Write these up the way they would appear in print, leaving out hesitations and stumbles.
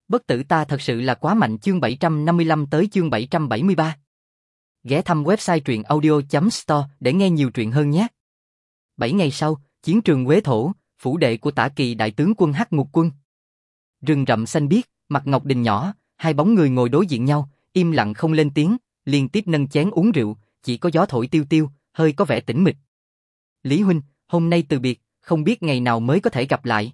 Bất tử ta thật sự là quá mạnh. Chương 755 tới chương 773. Ghé thăm website truyện audio.store để nghe nhiều truyện hơn nhé. 7 ngày sau, chiến trường Quế Thổ, phủ đệ của Tả Kỳ đại tướng quân Hắc Ngục Quân. Rừng rậm xanh biếc, mặt ngọc đình nhỏ, hai bóng người ngồi đối diện nhau, im lặng không lên tiếng, liên tiếp nâng chén uống rượu, chỉ có gió thổi tiêu tiêu, hơi có vẻ tĩnh mịch. Lý huynh, hôm nay từ biệt, không biết ngày nào mới có thể gặp lại.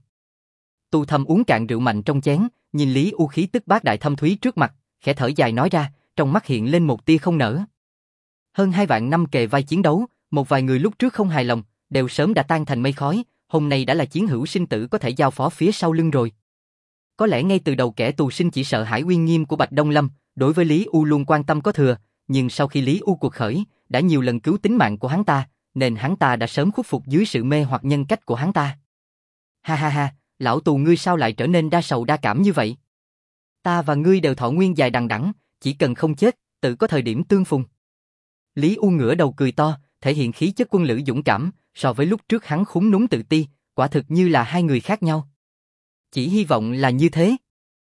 Tu Thâm uống cạn rượu mạnh trong chén, nhìn Lý U khí tức bác đại thâm thúy trước mặt, khẽ thở dài nói ra, trong mắt hiện lên một tia không nở. Hơn 2 vạn năm kề vai chiến đấu, một vài người lúc trước không hài lòng, đều sớm đã tan thành mây khói, hôm nay đã là chiến hữu sinh tử có thể giao phó phía sau lưng rồi. Có lẽ ngay từ đầu kẻ tù sinh chỉ sợ hãi uy nghiêm của Bạch Đông Lâm, đối với Lý U luôn quan tâm có thừa, nhưng sau khi Lý U cuộc khởi, đã nhiều lần cứu tính mạng của hắn ta, nên hắn ta đã sớm khuất phục dưới sự mê hoặc nhân cách của hắn ta. Ha ha ha, lão tù ngươi sao lại trở nên đa sầu đa cảm như vậy? Ta và ngươi đều thọ nguyên dài đằng đẵng, chỉ cần không chết, tự có thời điểm tương phùng. Lý U ngửa đầu cười to, thể hiện khí chất quân lữ dũng cảm, so với lúc trước hắn khúm núm tự ti, quả thực như là hai người khác nhau. Chỉ hy vọng là như thế.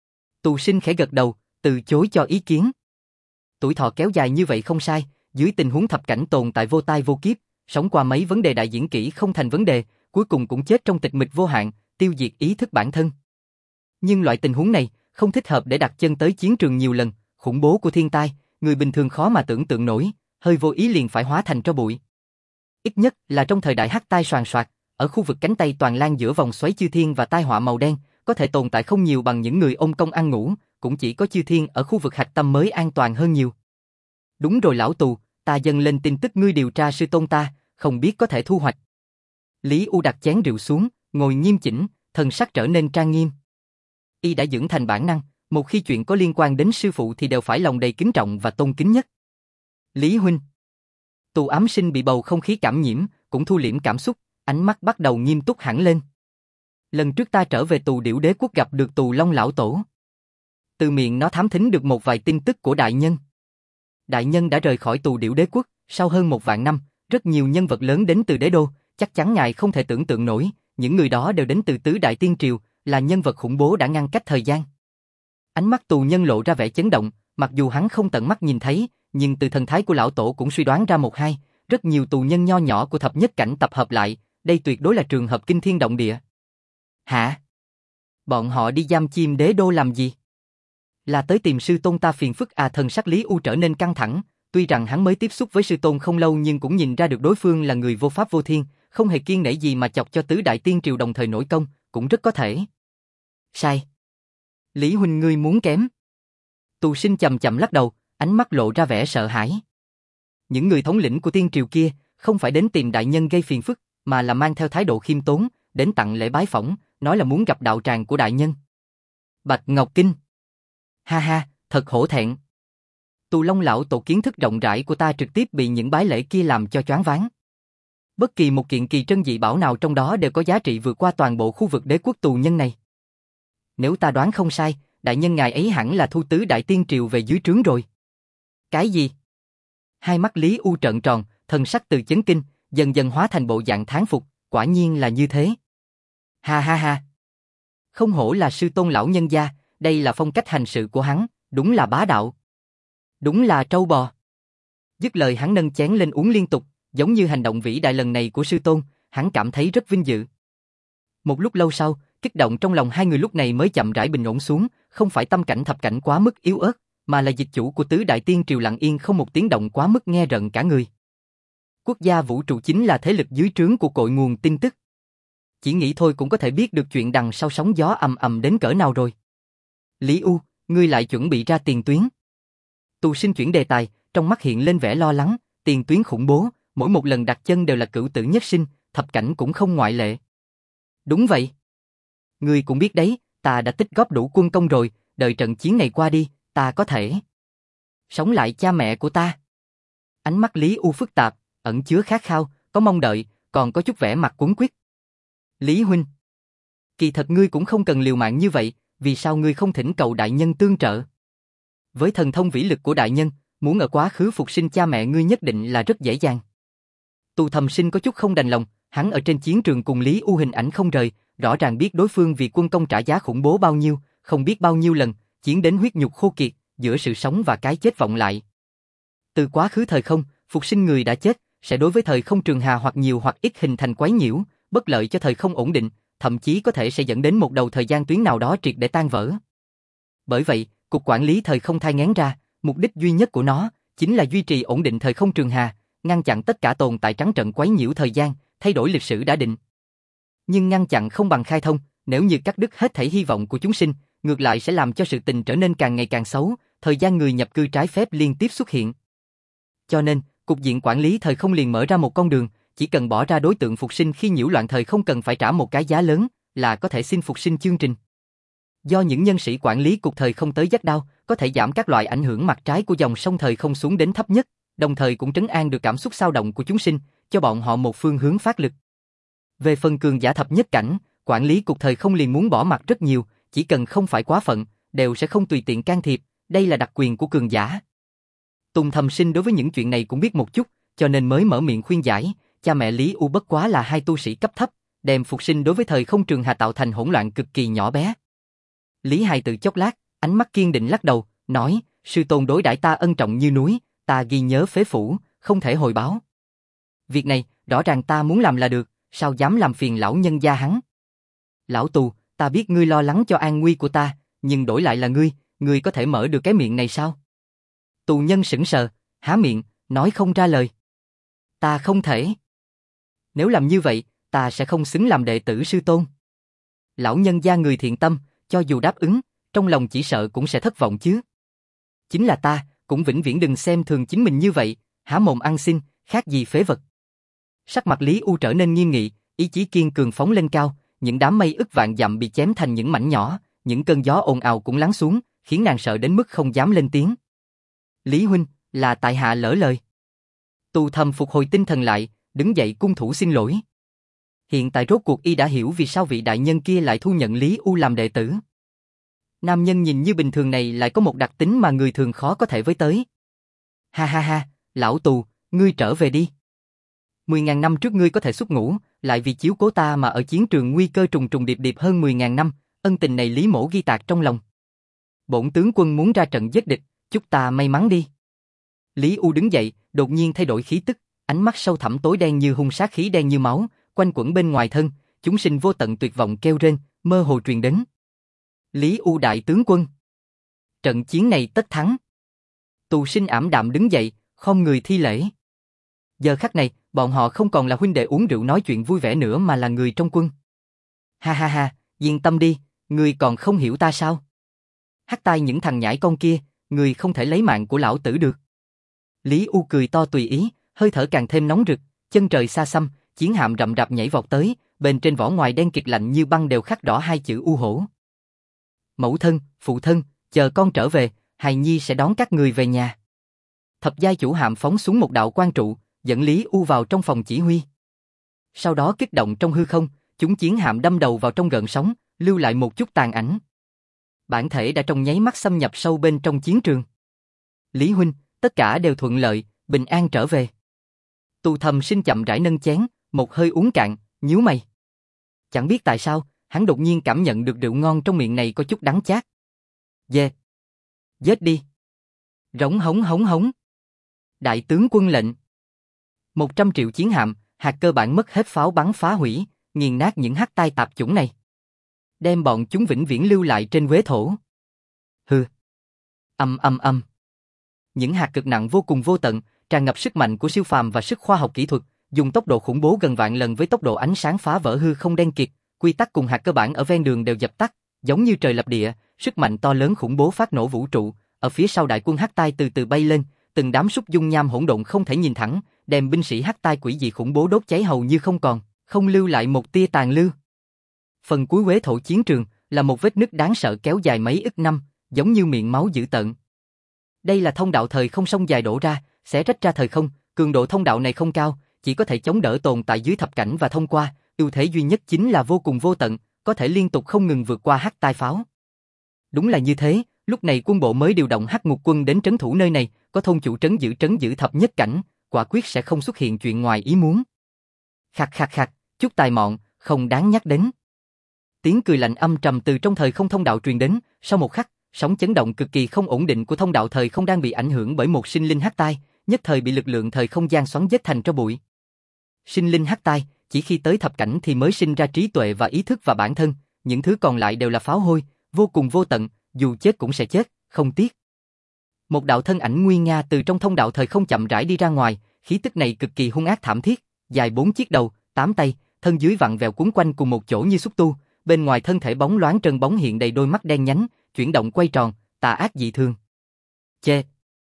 Tù sinh khẽ gật đầu, từ chối cho ý kiến. Tuổi thọ kéo dài như vậy không sai, dưới tình huống thập cảnh tồn tại vô tai vô kiếp, sống qua mấy vấn đề đại diễn kỹ không thành vấn đề, cuối cùng cũng chết trong tịch mịch vô hạn, tiêu diệt ý thức bản thân. Nhưng loại tình huống này không thích hợp để đặt chân tới chiến trường nhiều lần, khủng bố của thiên tai, người bình thường khó mà tưởng tượng nổi, hơi vô ý liền phải hóa thành tro bụi. Ít nhất là trong thời đại hắc tai soàn soạt, ở khu vực cánh Tây toàn lan giữa vòng xoáy chư thiên và tai họa màu đen, có thể tồn tại không nhiều bằng những người ôm công ăn ngủ, cũng chỉ có chư thiên ở khu vực hạch tâm mới an toàn hơn nhiều. Đúng rồi lão tù, ta dâng lên tin tức ngươi điều tra sư tôn ta, không biết có thể thu hoạch. Lý U đặt chén rượu xuống, ngồi nghiêm chỉnh, thần sắc trở nên trang nghiêm. Y đã dưỡng thành bản năng, một khi chuyện có liên quan đến sư phụ thì đều phải lòng đầy kính trọng và tôn kính nhất. Lý huynh. Tù ám sinh bị bầu không khí cảm nhiễm, cũng thu liễm cảm xúc, ánh mắt bắt đầu nghiêm túc hẳn lên. Lần trước ta trở về Tù Điểu Đế Quốc gặp được Tù Long lão tổ. Từ miệng nó thám thính được một vài tin tức của đại nhân. Đại nhân đã rời khỏi Tù Điểu Đế Quốc, sau hơn 1 vạn năm, rất nhiều nhân vật lớn đến từ đế đô, chắc chắn ngài không thể tưởng tượng nổi, những người đó đều đến từ tứ đại tiên triều, là nhân vật khủng bố đã ngăn cách thời gian. Ánh mắt tù nhân lộ ra vẻ chấn động, mặc dù hắn không tận mắt nhìn thấy, nhưng từ thần thái của lão tổ cũng suy đoán ra một hai, rất nhiều tù nhân nho nhỏ của thập nhất cảnh tập hợp lại, đây tuyệt đối là trường hợp kinh thiên động địa. Hả? Bọn họ đi giam chim đế đô làm gì? Là tới tìm sư tôn ta phiền phức à? Thần sắc Lý U trở nên căng thẳng, tuy rằng hắn mới tiếp xúc với sư tôn không lâu nhưng cũng nhìn ra được đối phương là người vô pháp vô thiên, không hề kiêng nể gì mà chọc cho tứ đại tiên triều đồng thời nổi công, cũng rất có thể. Sai. Lý huynh ngươi muốn kém. Tù sinh chậm chậm lắc đầu, ánh mắt lộ ra vẻ sợ hãi. Những người thống lĩnh của tiên triều kia không phải đến tìm đại nhân gây phiền phức, mà là mang theo thái độ khiêm tốn, đến tặng lễ bái phỏng, nói là muốn gặp đạo tràng của đại nhân. Bạch Ngọc Kinh. Ha ha, thật hổ thẹn. Tù Long lão tổ kiến thức rộng rãi của ta trực tiếp bị những bái lễ kia làm cho choáng váng. Bất kỳ một kiện kỳ trân dị bảo nào trong đó đều có giá trị vượt qua toàn bộ khu vực đế quốc tù nhân này. Nếu ta đoán không sai, đại nhân ngài ấy hẳn là thu tứ đại tiên triều về dưới trướng rồi. Cái gì? Hai mắt Lý U trợn tròn, thần sắc từ chấn kinh, dần dần hóa thành bộ dạng thán phục, quả nhiên là như thế. Ha ha ha. Không hổ là sư tôn lão nhân gia, đây là phong cách hành sự của hắn, đúng là bá đạo. Đúng là trâu bò. Dứt lời hắn nâng chén lên uống liên tục, giống như hành động vĩ đại lần này của sư tôn, hắn cảm thấy rất vinh dự. Một lúc lâu sau, kích động trong lòng hai người lúc này mới chậm rãi bình ổn xuống, không phải tâm cảnh thập cảnh quá mức yếu ớt, mà là dịch chủ của tứ đại tiên triều lặng yên không một tiếng động quá mức nghe rợn cả người. Quốc gia vũ trụ chính là thế lực dưới trướng của cội nguồn tin tức. Chỉ nghĩ thôi cũng có thể biết được chuyện đằng sau sóng gió ầm ầm đến cỡ nào rồi. Lý U, ngươi lại chuẩn bị ra tiền tuyến. Tù sinh chuyển đề tài, trong mắt hiện lên vẻ lo lắng, tiền tuyến khủng bố, mỗi một lần đặt chân đều là cửu tử nhất sinh, thập cảnh cũng không ngoại lệ. Đúng vậy. Ngươi cũng biết đấy, ta đã tích góp đủ quân công rồi, đợi trận chiến này qua đi, ta có thể sống lại cha mẹ của ta. Ánh mắt Lý U phức tạp, ẩn chứa khát khao, có mong đợi, còn có chút vẻ mặt cuống quýt. Lý huynh, kỳ thật ngươi cũng không cần liều mạng như vậy, vì sao ngươi không thỉnh cầu đại nhân tương trợ? Với thần thông vĩ lực của đại nhân, muốn ở quá khứ phục sinh cha mẹ ngươi nhất định là rất dễ dàng. Tù Thầm Sinh có chút không đành lòng, hắn ở trên chiến trường cùng Lý U hình ảnh không rời, rõ ràng biết đối phương vì quân công trả giá khủng bố bao nhiêu, không biết bao nhiêu lần, chiến đến huyết nhục khô kiệt, giữa sự sống và cái chết vọng lại. Từ quá khứ thời không, phục sinh người đã chết, sẽ đối với thời không trường hà hoặc nhiều hoặc ít hình thành quấy nhiễu, bất lợi cho thời không ổn định, thậm chí có thể sẽ dẫn đến một đầu thời gian tuyến nào đó triệt để tan vỡ. Bởi vậy, Cục Quản lý Thời không thai nghén ra, mục đích duy nhất của nó chính là duy trì ổn định thời không trường hà, ngăn chặn tất cả tồn tại trắng trợn quấy nhiễu thời gian, thay đổi lịch sử đã định. Nhưng ngăn chặn không bằng khai thông, nếu như cắt đứt hết thảy hy vọng của chúng sinh, ngược lại sẽ làm cho sự tình trở nên càng ngày càng xấu, thời gian người nhập cư trái phép liên tiếp xuất hiện. Cho nên, Cục diện Quản lý Thời không liền mở ra một con đường, chỉ cần bỏ ra đối tượng phục sinh khi nhiễu loạn thời không cần phải trả một cái giá lớn, là có thể xin phục sinh chương trình. Do những nhân sĩ quản lý cục thời không tới dắt đao, có thể giảm các loại ảnh hưởng mặt trái của dòng sông thời không xuống đến thấp nhất, đồng thời cũng trấn an được cảm xúc xao động của chúng sinh, cho bọn họ một phương hướng phát lực. Về phần cường giả thập nhất cảnh, quản lý cục thời không liền muốn bỏ mặt rất nhiều, chỉ cần không phải quá phận, đều sẽ không tùy tiện can thiệp, đây là đặc quyền của cường giả. Tùng Thầm Sinh đối với những chuyện này cũng biết một chút, cho nên mới mở miệng khuyên giải, cha mẹ Lý U bất quá là hai tu sĩ cấp thấp, đem phục sinh đối với thời không trường hà tạo thành hỗn loạn cực kỳ nhỏ bé. Lý Hài tự chốc lát, ánh mắt kiên định lắc đầu, nói, sư tôn đối đãi ta ân trọng như núi, ta ghi nhớ phế phủ, không thể hồi báo. Việc này, rõ ràng ta muốn làm là được, sao dám làm phiền lão nhân gia hắn. Lão Tù, ta biết ngươi lo lắng cho an nguy của ta, nhưng đổi lại là ngươi có thể mở được cái miệng này sao? Tù nhân sững sờ, há miệng, nói không ra lời. Ta không thể. Nếu làm như vậy, ta sẽ không xứng làm đệ tử sư tôn. Lão nhân gia người thiện tâm, cho dù đáp ứng, trong lòng chỉ sợ cũng sẽ thất vọng chứ. Chính là ta, cũng vĩnh viễn đừng xem thường chính mình như vậy, há mồm ăn xin, khác gì phế vật. Sắc mặt Lý U trở nên nghiêm nghị, ý chí kiên cường phóng lên cao, những đám mây ức vạn dặm bị chém thành những mảnh nhỏ, những cơn gió ồn ào cũng lắng xuống, khiến nàng sợ đến mức không dám lên tiếng. Lý huynh, là tại hạ lỡ lời. Tù Thầm phục hồi tinh thần lại, đứng dậy cung thủ xin lỗi. Hiện tại rốt cuộc y đã hiểu vì sao vị đại nhân kia lại thu nhận Lý U làm đệ tử. Nam nhân nhìn như bình thường này lại có một đặc tính mà người thường khó có thể với tới. Ha ha ha, lão Tù, ngươi trở về đi. 10.000 năm trước ngươi có thể xuất ngũ, lại vì chiếu cố ta mà ở chiến trường nguy cơ trùng trùng điệp điệp hơn 10.000 năm, ân tình này Lý mỗ ghi tạc trong lòng. Bổn tướng quân muốn ra trận giết địch, chúc ta may mắn đi. Lý U đứng dậy, đột nhiên thay đổi khí tức, ánh mắt sâu thẳm tối đen như hung sát khí đen như máu, quanh quẩn bên ngoài thân, chúng sinh vô tận tuyệt vọng kêu rên, mơ hồ truyền đến. Lý U đại tướng quân. Trận chiến này tất thắng. Tù sinh ảm đạm đứng dậy, khom người thi lễ. Giờ khắc này, bọn họ không còn là huynh đệ uống rượu nói chuyện vui vẻ nữa mà là người trong quân. Ha ha ha, yên tâm đi, ngươi còn không hiểu ta sao? Hắt tai những thằng nhãi con kia, ngươi không thể lấy mạng của lão tử được. Lý U cười to tùy ý, hơi thở càng thêm nóng rực, chân trời xa xăm, chiến hạm rậm rạp nhảy vọt tới, bên trên vỏ ngoài đen kịt lạnh như băng đều khắc rõ hai chữ U Hổ. Mẫu thân, phụ thân, chờ con trở về, hài nhi sẽ đón các người về nhà. Thập giai chủ hạm phóng xuống một đạo quang trụ, dẫn Lý U vào trong phòng chỉ huy. Sau đó kích động trong hư không, chúng chiến hạm đâm đầu vào trong gợn sóng, lưu lại một chút tàn ảnh. Bản thể đã trong nháy mắt xâm nhập sâu bên trong chiến trường. Lý huynh, tất cả đều thuận lợi, bình an trở về. Tù Thầm Sinh chậm rãi nâng chén, một hơi uống cạn, nhíu mày. Chẳng biết tại sao, hắn đột nhiên cảm nhận được rượu ngon trong miệng này có chút đắng chát. Dê! Giết đi! Rống hống hống hống! Đại tướng quân lệnh! 100 triệu chiến hạm, hạt cơ bản mất hết pháo bắn phá hủy, nghiền nát những hắc tai tạp chủng này. Đem bọn chúng vĩnh viễn lưu lại trên quế thổ. Hừ! Âm. Những hạt cực nặng vô cùng vô tận, tràn ngập sức mạnh của siêu phàm và sức khoa học kỹ thuật, dùng tốc độ khủng bố gần vạn lần với tốc độ ánh sáng phá vỡ hư không đen kịt, quy tắc cùng hạt cơ bản ở ven đường đều dập tắt, giống như trời lập địa, sức mạnh to lớn khủng bố phát nổ vũ trụ, ở phía sau đại quân hắc tai từ từ bay lên, từng đám súc dung nham hỗn độn không thể nhìn thẳng, đem binh sĩ hắc tai quỷ dị khủng bố đốt cháy hầu như không còn, không lưu lại một tia tàn lưu. Phần cuối quế thổ chiến trường là một vết nứt đáng sợ kéo dài mấy ức năm, giống như miệng máu dữ tợn. Đây là thông đạo thời không sông dài đổ ra, sẽ rách ra thời không, cường độ thông đạo này không cao, chỉ có thể chống đỡ tồn tại dưới thập cảnh và thông qua, ưu thế duy nhất chính là vô cùng vô tận, có thể liên tục không ngừng vượt qua hắc tai pháo. Đúng là như thế, lúc này quân bộ mới điều động hắc ngục quân đến trấn thủ nơi này, có thôn chủ trấn giữ thập nhất cảnh, quả quyết sẽ không xuất hiện chuyện ngoài ý muốn. Khạc, chút tài mọn, không đáng nhắc đến. Tiếng cười lạnh âm trầm từ trong thời không thông đạo truyền đến, sau một khắc, sóng chấn động cực kỳ không ổn định của thông đạo thời không đang bị ảnh hưởng bởi một sinh linh hắc tai, nhất thời bị lực lượng thời không gian xoắn vết thành tro bụi. Sinh linh hắc tai, chỉ khi tới thập cảnh thì mới sinh ra trí tuệ và ý thức và bản thân, những thứ còn lại đều là pháo hôi, vô cùng vô tận, dù chết cũng sẽ chết, không tiếc. Một đạo thân ảnh nguy nga từ trong thông đạo thời không chậm rãi đi ra ngoài, khí tức này cực kỳ hung ác thảm thiết, dài 4 chiếc đầu, 8 tay, thân dưới vặn vẹo quấn quanh cùng một chỗ như xúc tu, bên ngoài thân thể bóng loáng trơn bóng hiện đầy đôi mắt đen nhánh, chuyển động quay tròn, tà ác dị thường. Chê!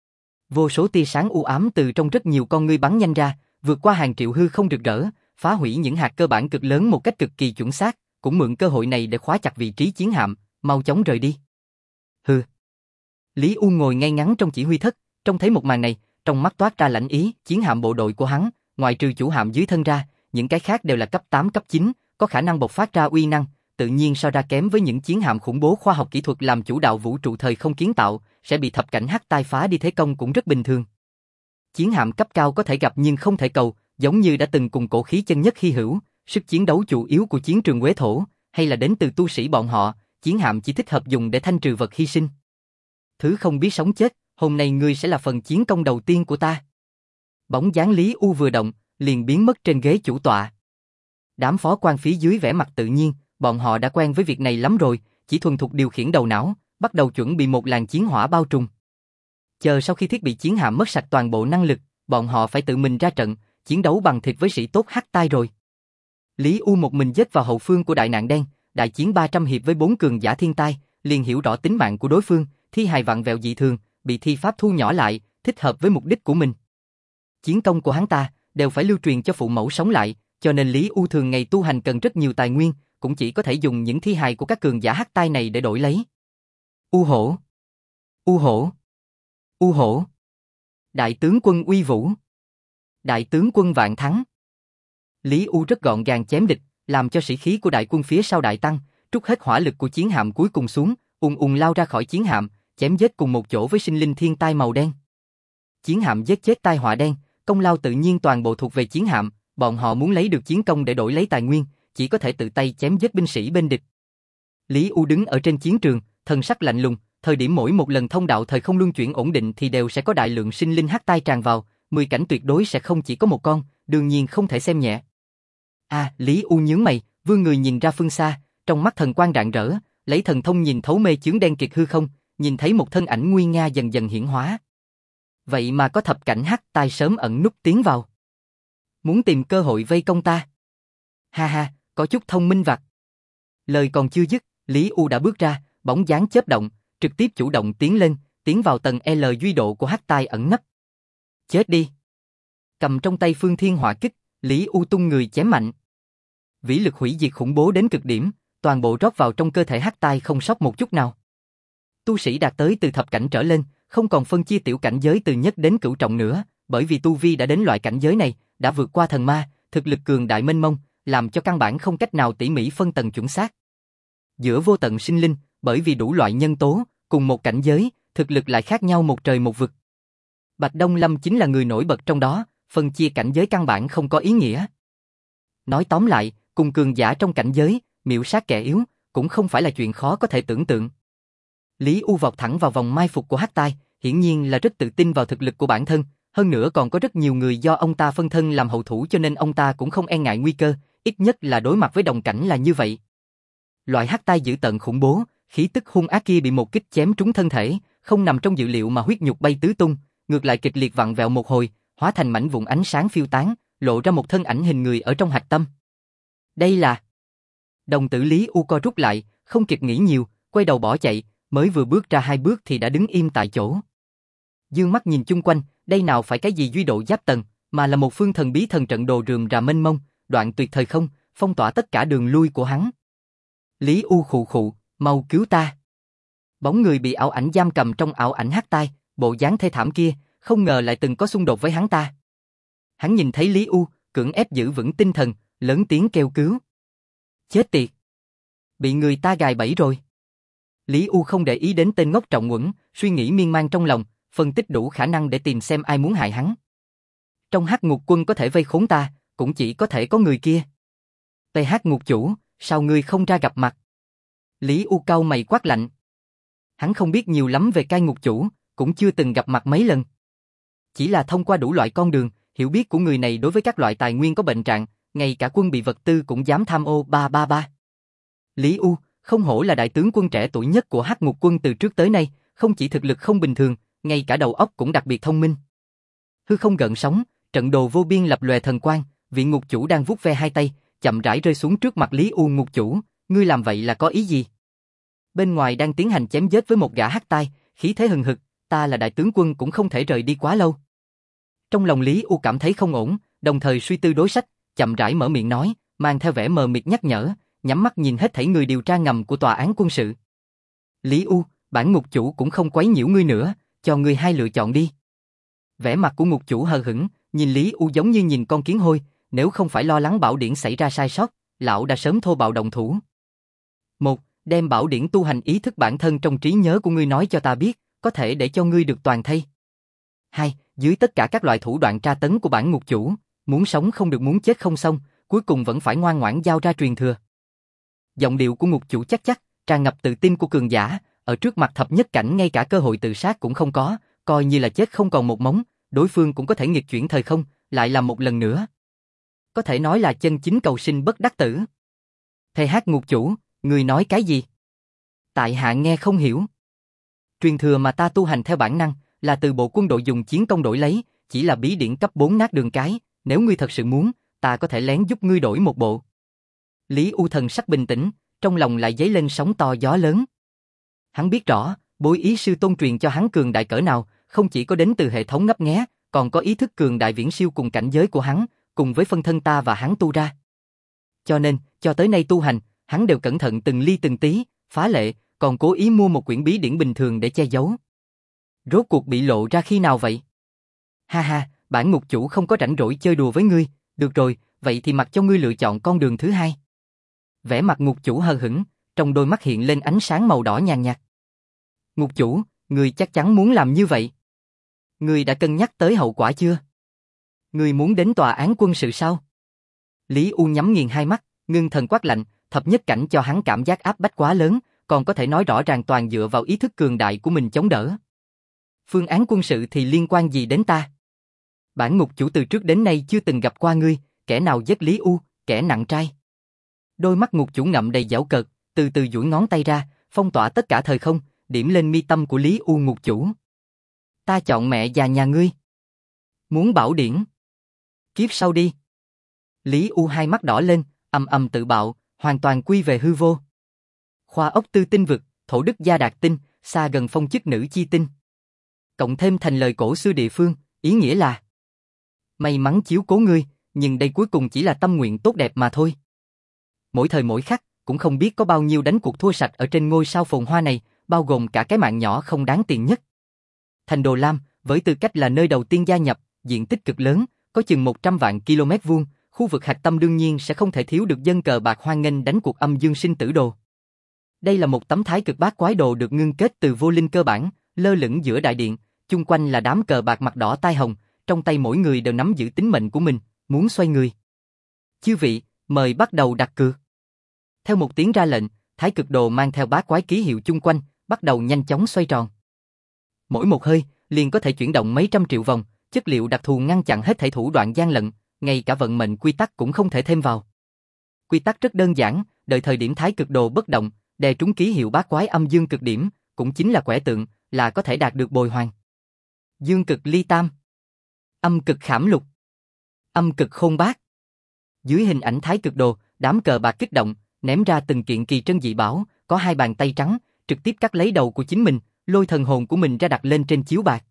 Vô số tia sáng u ám từ trong rất nhiều con ngươi bắn nhanh ra, vượt qua hàng triệu hư không rực rỡ, phá hủy những hạt cơ bản cực lớn một cách cực kỳ chuẩn xác, cũng mượn cơ hội này để khóa chặt vị trí chiến hạm, mau chóng rời đi. Hừ. Lý U ngồi ngay ngắn trong chỉ huy thất, trông thấy một màn này, trong mắt toát ra lãnh ý, chiến hạm bộ đội của hắn, ngoài trừ chủ hạm dưới thân ra, những cái khác đều là cấp 8 cấp 9, có khả năng bộc phát ra uy năng, tự nhiên so ra kém với những chiến hạm khủng bố khoa học kỹ thuật làm chủ đạo vũ trụ thời không kiến tạo, sẽ bị thập cảnh hắc tai phá đi thế công cũng rất bình thường. Chiến hạm cấp cao có thể gặp nhưng không thể cầu, giống như đã từng cùng cổ khí chân nhất hy hữu, sức chiến đấu chủ yếu của chiến trường Quế Thổ, hay là đến từ tu sĩ bọn họ, chiến hạm chỉ thích hợp dùng để thanh trừ vật hy sinh. Thứ không biết sống chết, hôm nay ngươi sẽ là phần chiến công đầu tiên của ta. Bóng dáng Lý U vừa động, liền biến mất trên ghế chủ tọa. Đám phó quan phía dưới vẻ mặt tự nhiên, bọn họ đã quen với việc này lắm rồi, chỉ thuần thục điều khiển đầu não, bắt đầu chuẩn bị một làn chiến hỏa bao trùm. Chờ sau khi thiết bị chiến hạm mất sạch toàn bộ năng lực, bọn họ phải tự mình ra trận, chiến đấu bằng thịt với sĩ tốt hắc tai rồi. Lý U một mình dết vào hậu phương của đại nạn đen, đại chiến 300 hiệp với 4 cường giả thiên tai, liền hiểu rõ tính mạng của đối phương, thi hài vặn vẹo dị thường, bị thi pháp thu nhỏ lại, thích hợp với mục đích của mình. Chiến công của hắn ta đều phải lưu truyền cho phụ mẫu sống lại, cho nên Lý U thường ngày tu hành cần rất nhiều tài nguyên, cũng chỉ có thể dùng những thi hài của các cường giả hắc tai này để đổi lấy. U hổ, U hổ, U hổ. Đại tướng quân uy vũ, đại tướng quân vạn thắng. Lý U rất gọn gàng chém địch, làm cho sĩ khí của đại quân phía sau đại tăng, trút hết hỏa lực của chiến hạm cuối cùng xuống, ùng ùng lao ra khỏi chiến hạm, chém giết cùng một chỗ với sinh linh thiên tai màu đen. Chiến hạm giết chết tai họa đen, công lao tự nhiên toàn bộ thuộc về chiến hạm, bọn họ muốn lấy được chiến công để đổi lấy tài nguyên, chỉ có thể tự tay chém giết binh sĩ bên địch. Lý U đứng ở trên chiến trường, thần sắc lạnh lùng, thời điểm mỗi một lần thông đạo thời không luân chuyển ổn định thì đều sẽ có đại lượng sinh linh hắc tai tràn vào, 10 cảnh tuyệt đối sẽ không chỉ có một con, đương nhiên không thể xem nhẹ. Lý U nhướng mày, vươn người nhìn ra phương xa, trong mắt thần quang rạng rỡ, lấy thần thông nhìn thấu mê chướng đen kịt hư không, nhìn thấy một thân ảnh nguy nga dần dần hiển hóa. Vậy mà có thập cảnh hắc tai sớm ẩn núp tiến vào. Muốn tìm cơ hội vây công ta. Ha ha, có chút thông minh vặt. Lời còn chưa dứt, Lý U đã bước ra, bóng dáng chớp động, trực tiếp chủ động tiến lên, tiến vào tầng L duy độ của hắc tai ẩn nấp. Chết đi. Cầm trong tay phương thiên hỏa kích, Lý U tung người chém mạnh. Vĩ lực hủy diệt khủng bố đến cực điểm, toàn bộ rót vào trong cơ thể hắc tai không sót một chút nào. Tu sĩ đạt tới từ thập cảnh trở lên, không còn phân chia tiểu cảnh giới từ nhất đến cửu trọng nữa, bởi vì tu vi đã đến loại cảnh giới này, đã vượt qua thần ma, thực lực cường đại mênh mông, làm cho căn bản không cách nào tỉ mỉ phân tầng chuẩn xác. Giữa vô tận sinh linh, bởi vì đủ loại nhân tố, cùng một cảnh giới, thực lực lại khác nhau một trời một vực. Bạch Đông Lâm chính là người nổi bật trong đó, phân chia cảnh giới căn bản không có ý nghĩa. Nói tóm lại, cùng cường giả trong cảnh giới, miểu sát kẻ yếu, cũng không phải là chuyện khó có thể tưởng tượng. Lý U vọt thẳng vào vòng mai phục của hắc tai, hiển nhiên là rất tự tin vào thực lực của bản thân, hơn nữa còn có rất nhiều người do ông ta phân thân làm hậu thủ cho nên ông ta cũng không e ngại nguy cơ, ít nhất là đối mặt với đồng cảnh là như vậy. Loại hắc tai dữ tợn khủng bố, khí tức hung ác kia bị một kích chém trúng thân thể, không nằm trong dự liệu mà huyết nhục bay tứ tung, ngược lại kịch liệt vặn vẹo một hồi, hóa thành mảnh vụn ánh sáng phiêu tán, lộ ra một thân ảnh hình người ở trong hạch tâm. Đây là... Đồng tử Lý U co rút lại, không kịp nghĩ nhiều, quay đầu bỏ chạy, mới vừa bước ra 2 bước thì đã đứng im tại chỗ. Dương mắt nhìn chung quanh, đây nào phải cái gì duy độ giáp tầng, mà là một phương thần bí thần trận đồ rườm rà mênh mông, đoạn tuyệt thời không, phong tỏa tất cả đường lui của hắn. Lý U khụ khụ, mau cứu ta. Bóng người bị ảo ảnh giam cầm trong ảo ảnh hắc tai, bộ dáng thê thảm kia, không ngờ lại từng có xung đột với hắn ta. Hắn nhìn thấy Lý U, cưỡng ép giữ vững tinh thần, lớn tiếng kêu cứu. Chết tiệt! Bị người ta gài bẫy rồi. Lý U không để ý đến tên ngốc Trọng Uẩn, suy nghĩ miên man trong lòng, phân tích đủ khả năng để tìm xem ai muốn hại hắn. Trong Hắc Ngục Quân có thể vây khốn ta, cũng chỉ có thể có người kia. TH Ngục chủ, sao ngươi không ra gặp mặt? Lý U cau mày quát lạnh. Hắn không biết nhiều lắm về cai ngục chủ, cũng chưa từng gặp mặt mấy lần. Chỉ là thông qua đủ loại con đường, hiểu biết của người này đối với các loại tài nguyên có bệnh trạng, ngay cả quân bị vật tư cũng dám tham ô 333. Lý U, không hổ là đại tướng quân trẻ tuổi nhất của Hắc Ngục quân từ trước tới nay, không chỉ thực lực không bình thường, ngay cả đầu óc cũng đặc biệt thông minh. Hư không gợn sóng, trận đồ vô biên lập lòe thần quang, vị ngục chủ đang vuốt ve hai tay, chậm rãi rơi xuống trước mặt Lý U. Ngục chủ, ngươi làm vậy là có ý gì? Bên ngoài đang tiến hành chém giết với một gã hắc tai, khí thế hừng hực, ta là đại tướng quân cũng không thể rời đi quá lâu. Trong lòng Lý U cảm thấy không ổn, đồng thời suy tư đối sách, chậm rãi mở miệng nói, mang theo vẻ mờ mịt nhắc nhở, nhắm mắt nhìn hết thảy người điều tra ngầm của tòa án quân sự. Lý U, bản ngục chủ cũng không quấy nhiễu ngươi nữa, cho ngươi hai lựa chọn đi. Vẻ mặt của ngục chủ hờ hững, nhìn Lý U giống như nhìn con kiến hôi, nếu không phải lo lắng bảo điển xảy ra sai sót, lão đã sớm thô bạo động thủ. 1. Đem bảo điển tu hành ý thức bản thân trong trí nhớ của ngươi nói cho ta biết, có thể để cho ngươi được toàn thây. 2. Dưới tất cả các loại thủ đoạn tra tấn của bản ngục chủ, muốn sống không được muốn chết không xong, cuối cùng vẫn phải ngoan ngoãn giao ra truyền thừa. Giọng điệu của ngục chủ chắc, tràn ngập tự tin của cường giả, ở trước mặt thập nhất cảnh ngay cả cơ hội tự sát cũng không có, coi như là chết không còn một mống, đối phương cũng có thể nghịch chuyển thời không, lại làm một lần nữa. Có thể nói là chân chính cầu sinh bất đắc tử. Thầy Hắc ngục chủ, người nói cái gì? Tại hạ nghe không hiểu. Truyền thừa mà ta tu hành theo bản năng, là từ bộ quân đội dùng chiến công đổi lấy, chỉ là bí điển cấp 4 nát đường cái, nếu ngươi thật sự muốn, ta có thể lén giúp ngươi đổi một bộ. Lý U thần sắc bình tĩnh, trong lòng lại dấy lên sóng to gió lớn. Hắn biết rõ, bối ý sư tôn truyền cho hắn cường đại cỡ nào, không chỉ có đến từ hệ thống ngấp nghé, còn có ý thức cường đại viễn siêu cùng cảnh giới của hắn, cùng với phân thân ta và hắn tu ra. Cho nên, cho tới nay tu hành, hắn đều cẩn thận từng ly từng tí, phá lệ, còn cố ý mua một quyển bí điển bình thường để che giấu. Rốt cuộc bị lộ ra khi nào vậy? Ha ha, bản ngục chủ không có rảnh rỗi chơi đùa với ngươi, được rồi, vậy thì mặc cho ngươi lựa chọn con đường thứ hai. Vẻ mặt ngục chủ hờ hững, trong đôi mắt hiện lên ánh sáng màu đỏ nhàn nhạt. Ngục chủ, ngươi chắc chắn muốn làm như vậy. Ngươi đã cân nhắc tới hậu quả chưa? Ngươi muốn đến tòa án quân sự sao? Lý U nhắm nghiền hai mắt, ngưng thần quát lạnh, thập nhất cảnh cho hắn cảm giác áp bách quá lớn, còn có thể nói rõ ràng toàn dựa vào ý thức cường đại của mình chống đỡ. Phương án quân sự thì liên quan gì đến ta? Bản ngục chủ từ trước đến nay chưa từng gặp qua ngươi, kẻ nào giết Lý U, kẻ nặng trai. Đôi mắt ngục chủ ngậm đầy giảo cợt, từ từ duỗi ngón tay ra, phong tỏa tất cả thời không, điểm lên mi tâm của Lý U. Ngục chủ. Ta chọn mẹ già nhà ngươi. Muốn bảo điển? Kiếp sau đi. Lý U hai mắt đỏ lên, ầm ầm tự bạo, hoàn toàn quy về hư vô. Khoa ốc tư tinh vực, thổ đức gia đạt tinh, xa gần phong chức nữ chi tinh. Cộng thêm thành lời cổ xưa địa phương, ý nghĩa là may mắn chiếu cố ngươi, nhưng đây cuối cùng chỉ là tâm nguyện tốt đẹp mà thôi. Mỗi thời mỗi khắc, cũng không biết có bao nhiêu đánh cuộc thua sạch ở trên ngôi sao phồn hoa này, bao gồm cả cái mạng nhỏ không đáng tiền nhất. Thành Đồ Lam, với tư cách là nơi đầu tiên gia nhập, diện tích cực lớn, có chừng 100 vạn km vuông, khu vực hạch tâm đương nhiên sẽ không thể thiếu được dân cờ bạc hoan nghênh đánh cuộc âm dương sinh tử đồ. Đây là một tấm thái cực bát quái đồ được ngưng kết từ vô linh cơ bản, lơ lửng giữa đại điện, chung quanh là đám cờ bạc mặt đỏ tai hồng, trong tay mỗi người đều nắm giữ tính mệnh của mình, muốn xoay người. Chư vị, mời bắt đầu đặt cược. Theo một tiếng ra lệnh, thái cực đồ mang theo bát quái ký hiệu chung quanh, bắt đầu nhanh chóng xoay tròn. Mỗi một hơi, liền có thể chuyển động mấy trăm triệu vòng, chất liệu đặc thù ngăn chặn hết thảy thủ đoạn gian lận, ngay cả vận mệnh quy tắc cũng không thể thêm vào. Quy tắc rất đơn giản, đợi thời điểm thái cực đồ bất động, đè trúng ký hiệu bát quái âm dương cực điểm, cũng chính là quẻ tượng, là có thể đạt được bồi hoàn. Dương cực ly tam, âm cực khảm lục, âm cực khôn bát. Dưới hình ảnh thái cực đồ, đám cờ bạc kích động, ném ra từng kiện kỳ trân dị bảo, có hai bàn tay trắng, trực tiếp cắt lấy đầu của chính mình, lôi thần hồn của mình ra đặt lên trên chiếu bạc.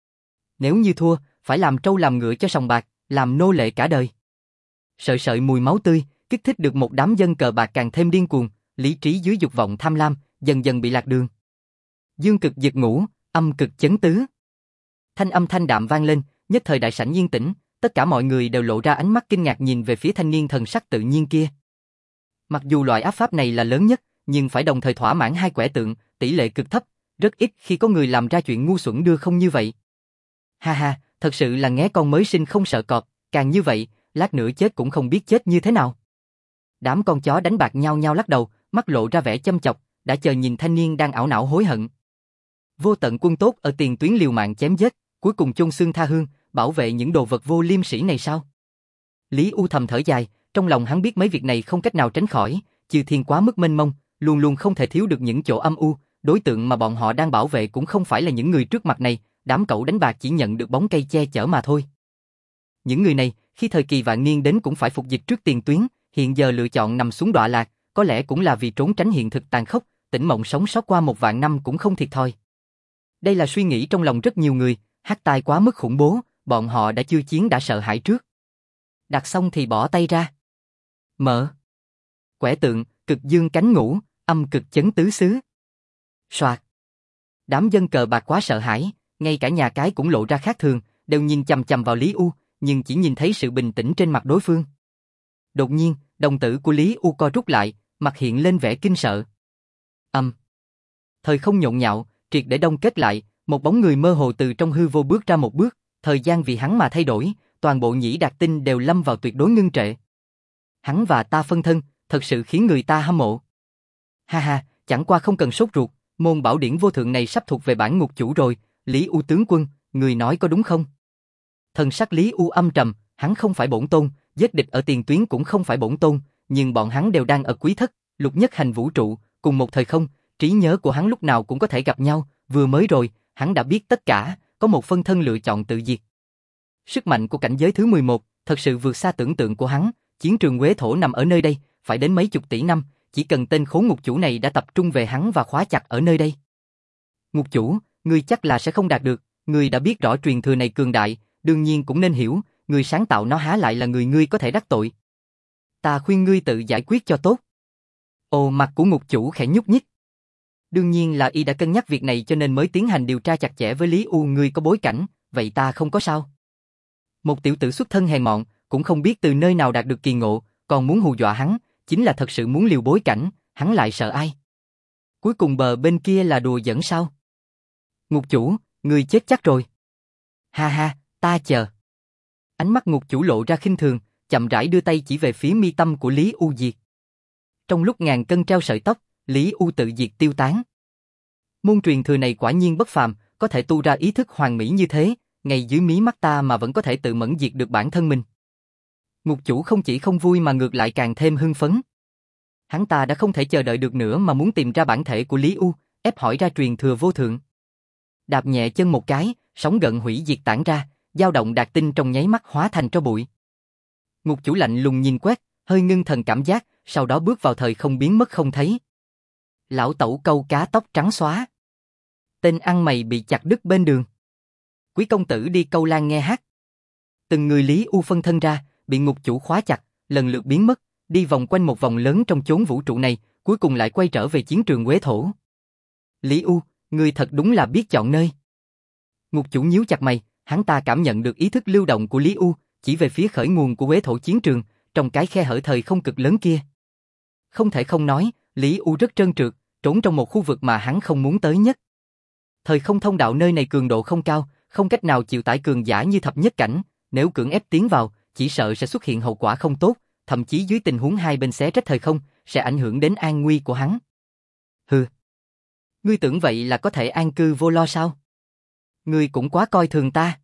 Nếu như thua, phải làm trâu làm ngựa cho sòng bạc, làm nô lệ cả đời. Sợi sợi mùi máu tươi, kích thích được một đám dân cờ bạc càng thêm điên cuồng, lý trí dưới dục vọng tham lam, dần dần bị lạc đường. Dương cực giật ngủ, âm cực chấn tứ. Thanh âm thanh đạm vang lên, nhất thời đại sảnh yên tĩnh, tất cả mọi người đều lộ ra ánh mắt kinh ngạc nhìn về phía thanh niên thần sắc tự nhiên kia. Mặc dù loại áp pháp này là lớn nhất, nhưng phải đồng thời thỏa mãn hai quẻ tượng, tỷ lệ cực thấp, rất ít khi có người làm ra chuyện ngu xuẩn đưa không như vậy. Ha ha, thật sự là nghé con mới sinh không sợ cọp, càng như vậy, lát nữa chết cũng không biết chết như thế nào. Đám con chó đánh bạc nhao nhao lắc đầu, mắt lộ ra vẻ châm chọc, đã chờ nhìn thanh niên đang ảo não hối hận. Vô tận quân tốt ở tiền tuyến liều mạng chém giết, cuối cùng chôn xương tha hương, bảo vệ những đồ vật vô liêm sỉ này sao? Lý U thầm thở dài, trong lòng hắn biết mấy việc này không cách nào tránh khỏi, Chư Thiên quá mức mênh mông, luôn luôn không thể thiếu được những chỗ âm u, đối tượng mà bọn họ đang bảo vệ cũng không phải là những người trước mặt này, đám cẩu đánh bạc chỉ nhận được bóng cây che chở mà thôi. Những người này, khi thời kỳ vạn niên đến cũng phải phục dịch trước tiền tuyến, hiện giờ lựa chọn nằm xuống đọa lạc, có lẽ cũng là vì trốn tránh hiện thực tàn khốc, tỉnh mộng sống sót qua 1.000 năm cũng không thiệt thòi. Đây là suy nghĩ trong lòng rất nhiều người, hắc tai quá mức khủng bố, bọn họ đã chưa chiến đã sợ hãi trước. Đặt xong thì bỏ tay ra. Mở. Quẻ tượng, cực dương cánh ngũ, âm cực chấn tứ xứ. Soạt. Đám dân cờ bạc quá sợ hãi, ngay cả nhà cái cũng lộ ra khác thường, đều nhìn chằm chằm vào Lý U, nhưng chỉ nhìn thấy sự bình tĩnh trên mặt đối phương. Đột nhiên, đồng tử của Lý U co rút lại, mặt hiện lên vẻ kinh sợ. Thời không nhộn nhạo, triệt để đông kết lại, một bóng người mơ hồ từ trong hư vô bước ra một bước, thời gian vì hắn mà thay đổi, toàn bộ nhĩ đạt tinh đều lâm vào tuyệt đối ngưng trệ. Hắn và ta phân thân, thật sự khiến người ta hâm mộ. Ha ha, chẳng qua không cần sốt ruột, môn bảo điển vô thượng này sắp thuộc về bản ngục chủ rồi, Lý U tướng quân, người nói có đúng không? Thần sắc Lý U âm trầm, hắn không phải bổn tôn, giết địch ở tiền tuyến cũng không phải bổn tôn, nhưng bọn hắn đều đang ở quý thất, lục nhất hành vũ trụ, cùng một thời không, trí nhớ của hắn lúc nào cũng có thể gặp nhau, vừa mới rồi, hắn đã biết tất cả, có một phân thân lựa chọn tự diệt. Sức mạnh của cảnh giới thứ 11, thật sự vượt xa tưởng tượng của hắn, chiến trường Quế Thổ nằm ở nơi đây, phải đến mấy chục tỷ năm, chỉ cần tên khốn ngục chủ này đã tập trung về hắn và khóa chặt ở nơi đây. Ngục chủ, ngươi chắc là sẽ không đạt được, ngươi đã biết rõ truyền thừa này cường đại, đương nhiên cũng nên hiểu, người sáng tạo nó há lại là người ngươi có thể đắc tội. Ta khuyên ngươi tự giải quyết cho tốt. Ồ, mặt của ngục chủ khẽ nhúc nhích. Đương nhiên là y đã cân nhắc việc này cho nên mới tiến hành điều tra chặt chẽ với Lý U, ngươi có bối cảnh, vậy ta không có sao. Một tiểu tử xuất thân hèn mọn, cũng không biết từ nơi nào đạt được kỳ ngộ, còn muốn hù dọa hắn, chính là thật sự muốn liều bối cảnh, hắn lại sợ ai? Cuối cùng bờ bên kia là đùa giỡn sao? Ngục chủ, ngươi chết chắc rồi. Ha ha, ta chờ. Ánh mắt ngục chủ lộ ra khinh thường, chậm rãi đưa tay chỉ về phía mi tâm của Lý U diệt. Trong lúc ngàn cân treo sợi tóc, Lý U tự diệt tiêu tán. Môn truyền thừa này quả nhiên bất phàm, có thể tu ra ý thức hoàn mỹ như thế, ngay dưới mí mắt ta mà vẫn có thể tự mẫn diệt được bản thân mình. Ngục chủ không chỉ không vui mà ngược lại càng thêm hưng phấn. Hắn ta đã không thể chờ đợi được nữa mà muốn tìm ra bản thể của Lý U, ép hỏi ra truyền thừa vô thượng. Đạp nhẹ chân một cái, sóng gợn hủy diệt tản ra, dao động đạt tinh trong nháy mắt hóa thành tro bụi. Ngục chủ lạnh lùng nhìn quét, hơi ngưng thần cảm giác, sau đó bước vào thời không biến mất không thấy. Lão tẩu câu cá tóc trắng xóa. Tên ăn mày bị chặt đứt bên đường. Quý công tử đi câu lan nghe hát. Từng người Lý U phân thân ra, bị ngục chủ khóa chặt, lần lượt biến mất, đi vòng quanh một vòng lớn trong chốn vũ trụ này, cuối cùng lại quay trở về chiến trường Quế Thổ. Lý U, ngươi thật đúng là biết chọn nơi. Ngục chủ nhíu chặt mày, hắn ta cảm nhận được ý thức lưu động của Lý U, chỉ về phía khởi nguồn của Quế Thổ chiến trường, trong cái khe hở thời không cực lớn kia. Không thể không nói, Lý U rất trơn trượt, trốn trong một khu vực mà hắn không muốn tới nhất. Thời không thông đạo nơi này cường độ không cao, không cách nào chịu tải cường giả như thập nhất cảnh, nếu cưỡng ép tiến vào, chỉ sợ sẽ xuất hiện hậu quả không tốt, thậm chí dưới tình huống hai bên xé rách thời không, sẽ ảnh hưởng đến an nguy của hắn. Hừ. Ngươi tưởng vậy là có thể an cư vô lo sao? Ngươi cũng quá coi thường ta.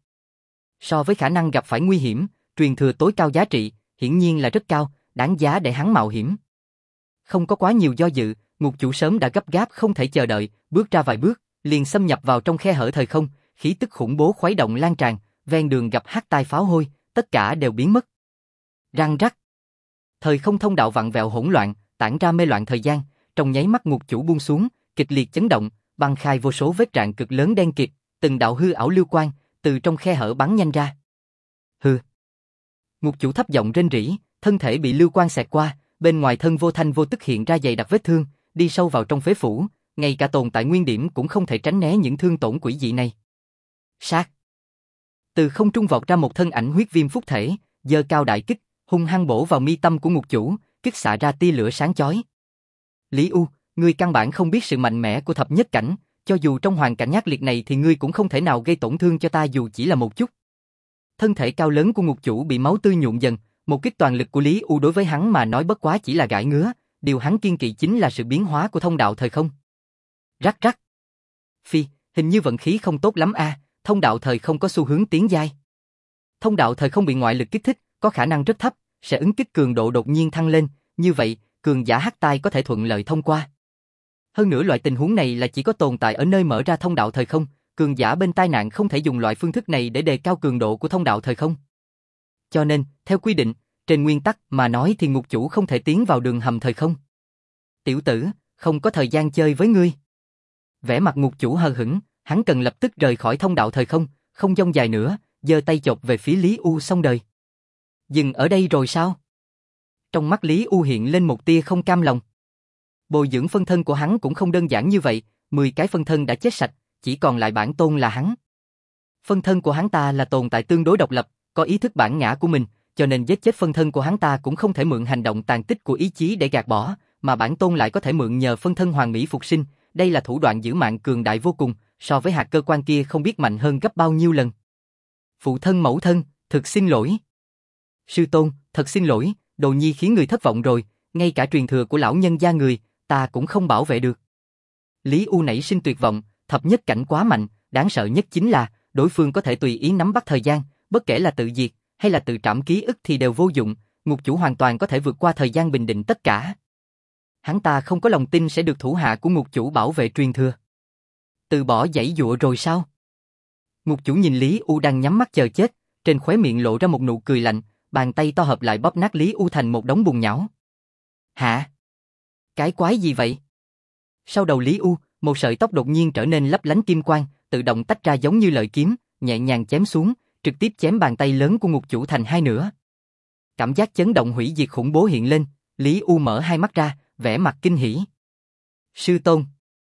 So với khả năng gặp phải nguy hiểm, truyền thừa tối cao giá trị, hiển nhiên là rất cao, đáng giá để hắn mạo hiểm. Không có quá nhiều do dự, ngục chủ sớm đã gấp gáp không thể chờ đợi, bước ra vài bước, liền xâm nhập vào trong khe hở thời không, khí tức khủng bố khuấy động lan tràn, ven đường gặp hắc tai pháo hôi, tất cả đều biến mất. Răng rắc. Thời không thông đạo vặn vẹo hỗn loạn, tản ra mê loạn thời gian, trong nháy mắt ngục chủ buông xuống, kịch liệt chấn động, băng khai vô số vết rạn cực lớn đen kịt, từng đạo hư ảo lưu quang từ trong khe hở bắn nhanh ra. Hừ. Ngục chủ thấp giọng rên rỉ, thân thể bị lưu quang xẹt qua, bên ngoài thân vô thanh vô tức hiện ra dày đặc vết thương, đi sâu vào trong phế phủ, ngay cả tồn tại nguyên điểm cũng không thể tránh né những thương tổn quỷ dị này. Sát. Từ không trung vọt ra một thân ảnh huyết viêm phúc thể, giơ cao đại kích, hung hăng bổ vào mi tâm của ngục chủ, kích xạ ra tia lửa sáng chói. Lý U, ngươi căn bản không biết sự mạnh mẽ của thập nhất cảnh, cho dù trong hoàn cảnh ác liệt này thì ngươi cũng không thể nào gây tổn thương cho ta dù chỉ là một chút. Thân thể cao lớn của ngục chủ bị máu tươi nhuộm dần, một kích toàn lực của Lý U đối với hắn mà nói bất quá chỉ là gãi ngứa, điều hắn kiêng kỵ chính là sự biến hóa của thông đạo thời không. Rắc rắc. Phi, hình như vận khí không tốt lắm a, thông đạo thời không có xu hướng tiến giai. Thông đạo thời không bị ngoại lực kích thích, có khả năng rất thấp, sẽ ứng kích cường độ đột nhiên thăng lên, như vậy, cường giả hắc tai có thể thuận lợi thông qua. Hơn nữa loại tình huống này là chỉ có tồn tại ở nơi mở ra thông đạo thời không, cường giả bên tai nạn không thể dùng loại phương thức này để đề cao cường độ của thông đạo thời không. Cho nên, theo quy định, trên nguyên tắc mà nói thì ngục chủ không thể tiến vào đường hầm thời không. Tiểu tử, không có thời gian chơi với ngươi. Vẻ mặt ngục chủ hờ hững, hắn cần lập tức rời khỏi thông đạo thời không, không dông dài nữa, giơ tay chộp về phía Lý U xong đời. Dừng ở đây rồi sao? Trong mắt Lý U hiện lên một tia không cam lòng. Bồi dưỡng phân thân của hắn cũng không đơn giản như vậy, 10 cái phân thân đã chết sạch, chỉ còn lại bản tôn là hắn. Phân thân của hắn ta là tồn tại tương đối độc lập, có ý thức bản ngã của mình, cho nên giết chết phân thân của hắn ta cũng không thể mượn hành động tàn tích của ý chí để gạt bỏ, mà bản tôn lại có thể mượn nhờ phân thân hoàn mỹ phục sinh, đây là thủ đoạn giữ mạng cường đại vô cùng, so với hạt cơ quan kia không biết mạnh hơn gấp bao nhiêu lần. Phụ thân mẫu thân, thực xin lỗi. Sư tôn, thật xin lỗi, Đồ Nhi khiến người thất vọng rồi, ngay cả truyền thừa của lão nhân gia người, ta cũng không bảo vệ được. Lý U nảy sinh tuyệt vọng, thập nhất cảnh quá mạnh, đáng sợ nhất chính là, đối phương có thể tùy ý nắm bắt thời gian, bất kể là tự diệt, hay là tự trảm ký ức thì đều vô dụng, ngục chủ hoàn toàn có thể vượt qua thời gian bình định tất cả. Hắn ta không có lòng tin sẽ được thủ hạ của ngục chủ bảo vệ truyền thừa. Từ bỏ giãy giụa rồi sao? Ngục chủ nhìn Lý U đang nhắm mắt chờ chết, trên khóe miệng lộ ra một nụ cười lạnh, bàn tay to hợp lại bóp nát Lý U thành một đống bùn nhão. Hả? Cái quái gì vậy? Sau đầu Lý U, một sợi tóc đột nhiên trở nên lấp lánh kim quang, tự động tách ra giống như lợi kiếm, nhẹ nhàng chém xuống, trực tiếp chém bàn tay lớn của ngục chủ thành hai nửa. Cảm giác chấn động hủy diệt khủng bố hiện lên, Lý U mở hai mắt ra, vẻ mặt kinh hỉ. Sư tôn.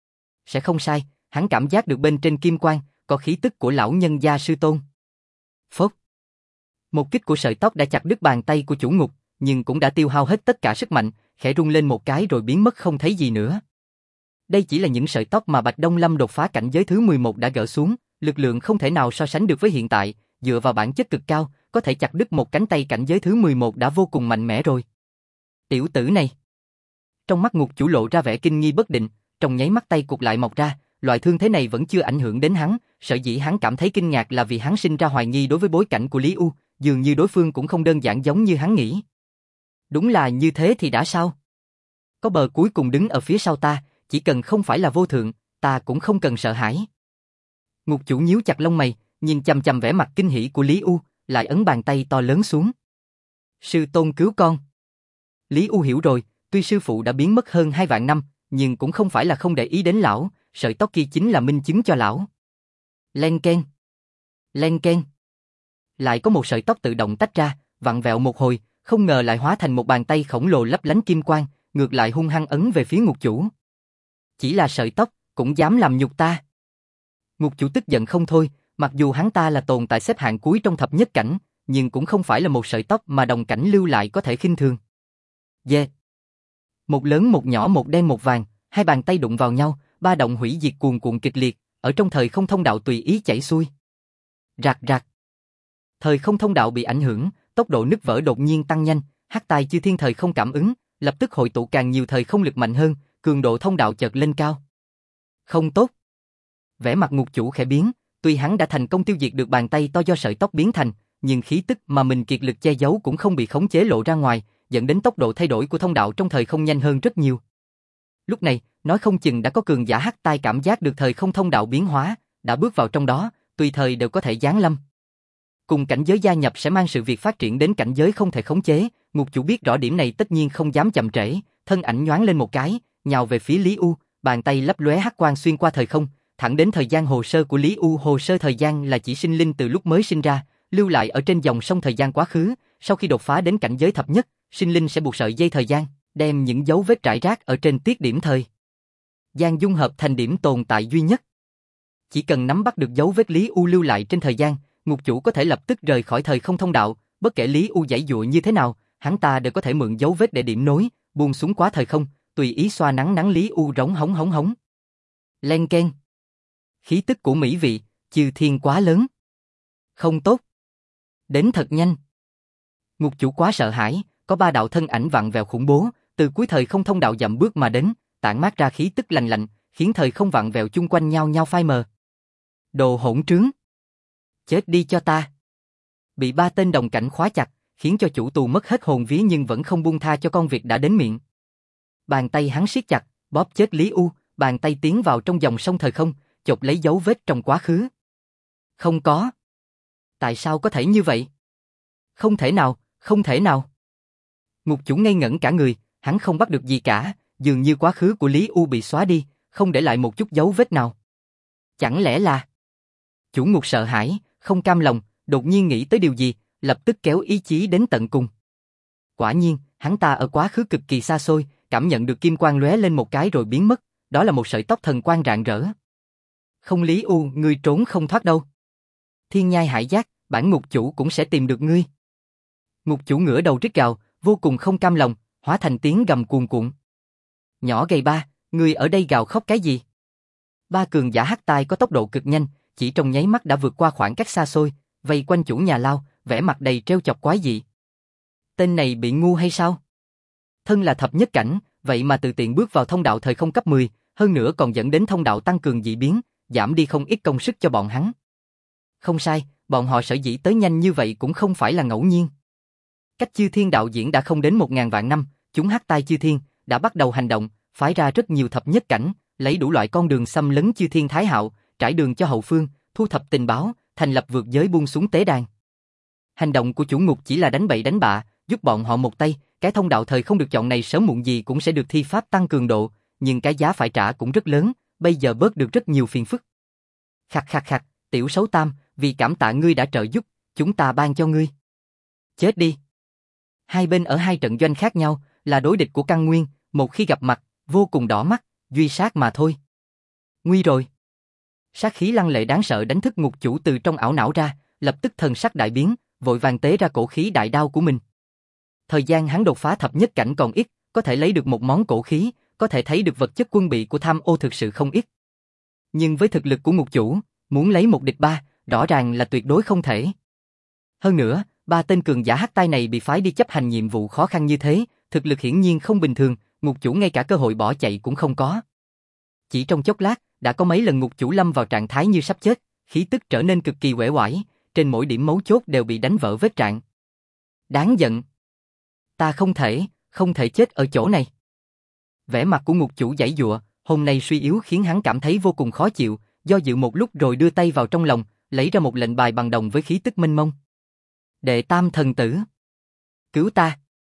Sẽ không sai, hắn cảm giác được bên trên kim quang, có khí tức của lão nhân gia sư tôn. Phốc. Một kích của sợi tóc đã chặt đứt bàn tay của chủ ngục, nhưng cũng đã tiêu hao hết tất cả sức mạnh, khẽ rung lên một cái rồi biến mất không thấy gì nữa. Đây chỉ là những sợi tóc mà Bạch Đông Lâm đột phá cảnh giới thứ 11 đã gỡ xuống, lực lượng không thể nào so sánh được với hiện tại, dựa vào bản chất cực cao, có thể chặt đứt một cánh tay cảnh giới thứ 11 đã vô cùng mạnh mẽ rồi. Tiểu tử này. Trong mắt ngục chủ lộ ra vẻ kinh nghi bất định, trong nháy mắt tay cụt lại mọc ra, loại thương thế này vẫn chưa ảnh hưởng đến hắn, sở dĩ hắn cảm thấy kinh ngạc là vì hắn sinh ra hoài nghi đối với bối cảnh của Lý U, dường như đối phương cũng không đơn giản giống như hắn nghĩ. Đúng là như thế thì đã sao? Có bờ cuối cùng đứng ở phía sau ta, chỉ cần không phải là vô thượng, ta cũng không cần sợ hãi. Ngục chủ nhíu chặt lông mày, nhìn chằm chằm vẻ mặt kinh hỉ của Lý U, lại ấn bàn tay to lớn xuống. Sư tôn cứu con. Lý U hiểu rồi, tuy sư phụ đã biến mất hơn 2 vạn năm, nhưng cũng không phải là không để ý đến lão, sợi tóc kia chính là minh chứng cho lão. Len keng. Len keng. Lại có một sợi tóc tự động tách ra, vặn vẹo một hồi, không ngờ lại hóa thành một bàn tay khổng lồ lấp lánh kim quang, ngược lại hung hăng ấn về phía ngục chủ. Chỉ là sợi tóc, cũng dám làm nhục ta. Ngục chủ tức giận không thôi, mặc dù hắn ta là tồn tại xếp hạng cuối trong thập nhất cảnh, nhưng cũng không phải là một sợi tóc mà đồng cảnh lưu lại có thể khinh thường. Yeah. Một lớn một nhỏ, một đen một vàng, hai bàn tay đụng vào nhau, ba động hủy diệt cuồn cuộn kịch liệt, ở trong thời không thông đạo tùy ý chảy xuôi. Rạc rạc. Thời không thông đạo bị ảnh hưởng, tốc độ nứt vỡ đột nhiên tăng nhanh, hắc tài chư thiên thời không cảm ứng, lập tức hội tụ càng nhiều thời không lực mạnh hơn, cường độ thông đạo chợt lên cao. Không tốt. Vẻ mặt ngục chủ khẽ biến, tuy hắn đã thành công tiêu diệt được bàn tay to do sợi tóc biến thành, nhưng khí tức mà mình kiệt lực che giấu cũng không bị khống chế lộ ra ngoài, dẫn đến tốc độ thay đổi của thông đạo trong thời không nhanh hơn rất nhiều. Lúc này, nói không chừng đã có cường giả hắc tai cảm giác được thời không thông đạo biến hóa, đã bước vào trong đó, tùy thời đều có thể giáng lâm. Cùng cảnh giới gia nhập sẽ mang sự việc phát triển đến cảnh giới không thể khống chế, ngục chủ biết rõ điểm này tất nhiên không dám chậm trễ, thân ảnh nhoáng lên một cái, nhào về phía Lý U, bàn tay lấp lóe hắc quang xuyên qua thời không, thẳng đến thời gian hồ sơ của Lý U. Hồ sơ thời gian là chỉ sinh linh từ lúc mới sinh ra, lưu lại ở trên dòng sông thời gian quá khứ, sau khi đột phá đến cảnh giới thập nhất, sinh linh sẽ buộc sợi dây thời gian, đem những dấu vết rải rác ở trên tiết điểm thời gian dung hợp thành điểm tồn tại duy nhất. Chỉ cần nắm bắt được dấu vết Lý U lưu lại trên thời gian, ngục chủ có thể lập tức rời khỏi thời không thông đạo, bất kể Lý U giãy giụa như thế nào, hắn ta đều có thể mượn dấu vết để điểm nối, buông xuống quá thời không, tùy ý xoa nắng Lý U rống hống hống hống. Len keng. Khí tức của mỹ vị, chư thiên quá lớn. Không tốt. Đến thật nhanh. Ngục chủ quá sợ hãi, có ba đạo thân ảnh vặn vẹo khủng bố, từ cuối thời không thông đạo dậm bước mà đến, tản mát ra khí tức lành lạnh, khiến thời không vặn vẹo chung quanh nhau nhau phai mờ. Đồ hỗn trướng! Chết đi cho ta! Bị 3 tên đồng cảnh khóa chặt, khiến cho chủ tù mất hết hồn vía nhưng vẫn không buông tha cho con việc đã đến miệng. Bàn tay hắn siết chặt, bóp chết Lý U, bàn tay tiến vào trong dòng sông thời không, chộp lấy dấu vết trong quá khứ. Không có. Tại sao có thể như vậy? Không thể nào, không thể nào. Ngục chủ ngây ngẩn cả người, hắn không bắt được gì cả, dường như quá khứ của Lý U bị xóa đi, không để lại một chút dấu vết nào. Chẳng lẽ là... Chủ ngục sợ hãi, không cam lòng, đột nhiên nghĩ tới điều gì, lập tức kéo ý chí đến tận cùng. Quả nhiên, hắn ta ở quá khứ cực kỳ xa xôi, cảm nhận được kim quang lóe lên một cái rồi biến mất, đó là một sợi tóc thần quang rạng rỡ. Không Lý U, ngươi trốn không thoát đâu. Thiên nhai hải giác, bản ngục chủ cũng sẽ tìm được ngươi. Ngục chủ ngửa đầu rít gào, vô cùng không cam lòng, hóa thành tiếng gầm cuồn cuộn. Nhỏ gầy ba, ngươi ở đây gào khóc cái gì? 3 cường giả hắc tai có tốc độ cực nhanh, chỉ trong nháy mắt đã vượt qua khoảng cách xa xôi, vây quanh chủ nhà lao, vẻ mặt đầy trêu chọc quái dị. Tên này bị ngu hay sao? Thân là thập nhất cảnh, vậy mà tự tiện bước vào thông đạo thời không cấp 10, hơn nữa còn dẫn đến thông đạo tăng cường dị biến, giảm đi không ít công sức cho bọn hắn. Không sai, bọn họ sở dĩ tới nhanh như vậy cũng không phải là ngẫu nhiên. Cách chư thiên đạo diễn đã không đến 1000 vạn năm, chúng hắc tai chư thiên đã bắt đầu hành động, phái ra rất nhiều thập nhất cảnh, lấy đủ loại con đường xâm lấn chư thiên thái hạo, trải đường cho hậu phương, thu thập tình báo, thành lập vượt giới buông xuống tế đàn. Hành động của chủ ngục chỉ là đánh bậy đánh bạ, giúp bọn họ một tay, cái thông đạo thời không được chọn này sớm muộn gì cũng sẽ được thi pháp tăng cường độ, nhưng cái giá phải trả cũng rất lớn, bây giờ bớt được rất nhiều phiền phức. Khặt khặt khặt, tiểu xấu tam, vì cảm tạ ngươi đã trợ giúp, chúng ta ban cho ngươi. Chết đi. Hai bên ở 2 trận doanh khác nhau, là đối địch của căn nguyên, một khi gặp mặt, vô cùng đỏ mắt, duy sát mà thôi. Nguy rồi. Sát khí lăng lệ đáng sợ đánh thức ngục chủ từ trong ảo não ra, lập tức thần sắc đại biến, vội vàng tế ra cổ khí đại đao của mình. Thời gian hắn đột phá thập nhất cảnh còn ít, có thể lấy được một món cổ khí, có thể thấy được vật chất quân bị của Tham Ô thực sự không ít. Nhưng với thực lực của ngục chủ, muốn lấy 1 địch 3, rõ ràng là tuyệt đối không thể. Hơn nữa, 3 tên cường giả hắc tai này bị phái đi chấp hành nhiệm vụ khó khăn như thế, thực lực hiển nhiên không bình thường, ngục chủ ngay cả cơ hội bỏ chạy cũng không có. Chỉ trong chốc lát, đã có mấy lần ngục chủ lâm vào trạng thái như sắp chết, khí tức trở nên cực kỳ uể oải, trên mỗi điểm mấu chốt đều bị đánh vỡ vết rạn. Đáng giận. Ta không thể chết ở chỗ này. Vẻ mặt của ngục chủ giãy giụa, hôm nay suy yếu khiến hắn cảm thấy vô cùng khó chịu, do dự một lúc rồi đưa tay vào trong lòng, lấy ra một lệnh bài bằng đồng với khí tức mênh mông. Đệ tam thần tử. Cứu ta.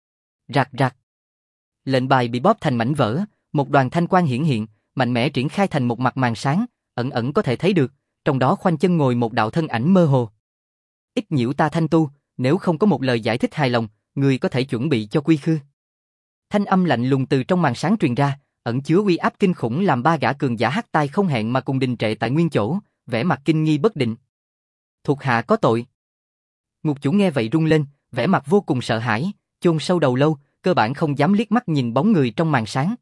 Rạc rạc. Lệnh bài bị bóp thành mảnh vỡ, một đoàn thanh quang hiển hiện, mạnh mẽ triển khai thành một mặt màn sáng, ẩn ẩn có thể thấy được, trong đó khoanh chân ngồi một đạo thân ảnh mơ hồ. Ít nhiễu ta thanh tu, nếu không có một lời giải thích hài lòng, người có thể chuẩn bị cho quy khư. Thanh âm lạnh lùng từ trong màn sáng truyền ra, ẩn chứa uy áp kinh khủng làm 3 gã cường giả hắc tai không hẹn mà cùng đình trệ tại nguyên chỗ, vẻ mặt kinh nghi bất định. Thuộc hạ có tội. Ngục chủ nghe vậy rung lên, vẻ mặt vô cùng sợ hãi, chôn sâu đầu lâu, cơ bản không dám liếc mắt nhìn bóng người trong màn sáng.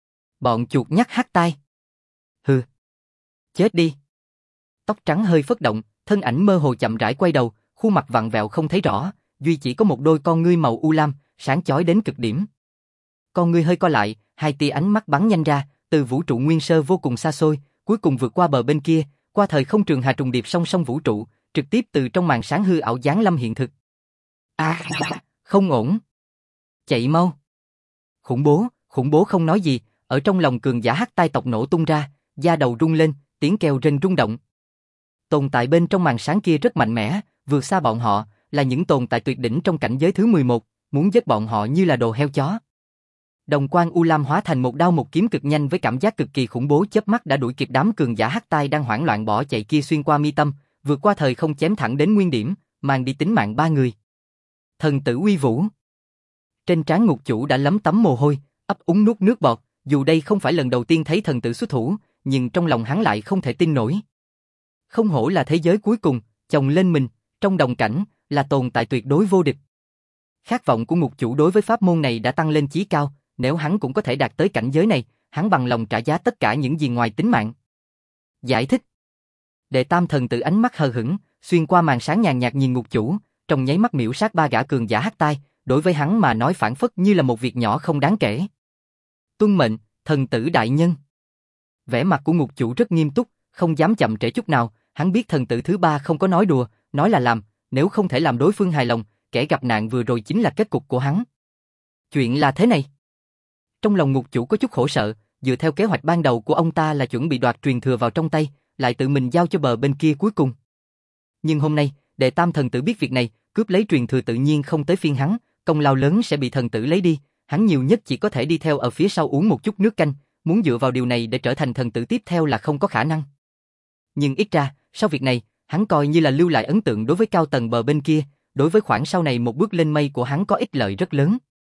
Bọn chuột nhắt hắc tai. Hừ. Chết đi. Tóc trắng hơi phất động, thân ảnh mơ hồ chậm rãi quay đầu, khuôn mặt vặn vẹo không thấy rõ, duy chỉ có một đôi con ngươi màu u lam, sáng chói đến cực điểm. Con ngươi hơi co lại, 2 tia ánh mắt bắn nhanh ra, từ vũ trụ nguyên sơ vô cùng xa xôi, cuối cùng vượt qua bờ bên kia, qua thời không trường hà trùng điệp song song vũ trụ, trực tiếp từ trong màn sáng hư ảo giáng lâm hiện thực. Không ổn. Chạy mau. Khủng bố không nói gì, ở trong lòng cường giả hắc tai tộc nổ tung ra, da đầu rung lên, tiếng kêu rên rung động. Tồn tại bên trong màn sáng kia rất mạnh mẽ, vượt xa bọn họ, là những tồn tại tuyệt đỉnh trong cảnh giới thứ 11, muốn giết bọn họ như là đồ heo chó. Đồng quang u lam hóa thành một đao một kiếm cực nhanh với cảm giác cực kỳ khủng bố, chớp mắt đã đuổi kịp đám cường giả hắc tai đang hoảng loạn bỏ chạy kia, xuyên qua mi tâm, vượt qua thời không chém thẳng đến nguyên điểm, mang đi tính mạng 3 người. Thần tử uy vũ. Trên trán ngục chủ đã lấm tấm mồ hôi, ấp úng nuốt nước bọt, dù đây không phải lần đầu tiên thấy thần tử xuất thủ, nhưng trong lòng hắn lại không thể tin nổi. Không hổ là thế giới cuối cùng, chồng lên mình, trong đồng cảnh, là tồn tại tuyệt đối vô địch. Khát vọng của ngục chủ đối với pháp môn này đã tăng lên chí cao, nếu hắn cũng có thể đạt tới cảnh giới này, hắn bằng lòng trả giá tất cả những gì ngoài tính mạng. Giải thích. Đệ tam thần tử ánh mắt hờ hững, xuyên qua màn sáng nhàn nhạt nhìn ngục chủ, trong nháy mắt miểu sát 3 gã cường giả hắc tai, đối với hắn mà nói phản phất như là một việc nhỏ không đáng kể. Tuân mệnh, thần tử đại nhân. Vẻ mặt của ngục chủ rất nghiêm túc, không dám chậm trễ chút nào, hắn biết thần tử thứ ba không có nói đùa, nói là làm, nếu không thể làm đối phương hài lòng, kẻ gặp nạn vừa rồi chính là kết cục của hắn. Chuyện là thế này. Trong lòng ngục chủ có chút khổ sợ, dựa theo kế hoạch ban đầu của ông ta là chuẩn bị đoạt truyền thừa vào trong tay, lại tự mình giao cho bờ bên kia cuối cùng. Nhưng hôm nay, đệ tam thần tử biết việc này, cướp lấy truyền thừa tự nhiên không tới phiên hắn, công lao lớn sẽ bị thần tử lấy đi, hắn nhiều nhất chỉ có thể đi theo ở phía sau uống một chút nước canh, muốn dựa vào điều này để trở thành thần tử tiếp theo là không có khả năng. Nhưng ít ra, sau việc này, hắn coi như là lưu lại ấn tượng đối với cao tầng bờ bên kia, đối với khoản sau này một bước lên mây của hắn có ích lợi rất lớn.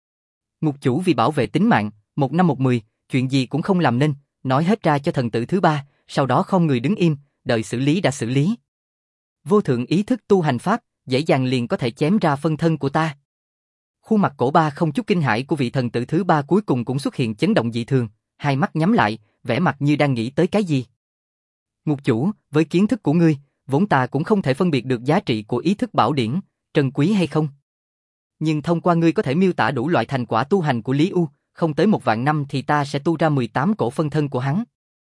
Ngục chủ vì bảo vệ tính mạng, 1/10, chuyện gì cũng không làm nên, nói hết ra cho thần tử thứ ba, sau đó không người đứng im, đợi xử lý đã xử lý. Vô thượng ý thức tu hành pháp, dễ dàng liền có thể chém ra phân thân của ta. Khuôn mặt cổ ba không chút kinh hãi của vị thần tử thứ ba cuối cùng cũng xuất hiện chấn động dị thường, hai mắt nhắm lại, vẻ mặt như đang nghĩ tới cái gì. Ngục chủ, với kiến thức của ngươi, vốn ta cũng không thể phân biệt được giá trị của ý thức bảo điển, trân quý hay không. Nhưng thông qua ngươi có thể miêu tả đủ loại thành quả tu hành của Lý U, không tới 1.000 năm thì ta sẽ tu ra 18 cổ phân thân của hắn.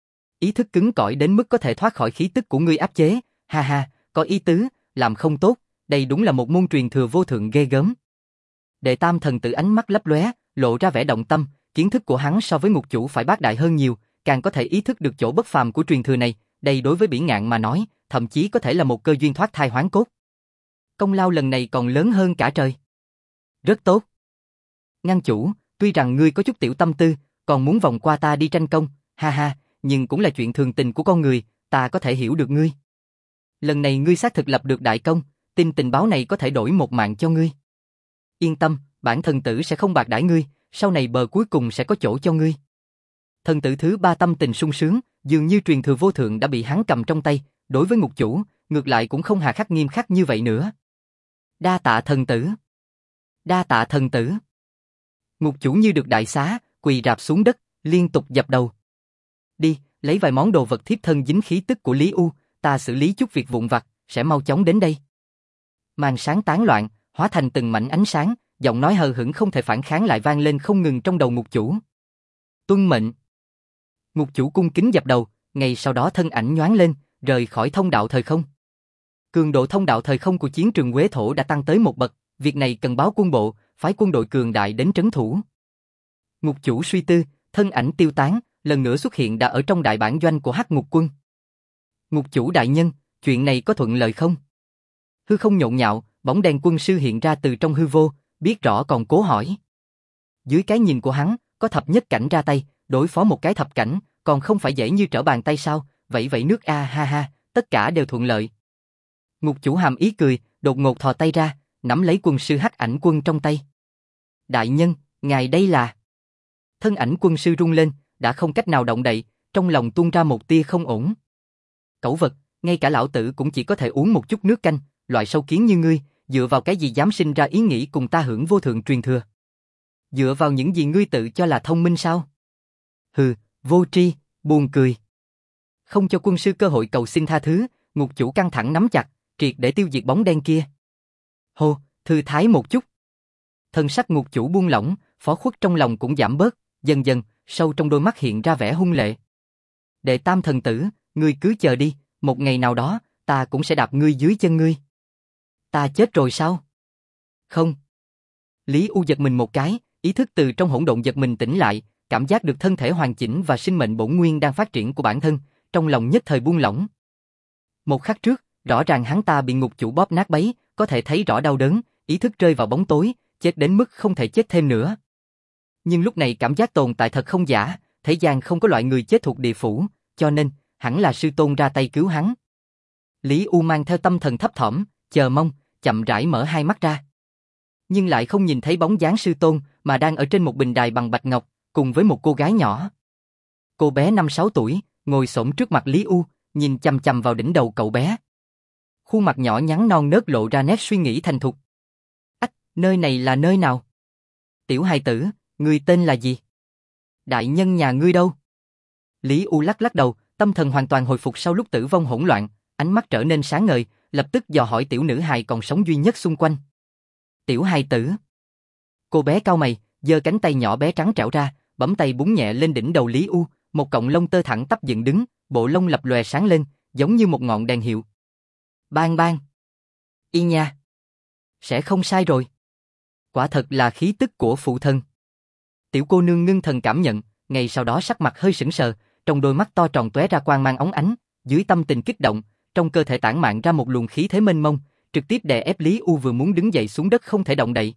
Ý thức cứng cỏi đến mức có thể thoát khỏi khí tức của ngươi áp chế, ha ha, có ý tứ, làm không tốt, đây đúng là một môn truyền thừa vô thượng ghê gớm. Đệ tam thần tử ánh mắt lấp lóe, lộ ra vẻ động tâm, kiến thức của hắn so với ngục chủ phải bác đại hơn nhiều, càng có thể ý thức được chỗ bất phàm của truyền thừa này, đây đối với Bỉ Ngạn mà nói, thậm chí có thể là một cơ duyên thoát thai hoán cốt. Công lao lần này còn lớn hơn cả trời. Rất tốt. Ngăn chủ, tuy rằng ngươi có chút tiểu tâm tư, còn muốn vòng qua ta đi tranh công, ha ha, nhưng cũng là chuyện thường tình của con người, ta có thể hiểu được ngươi. Lần này ngươi xác thực lập được đại công, tin tình báo này có thể đổi một mạng cho ngươi. Yên tâm, bản thần tử sẽ không bạc đãi ngươi, sau này bờ cuối cùng sẽ có chỗ cho ngươi. Thần tử thứ ba tâm tình sung sướng, dường như truyền thừa vô thượng đã bị hắn cầm trong tay, đối với ngục chủ, ngược lại cũng không hà khắc nghiêm khắc như vậy nữa. Đa tạ thần tử. Đa tạ thần tử. Ngục chủ như được đại xá, quỳ rạp xuống đất, liên tục dập đầu. Đi, lấy vài món đồ vật thiếp thân dính khí tức của Lý U, ta xử lý chút việc vụn vặt, sẽ mau chóng đến đây. Màn sáng tán loạn, hóa thành từng mảnh ánh sáng, giọng nói hờ hững không thể phản kháng lại vang lên không ngừng trong đầu ngục chủ. Tuân mệnh. Ngục chủ cung kính dập đầu, ngay sau đó thân ảnh nhoáng lên, rời khỏi thông đạo thời không. Cường độ thông đạo thời không của chiến trường Quế Thổ đã tăng tới một bậc, việc này cần báo quân bộ, phái quân đội cường đại đến trấn thủ. Ngục chủ suy tư, thân ảnh tiêu tán, lần nữa xuất hiện đã ở trong đại bản doanh của Hắc Ngục quân. Ngục chủ đại nhân, chuyện này có thuận lợi không? Hư không nhộn nhạo, bóng đen quân sư hiện ra từ trong hư vô, biết rõ còn cố hỏi. Dưới cái nhìn của hắn, có thập nhất cảnh ra tay, đối phó một cái thập cảnh, còn không phải dễ như trở bàn tay sao, vậy nước a ha ha, tất cả đều thuận lợi. Ngục chủ hàm ý cười, đột ngột thò tay ra, nắm lấy quân sư Hắc Ảnh quân trong tay. Đại nhân, ngài đây là... Thân ảnh quân sư rung lên, đã không cách nào động đậy, trong lòng tuôn ra một tia không ổn. Cẩu vật, ngay cả lão tử cũng chỉ có thể uống một chút nước canh, loại sâu kiến như ngươi, dựa vào cái gì dám sinh ra ý nghĩ cùng ta hưởng vô thượng truyền thừa? Dựa vào những gì ngươi tự cho là thông minh sao? Hừ, vô tri, buồn cười. Không cho quân sư cơ hội cầu xin tha thứ, ngục chủ căng thẳng nắm chặt, triệt để tiêu diệt bóng đen kia. Hô, thư thái một chút. Thân sắc ngục chủ buông lỏng, phó khuất trong lòng cũng giảm bớt, dần dần, sâu trong đôi mắt hiện ra vẻ hung lệ. Đệ tam thần tử, ngươi cứ chờ đi, một ngày nào đó, ta cũng sẽ đạp ngươi dưới chân ngươi. Ta chết rồi sao? Không. Lý U giật mình một cái, ý thức từ trong hỗn độn giật mình tỉnh lại, cảm giác được thân thể hoàn chỉnh và sinh mệnh bổn nguyên đang phát triển của bản thân, trong lòng nhất thời buông lỏng. Một khắc trước, rõ ràng hắn ta bị ngục chủ bóp nát bấy, có thể thấy rõ đau đớn, ý thức rơi vào bóng tối, chết đến mức không thể chết thêm nữa. Nhưng lúc này cảm giác tồn tại thật không giả, thế gian không có loại người chết thuộc địa phủ, cho nên, hẳn là sư tôn ra tay cứu hắn. Lý U mang theo tâm thần thấp thỏm, chờ mong, chậm rãi mở hai mắt ra. Nhưng lại không nhìn thấy bóng dáng sư tôn, mà đang ở trên một bình đài bằng bạch ngọc, cùng với một cô gái nhỏ. Cô bé 5-6 tuổi, ngồi xổm trước mặt Lý U, nhìn chằm chằm vào đỉnh đầu cậu bé. Khuôn mặt nhỏ nhắn non nớt lộ ra nét suy nghĩ thành thục. Ách, nơi này là nơi nào? Tiểu hài tử, ngươi tên là gì? Đại nhân nhà ngươi đâu? Lý U lắc lắc đầu, tâm thần hoàn toàn hồi phục sau lúc tử vong hỗn loạn, ánh mắt trở nên sáng ngời, lập tức dò hỏi tiểu nữ hài còn sống duy nhất xung quanh. Tiểu hài tử. Cô bé cau mày, giơ cánh tay nhỏ bé trắng trẻo ra, bấm tay búng nhẹ lên đỉnh đầu Lý U, một cọng lông tơ thẳng tắp dựng đứng, bộ lông lập lòe sáng lên, giống như một ngọn đèn hiệu. Bang bang. Y nha. Sẽ không sai rồi. Quả thật là khí tức của phụ thân. Tiểu cô nương ngưng thần cảm nhận, ngay sau đó sắc mặt hơi sững sờ, trong đôi mắt to tròn tóe ra quang mang óng ánh, dưới tâm tình kích động, trong cơ thể tản mạn ra một luồng khí thế mênh mông, trực tiếp đè ép Lý U vừa muốn đứng dậy xuống đất không thể động đậy.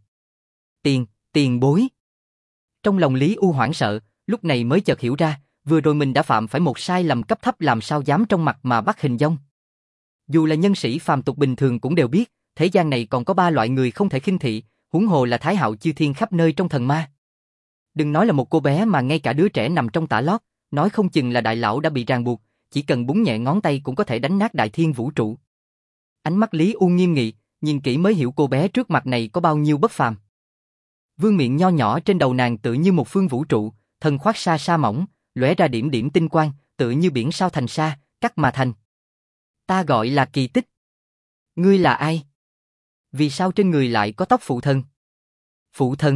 Tiền bối. Trong lòng Lý U hoảng sợ, lúc này mới chợt hiểu ra, vừa rồi mình đã phạm phải một sai lầm cấp thấp, làm sao dám trong mặt mà bắt hình dong. Dù là nhân sĩ phàm tục bình thường cũng đều biết, thế gian này còn có 3 loại người không thể khinh thị, huống hồ là Thái Hạo chư thiên khắp nơi trong thần ma. Đừng nói là một cô bé mà ngay cả đứa trẻ nằm trong tã lót, nói không chừng là đại lão đã bị ràng buộc, chỉ cần búng nhẹ ngón tay cũng có thể đánh nát đại thiên vũ trụ. Ánh mắt Lý U nghiêm nghị, nhìn kỹ mới hiểu cô bé trước mặt này có bao nhiêu bất phàm. Vương miện nho nhỏ trên đầu nàng tựa như một phương vũ trụ, thân khoác sa mỏng, lóe ra điểm điểm tinh quang, tựa như biển sao thành sa, cắt mà thành. Ta gọi là Kỳ Tích. Ngươi là ai? Vì sao trên người lại có tóc phụ thân? Phụ thân?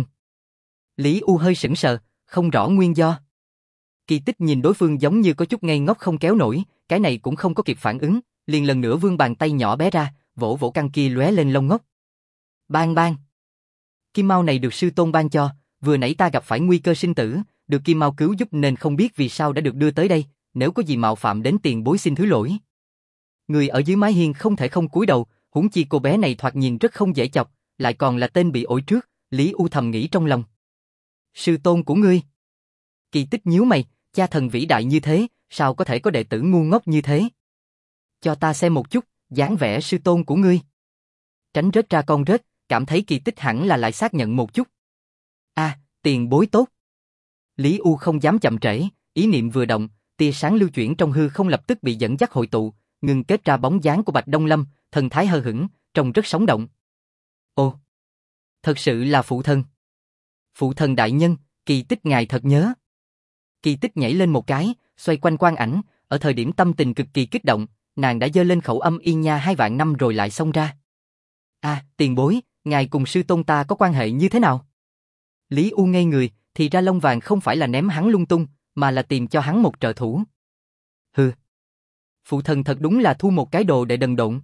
Lý U hơi sững sờ, không rõ nguyên do. Kỳ Tích nhìn đối phương giống như có chút ngây ngốc không kéo nổi, cái này cũng không có kịp phản ứng, liền lần nữa vươn bàn tay nhỏ bé ra, vỗ vỗ căn kia lóe lên lông ngốc. Bang bang. Kim mao này được sư tôn ban cho, vừa nãy ta gặp phải nguy cơ sinh tử, được kim mao cứu giúp nên không biết vì sao đã được đưa tới đây, nếu có gì mạo phạm đến tiền bối xin thứ lỗi. Người ở dưới mái hiên không thể không cúi đầu, huống chi cô bé này thoạt nhìn rất không dễ chọc, lại còn là tên bị ổi trước, Lý U thầm nghĩ trong lòng. Sư tôn của ngươi? Kỳ Tích nhíu mày, cha thần vĩ đại như thế, sao có thể có đệ tử ngu ngốc như thế? Cho ta xem một chút, dáng vẻ sư tôn của ngươi. Tránh rớt ra con rết, cảm thấy Kỳ Tích hẳn là lại xác nhận một chút. Tiền bối tốt. Lý U không dám chậm trễ, ý niệm vừa động, tia sáng lưu chuyển trong hư không lập tức bị dẫn dắt hội tụ, ngưng kết ra bóng dáng của Bạch Đông Lâm, thần thái hờ hững, trông rất sống động. Ồ, thật sự là phụ thân. Phụ thân đại nhân, Kỳ Tích ngài thật nhớ. Kỳ Tích nhảy lên một cái, xoay quanh quang ảnh, ở thời điểm tâm tình cực kỳ kích động, nàng đã giơ lên khẩu âm y nha 2 vạn năm rồi lại xông ra. Tiền bối, ngài cùng sư tôn ta có quan hệ như thế nào? Lý U ngây người, thì ra lông vàng không phải là ném hắn lung tung, mà là tìm cho hắn một trợ thủ. Hừ. Phụ thân thật đúng là thu một cái đồ để đần độn.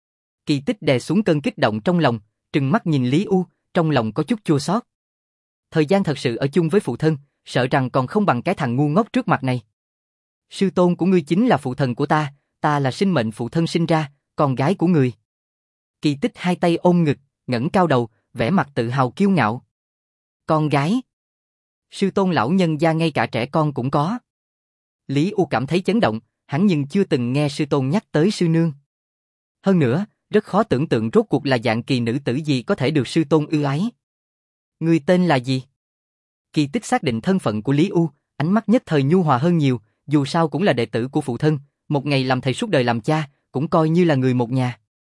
Kỳ Tích đè xuống cơn kích động trong lòng, trừng mắt nhìn Lý U, trong lòng có chút chua xót. Thời gian thật sự ở chung với phụ thân, sợ rằng còn không bằng cái thằng ngu ngốc trước mặt này. Sư tôn của ngươi chính là phụ thần của ta, ta là sinh mệnh phụ thân sinh ra, con gái của người. Kỳ Tích 2 tay ôm ngực, ngẩng cao đầu, vẻ mặt tự hào kiêu ngạo. Con gái? Sư tôn lão nhân gia ngay cả trẻ con cũng có. Lý U cảm thấy chấn động, hắn nhưng chưa từng nghe sư tôn nhắc tới sư nương. Hơn nữa, rất khó tưởng tượng rốt cuộc là dạng kỳ nữ tử gì có thể được sư tôn ưu ái. Người tên là gì? Kỳ Tích xác định thân phận của Lý U, ánh mắt nhất thời nhu hòa hơn nhiều, dù sao cũng là đệ tử của phụ thân, một ngày làm thầy suốt đời làm cha, cũng coi như là người một nhà.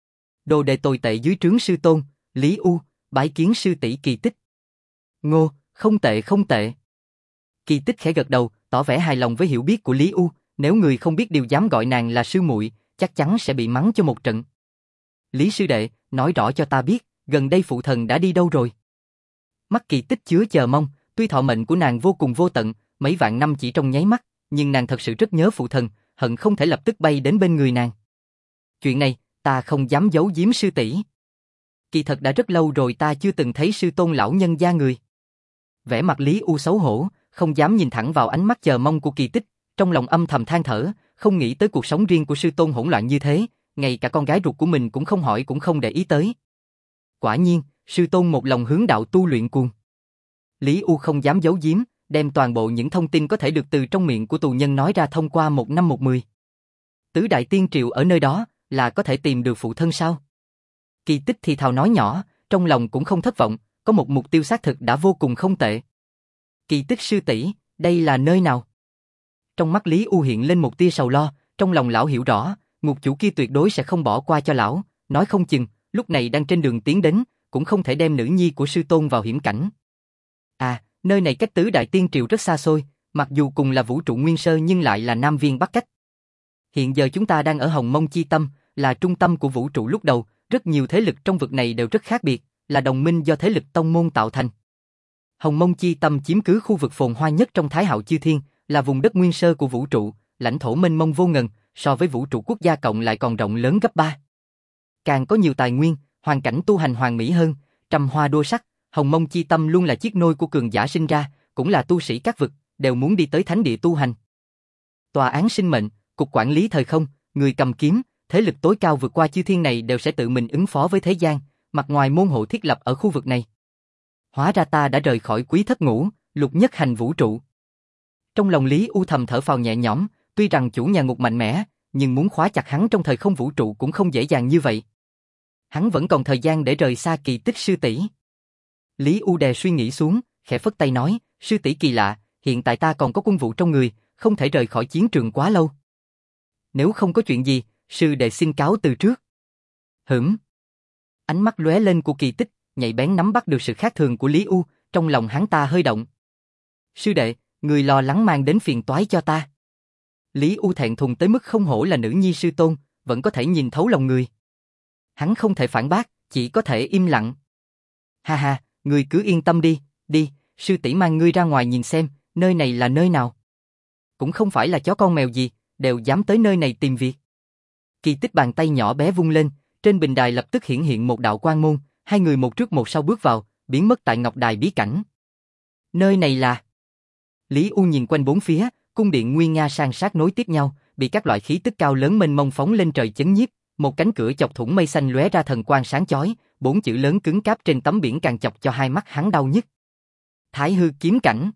Đồ đệ tồi tệ dưới trướng sư tôn, Lý U, bái kiến sư tỷ Kỳ Tích. Ngô, không tệ không tệ. Kỳ Tích khẽ gật đầu, tỏ vẻ hài lòng với hiểu biết của Lý U, nếu người không biết điều dám gọi nàng là sư muội, chắc chắn sẽ bị mắng cho một trận. Lý sư đệ, nói rõ cho ta biết, gần đây phụ thần đã đi đâu rồi? Mắt Kỳ Tích chứa chờ mong, tuy thọ mệnh của nàng vô cùng vô tận, mấy vạn năm chỉ trong nháy mắt, nhưng nàng thật sự rất nhớ phụ thần, hận không thể lập tức bay đến bên người nàng. Chuyện này, ta không dám giấu giếm sư tỷ. Kỳ thật đã rất lâu rồi ta chưa từng thấy sư tôn lão nhân gia người. Vẻ mặt Lý U xấu hổ, không dám nhìn thẳng vào ánh mắt chờ mong của Kỳ Tích, trong lòng âm thầm than thở, không nghĩ tới cuộc sống riêng của sư tôn hỗn loạn như thế, ngay cả con gái ruột của mình cũng không hỏi cũng không để ý tới. Quả nhiên, sư tôn một lòng hướng đạo tu luyện cuồng. Lý U không dám giấu giếm, đem toàn bộ những thông tin có thể được từ trong miệng của tù nhân nói ra thông qua 1 năm 1 10. Tứ đại tiên triều ở nơi đó, là có thể tìm được phụ thân sao? Kỳ Tích thì thào nói nhỏ, trong lòng cũng không thất vọng, có một mục tiêu xác thực đã vô cùng không tệ. Kỳ Tích sư tỷ, đây là nơi nào? Trong mắt Lý U hiện lên một tia sầu lo, trong lòng lão hiểu rõ, ngục chủ kia tuyệt đối sẽ không bỏ qua cho lão, nói không chừng, lúc này đang trên đường tiến đến, cũng không thể đem nữ nhi của sư tôn vào hiểm cảnh. Nơi này cách tứ đại tiên triều rất xa xôi, mặc dù cùng là vũ trụ nguyên sơ nhưng lại là nam viên bắc cách. Hiện giờ chúng ta đang ở Hồng Mông Chi Tâm, là trung tâm của vũ trụ lúc đầu, rất nhiều thế lực trong vực này đều rất khác biệt, là đồng minh do thế lực tông môn tạo thành. Hồng Mông Chi Tâm chiếm cứ khu vực phồn hoa nhất trong Thái Hạo Chư Thiên, là vùng đất nguyên sơ của vũ trụ, lãnh thổ mênh mông vô ngần, so với vũ trụ quốc gia cộng lại còn rộng lớn gấp 3. Càng có nhiều tài nguyên, hoàn cảnh tu hành hoàn mỹ hơn, trăm hoa đua sắc, Hồng Mông Chi Tâm luôn là chiếc nôi của cường giả sinh ra, cũng là tu sĩ các vực, đều muốn đi tới thánh địa tu hành. Tòa án sinh mệnh, cục quản lý thời không, người cầm kiếm, thế lực tối cao vượt qua chư thiên này đều sẽ tự mình ứng phó với thế gian, mặt ngoài môn hộ thiết lập ở khu vực này. Hóa ra ta đã rời khỏi quý thất ngũ, lục nhất hành vũ trụ. Trong lòng Lý U thầm thở phào nhẹ nhõm, tuy rằng chủ nhà ngục mạnh mẽ, nhưng muốn khóa chặt hắn trong thời không vũ trụ cũng không dễ dàng như vậy. Hắn vẫn còn thời gian để rời xa Kỳ Tích sư tỷ. Lý U đè suy nghĩ xuống, khẽ phất tay nói, sư tỷ kỳ lạ, hiện tại ta còn có quân vụ trong người, không thể rời khỏi chiến trường quá lâu. Nếu không có chuyện gì, sư đệ xin cáo từ trước. Hửm. Ánh mắt lóe lên của Kỳ Tích, nhạy bén nắm bắt được sự khác thường của Lý U, trong lòng hắn ta hơi động. Sư đệ, người lo lắng mang đến phiền toái cho ta. Lý U thẹn thùng tới mức không hổ là nữ nhi sư tôn, vẫn có thể nhìn thấu lòng người. Hắn không thể phản bác, chỉ có thể im lặng. Ha ha, ngươi cứ yên tâm đi, đi, sư tỷ mang ngươi ra ngoài nhìn xem, nơi này là nơi nào. Cũng không phải là chó con mèo gì, đều dám tới nơi này tìm việc. Kỳ Tích bàn tay nhỏ bé vung lên, trên bình đài lập tức hiện một đạo quang môn, hai người một trước một sau bước vào, biến mất tại ngọc đài bí cảnh. Nơi này là... Lý U nhìn quanh bốn phía, cung điện nguy nga san sát nối tiếp nhau, bị các loại khí tức cao lớn mênh mông phóng lên trời chấn nhiếp, một cánh cửa chọc thủng mây xanh lóe ra thần quang sáng chói, 4 chữ lớn cứng cáp trên tấm biển càng chọc cho hai mắt hắn đau nhức. Thái hư kiếm cảnh.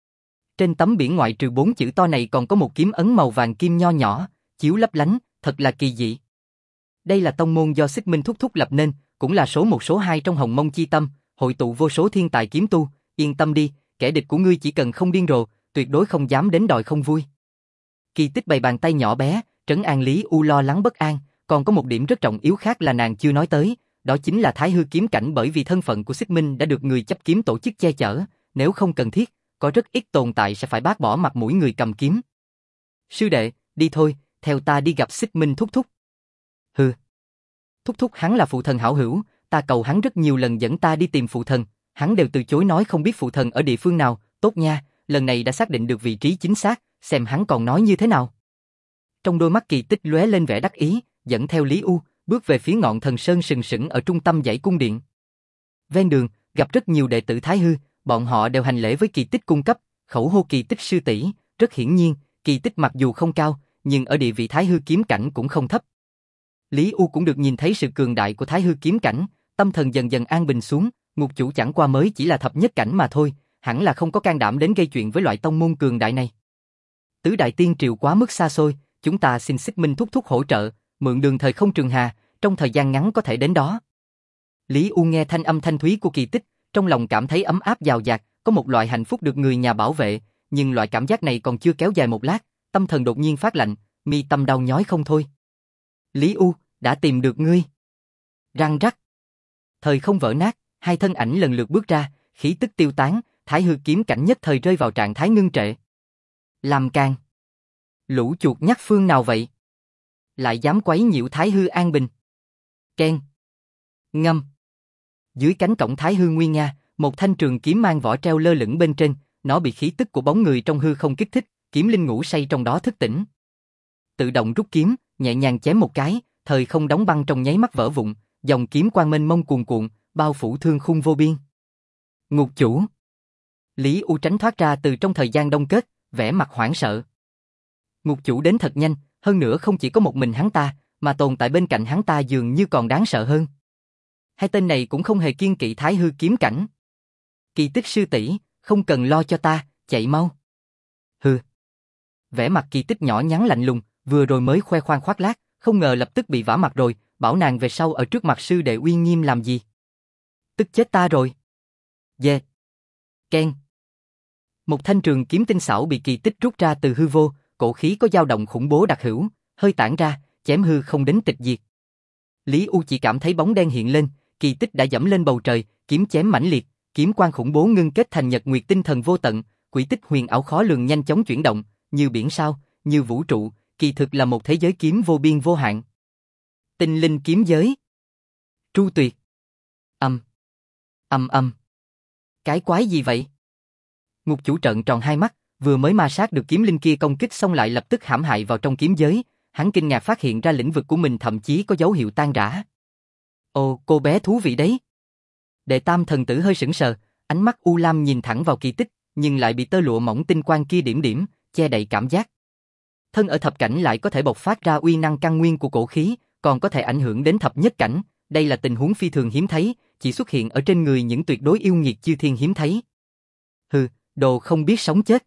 Trên tấm biển ngoại trừ 4 chữ to này còn có một kiếm ấn màu vàng kim nho nhỏ, chiếu lấp lánh, thật là kỳ dị. Đây là tông môn do Xích Minh thúc thúc lập nên, cũng là số 1 số 2 trong Hồng Mông Chi Tâm, hội tụ vô số thiên tài kiếm tu, yên tâm đi, kẻ địch của ngươi chỉ cần không điên rồ, tuyệt đối không dám đến đòi không vui. Kỳ Tích bày bàn tay nhỏ bé, trấn an Lý U lo lắng bất an, còn có một điểm rất trọng yếu khác là nàng chưa nói tới, đó chính là Thái hư kiếm cảnh, bởi vì thân phận của Xích Minh đã được người chấp kiếm tổ chức che chở, nếu không cần thiết, có rất ít tồn tại sẽ phải bác bỏ mặt mũi người cầm kiếm. Sư đệ, đi thôi, theo ta đi gặp Xích Minh thúc thúc. Hừ. Thúc thúc hắn là phụ thần hảo hữu, ta cầu hắn rất nhiều lần dẫn ta đi tìm phụ thần, hắn đều từ chối nói không biết phụ thần ở địa phương nào, tốt nha, lần này đã xác định được vị trí chính xác, xem hắn còn nói như thế nào. Trong đôi mắt Kỳ Tích lóe lên vẻ đắc ý, dẫn theo Lý U, bước về phía ngọn thần sơn sừng sững ở trung tâm dãy cung điện. Ven đường, gặp rất nhiều đệ tử Thái hư, bọn họ đều hành lễ với Kỳ Tích cung cấp, khẩu hô Kỳ Tích sư tỷ, rất hiển nhiên, Kỳ Tích mặc dù không cao, nhưng ở địa vị Thái hư kiếm cảnh cũng không thấp. Lý U cũng được nhìn thấy sự cường đại của Thái hư kiếm cảnh, tâm thần dần dần an bình xuống, ngục chủ chẳng qua mới chỉ là thập nhất cảnh mà thôi, hẳn là không có can đảm đến gây chuyện với loại tông môn cường đại này. Tứ đại tiên triều quá mức xa xôi, chúng ta xin Xích Minh thúc thúc hỗ trợ, mượn đường thời không trường hà, trong thời gian ngắn có thể đến đó. Lý U nghe thanh âm thanh thúy của Kỳ Tích, trong lòng cảm thấy ấm áp dào dạt, có một loại hạnh phúc được người nhà bảo vệ, nhưng loại cảm giác này còn chưa kéo dài một lát, tâm thần đột nhiên phát lạnh, mi tâm đau nhói không thôi. Lý U, đã tìm được ngươi. Răng rắc. Thời không vỡ nát, hai thân ảnh lần lượt bước ra, khí tức tiêu tán, Thái hư kiếm cảnh nhất thời rơi vào trạng thái ngưng trệ. Làm càn. Lũ chuột nhắt phương nào vậy? Lại dám quấy nhiễu Thái hư an bình. Keng. Ngâm. Dưới cánh cổng Thái hư nguy nga, một thanh trường kiếm mang vỏ treo lơ lửng bên trên, nó bị khí tức của bóng người trong hư không kích thích, kiếm linh ngủ say trong đó thức tỉnh. Tự động rút kiếm, nhẹ nhàng chém một cái, thời không đóng băng trong nháy mắt vỡ vụn, dòng kiếm quang mênh mông cuồn cuộn, bao phủ thương khung vô biên. Ngục chủ. Lý U tránh thoát ra từ trong thời gian đông kết, vẻ mặt hoảng sợ. Ngục chủ đến thật nhanh, hơn nữa không chỉ có một mình hắn ta, mà tồn tại bên cạnh hắn ta dường như còn đáng sợ hơn. Hai tên này cũng không hề kiêng kỵ Thái hư kiếm cảnh. Kỳ Tích sư tỷ, không cần lo cho ta, chạy mau. Hừ. Vẻ mặt Kỳ Tích nhỏ nhắn lạnh lùng, vừa rồi mới khoe khoang khoác lác, không ngờ lập tức bị vả mặt rồi, bảo nàng về sau ở trước mặt sư đệ uy nghiêm làm gì. Tức chết ta rồi. Dê. Ken. Một thanh trường kiếm tinh xảo bị Kỳ Tích rút ra từ hư vô, cổ khí có dao động khủng bố đặc hữu, hơi tản ra, chém hư không đến tịch diệt. Lý U chỉ cảm thấy bóng đen hiện lên, Kỳ Tích đã dẫm lên bầu trời, kiếm chém mãnh liệt, kiếm quang khủng bố ngưng kết thành nhật nguyệt tinh thần vô tận, quỹ tích huyền ảo khó lường nhanh chóng chuyển động, như biển sao, như vũ trụ, kỳ thực là một thế giới kiếm vô biên vô hạn. Tinh linh kiếm giới. Tru tuyệt. Âm. Âm âm. Cái quái gì vậy? Ngục chủ trợn tròn hai mắt, vừa mới ma sát được kiếm linh kia công kích xong lại lập tức hãm hại vào trong kiếm giới, hắn kinh ngạc phát hiện ra lĩnh vực của mình thậm chí có dấu hiệu tan rã. Ồ, cô bé thú vị đấy. Đệ tam thần tử hơi sững sờ, ánh mắt u lam nhìn thẳng vào kỳ tích, nhưng lại bị tơ lụa mỏng tinh quang kia điểm điểm, che đậy cảm giác. Thân ở thập cảnh lại có thể bộc phát ra uy năng căn nguyên của cổ khí, còn có thể ảnh hưởng đến thập nhất cảnh, đây là tình huống phi thường hiếm thấy, chỉ xuất hiện ở trên người những tuyệt đối yêu nghiệt chư thiên hiếm thấy. Hừ, đồ không biết sống chết.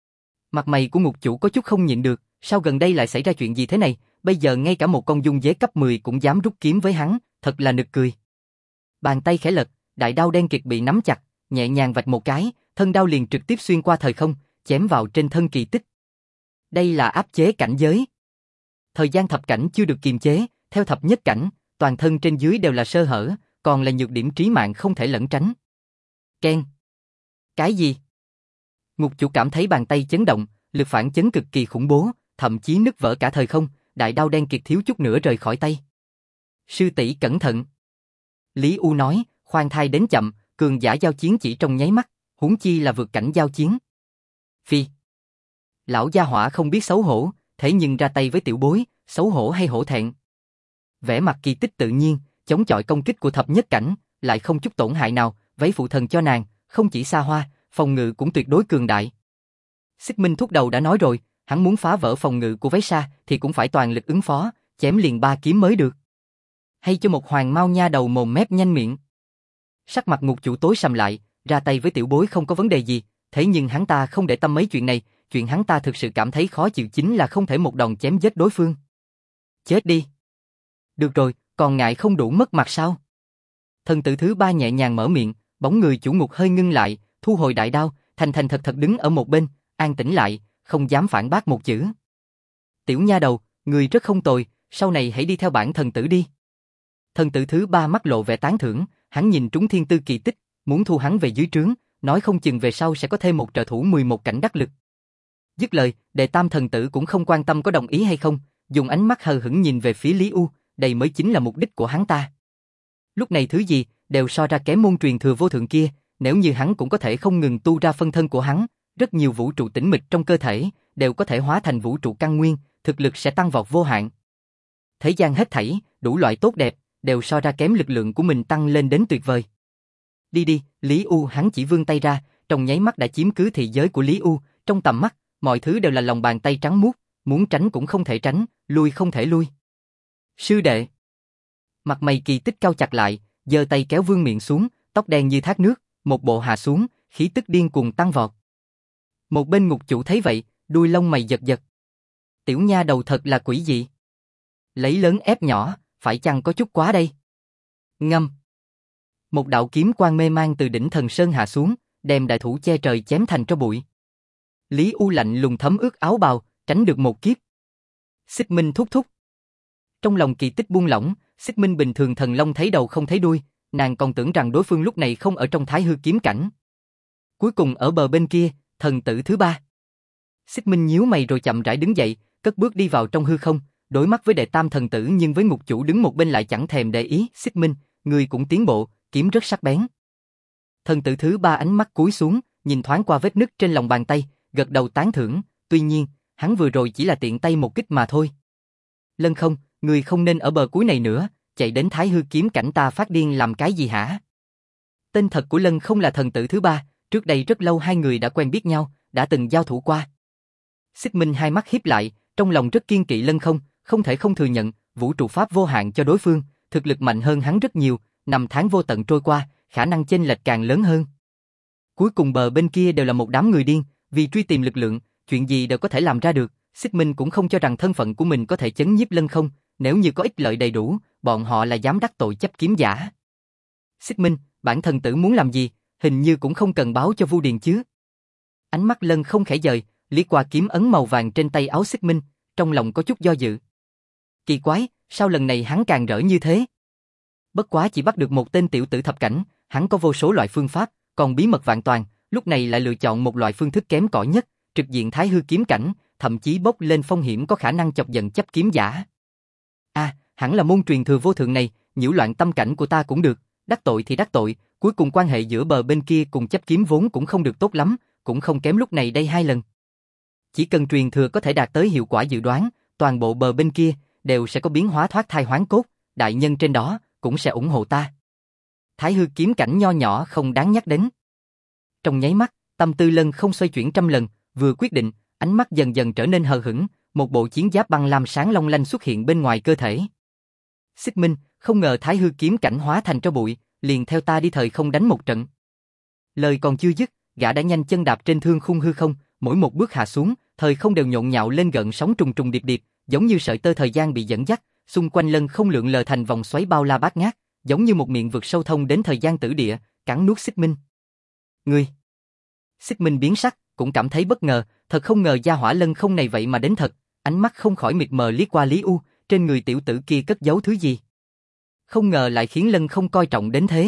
Mặt mày của ngục chủ có chút không nhịn được, sao gần đây lại xảy ra chuyện gì thế này, bây giờ ngay cả một con dung dế cấp 10 cũng dám rút kiếm với hắn, thật là nực cười. Bàn tay khẽ lật, đại đao đen kịt bị nắm chặt, nhẹ nhàng vạch một cái, thân đao liền trực tiếp xuyên qua thời không, chém vào trên thân kỳ tích. Đây là áp chế cảnh giới. Thời gian thập cảnh chưa được kiềm chế, theo thập nhất cảnh, toàn thân trên dưới đều là sơ hở, còn là nhược điểm trí mạng không thể lẩn tránh. Keng. Cái gì? Ngục chủ cảm thấy bàn tay chấn động, lực phản chấn cực kỳ khủng bố, thậm chí nứt vỡ cả thời không, đại đao đen kịt thiếu chút nữa rời khỏi tay. Sư tỷ cẩn thận. Lý U nói, khoan thai đến chậm, cường giả giao chiến chỉ trong nháy mắt, huống chi là vượt cảnh giao chiến. Phi. Lão gia hỏa không biết xấu hổ, thế nhưng ra tay với tiểu bối, xấu hổ hay hổ thẹn. Vẻ mặt kỳ tích tự nhiên, chống chọi công kích của thập nhất cảnh, lại không chút tổn hại nào, váy phụ thần cho nàng, không chỉ xa hoa, phòng ngự cũng tuyệt đối cường đại. Xích Minh thúc đầu đã nói rồi, hắn muốn phá vỡ phòng ngự của váy sa thì cũng phải toàn lực ứng phó, chém liền 3 kiếm mới được. Hay cho một hoàng mao nha đầu mồm mép nhanh miệng. Sắc mặt ngục chủ tối sầm lại, ra tay với tiểu bối không có vấn đề gì, thế nhưng hắn ta không để tâm mấy chuyện này, chuyện hắn ta thực sự cảm thấy khó chịu chính là không thể một đòn chém giết đối phương. Chết đi. Được rồi, còn ngại không đủ mất mặt sao? Thần tử thứ 3 nhẹ nhàng mở miệng, bóng người chủ ngục hơi ngưng lại, thu hồi đại đao, thành thành thật thật đứng ở một bên, an tĩnh lại, không dám phản bác một chữ. Tiểu nha đầu, người rất không tồi, sau này hãy đi theo bản thần tử đi. Thần tử thứ 3 mắt lộ vẻ tán thưởng, hắn nhìn trúng thiên tư kỳ tích, muốn thu hắn về dưới trướng, nói không chừng về sau sẽ có thêm một trợ thủ 11 cảnh đắc lực. Dứt lời, đệ tam thần tử cũng không quan tâm có đồng ý hay không, dùng ánh mắt hờ hững nhìn về phía Lý U, đây mới chính là mục đích của hắn ta. Lúc này thứ gì, đều so ra kém môn truyền thừa vô thượng kia, nếu như hắn cũng có thể không ngừng tu ra phân thân của hắn, rất nhiều vũ trụ tĩnh mịch trong cơ thể, đều có thể hóa thành vũ trụ căn nguyên, thực lực sẽ tăng vọt vô hạn. Thế gian hết thảy, đủ loại tốt đẹp, đều so ra kém lực lượng của mình tăng lên đến tuyệt vời. Đi đi, Lý U hắn chỉ vươn tay ra, trong nháy mắt đã chiếm cứ thị giới của Lý U, trong tầm mắt, mọi thứ đều là lòng bàn tay trắng muốt, muốn tránh cũng không thể tránh, lui không thể lui. Sư đệ. Mặt mày kỳ tích cau chặt lại, giơ tay kéo vương miện xuống, tóc đen như thác nước, một bộ hạ xuống, khí tức điên cuồng tăng vọt. Một bên ngục chủ thấy vậy, đuôi lông mày giật giật. Tiểu nha đầu thật là quỷ dị. Lấy lớn ép nhỏ, phải chăng có chút quá đây? Ngâm. Một đạo kiếm quang mê mang từ đỉnh thần sơn hạ xuống, đem đại thủ che trời chém thành tro bụi. Lý U lạnh lùng thấm ướt áo bào, tránh được một kiếp. Xích Minh thúc thúc. Trong lòng kỳ tích buông lỏng, Xích Minh bình thường thần long thấy đầu không thấy đuôi, nàng còn tưởng rằng đối phương lúc này không ở trong thái hư kiếm cảnh. Cuối cùng ở bờ bên kia, thần tử thứ 3. Xích Minh nhíu mày rồi chậm rãi đứng dậy, cất bước đi vào trong hư không, đối mắt với đệ tam thần tử nhưng với ngục chủ đứng một bên lại chẳng thèm để ý. Xích Minh, người cũng tiến bộ, kiếm rất sắc bén. Thần tử thứ 3 ánh mắt cúi xuống, nhìn thoáng qua vết nứt trên lòng bàn tay, gật đầu tán thưởng, tuy nhiên, hắn vừa rồi chỉ là tiện tay một kích mà thôi. Lân Không, người không nên ở bờ cuối này nữa, chạy đến thái hư kiếm cảnh ta phát điên làm cái gì hả? Tên thật của Lân Không là thần tử thứ 3, trước đây rất lâu hai người đã quen biết nhau, đã từng giao thủ qua. Xích Minh hai mắt híp lại, trong lòng rất kiên kỵ Lân Không, không thể không thừa nhận, vũ trụ pháp vô hạn cho đối phương, thực lực mạnh hơn hắn rất nhiều, năm tháng vô tận trôi qua, khả năng chênh lệch càng lớn hơn. Cuối cùng bờ bên kia đều là một đám người điên, vì truy tìm lực lượng, chuyện gì đều có thể làm ra được. Xích Minh cũng không cho rằng thân phận của mình có thể chấn nhiếp Lân Không, nếu như có ích lợi đầy đủ, bọn họ là dám đắc tội chấp kiếm giả. Xích Minh, bản thần tử muốn làm gì, hình như cũng không cần báo cho Vu Điền chứ. Ánh mắt Lân Không khẽ dời, liếc qua kiếm ấn màu vàng trên tay áo Xích Minh, trong lòng có chút do dự. Kỳ quái, sao lần này hắn càng rỡ như thế? Bất quá chỉ bắt được một tên tiểu tử thập cảnh, hắn có vô số loại phương pháp, còn bí mật vạn toàn, lúc này lại lựa chọn một loại phương thức kém cỏi nhất, trực diện thái hư kiếm cảnh, thậm chí bốc lên phong hiểm có khả năng chọc giận chấp kiếm giả. Hẳn là môn truyền thừa vô thượng này, nhiễu loạn tâm cảnh của ta cũng được, đắc tội thì đắc tội, cuối cùng quan hệ giữa bờ bên kia cùng chấp kiếm vốn cũng không được tốt lắm, cũng không kém lúc này đây 2 lần. Chỉ cần truyền thừa có thể đạt tới hiệu quả dự đoán, toàn bộ bờ bên kia đều sẽ có biến hóa thoát thai hoán cốt, đại nhân trên đó cũng sẽ ủng hộ ta. Thái hư kiếm cảnh nho nhỏ không đáng nhắc đến. Trong nháy mắt, tâm tư Lân không xoay chuyển trăm lần, vừa quyết định, ánh mắt dần dần trở nên hờ hững, một bộ chiến giáp băng lam sáng long lanh xuất hiện bên ngoài cơ thể. Xích Minh, không ngờ Thái hư kiếm cảnh hóa thành tro bụi, liền theo ta đi thời không đánh một trận. Lời còn chưa dứt, gã đã nhanh chân đạp trên thương khung hư không, mỗi một bước hạ xuống, thời không đều nhộn nhạo lên gợn sóng trùng trùng điệp điệp, giống như sợi tơ thời gian bị dẫn dắt, xung quanh Lân không lượn lờ thành vòng xoáy bao la bát ngát, giống như một miệng vực sâu thông đến thời gian tử địa, cắn nuốt Xích Minh. Ngươi! Xích Minh biến sắc, cũng cảm thấy bất ngờ, thật không ngờ gia hỏa Lân không này vậy mà đến thật, ánh mắt không khỏi mịt mờ liếc qua Lý U, trên người tiểu tử kia cất giấu thứ gì. Không ngờ lại khiến Lân không coi trọng đến thế.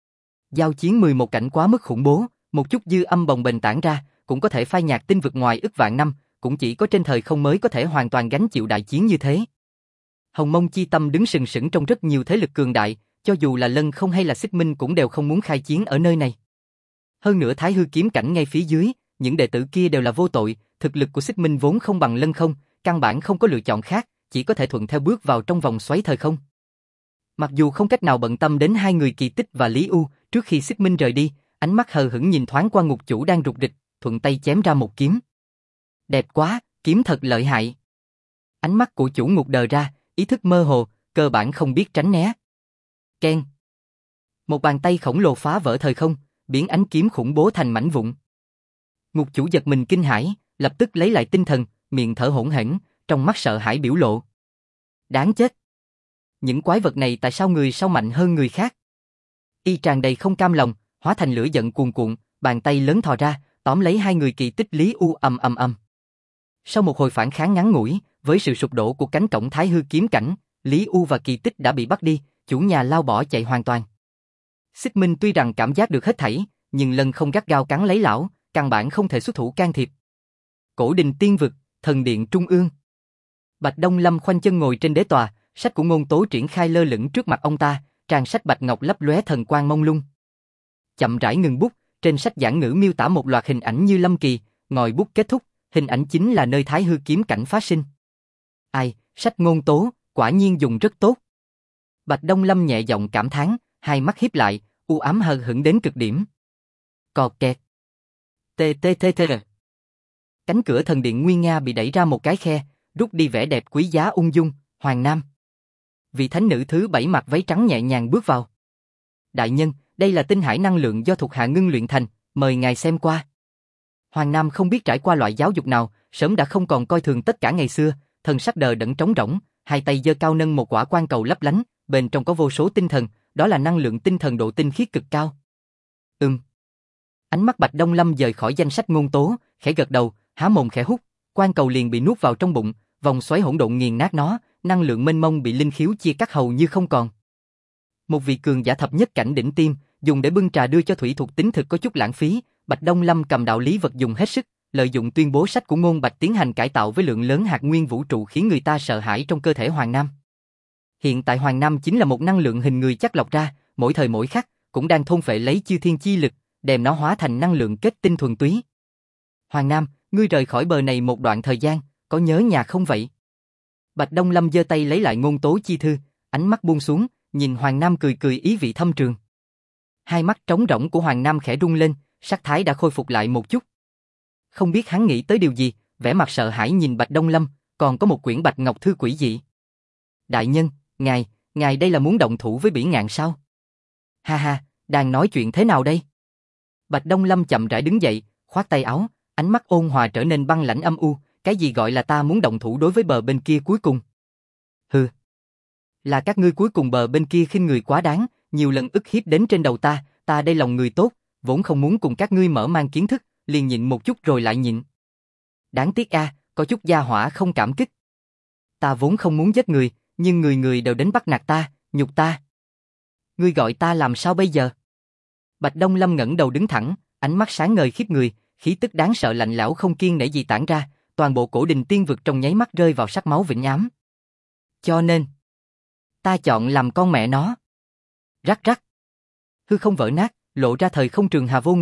Giao chiến 11 cảnh quá mức khủng bố, một chút dư âm bồng bềnh tản ra, cũng có thể phai nhạt tinh vực ngoài ức vạn năm, cũng chỉ có trên thời không mới có thể hoàn toàn gánh chịu đại chiến như thế. Hồng Mông Chi Tâm đứng sừng sững trong rất nhiều thế lực cường đại, cho dù là Lân không hay là Xích Minh cũng đều không muốn khai chiến ở nơi này. Hơn nữa Thái hư kiếm cảnh ngay phía dưới, những đệ tử kia đều là vô tội, thực lực của Xích Minh vốn không bằng Lân không, căn bản không có lựa chọn khác, chỉ có thể thuận theo bước vào trong vòng xoáy thời không. Mặc dù không cách nào bận tâm đến hai người Kỳ Tích và Lý U, trước khi Xích Minh rời đi, ánh mắt hờ hững nhìn thoáng qua ngục chủ đang rục rịch, thuận tay chém ra một kiếm. Đẹp quá, kiếm thật lợi hại. Ánh mắt của chủ ngục đờ ra, ý thức mơ hồ, cơ bản không biết tránh né. Keng. Một bàn tay khổng lồ phá vỡ thời không, biến ánh kiếm khủng bố thành mảnh vụn. Ngục chủ giật mình kinh hãi, lập tức lấy lại tinh thần, miệng thở hổn hển, trong mắt sợ hãi biểu lộ. Đáng chết. Những quái vật này tại sao người sao mạnh hơn người khác? Y tràn đầy không cam lòng, hóa thành lửa giận cuồn cuộn, bàn tay lớn thò ra, tóm lấy hai người Kỳ Tích Lý U ầm ầm ầm. Sau một hồi phản kháng ngắn ngủi, với sự sụp đổ của cánh cổng Thái hư kiếm cảnh, Lý U và Kỳ Tích đã bị bắt đi, chủ nhà lao bỏ chạy hoàn toàn. Xích Minh tuy rằng cảm giác được hết thảy, nhưng Lân không gắt gao cắn lấy lão, căn bản không thể xuất thủ can thiệp. Cổ đình tiên vực, thần điện trung ương. Bạch Đông Lâm khoanh chân ngồi trên đế tòa, sách của Ngôn Tố triển khai lơ lửng trước mặt ông ta, trang sách bạch ngọc lấp lóe thần quang mông lung. Chậm rãi ngừng bút, trên sách giảng ngữ miêu tả một loạt hình ảnh như lâm kỳ, ngòi bút kết thúc, hình ảnh chính là nơi Thái hư kiếm cảnh phát sinh. Ai, sách Ngôn Tố, quả nhiên dùng rất tốt. Bạch Đông Lâm nhẹ giọng cảm thán, hai mắt híp lại, u ám hờ hững đến cực điểm. Cọt kẹt. Tê tê tê tê. Cánh cửa thần điện nguy nga bị đẩy ra một cái khe, rút đi vẻ đẹp quý giá ung dung, Hoàng Nam. Vị thánh nữ thứ 7 mặc váy trắng nhẹ nhàng bước vào. Đại nhân, đây là tinh hải năng lượng do thuộc hạ ngưng luyện thành, mời ngài xem qua. Hoàng Nam không biết trải qua loại giáo dục nào, sớm đã không còn coi thường tất cả ngày xưa, thần sắc đờ đẫn trống rỗng, hai tay giơ cao nâng một quả quan cầu lấp lánh, bên trong có vô số tinh thần, đó là năng lượng tinh thần độ tinh khiết cực cao. Ánh mắt Bạch Đông Lâm dời khỏi danh sách Ngôn Tố, khẽ gật đầu, há mồm khẽ hút, quan cầu liền bị nuốt vào trong bụng, vòng xoáy hỗn độn nghiền nát nó, năng lượng mênh mông bị linh khiếu chia cắt hầu như không còn. Một vị cường giả thập nhất cảnh đỉnh tiêm, dùng để bưng trà đưa cho thủy thuộc tính thực có chút lãng phí, Bạch Đông Lâm cầm đạo lý vật dùng hết sức, lợi dụng tuyên bố sách của Ngôn Bạch tiến hành cải tạo với lượng lớn hạt nguyên vũ trụ khiến người ta sợ hãi trong cơ thể Hoàng Nam. Hiện tại Hoàng Nam chính là một năng lượng hình người chắc lọc ra, mỗi thời mỗi khắc cũng đang thôn phệ lấy chư thiên chi lực, đem nó hóa thành năng lượng kết tinh thuần túy. Hoàng Nam, ngươi rời khỏi bờ này một đoạn thời gian, có nhớ nhà không vậy? Bạch Đông Lâm giơ tay lấy lại Ngôn Tố chi thư, ánh mắt buông xuống, nhìn Hoàng Nam cười cười ý vị thâm trường. Hai mắt trống rỗng của Hoàng Nam khẽ rung lên, sắc thái đã khôi phục lại một chút. Không biết hắn nghĩ tới điều gì, vẻ mặt sợ hãi nhìn Bạch Đông Lâm, còn có một quyển bạch ngọc thư quỷ dị. Đại nhân, ngài đây là muốn động thủ với Bỉ Ngạn sao? Ha ha, đang nói chuyện thế nào đây? Bạch Đông Lâm chậm rãi đứng dậy, khoát tay áo, ánh mắt ôn hòa trở nên băng lãnh âm u, cái gì gọi là ta muốn động thủ đối với bờ bên kia cuối cùng? Hừ. Là các ngươi cuối cùng bờ bên kia khinh người quá đáng, nhiều lần ức hiếp đến trên đầu ta đây lòng người tốt, vốn không muốn cùng các ngươi mở mang kiến thức, liền nhịn một chút rồi lại nhịn. Đáng tiếc có chút gia hỏa không cảm kích. Ta vốn không muốn giết người, nhưng người đều đến bắt nạt ta, nhục ta. Ngươi gọi ta làm sao bây giờ? Bạch Đông Lâm ngẩng đầu đứng thẳng, ánh mắt sáng ngời khiếp người, khí tức đáng sợ lạnh lẽo không kiêng nể gì tản ra, toàn bộ cổ đình tiên vực trong nháy mắt rơi vào sắc máu vĩnh ám. Cho nên, ta chọn làm con mẹ nó. Rắc rắc. Hư không vỡ nát, lộ ra thời không trường hà vô ngần,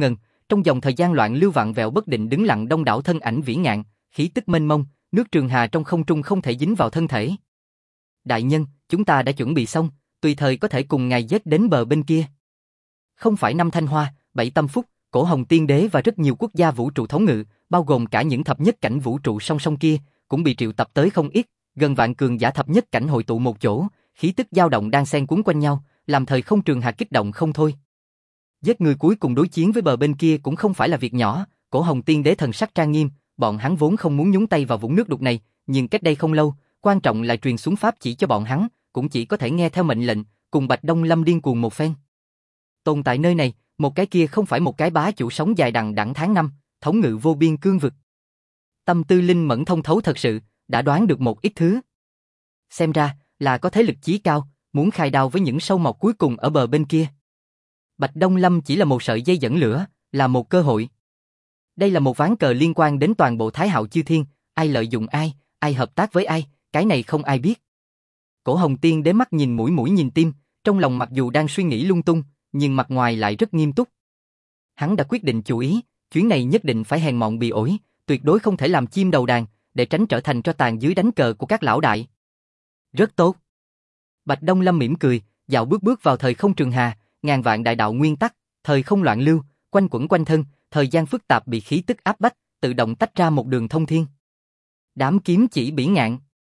Trong dòng thời gian loạn lưu vạn vẹo bất định đứng lặng đông đảo thân ảnh vĩ ngạn, khí tức mênh mông, nước trường hà trong không trung không thể dính vào thân thể. Đại nhân, chúng ta đã chuẩn bị xong, tùy thời có thể cùng ngài dết đến bờ bên kia. Không phải 5 Thanh Hoa, 7 Tâm Phúc, Cổ Hồng Tiên Đế và rất nhiều quốc gia vũ trụ thống ngự, bao gồm cả những thập nhất cảnh vũ trụ song song kia, cũng bị triệu tập tới không ít, gần vạn cường giả thập nhất cảnh hội tụ một chỗ, khí tức dao động đang xen cuốn quanh nhau, làm thời không trường hà kích động không thôi. Giết người cuối cùng đối chiến với bờ bên kia cũng không phải là việc nhỏ, Cổ Hồng Tiên Đế thần sắc trang nghiêm, bọn hắn vốn không muốn nhúng tay vào vũng nước đục này, nhưng cách đây không lâu, quan trọng là truyền xuống pháp chỉ cho bọn hắn, cũng chỉ có thể nghe theo mệnh lệnh, cùng Bạch Đông Lâm điên cuồng một phen. Tồn tại nơi này, một cái kia không phải một cái bá chủ sống dài đằng đẵng tháng năm, thống ngự vô biên cương vực. Tâm tư linh mẫn thông thấu thật sự, đã đoán được một ít thứ. Xem ra là có thế lực chí cao, muốn khai đao với những sâu mọt cuối cùng ở bờ bên kia. Bạch Đông Lâm chỉ là một sợi dây dẫn lửa, là một cơ hội. Đây là một ván cờ liên quan đến toàn bộ Thái Hạo chư thiên, ai lợi dụng ai hợp tác với ai, cái này không ai biết. Cổ Hồng Tiên Đế mắt nhìn mũi nhìn tim, trong lòng mặc dù đang suy nghĩ lung tung, nhưng mặt ngoài lại rất nghiêm túc. Hắn đã quyết định chủ ý, chuyến này nhất định phải hèn mọn bì ổi, tuyệt đối không thể làm chim đầu đàn, để tránh trở thành tro tàn dưới đánh cờ của các lão đại. Rất tốt. Bạch Đông Lâm mỉm cười, dạo bước vào thời không trường hà, ngàn vạn đại đạo nguyên tắc, thời không loạn lưu, quanh quẩn quanh thân, thời gian phức tạp bị khí tức áp bách, tự động tách ra một đường thông thiên. Đám kiếm chỉ bỉ ngạn.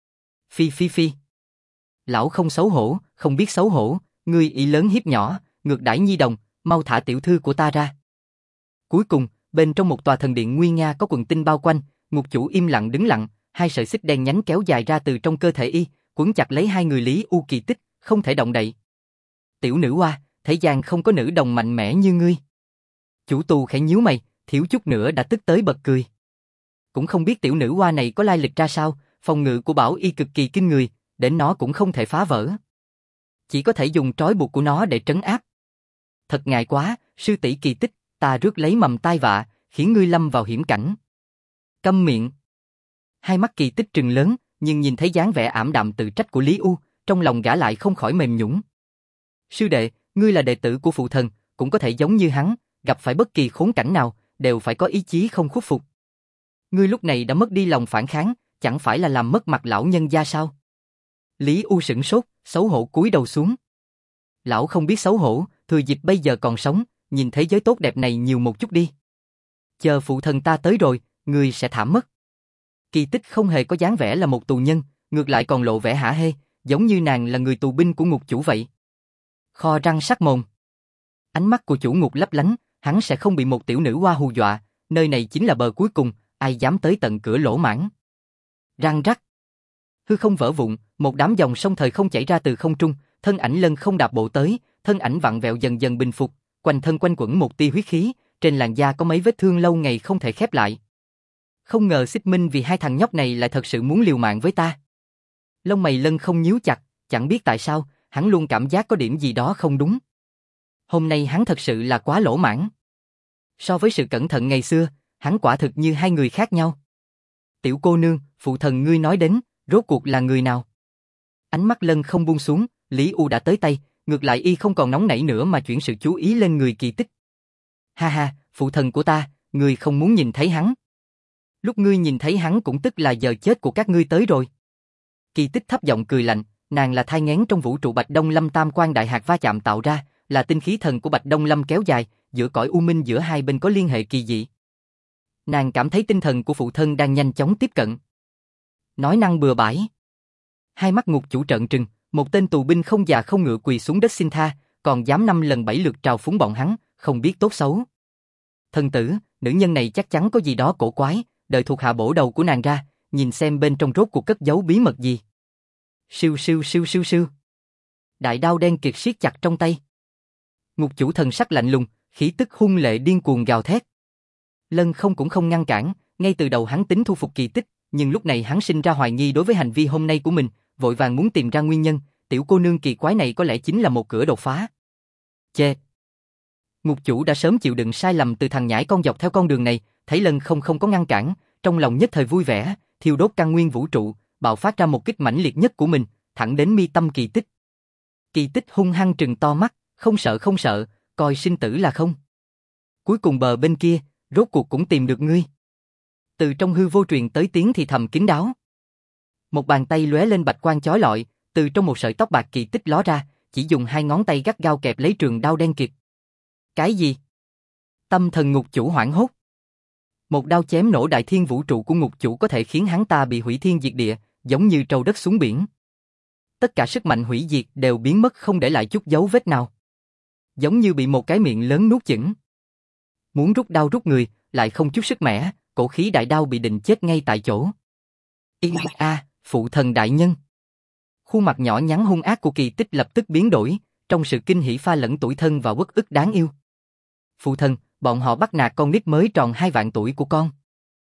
Phi. Lão không xấu hổ, không biết xấu hổ, ngươi ý lớn hiếp nhỏ, ngược đãi nhi đồng, mau thả tiểu thư của ta ra. Cuối cùng, bên trong một tòa thần điện nguy nga có quần tinh bao quanh, ngục chủ im lặng đứng lặng, hai sợi xích đen nhánh kéo dài ra từ trong cơ thể y, quấn chặt lấy hai người Lý U Kỳ Tích, không thể động đậy. Tiểu nữ hoa, thế gian không có nữ đồng mạnh mẽ như ngươi. Chủ tù khẽ nhíu mày, thiếu chút nữa đã tức tới bật cười. Cũng không biết tiểu nữ hoa này có lai lịch ra sao, phòng ngự của Bảo Y cực kỳ kinh người, đến nó cũng không thể phá vỡ. Chỉ có thể dùng trói buộc của nó để trấn áp. Thật ngại quá, sư tỷ Kỳ Tích, ta rước lấy mầm tai vạ, khiến ngươi lâm vào hiểm cảnh. Câm miệng. Hai mắt Kỳ Tích trừng lớn, nhưng nhìn thấy dáng vẻ ảm đạm tự trách của Lý U, trong lòng gã lại không khỏi mềm nhũn. Sư đệ, ngươi là đệ tử của phụ thần, cũng có thể giống như hắn, gặp phải bất kỳ khốn cảnh nào, đều phải có ý chí không khuất phục. Ngươi lúc này đã mất đi lòng phản kháng, chẳng phải là làm mất mặt lão nhân gia sao? Lý U sửng sốt, xấu hổ cúi đầu xuống. Lão không biết xấu hổ, thừa dịp bây giờ còn sống, nhìn thế giới tốt đẹp này nhiều một chút đi. Chờ phụ thần ta tới rồi, ngươi sẽ thảm mất. Kỳ Tích không hề có dáng vẻ là một tù nhân, ngược lại còn lộ vẻ hả hê, giống như nàng là người tù binh của ngục chủ vậy. Kho răng sắc mồm. Ánh mắt của chủ ngục lấp lánh, hắn sẽ không bị một tiểu nữ hoa hù dọa, nơi này chính là bờ cuối cùng, ai dám tới tận cửa lỗ mãng. Răng rắc. Hư không vỡ vụn, một đám dòng sông thời không chảy ra từ không trung, thân ảnh Lân Không đạp bộ tới, thân ảnh vặn vẹo dần dần bình phục, quanh thân quanh quẩn một tia huyết khí, trên làn da có mấy vết thương lâu ngày không thể khép lại. Không ngờ Xích Minh vì hai thằng nhóc này lại thật sự muốn liều mạng với ta. Lông mày Lân Không nhíu chặt, chẳng biết tại sao, hắn luôn cảm giác có điểm gì đó không đúng. Hôm nay hắn thật sự là quá lỗ mãng. So với sự cẩn thận ngày xưa, hắn quả thực như hai người khác nhau. Tiểu cô nương, phụ thần ngươi nói đến, rốt cuộc là người nào? Ánh mắt Lân Không buông xuống, Lý U đã tới tay, ngược lại y không còn nóng nảy nữa mà chuyển sự chú ý lên người Kỳ Tích. Ha ha, phụ thần của ta, ngươi không muốn nhìn thấy hắn. Lúc ngươi nhìn thấy hắn cũng tức là giờ chết của các ngươi tới rồi. Kỳ Tích thấp giọng cười lạnh, nàng là thai nghén trong vũ trụ Bạch Đông Lâm tam quan đại hạt va chạm tạo ra, là tinh khí thần của Bạch Đông Lâm kéo dài, giữa cõi u minh giữa hai bên có liên hệ kỳ dị. Nàng cảm thấy tinh thần của phụ thân đang nhanh chóng tiếp cận. Nói năng bừa bãi. Hai mắt ngục chủ trợn trừng, một tên tù binh không già không ngựa quỳ xuống đất xin tha, còn dám 5 lần 7 lượt trào phúng bọn hắn, không biết tốt xấu. Thần tử, nữ nhân này chắc chắn có gì đó cổ quái, đợi thuộc hạ bổ đầu của nàng ra, nhìn xem bên trong rốt cuộc cất giấu bí mật gì. Siêu. Đại đao đen kiệt siết chặt trong tay. Ngục chủ thần sắc lạnh lùng, khí tức hung lệ điên cuồng gào thét. Lân Không cũng không ngăn cản, ngay từ đầu hắn tính thu phục Kỳ Tích, nhưng lúc này hắn sinh ra hoài nghi đối với hành vi hôm nay của mình, vội vàng muốn tìm ra nguyên nhân, tiểu cô nương kỳ quái này có lẽ chính là một cửa đột phá. Chê! Ngục chủ đã sớm chịu đựng sai lầm từ thằng nhãi con dọc theo con đường này, thấy Lân Không không có ngăn cản, trong lòng nhất thời vui vẻ, thiêu đốt căn nguyên vũ trụ, bạo phát ra một kích mãnh liệt nhất của mình, thẳng đến mi tâm Kỳ Tích. Kỳ Tích hung hăng trừng to mắt, không sợ, coi sinh tử là không. Cuối cùng bờ bên kia, rốt cuộc cũng tìm được ngươi. Từ trong hư vô truyền tới tiếng thì thầm kín đáo. Một bàn tay lóe lên bạch quang chói lọi, từ trong một sợi tóc bạc kỳ tích ló ra, chỉ dùng hai ngón tay gắt gao kẹp lấy trường đao đen kịt. Cái gì? Tâm thần ngục chủ hoảng hốt. Một đao chém nổ đại thiên vũ trụ của ngục chủ có thể khiến hắn ta bị hủy thiên diệt địa, giống như trâu đất xuống biển. Tất cả sức mạnh hủy diệt đều biến mất không để lại chút dấu vết nào. Giống như bị một cái miệng lớn nuốt chửng. Muốn rút đao rút người, lại không chút sức mẻ, cổ khí đại đao bị định chết ngay tại chỗ. Phụ thần đại nhân. Khuôn mặt nhỏ nhắn hung ác của kỳ tích lập tức biến đổi, trong sự kinh hỉ pha lẫn tủi thân và uất ức đáng yêu. Phụ thần, bọn họ bắt nạt con nít mới tròn 2 vạn tuổi của con.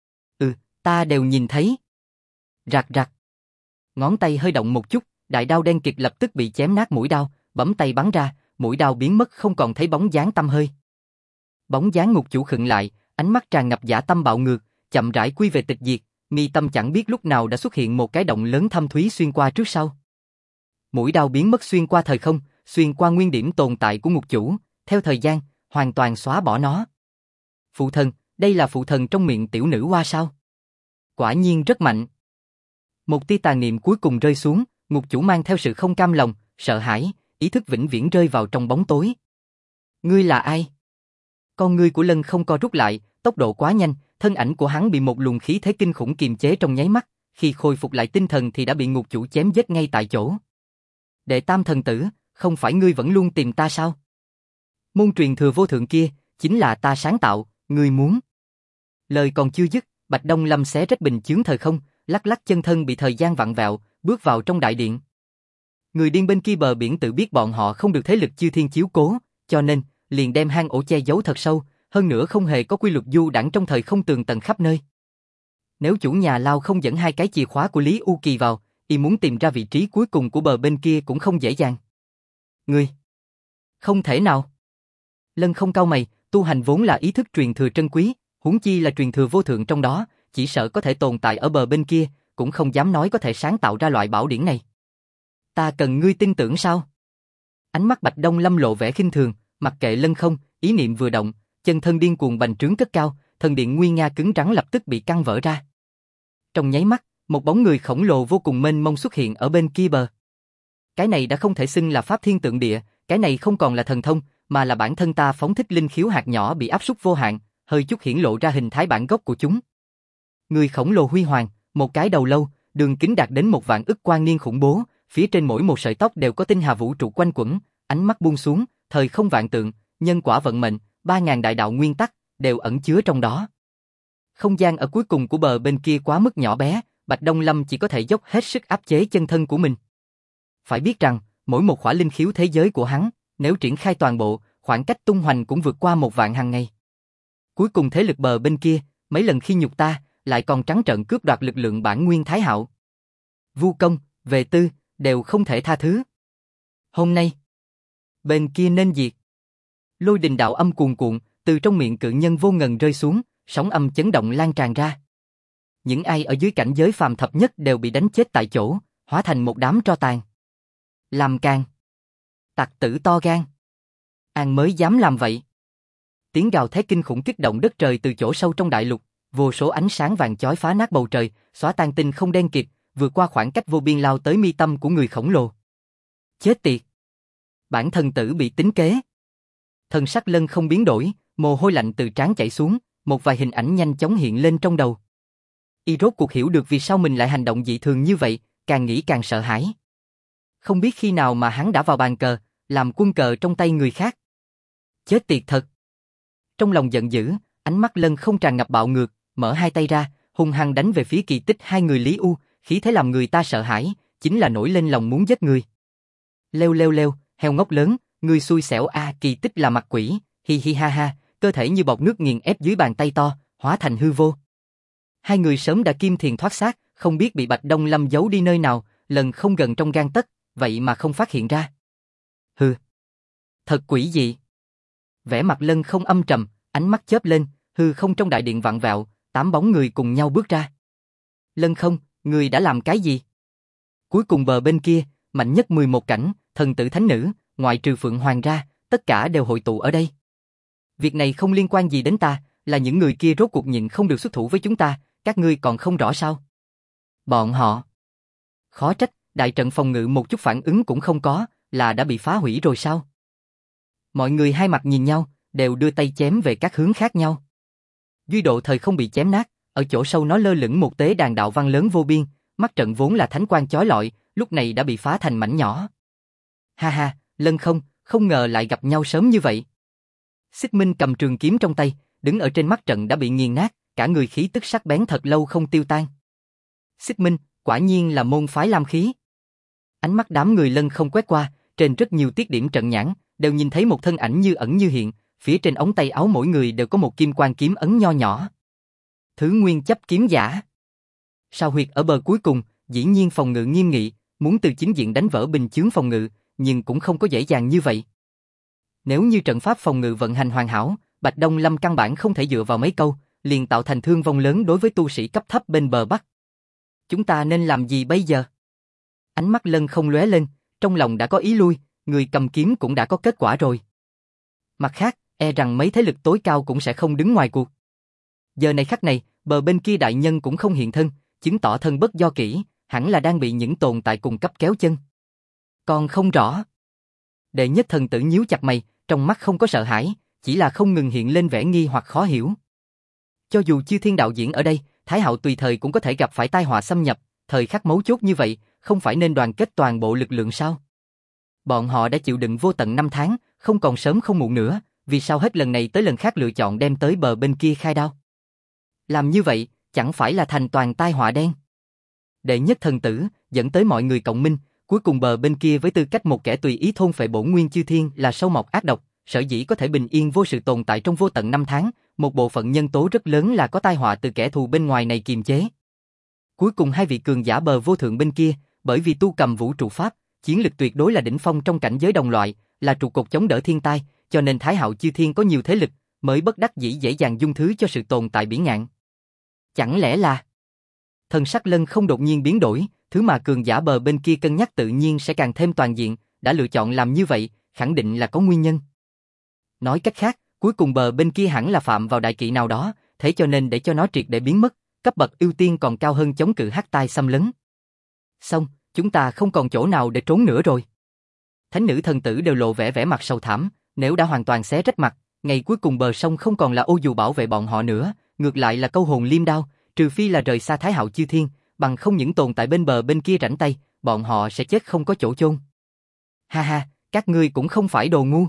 Ta đều nhìn thấy. Rạc rạc. Ngón tay hơi động một chút, đại đao đen kịt lập tức bị chém nát mũi đao, bấm tay bắn ra, mũi đao biến mất không còn thấy bóng dáng tăm hơi. Bóng dáng ngục chủ khựng lại, ánh mắt tràn ngập dã tâm bạo ngược, chậm rãi quy về tịch diệt, mi tâm chẳng biết lúc nào đã xuất hiện một cái động lớn thâm thúy xuyên qua trước sau. Mũi đao biến mất xuyên qua thời không, xuyên qua nguyên điểm tồn tại của ngục chủ, theo thời gian, hoàn toàn xóa bỏ nó. Phụ thần, đây là phụ thần trong miệng tiểu nữ hoa sao? Quả nhiên rất mạnh. Một tia tà niệm cuối cùng rơi xuống, ngục chủ mang theo sự không cam lòng, sợ hãi, ý thức vĩnh viễn rơi vào trong bóng tối. Ngươi là ai? Con ngươi của Lân không co rút lại, tốc độ quá nhanh, thân ảnh của hắn bị một luồng khí thế kinh khủng kiềm chế trong nháy mắt, khi khôi phục lại tinh thần thì đã bị ngục chủ chém giết ngay tại chỗ. Đệ tam thần tử, không phải ngươi vẫn luôn tìm ta sao? Môn truyền thừa vô thượng kia, chính là ta sáng tạo, ngươi muốn. Lời còn chưa dứt, Bạch Đông Lâm xé rách bình chướng thời không, lắc lắc chân thân bị thời gian vặn vẹo, bước vào trong đại điện. Người điên bên kia bờ biển tự biết bọn họ không được thế lực chư thiên chiếu cố, cho nên liền đem hang ổ che giấu thật sâu, hơn nữa không hề có quy luật du đãng trong thời không tường tận khắp nơi. Nếu chủ nhà lao không dẫn 2 cái chìa khóa của Lý U Kỳ vào, y muốn tìm ra vị trí cuối cùng của bờ bên kia cũng không dễ dàng. Ngươi, không thể nào. Lân không cau mày, tu hành vốn là ý thức truyền thừa trân quý, huống chi là truyền thừa vô thượng trong đó, chỉ sợ có thể tồn tại ở bờ bên kia, cũng không dám nói có thể sáng tạo ra loại bảo điển này. Ta cần ngươi tin tưởng sao? Ánh mắt Bạch Đông Lâm lộ vẻ khinh thường, mặc kệ Lân không, ý niệm vừa động, chân thân điên cuồng bành trướng cất cao, thần điện nguy nga cứng rắn lập tức bị căng vỡ ra. Trong nháy mắt, một bóng người khổng lồ vô cùng mênh mông xuất hiện ở bên kia bờ. Cái này đã không thể xưng là pháp thiên tượng địa, cái này không còn là thần thông, mà là bản thân ta phóng thích linh khiếu hạt nhỏ bị áp suất vô hạn, hơi chút hiển lộ ra hình thái bản gốc của chúng. Người khổng lồ huy hoàng, một cái đầu lâu, đường kính đạt đến 1 vạn ức quang niên khủng bố, phía trên mỗi một sợi tóc đều có tinh hà vũ trụ quanh quẩn, ánh mắt buông xuống, thời không vạn tượng, nhân quả vận mệnh, 3000 đại đạo nguyên tắc đều ẩn chứa trong đó. Không gian ở cuối cùng của bờ bên kia quá mức nhỏ bé, Bạch Đông Lâm chỉ có thể dốc hết sức áp chế chân thân của mình. Phải biết rằng, mỗi một khỏa linh khiếu thế giới của hắn, nếu triển khai toàn bộ, khoảng cách tung hoành cũng vượt qua 1 vạn hàng ngày. Cuối cùng thế lực bờ bên kia, mấy lần khi nhục ta, lại còn trắng trợn cướp đoạt lực lượng bản nguyên Thái Hạo. Vu công, về tư, đều không thể tha thứ. Hôm nay, bên kia nên diệt. Lôi đình đạo âm cuồn cuộn, từ trong miệng cự nhân vô ngần rơi xuống, sóng âm chấn động lan tràn ra. Những ai ở dưới cảnh giới phàm thập nhất đều bị đánh chết tại chỗ, hóa thành một đám tro tàn. Làm càng. Tặc tử to gan. An mới dám làm vậy. Tiếng gào thét kinh khủng kích động đất trời từ chỗ sâu trong đại lục, vô số ánh sáng vàng chói phá nát bầu trời, xóa tan tinh không đen kịt, vượt qua khoảng cách vô biên lao tới mi tâm của người khổng lồ. Chết tiệt. Bản thân tử bị tính kế. Thần sắc Lân không biến đổi, mồ hôi lạnh từ trán chảy xuống, một vài hình ảnh nhanh chóng hiện lên trong đầu. Y rốt cuộc hiểu được vì sao mình lại hành động dị thường như vậy, càng nghĩ càng sợ hãi. Không biết khi nào mà hắn đã vào bàn cờ, làm quân cờ trong tay người khác. Chết tiệt thật. Trong lòng giận dữ, ánh mắt Lân không tràn ngập bạo ngược, mở hai tay ra, hung hăng đánh về phía kỳ tích hai người Lý U, khí thế làm người ta sợ hãi, chính là nổi lên lòng muốn giết người. Leo leo leo, heo ngốc lớn, ngươi xui xẻo a, kỳ tích là mặt quỷ, hi hi ha ha, cơ thể như bọt nước nghiền ép dưới bàn tay to, hóa thành hư vô. Hai người sớm đã kim thiền thoát xác, không biết bị Bạch Đông Lâm giấu đi nơi nào, lần không gần trong gang tấc, vậy mà không phát hiện ra. Hừ, thật quỷ dị. Vẻ mặt Lân không âm trầm, ánh mắt chớp lên, hư không trong đại điện vặn vẹo, 8 bóng người cùng nhau bước ra. Lân không, người đã làm cái gì? Cuối cùng bờ bên kia, mạnh nhất 11 cảnh, thần tử thánh nữ, ngoại trừ Phượng Hoàng ra, tất cả đều hội tụ ở đây. Việc này không liên quan gì đến ta, là những người kia rốt cuộc nhịn không được xuất thủ với chúng ta, các ngươi còn không rõ sao? Bọn họ. Khó trách, đại trận phòng ngự một chút phản ứng cũng không có, là đã bị phá hủy rồi sao? Mọi người hai mặt nhìn nhau, đều đưa tay chém về các hướng khác nhau. Duy độ thời không bị chém nát, ở chỗ sâu nó lơ lửng một tế đàn đạo văn lớn vô biên, mắt trận vốn là thánh quang chói lọi, lúc này đã bị phá thành mảnh nhỏ. Ha ha, Lân không, không ngờ lại gặp nhau sớm như vậy. Xích Minh cầm trường kiếm trong tay, đứng ở trên mắt trận đã bị nghiền nát, cả người khí tức sắc bén thật lâu không tiêu tan. Xích Minh, quả nhiên là môn phái lam khí. Ánh mắt đám người Lân không quét qua, trên rất nhiều tiết điểm trận nhãn, đều nhìn thấy một thân ảnh như ẩn như hiện, phía trên ống tay áo mỗi người đều có một kim quang kiếm ấn nho nhỏ. Thứ nguyên chấp kiếm giả. Sao huyệt ở bờ cuối cùng, dĩ nhiên phòng ngự nghiêm nghị, muốn từ chính diện đánh vỡ bình chướng phòng ngự, nhưng cũng không có dễ dàng như vậy. Nếu như trận pháp phòng ngự vận hành hoàn hảo, Bạch Đông Lâm căn bản không thể dựa vào mấy câu, liền tạo thành thương vong lớn đối với tu sĩ cấp thấp bên bờ Bắc. Chúng ta nên làm gì bây giờ? Ánh mắt Lân không lóe lên, trong lòng đã có ý lui, người cầm kiếm cũng đã có kết quả rồi. Mặt khác, e rằng mấy thế lực tối cao cũng sẽ không đứng ngoài cuộc. Giờ này khắc này, bờ bên kia đại nhân cũng không hiện thân, chứng tỏ thân bất do kỹ, hẳn là đang bị những tồn tại cùng cấp kéo chân. Còn không rõ. Đệ nhất thần tử nhíu chặt mày, trong mắt không có sợ hãi, chỉ là không ngừng hiện lên vẻ nghi hoặc khó hiểu. Cho dù Chư Thiên đạo diễn ở đây, Thái Hạo tùy thời cũng có thể gặp phải tai họa xâm nhập, thời khắc mấu chốt như vậy, không phải nên đoàn kết toàn bộ lực lượng sao? Bọn họ đã chịu đựng vô tận 5 tháng, không còn sớm không muộn nữa, vì sao hết lần này tới lần khác lựa chọn đem tới bờ bên kia khai đao? Làm như vậy, chẳng phải là thành toàn tai họa đen? Đệ nhất thần tử, dẫn tới mọi người cộng minh, cuối cùng bờ bên kia với tư cách một kẻ tùy ý thôn phệ bổn nguyên chư thiên là sâu mọt ác độc, sở dĩ có thể bình yên vô sự tồn tại trong vô tận 5 tháng, một bộ phận nhân tố rất lớn là có tai họa từ kẻ thù bên ngoài này kiềm chế. Cuối cùng hai vị cường giả bờ vô thượng bên kia, bởi vì tu cầm vũ trụ pháp, chiến lực tuyệt đối là đỉnh phong trong cảnh giới đồng loại, là trụ cột chống đỡ thiên tai, cho nên Thái Hạo chư thiên có nhiều thế lực, mới bất đắc dĩ dễ dàng dung thứ cho sự tồn tại bỉ ngạn. Chẳng lẽ là... Thần sắc Lân không đột nhiên biến đổi, thứ mà cường giả bờ bên kia cân nhắc tự nhiên sẽ càng thêm toàn diện, đã lựa chọn làm như vậy, khẳng định là có nguyên nhân. Nói cách khác, cuối cùng bờ bên kia hẳn là phạm vào đại kỵ nào đó, thế cho nên để cho nó triệt để biến mất, cấp bậc ưu tiên còn cao hơn chống cự hắc tai xâm lấn. Xong, chúng ta không còn chỗ nào để trốn nữa rồi. Thánh nữ thần tử đều lộ vẻ mặt sầu thảm, nếu đã hoàn toàn xé rách mặt, ngày cuối cùng bờ sông không còn là ô dù bảo vệ bọn họ nữa, ngược lại là câu hồn liêm đao, trừ phi là rời xa Thái Hạo chư thiên, bằng không những tồn tại bên bờ bên kia rảnh tay, bọn họ sẽ chết không có chỗ chôn. Ha ha, các ngươi cũng không phải đồ ngu.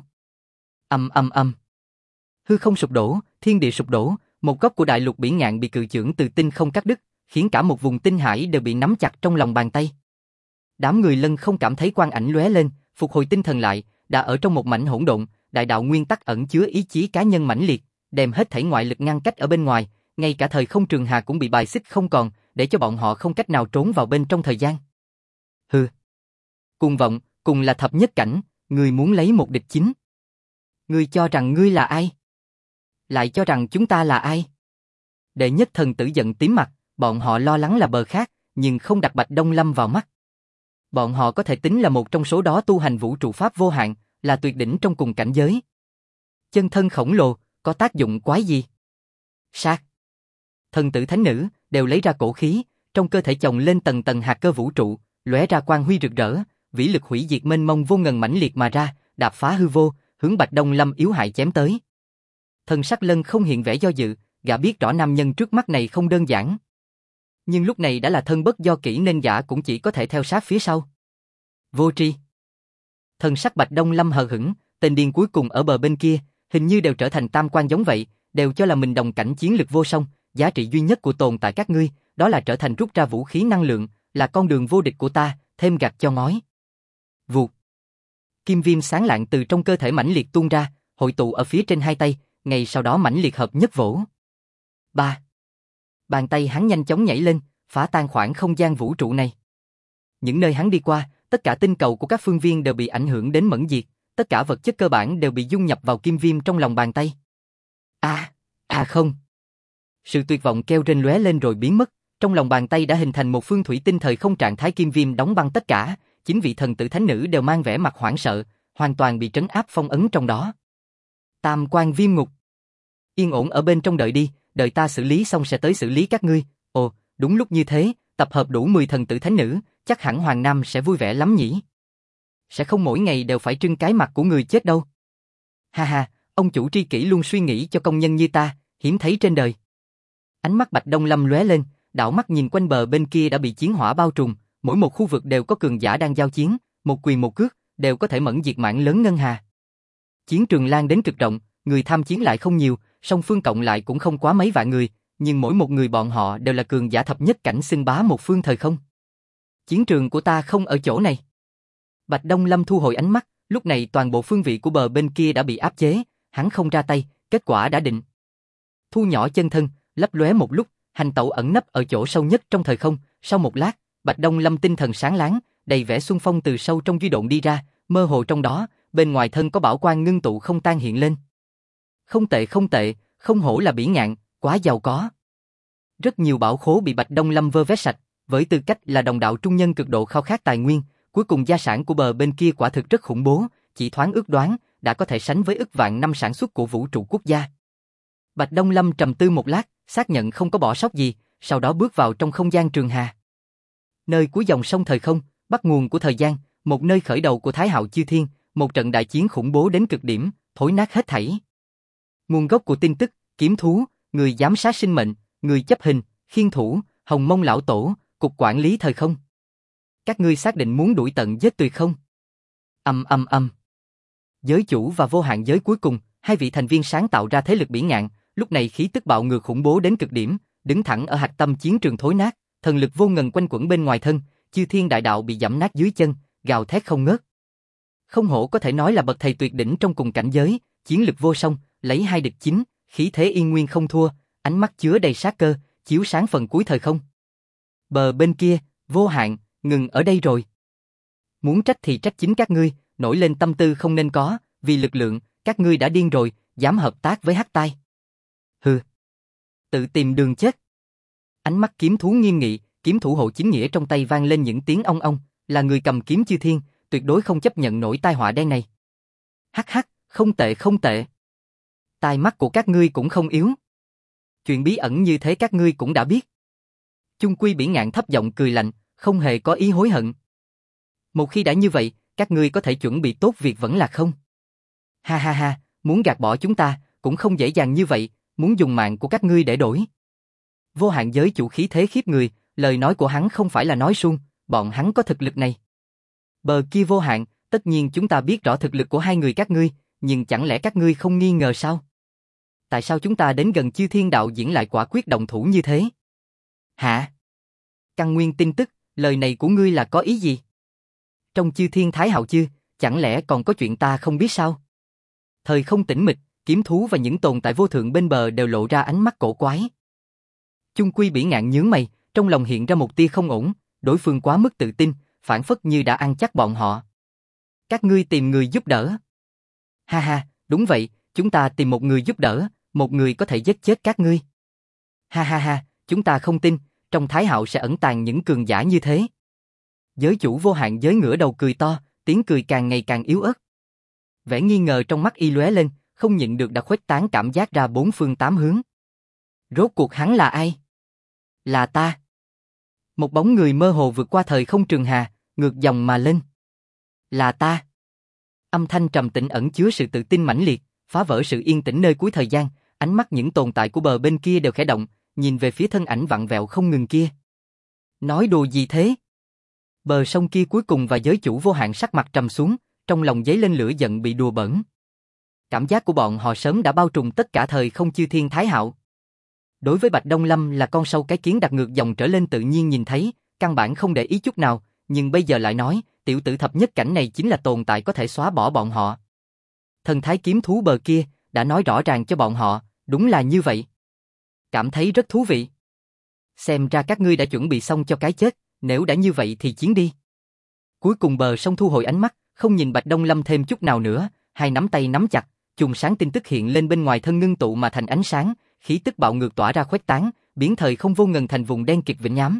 Ầm. Hư không sụp đổ, thiên địa sụp đổ, một góc của đại lục bỉ ngạn bị cự chưởng từ tinh không cắt đứt, khiến cả một vùng tinh hải đều bị nắm chặt trong lòng bàn tay. Đám người Lân không cảm thấy quang ảnh lóe lên, phục hồi tinh thần lại, đã ở trong một mảnh hỗn độn, đại đạo nguyên tắc ẩn chứa ý chí cá nhân mãnh liệt, đem hết thảy ngoại lực ngăn cách ở bên ngoài, ngay cả thời không trường hà cũng bị bài xích không còn, để cho bọn họ không cách nào trốn vào bên trong thời gian. Hừ. Cuồng vọng, cùng là thập nhất cảnh, ngươi muốn lấy một địch chính. Ngươi cho rằng ngươi là ai? Lại cho rằng chúng ta là ai? Đệ nhất thần tử giận tím mặt, bọn họ lo lắng là bờ khác, nhưng không đặt Bạch Đông Lâm vào mắt. Bọn họ có thể tính là một trong số đó tu hành vũ trụ pháp vô hạn, là tuyệt đỉnh trong cùng cảnh giới. Chân thân khổng lồ, có tác dụng quái gì? Sát. Thần tử thánh nữ, đều lấy ra cổ khí, trong cơ thể chồng lên tầng tầng hạt cơ vũ trụ, lóe ra quang huy rực rỡ, vĩ lực hủy diệt mênh mông vô ngần mãnh liệt mà ra, đạp phá hư vô, hướng Bạch Đông Lâm yếu hại chém tới. Thần sắc Lân không hiện vẻ do dự, gã biết rõ nam nhân trước mắt này không đơn giản. Nhưng lúc này đã là thân bất do kỹ nên gã cũng chỉ có thể theo sát phía sau. Vô tri. Thần sắc Bạch Đông Lâm hờ hững, tên điên cuối cùng ở bờ bên kia, hình như đều trở thành tam quan giống vậy, đều cho là mình đồng cảnh chiến lực vô song, giá trị duy nhất của tồn tại các ngươi, đó là trở thành rút ra vũ khí năng lượng, là con đường vô địch của ta, thêm gạch cho ngói. Vụt. Kim viêm sáng lạng từ trong cơ thể mãnh liệt tuôn ra, hội tụ ở phía trên hai tay, ngay sau đó mãnh liệt hợp nhất vỗ. Ba. Bàn tay hắn nhanh chóng nhảy lên, phá tan khoảng không gian vũ trụ này. Những nơi hắn đi qua, tất cả tinh cầu của các phương viên đều bị ảnh hưởng đến mẫn diệt, tất cả vật chất cơ bản đều bị dung nhập vào kim viêm trong lòng bàn tay. Không. Sự tuyệt vọng kêu rên lóe lên rồi biến mất, trong lòng bàn tay đã hình thành một phương thủy tinh thời không trạng thái kim viêm đóng băng tất cả, chính vị thần tử thánh nữ đều mang vẻ mặt hoảng sợ, hoàn toàn bị trấn áp phong ấn trong đó. Tam quan viêm ngục. Yên ổn ở bên trong đợi đi, đợi ta xử lý xong sẽ tới xử lý các ngươi. Ồ, đúng lúc như thế, tập hợp đủ 10 thần tử thánh nữ, chắc hẳn Hoàng Nam sẽ vui vẻ lắm nhỉ. Sẽ không mỗi ngày đều phải trưng cái mặt của người chết đâu. Ha ha, ông chủ tri kỷ luôn suy nghĩ cho công nhân như ta, hiếm thấy trên đời. Ánh mắt Bạch Đông Lâm lóe lên, đảo mắt nhìn quanh bờ bên kia đã bị chiến hỏa bao trùm, mỗi một khu vực đều có cường giả đang giao chiến, một quyền một cước, đều có thể mẫn diệt mảng lớn ngân hà. Chiến trường lan đến cực rộng, người tham chiến lại không nhiều, song phương cộng lại cũng không quá mấy vạn người, nhưng mỗi một người bọn họ đều là cường giả thập nhất cảnh xưng bá một phương thời không. Chiến trường của ta không ở chỗ này. Bạch Đông Lâm thu hồi ánh mắt, lúc này toàn bộ phương vị của bờ bên kia đã bị áp chế, hắn không ra tay, kết quả đã định. Thu nhỏ chân thân, lấp lóe một lúc, hành tẩu ẩn nấp ở chỗ sâu nhất trong thời không, sau một lát, Bạch Đông Lâm tinh thần sáng láng, đầy vẻ xuân phong từ sâu trong duy độn đi ra, mơ hồ trong đó, bên ngoài thân có bảo quang ngưng tụ không tan hiện lên. Không tệ không tệ, không hổ là bỉ ngạn, quá giàu có. Rất nhiều bảo khố bị Bạch Đông Lâm vơ vét sạch, với tư cách là đồng đạo trung nhân cực độ khao khát tài nguyên, cuối cùng gia sản của bờ bên kia quả thực rất khủng bố, chỉ thoáng ước đoán, đã có thể sánh với ức vạn năm sản xuất của vũ trụ quốc gia. Bạch Đông Lâm trầm tư một lát, xác nhận không có bỏ sót gì, sau đó bước vào trong không gian trường hà. Nơi cuối dòng sông thời không, bắt nguồn của thời gian, một nơi khởi đầu của Thái Hạo Chư Thiên, một trận đại chiến khủng bố đến cực điểm, thối nát hết thảy. Nguồn gốc của tin tức, kiếm thú, người giám sát sinh mệnh, người chấp hình, khiên thủ, Hồng Mông lão tổ, cục quản lý thời không. Các ngươi xác định muốn đuổi tận giết tuyệt không? Giới chủ và vô hạn giới cuối cùng, hai vị thành viên sáng tạo ra thế lực bỉ ngạn, lúc này khí tức bạo ngược khủng bố đến cực điểm, đứng thẳng ở hạch tâm chiến trường thối nát, thần lực vô ngần quanh quẩn bên ngoài thân, chư thiên đại đạo bị giẫm nát dưới chân, gào thét không ngớt. Không hổ có thể nói là bậc thầy tuyệt đỉnh trong cùng cảnh giới, chiến lực vô song, lấy 2 địch 9, khí thế yên nguyên không thua, ánh mắt chứa đầy sát cơ, chiếu sáng phần cuối thời không. Bờ bên kia, vô hạn, ngừng ở đây rồi. Muốn trách thì trách chính các ngươi, nổi lên tâm tư không nên có, vì lực lượng, các ngươi đã điên rồi, dám hợp tác với Hắc Tai. Hừ, tự tìm đường chết. Ánh mắt kiếm thú nghiêm nghị, kiếm thủ hộ chính nghĩa trong tay vang lên những tiếng ong ong, là người cầm kiếm chư thiên, tuyệt đối không chấp nhận nổi tai họa đen này. Hắc hắc, không tệ không tệ. Tai mắt của các ngươi cũng không yếu. Chuyện bí ẩn như thế các ngươi cũng đã biết. Chung Quy Bỉ Ngạn thấp giọng cười lạnh, không hề có ý hối hận. Một khi đã như vậy, các ngươi có thể chuẩn bị tốt việc vẫn là không? Ha ha ha, muốn gạt bỏ chúng ta, cũng không dễ dàng như vậy, muốn dùng mạng của các ngươi để đổi. Vô hạn giới chủ khí thế khiếp người, lời nói của hắn không phải là nói suông, bọn hắn có thực lực này. Bờ kia vô hạn, tất nhiên chúng ta biết rõ thực lực của hai người các ngươi, nhưng chẳng lẽ các ngươi không nghi ngờ sao? Tại sao chúng ta đến gần Chư Thiên đạo diễn lại quả quyết động thủ như thế? Hả? Căn nguyên tin tức, lời này của ngươi là có ý gì? Trong Chư Thiên Thái Hạo Chư, chẳng lẽ còn có chuyện ta không biết sao? Thời không tĩnh mịch, kiếm thú và những tồn tại vô thượng bên bờ đều lộ ra ánh mắt cổ quái. Chung Quy Bỉ Ngạn nhướng mày, trong lòng hiện ra một tia không ổn, đối phương quá mức tự tin, phản phất như đã ăn chắc bọn họ. Các ngươi tìm người giúp đỡ. Ha ha, đúng vậy, chúng ta tìm một người giúp đỡ, một người có thể giết chết các ngươi. Ha ha ha, chúng ta không tin, trong Thái Hạo sẽ ẩn tàng những cường giả như thế. Giới chủ vô hạn giới ngửa đầu cười to, tiếng cười càng ngày càng yếu ớt. Vẻ nghi ngờ trong mắt y lóe lên, không nhịn được đã khuếch tán cảm giác ra bốn phương tám hướng. Rốt cuộc hắn là ai? Là ta. Một bóng người mơ hồ vượt qua thời không trường hà, ngược dòng mà lên. Là ta. Âm thanh trầm tĩnh ẩn chứa sự tự tin mãnh liệt, phá vỡ sự yên tĩnh nơi cuối thời gian, ánh mắt những tồn tại của bờ bên kia đều khẽ động, nhìn về phía thân ảnh vặn vẹo không ngừng kia. Nói đùa gì thế? Bờ sông kia cuối cùng và giới chủ vô hạn sắc mặt trầm xuống, trong lòng dấy lên lửa giận bị đùa bỡn. Cảm giác của bọn họ sớm đã bao trùm tất cả thời không Chư Thiên Thái Hạo. Đối với Bạch Đông Lâm là con sâu cái kiến đặt ngược dòng trở lên tự nhiên nhìn thấy, căn bản không để ý chút nào, nhưng bây giờ lại nói, tiểu tử thập nhất cảnh này chính là tồn tại có thể xóa bỏ bọn họ. Thần thái kiếm thú bờ kia, đã nói rõ ràng cho bọn họ, đúng là như vậy. Cảm thấy rất thú vị. Xem ra các ngươi đã chuẩn bị xong cho cái chết, nếu đã như vậy thì chiến đi. Cuối cùng bờ sông thu hồi ánh mắt, không nhìn Bạch Đông Lâm thêm chút nào nữa, hai nắm tay nắm chặt, chùm sáng tin tức hiện lên bên ngoài thân ngưng tụ mà thành ánh sáng, khí tức bạo ngược tỏa ra khuếch tán, biến thời không vô ngần thành vùng đen kịt vĩnh ám.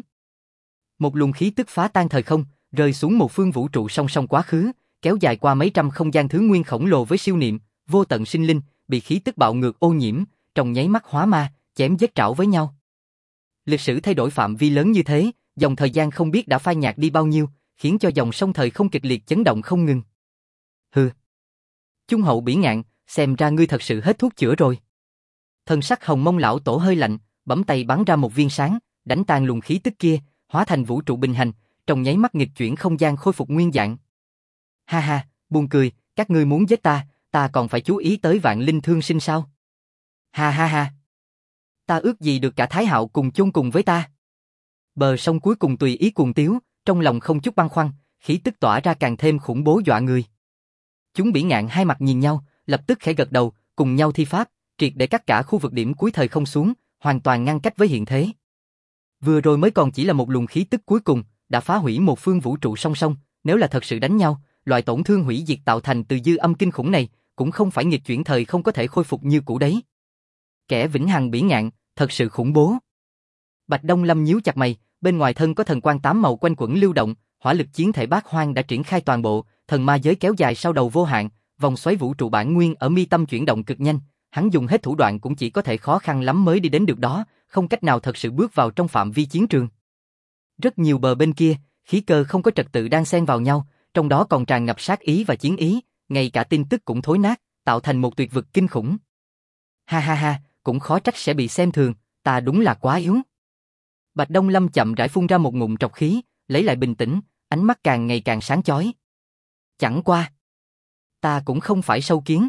Một luồng khí tức phá tan thời không, rơi xuống một phương vũ trụ song song quá khứ, kéo dài qua mấy trăm không gian thứ nguyên khổng lồ với siêu niệm, vô tận sinh linh, bị khí tức bạo ngược ô nhiễm, trong nháy mắt hóa ma, chém giết trảo với nhau. Lịch sử thay đổi phạm vi lớn như thế, dòng thời gian không biết đã phai nhạt đi bao nhiêu, khiến cho dòng sông thời không kịch liệt chấn động không ngừng. Hừ. Trung hậu Bỉ Ngạn, xem ra ngươi thật sự hết thuốc chữa rồi. Thân sắc Hồng Mông lão tổ hơi lạnh, bấm tay bắn ra một viên sáng, đánh tan luồng khí tức kia, hóa thành vũ trụ bình hành, trong nháy mắt nghịch chuyển không gian khôi phục nguyên dạng. Ha ha, buồn cười, các ngươi muốn giết ta còn phải chú ý tới vạn linh thương sinh sao? Ha ha ha. Ta ước gì được cả Thái Hạo cùng chôn cùng với ta. Bờ sông cuối cùng tùy ý cuồng tiếu, trong lòng không chút băn khoăn, khí tức tỏa ra càng thêm khủng bố dọa người. Chúng Bỉ Ngạn hai mặt nhìn nhau, lập tức khẽ gật đầu, cùng nhau thi pháp, triệt để cắt cả khu vực điểm cuối thời không xuống, hoàn toàn ngăn cách với hiện thế. Vừa rồi mới còn chỉ là một luồng khí tức cuối cùng, đã phá hủy một phương vũ trụ song song, nếu là thật sự đánh nhau, loại tổn thương hủy diệt tạo thành từ dư âm kinh khủng này, cũng không phải nghịch chuyển thời không có thể khôi phục như cũ đấy. Kẻ vĩnh hằng Bỉ Ngạn, thật sự khủng bố. Bạch Đông Lâm nhíu chặt mày, bên ngoài thân có thần quang tám màu quanh quẩn lưu động, hỏa lực chiến thể bát hoang đã triển khai toàn bộ, thần ma giới kéo dài sau đầu vô hạn, vòng xoáy vũ trụ bản nguyên ở mi tâm chuyển động cực nhanh, hắn dùng hết thủ đoạn cũng chỉ có thể khó khăn lắm mới đi đến được đó, không cách nào thật sự bước vào trong phạm vi chiến trường. Rất nhiều bờ bên kia, khí cơ không có trật tự đang xen vào nhau, trong đó còn tràn ngập sát ý và chiến ý, ngay cả tin tức cũng thối nát, tạo thành một tuyệt vực kinh khủng. Ha ha ha, cũng khó trách sẽ bị xem thường, ta đúng là quá yếu. Bạch Đông Lâm chậm rãi phun ra một ngụm trọc khí, lấy lại bình tĩnh, ánh mắt càng ngày càng sáng chói. Chẳng qua, ta cũng không phải sâu kiến.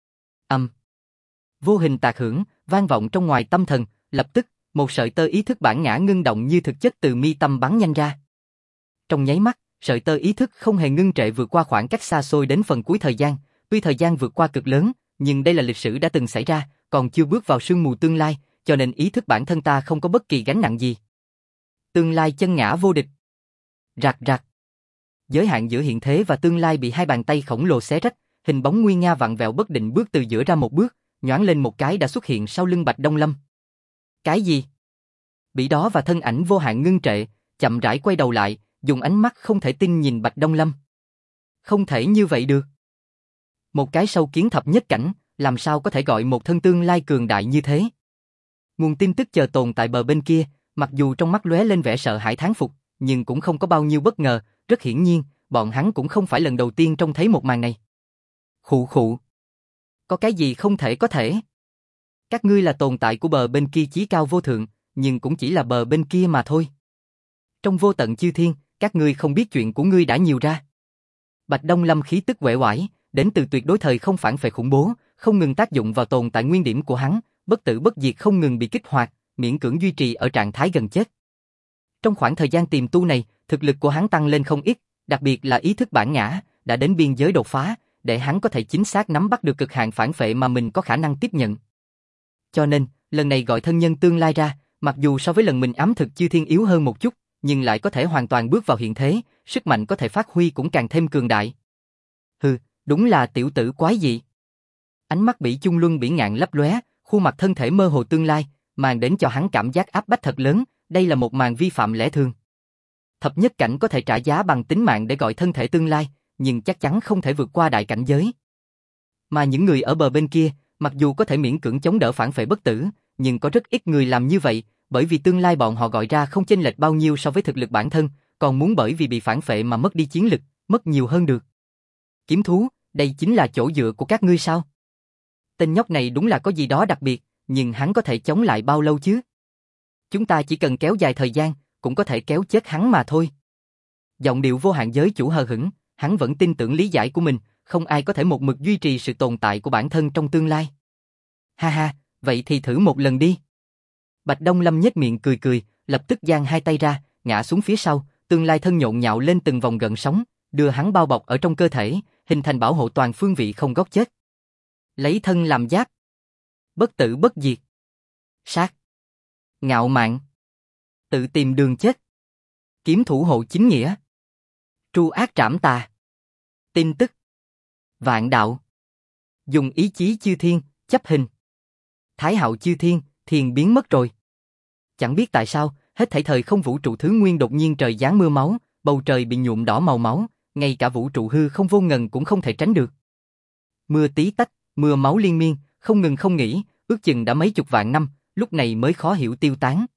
Vô hình tạc hưởng, vang vọng trong ngoài tâm thần, lập tức, một sợi tơ ý thức bản ngã ngưng động như thực chất từ mi tâm bắn nhanh ra. Trong nháy mắt, sợi tơ ý thức không hề ngưng trệ vượt qua khoảng cách xa xôi đến phần cuối thời gian, tuy thời gian vượt qua cực lớn, nhưng đây là lịch sử đã từng xảy ra, còn chưa bước vào sương mù tương lai, cho nên ý thức bản thân ta không có bất kỳ gánh nặng gì. Tương lai chân ngã vô địch. Rạc rạc. Giới hạn giữa hiện thế và tương lai bị hai bàn tay khổng lồ xé rách, hình bóng nguy nga vặn vẹo bất định bước từ giữa ra một bước, nhoáng lên một cái đã xuất hiện sau lưng Bạch Đông Lâm. Cái gì? Bỉ đó và thân ảnh vô hạn ngưng trệ, chậm rãi quay đầu lại, dùng ánh mắt không thể tin nhìn Bạch Đông Lâm. Không thể như vậy được. Một cái sâu kiến thập nhất cảnh, làm sao có thể gọi một thân tương lai cường đại như thế? Nguồn tin tức chờ tồn tại bờ bên kia, mặc dù trong mắt lóe lên vẻ sợ hãi thán phục, nhưng cũng không có bao nhiêu bất ngờ, rất hiển nhiên, bọn hắn cũng không phải lần đầu tiên trông thấy một màn này. Khụ khụ. Có cái gì không thể có thể? Các ngươi là tồn tại của bờ bên kia chí cao vô thượng, nhưng cũng chỉ là bờ bên kia mà thôi. Trong vô tận chư thiên, các ngươi không biết chuyện của ngươi đã nhiều ra. Bạch Đông Lâm khí tức uể oải, đến từ tuyệt đối thời không phản phệ khủng bố, không ngừng tác dụng vào tồn tại nguyên điểm của hắn, bất tử bất diệt không ngừng bị kích hoạt, miễn cưỡng duy trì ở trạng thái gần chết. Trong khoảng thời gian tiềm tu này, thực lực của hắn tăng lên không ít, đặc biệt là ý thức bản ngã, đã đến biên giới đột phá, để hắn có thể chính xác nắm bắt được cực hạn phản phệ mà mình có khả năng tiếp nhận. Cho nên, lần này gọi thân nhân tương lai ra, mặc dù so với lần mình ám thực chư thiên yếu hơn một chút, nhưng lại có thể hoàn toàn bước vào hiện thế, sức mạnh có thể phát huy cũng càng thêm cường đại. Hừ, đúng là tiểu tử quái dị. Ánh mắt Bỉ Trung Luân Bỉ Ngạn lấp lóe, khuôn mặt thân thể mơ hồ tương lai, mang đến cho hắn cảm giác áp bách thật lớn, đây là một màn vi phạm lẽ thường. Thập nhất cảnh có thể trả giá bằng tính mạng để gọi thân thể tương lai, nhưng chắc chắn không thể vượt qua đại cảnh giới. Mà những người ở bờ bên kia, mặc dù có thể miễn cưỡng chống đỡ phản phệ bất tử, nhưng có rất ít người làm như vậy, bởi vì tương lai bọn họ gọi ra không chênh lệch bao nhiêu so với thực lực bản thân, còn muốn bởi vì bị phản phệ mà mất đi chiến lực, mất nhiều hơn được. Kiếm thú, đây chính là chỗ dựa của các ngươi sao? Tên nhóc này đúng là có gì đó đặc biệt, nhưng hắn có thể chống lại bao lâu chứ? Chúng ta chỉ cần kéo dài thời gian, cũng có thể kéo chết hắn mà thôi. Giọng điệu vô hạn giới chủ hờ hững, hắn vẫn tin tưởng lý giải của mình, không ai có thể một mực duy trì sự tồn tại của bản thân trong tương lai. Ha ha, vậy thì thử một lần đi. Bạch Đông Lâm nhếch miệng cười cười, lập tức giang hai tay ra, ngã xuống phía sau, tương lai thân nhộn nhạo lên từng vòng gợn sóng, đưa hắn bao bọc ở trong cơ thể, hình thành bảo hộ toàn phương vị không góc chết. Lấy thân làm giáp. Bất tử bất diệt. Sát. Ngạo mạn. Tự tìm đường chết. Kiếm thủ hộ chính nghĩa. Tru ác trảm tà. Tin tức. Vạn đạo. Dùng ý chí chư thiên, chấp hình. Thái hạo chư thiên, thiền biến mất rồi. Chẳng biết tại sao, hết thảy thời không vũ trụ thứ nguyên đột nhiên trời giáng mưa máu, bầu trời bị nhuộm đỏ màu máu, ngay cả vũ trụ hư không vô ngần cũng không thể tránh được. Mưa tí tách, mưa máu liên miên, không ngừng không nghỉ, ước chừng đã mấy chục vạn năm, lúc này mới khó hiểu tiêu tán.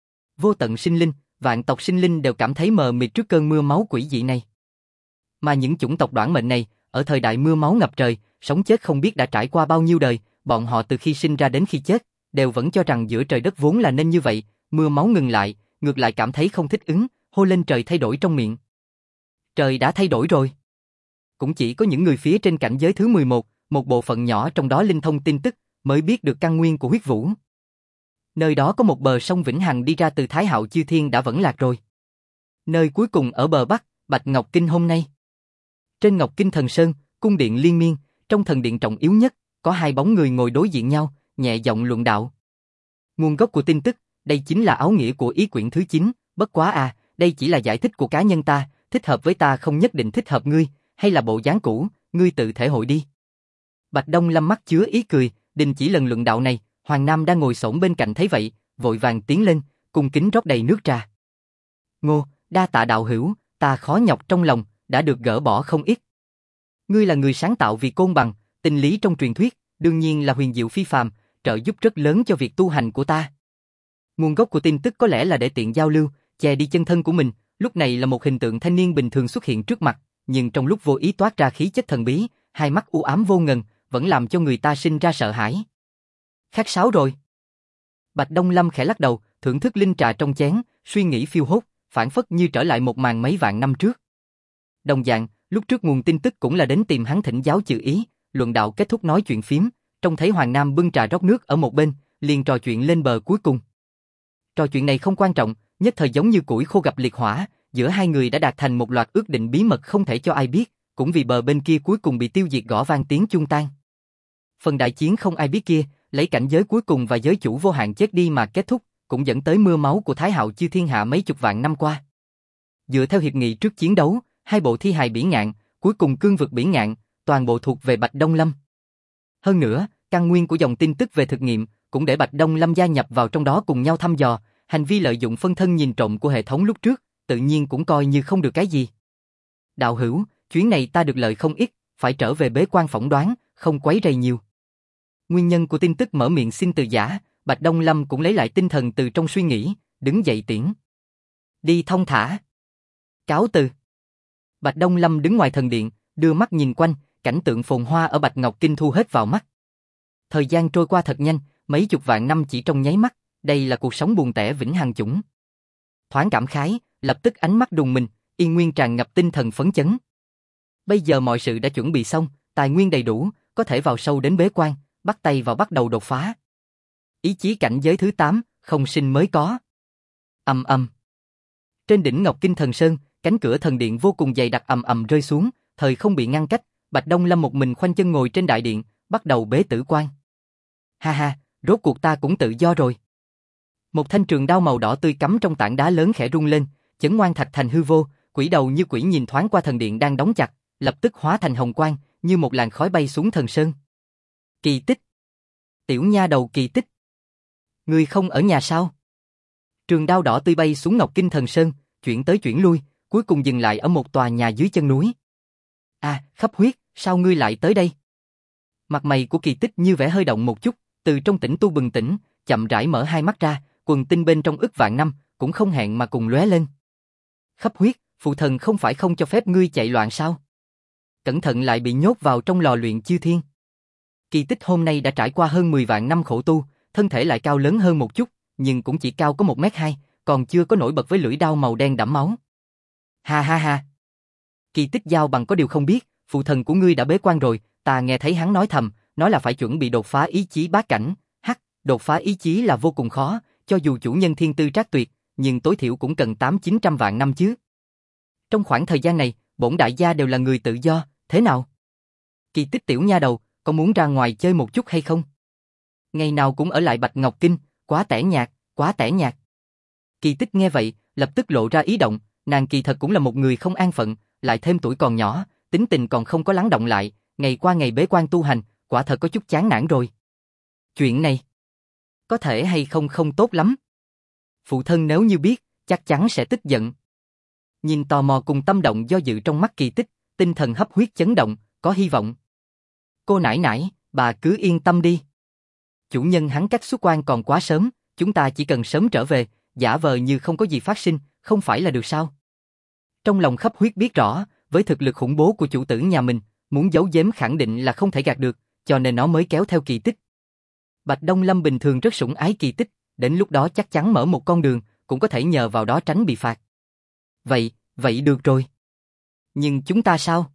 Vô tận sinh linh, vạn tộc sinh linh đều cảm thấy mờ mịt trước cơn mưa máu quỷ dị này. Mà những chủng tộc đoản mệnh này, ở thời đại mưa máu ngập trời, sống chết không biết đã trải qua bao nhiêu đời, bọn họ từ khi sinh ra đến khi chết, đều vẫn cho rằng giữa trời đất vốn là nên như vậy, mưa máu ngừng lại, ngược lại cảm thấy không thích ứng, hô lên trời thay đổi trong miệng. Trời đã thay đổi rồi. Cũng chỉ có những người phía trên cảnh giới thứ 11, một bộ phận nhỏ trong đó linh thông tin tức, mới biết được căn nguyên của huyết vũ. Nơi đó có một bờ sông vĩnh hằng đi ra từ Thái Hạo Chư Thiên đã vẫn lạc rồi. Nơi cuối cùng ở bờ Bắc, Bạch Ngọc Kinh hôm nay. Trên Ngọc Kinh Thần Sơn, cung điện liên miên, trong thần điện trọng yếu nhất, có hai bóng người ngồi đối diện nhau, nhẹ giọng luận đạo. Nguồn gốc của tin tức, đây chính là áo nghĩa của ý quyển thứ 9, bất quá đây chỉ là giải thích của cá nhân ta, thích hợp với ta không nhất định thích hợp ngươi, hay là bộ dáng cũ, ngươi tự thể hội đi. Bạch Đông Lâm mắt chứa ý cười, đình chỉ lần luận đạo này, Hoàng Nam đang ngồi xổm bên cạnh thấy vậy, vội vàng tiến lên, cung kính rót đầy nước trà. Ngô, đa tạ đạo hữu, ta khó nhọc trong lòng, đã được gỡ bỏ không ít. Ngươi là người sáng tạo vì côn bằng, tình lý trong truyền thuyết, đương nhiên là huyền diệu phi phàm, trợ giúp rất lớn cho việc tu hành của ta. Nguồn gốc của tin tức có lẽ là để tiện giao lưu, che đi chân thân của mình, lúc này là một hình tượng thanh niên bình thường xuất hiện trước mặt, nhưng trong lúc vô ý toát ra khí chất thần bí, hai mắt u ám vô ngần, vẫn làm cho người ta sinh ra sợ hãi. Khát sáo rồi. Bạch Đông Lâm khẽ lắc đầu, thưởng thức linh trà trong chén, suy nghĩ phiêu hốt, phảng phất như trở lại một màn mấy vạn năm trước. Đồng dạng, lúc trước nguồn tin tức cũng là đến tìm hắn thỉnh giáo chữ ý, luận đạo kết thúc nói chuyện phiếm, trông thấy Hoàng Nam bưng trà rót nước ở một bên, liền trò chuyện lên bờ cuối cùng. Trò chuyện này không quan trọng, nhất thời giống như củi khô gặp liệt hỏa, giữa hai người đã đạt thành một loạt ước định bí mật không thể cho ai biết, cũng vì bờ bên kia cuối cùng bị tiêu diệt gõ vang tiếng chung tan. Phần đại chiến không ai biết kia, lấy cảnh giới cuối cùng và giới chủ vô hạn chết đi mà kết thúc, cũng dẫn tới mưa máu của Thái Hạo Chư Thiên hạ mấy chục vạn năm qua. Dựa theo hiệp nghị trước chiến đấu, hai bộ thi hài bỉ ngạn, cuối cùng cương vực bỉ ngạn, toàn bộ thuộc về Bạch Đông Lâm. Hơn nữa, căn nguyên của dòng tin tức về thực nghiệm cũng để Bạch Đông Lâm gia nhập vào trong đó cùng nhau thăm dò, hành vi lợi dụng phân thân nhìn trộm của hệ thống lúc trước, tự nhiên cũng coi như không được cái gì. Đạo hữu, chuyến này ta được lợi không ít, phải trở về bế quan phỏng đoán, không quấy rầy nhiều. Nguyên nhân của tin tức mở miệng xin từ giả, Bạch Đông Lâm cũng lấy lại tinh thần từ trong suy nghĩ, đứng dậy tiễn. Đi thông thả. Cáo từ. Bạch Đông Lâm đứng ngoài thần điện, đưa mắt nhìn quanh, cảnh tượng phồn hoa ở Bạch Ngọc Kinh thu hết vào mắt. Thời gian trôi qua thật nhanh, mấy chục vạn năm chỉ trong nháy mắt, đây là cuộc sống buồn tẻ vĩnh hằng chủng. Thoáng cảm khái, lập tức ánh mắt đùng mình, Yên Nguyên tràn ngập tinh thần phấn chấn. Bây giờ mọi sự đã chuẩn bị xong, tài nguyên đầy đủ, có thể vào sâu đến bế quan, bắt tay vào bắt đầu đột phá. Ý chí cảnh giới thứ 8, không sinh mới có. Ầm ầm. Trên đỉnh Ngọc Kinh Thần Sơn, cánh cửa thần điện vô cùng dày đặc ầm ầm rơi xuống, thời không bị ngăn cách, Bạch Đông Lâm một mình khoanh chân ngồi trên đại điện, bắt đầu bế tử quan. Ha ha, rốt cuộc ta cũng tự do rồi. Một thanh trường đao màu đỏ tươi cắm trong tảng đá lớn khẽ rung lên, chấn ngoan thạch thành hư vô, quỷ đầu như quỷ nhìn thoáng qua thần điện đang đóng chặt, lập tức hóa thành hồng quang, như một làn khói bay xuống thần sơn. Kỳ tích. Tiểu nha đầu kỳ tích. Ngươi không ở nhà sao? Trường đao đỏ tươi bay xuống Ngọc Kinh Thần Sơn, chuyển tới chuyển lui, cuối cùng dừng lại ở một tòa nhà dưới chân núi. Khắp huyết, sao ngươi lại tới đây? Mặt mày của kỳ tích như vẻ hơi động một chút, từ trong tỉnh tu bừng tỉnh, chậm rãi mở hai mắt ra, quần tinh bên trong ức vạn năm, cũng không hẹn mà cùng lóe lên. Khắp huyết, phụ thần không phải không cho phép ngươi chạy loạn sao? Cẩn thận lại bị nhốt vào trong lò luyện chư thiên. Kỳ tích hôm nay đã trải qua hơn 10 vạn năm khổ tu, thân thể lại cao lớn hơn một chút, nhưng cũng chỉ cao có 1m2, còn chưa có nổi bật với lưỡi đao màu đen đẫm máu. Ha ha ha. Kỳ tích giao bằng có điều không biết, phụ thần của ngươi đã bế quan rồi, ta nghe thấy hắn nói thầm, nói là phải chuẩn bị đột phá ý chí bát cảnh. Đột phá ý chí là vô cùng khó, cho dù chủ nhân thiên tư trác tuyệt, nhưng tối thiểu cũng cần 800-900 vạn năm chứ. Trong khoảng thời gian này, bổn đại gia đều là người tự do, thế nào? Kỳ tích tiểu nha đầu, có muốn ra ngoài chơi một chút hay không? Ngày nào cũng ở lại Bạch Ngọc Kinh, quá tẻ nhạt, quá tẻ nhạt. Kỳ tích nghe vậy, lập tức lộ ra ý động, nàng kỳ thật cũng là một người không an phận, lại thêm tuổi còn nhỏ, tính tình còn không có lắng động lại, ngày qua ngày bế quan tu hành, quả thật có chút chán nản rồi. Chuyện này, có thể hay không không tốt lắm. Phụ thân nếu như biết, chắc chắn sẽ tức giận. Nhìn tò mò cùng tâm động do dự trong mắt kỳ tích, tinh thần hấp huyết chấn động, có hy vọng. Cô nãi nãi, bà cứ yên tâm đi. Chủ nhân hắn cách xuất quan còn quá sớm, chúng ta chỉ cần sớm trở về, giả vờ như không có gì phát sinh, không phải là được sao? Trong lòng Khắp Huyết biết rõ, với thực lực khủng bố của chủ tử nhà mình, muốn giấu giếm khẳng định là không thể gạt được, cho nên nó mới kéo theo Kỳ Tích. Bạch Đông Lâm bình thường rất sủng ái Kỳ Tích, đến lúc đó chắc chắn mở một con đường, cũng có thể nhờ vào đó tránh bị phạt. Vậy được rồi. Nhưng chúng ta sao?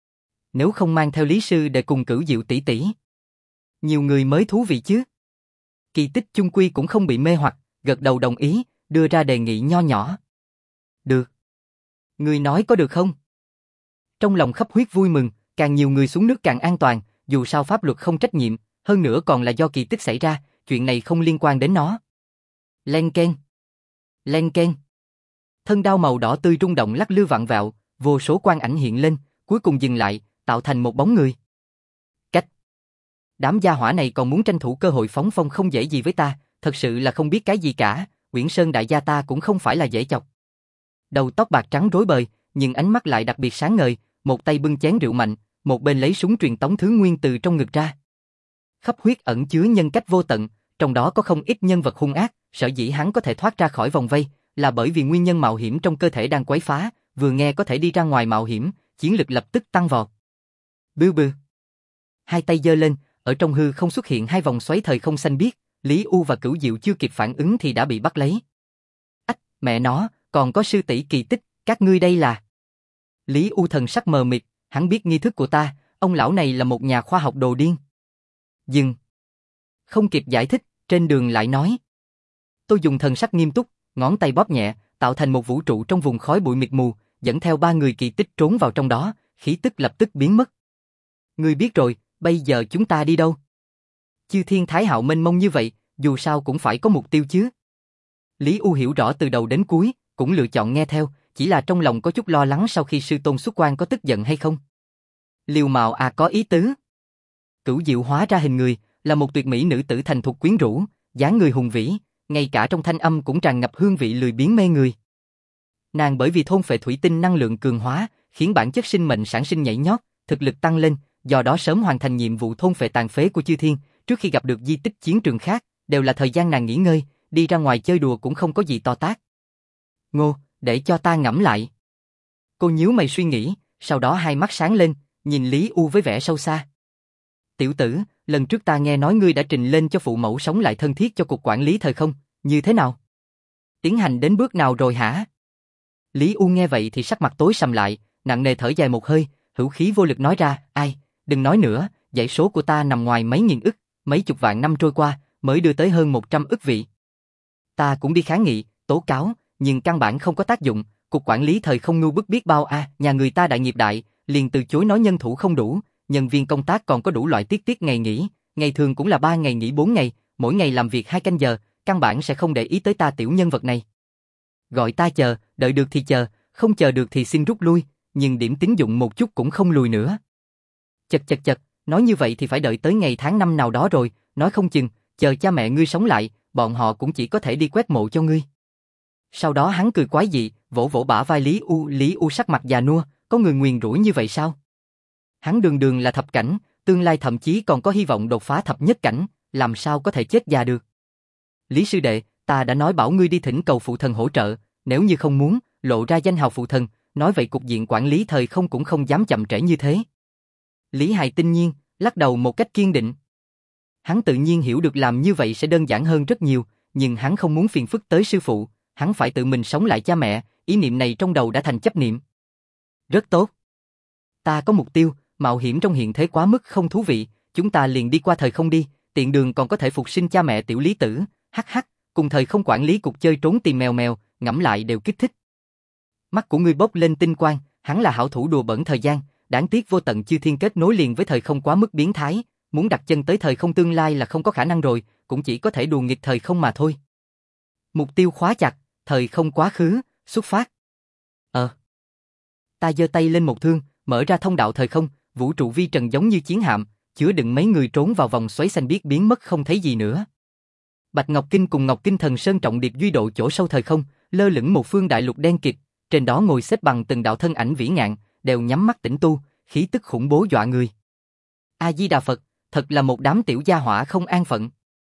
Nếu không mang theo Lý Sư để cùng Cửu Diệu tỷ tỷ, nhiều người mới thú vị chứ. Kỳ Tích chung quy cũng không bị mê hoặc, gật đầu đồng ý, đưa ra đề nghị nho nhỏ. Được. Ngươi nói có được không? Trong lòng Khắp Huyết vui mừng, càng nhiều người xuống nước càng an toàn, dù sao pháp luật không trách nhiệm, hơn nữa còn là do Kỳ Tích xảy ra, chuyện này không liên quan đến nó. Len keng. Len keng. Thân đao màu đỏ tươi rung động lắc lư vặn vẹo, vô số quang ảnh hiện lên, cuối cùng dừng lại, tạo thành một bóng người. Cách. Đám gia hỏa này còn muốn tranh thủ cơ hội phóng phong không dễ gì với ta, thật sự là không biết cái gì cả, Uyển Sơn đại gia ta cũng không phải là dễ chọc. Đầu tóc bạc trắng rối bời, nhưng ánh mắt lại đặc biệt sáng ngời, một tay bưng chén rượu mạnh, một bên lấy súng truyền tống thứ nguyên từ trong ngực ra. Khắp Huyết ẩn chứa nhân cách vô tận, trong đó có không ít nhân vật hung ác, sở dĩ hắn có thể thoát ra khỏi vòng vây, là bởi vì nguyên nhân mạo hiểm trong cơ thể đang quấy phá, vừa nghe có thể đi ra ngoài mạo hiểm, chiến lực lập tức tăng vọt. Bưu bưu. Hai tay giơ lên, ở trong hư không xuất hiện hai vòng xoáy thời không xanh biếc, Lý U và Cửu Diệu chưa kịp phản ứng thì đã bị bắt lấy. Ách, mẹ nó, còn có sư tỷ Kỳ Tích, các ngươi đây là... Lý U thần sắc mờ mịt, hắn biết nghi thức của ta, ông lão này là một nhà khoa học đồ điên. Dừng. Không kịp giải thích, trên đường lại nói. Tôi dùng thần sắc nghiêm túc, ngón tay bóp nhẹ, tạo thành một vũ trụ trong vùng khói bụi mịt mù, dẫn theo ba người Kỳ Tích trốn vào trong đó, khí tức lập tức biến mất. Ngươi biết rồi, bây giờ chúng ta đi đâu? Chư Thiên Thái Hạo mênh mông như vậy, dù sao cũng phải có mục tiêu chứ. Lý U hiểu rõ từ đầu đến cuối, cũng lựa chọn nghe theo, chỉ là trong lòng có chút lo lắng sau khi sư tôn xuất quan có tức giận hay không. Liêu Mạo à có ý tứ. Cửu Diệu hóa ra hình người, là một tuyệt mỹ nữ tử thành thục quyến rũ, dáng người hùng vĩ, ngay cả trong thanh âm cũng tràn ngập hương vị lười biếng mê người. Nàng bởi vì thôn phệ thủy tinh năng lượng cường hóa, khiến bản chất sinh mệnh sản sinh nhảy nhót, thực lực tăng lên, do đó sớm hoàn thành nhiệm vụ thôn phệ tàn phế của chư thiên, trước khi gặp được di tích chiến trường khác, đều là thời gian nàng nghỉ ngơi, đi ra ngoài chơi đùa cũng không có gì to tát. Ngô, để cho ta ngẫm lại. Cô nhíu mày suy nghĩ, sau đó hai mắt sáng lên, nhìn Lý U với vẻ sâu xa. Tiểu tử, lần trước ta nghe nói ngươi đã trình lên cho phụ mẫu sống lại thân thiết cho cục quản lý thời không, như thế nào? Tiến hành đến bước nào rồi hả? Lý U nghe vậy thì sắc mặt tối sầm lại, nặng nề thở dài một hơi, hữu khí vô lực nói ra, ai, đừng nói nữa, dãy số của ta nằm ngoài mấy nghìn ức, mấy chục vạn năm trôi qua, mới đưa tới hơn 100 ức vị. Ta cũng đi kháng nghị, tố cáo, nhưng căn bản không có tác dụng, cục quản lý thời không ngu bức biết bao a, nhà người ta đại nghiệp đại, liền từ chối nói nhân thủ không đủ, nhân viên công tác còn có đủ loại tiết ngày nghỉ, ngày thường cũng là 3 ngày nghỉ 4 ngày, mỗi ngày làm việc 2 canh giờ, căn bản sẽ không để ý tới ta tiểu nhân vật này. Gọi ta chờ, đợi được thì chờ, không chờ được thì xin rút lui, nhưng điểm tín dụng một chút cũng không lùi nữa. Chật, nói như vậy thì phải đợi tới ngày tháng năm nào đó rồi, nói không chừng, chờ cha mẹ ngươi sống lại, bọn họ cũng chỉ có thể đi quét mộ cho ngươi. Sau đó hắn cười quái dị, vỗ vỗ bả vai Lý U sắc mặt già nua, có người nguyền rủa như vậy sao? Hắn đường là thập cảnh, tương lai thậm chí còn có hy vọng đột phá thập nhất cảnh, làm sao có thể chết già được. Lý sư đệ, ta đã nói bảo ngươi đi thỉnh cầu phụ thần hỗ trợ, nếu như không muốn, lộ ra danh hào phụ thần, nói vậy cục diện quản lý thời không cũng không dám chậm trễ như thế. Lý Hài tinh nhiên, lắc đầu một cách kiên định. Hắn tự nhiên hiểu được làm như vậy sẽ đơn giản hơn rất nhiều, nhưng hắn không muốn phiền phức tới sư phụ, hắn phải tự mình sống lại cha mẹ, ý niệm này trong đầu đã thành chấp niệm. Rất tốt. Ta có mục tiêu, mạo hiểm trong hiện thế quá mức không thú vị, chúng ta liền đi qua thời không đi, tiện đường còn có thể phục sinh cha mẹ tiểu Lý tử, hắc, cùng thời không quản lý cục chơi trốn tìm mèo, ngẫm lại đều kích thích. Mắt của ngươi bốc lên tinh quang, hắn là hảo thủ đùa bẩn thời gian, đáng tiếc vô tận chư thiên kết nối liền với thời không quá mức biến thái, muốn đặt chân tới thời không tương lai là không có khả năng rồi, cũng chỉ có thể đùa nghịch thời không mà thôi. Mục tiêu khóa chặt, thời không quá khứ, xuất phát. Ta giơ tay lên một thương, mở ra thông đạo thời không, vũ trụ vi trần giống như chiến hạm, chứa đựng mấy người trốn vào vòng xoáy xanh biếc biến mất không thấy gì nữa. Bạch Ngọc Kinh cùng Ngọc Kinh Thần Sơn trọng điệp duy độ chỗ sâu thời không, lơ lửng một phương đại lục đen kịt, trên đó ngồi xếp bằng từng đạo thân ảnh vĩ ngạn, đều nhắm mắt tĩnh tu, khí tức khủng bố dọa người. A Di Đà Phật, thật là một đám tiểu gia hỏa không an phận.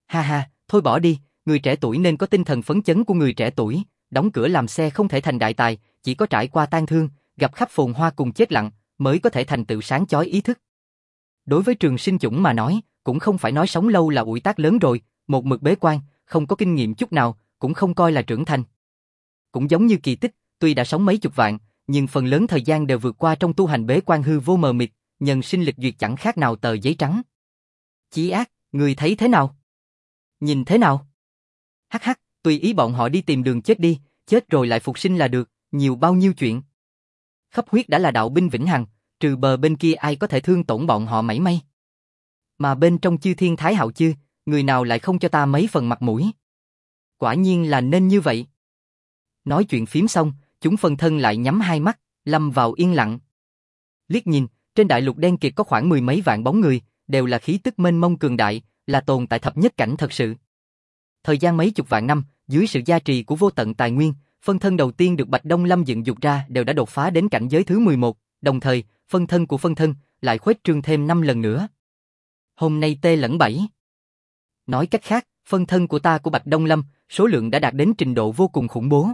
Ha ha, thôi bỏ đi, người trẻ tuổi nên có tinh thần phấn chấn của người trẻ tuổi, đóng cửa làm xe không thể thành đại tài, chỉ có trải qua tang thương, gặp khắp phồn hoa cùng chết lặng, mới có thể thành tựu sáng chói ý thức. Đối với Trường Sinh Chủng mà nói, cũng không phải nói sống lâu là ủi tác lớn rồi, một mực bế quan, không có kinh nghiệm chút nào, cũng không coi là trưởng thành. Cũng giống như Kỳ Tích, tuy đã sống mấy chục vạn, nhưng phần lớn thời gian đều vượt qua trong tu hành bế quan hư vô mờ mịt, nhân sinh lịch duyệt chẳng khác nào tờ giấy trắng. Chí Ác, người thấy thế nào? Nhìn thế nào? Hắc hắc, tùy ý bọn họ đi tìm đường chết đi, chết rồi lại phục sinh là được, nhiều bao nhiêu chuyện. Khắp huyết đã là đạo binh vĩnh hằng, trừ bờ bên kia ai có thể thương tổn bọn họ mảy may. Mà bên trong Chư Thiên Thái Hạo Chư, người nào lại không cho ta mấy phần mặt mũi? Quả nhiên là nên như vậy. Nói chuyện phím xong, chúng phân thân lại nhắm hai mắt, lâm vào yên lặng. Liếc nhìn, trên đại lục đen kịt có khoảng mười mấy vạn bóng người, đều là khí tức mênh mông cường đại, là tồn tại thập nhất cảnh thật sự. Thời gian mấy chục vạn năm, dưới sự gia trì của vô tận tài nguyên, phân thân đầu tiên được Bạch Đông Lâm dựng dục ra đều đã đột phá đến cảnh giới thứ 11, đồng thời, phân thân của phân thân lại khuếch trương thêm 5 lần nữa. Hôm nay tê lẫn bảy. Nói cách khác, phân thân của ta của Bạch Đông Lâm, số lượng đã đạt đến trình độ vô cùng khủng bố.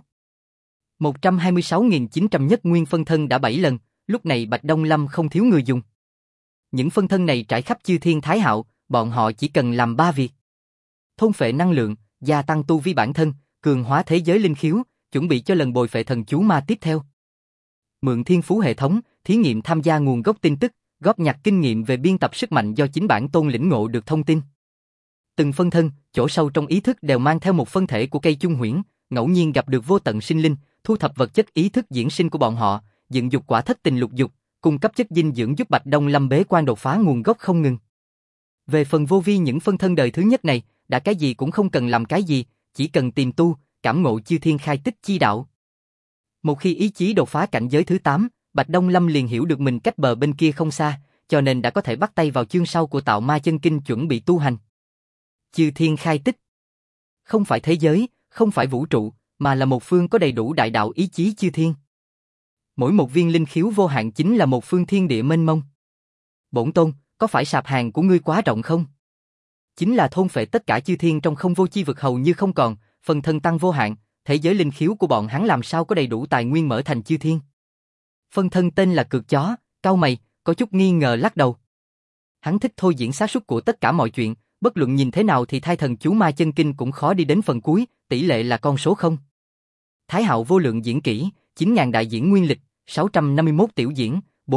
126.900 nhất nguyên phân thân đã 7 lần, lúc này Bạch Đông Lâm không thiếu người dùng. Những phân thân này trải khắp Chư Thiên Thái Hạo, bọn họ chỉ cần làm 3 việc. Thôn phệ năng lượng, gia tăng tu vi bản thân, cường hóa thế giới linh khiếu, chuẩn bị cho lần bồi phệ thần chú ma tiếp theo. Mượn thiên phú hệ thống, thí nghiệm tham gia nguồn gốc tin tức, góp nhặt kinh nghiệm về biên tập sức mạnh do chính bản tôn lĩnh ngộ được thông tin. Từng phân thân, chỗ sâu trong ý thức đều mang theo một phân thể của cây chung huyễn, ngẫu nhiên gặp được vô tận sinh linh, thu thập vật chất ý thức diễn sinh của bọn họ, dựng dục quả thất tình lục dục, cung cấp chất dinh dưỡng giúp Bạch Đông Lâm bế quan đột phá nguồn gốc không ngừng. Về phần vô vi những phân thân đời thứ nhất này, đã cái gì cũng không cần làm cái gì, chỉ cần tìm tu, cảm ngộ chư thiên khai tích chi đạo. Một khi ý chí đột phá cảnh giới thứ 8, Bạch Đông Lâm liền hiểu được mình cách bờ bên kia không xa, cho nên đã có thể bắt tay vào chương sau của Tạo Ma Chân Kinh chuẩn bị tu hành. Chư thiên khai tích không phải thế giới, không phải vũ trụ, mà là một phương có đầy đủ đại đạo ý chí chư thiên. Mỗi một viên linh khiếu vô hạn chính là một phương thiên địa mênh mông. Bổn tôn, có phải sạp hàng của ngươi quá rộng không? Chính là thôn phệ tất cả chư thiên trong không vô chi vực hầu như không còn, phần thân tăng vô hạn, thế giới linh khiếu của bọn hắn làm sao có đầy đủ tài nguyên mở thành chư thiên. Phân thân tên là Cược Chó, cau mày, có chút nghi ngờ lắc đầu. Hắn thích thôi diễn xác suất của tất cả mọi chuyện, bất luận nhìn thế nào thì thai thần chú ma chân kinh cũng khó đi đến phần cuối, tỷ lệ là con số 0. Thái Hạo vô lượng diễn kỹ, 9.000 đại diễn nguyên lịch, 651 tiểu diễn,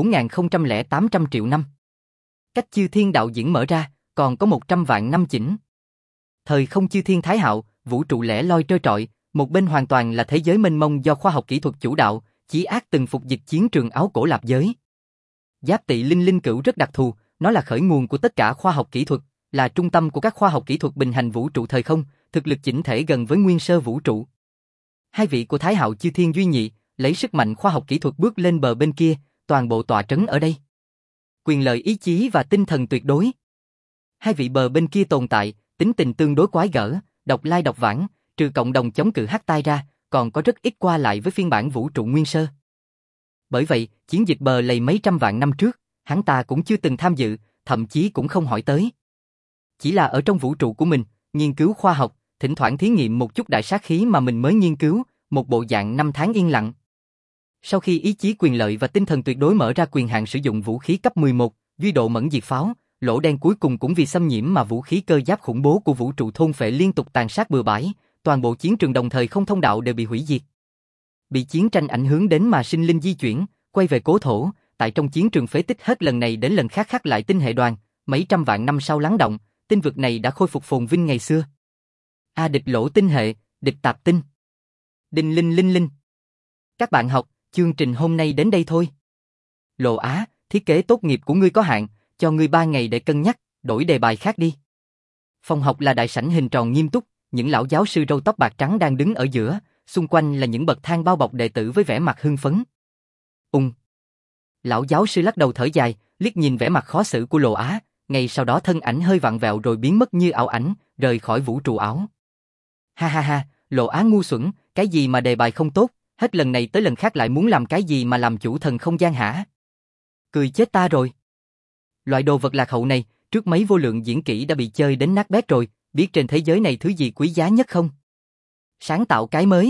4.008 triệu năm. Cách chư thiên đạo diễn mở ra, còn có 100 vạn năm chỉnh. Thời không chư thiên Thái Hạo, vũ trụ lẻ loi trơ trọi, một bên hoàn toàn là thế giới mênh mông do khoa học kỹ thuật chủ đạo, Chí Ác từng phục dịch chiến trường áo cổ lạp giới. Giáp Tỵ Linh Linh Cửu rất đặc thù, nó là khởi nguồn của tất cả khoa học kỹ thuật, là trung tâm của các khoa học kỹ thuật bình hành vũ trụ thời không, thực lực chỉnh thể gần với nguyên sơ vũ trụ. Hai vị của Thái Hạo chư thiên duy nhị, lấy sức mạnh khoa học kỹ thuật bước lên bờ bên kia, toàn bộ tọa trấn ở đây. Quyền lợi ý chí và tinh thần tuyệt đối. Hai vị bờ bên kia tồn tại, tính tình tương đối quái gở, độc lai độc vãng, trừ cộng đồng chống cự hắc tai ra, còn có rất ít qua lại với phiên bản vũ trụ nguyên sơ. Bởi vậy, chiến dịch bờ lầy mấy trăm vạn năm trước, hắn ta cũng chưa từng tham dự, thậm chí cũng không hỏi tới. Chỉ là ở trong vũ trụ của mình, nghiên cứu khoa học, thỉnh thoảng thí nghiệm một chút đại sát khí mà mình mới nghiên cứu, một bộ dạng 5 tháng yên lặng. Sau khi ý chí quyền lợi và tinh thần tuyệt đối mở ra quyền hạn sử dụng vũ khí cấp 11, duy độ mẫn diệt pháo, lỗ đen cuối cùng cũng vì xâm nhiễm mà vũ khí cơ giáp khủng bố của vũ trụ thôn phệ liên tục tàn sát bừa bãi, toàn bộ chiến trường đồng thời không thông đạo đều bị hủy diệt. Bị chiến tranh ảnh hưởng đến mà sinh linh di chuyển, quay về cố thổ, tại trong chiến trường phế tích hết lần này đến lần khác khắc lại tinh hệ đoàn, mấy trăm vạn năm sau lắng động, tinh vực này đã khôi phục phồn vinh ngày xưa. Địch lỗ tinh hệ, địch tạp tinh. Đinh linh linh linh. Các bạn học, chương trình hôm nay đến đây thôi. Lộ Á, thiết kế tốt nghiệp của ngươi có hạn, cho ngươi 3 ngày để cân nhắc, đổi đề bài khác đi. Phòng học là đại sảnh hình tròn nghiêm túc, những lão giáo sư râu tóc bạc trắng đang đứng ở giữa, xung quanh là những bậc thang bao bọc đệ tử với vẻ mặt hưng phấn. Lão giáo sư lắc đầu thở dài, liếc nhìn vẻ mặt khó xử của Lộ Á, ngay sau đó thân ảnh hơi vặn vẹo rồi biến mất như ảo ảnh, rời khỏi vũ trụ ảo. Ha ha ha, Lộ Á ngu xuẩn, cái gì mà đề bài không tốt, hết lần này tới lần khác lại muốn làm cái gì mà làm chủ thần không gian hả? Cười chết ta rồi. Loại đồ vật lạc hậu này, trước mấy vô lượng diễn kỹ đã bị chơi đến nát bét rồi, biết trên thế giới này thứ gì quý giá nhất không? Sáng tạo cái mới.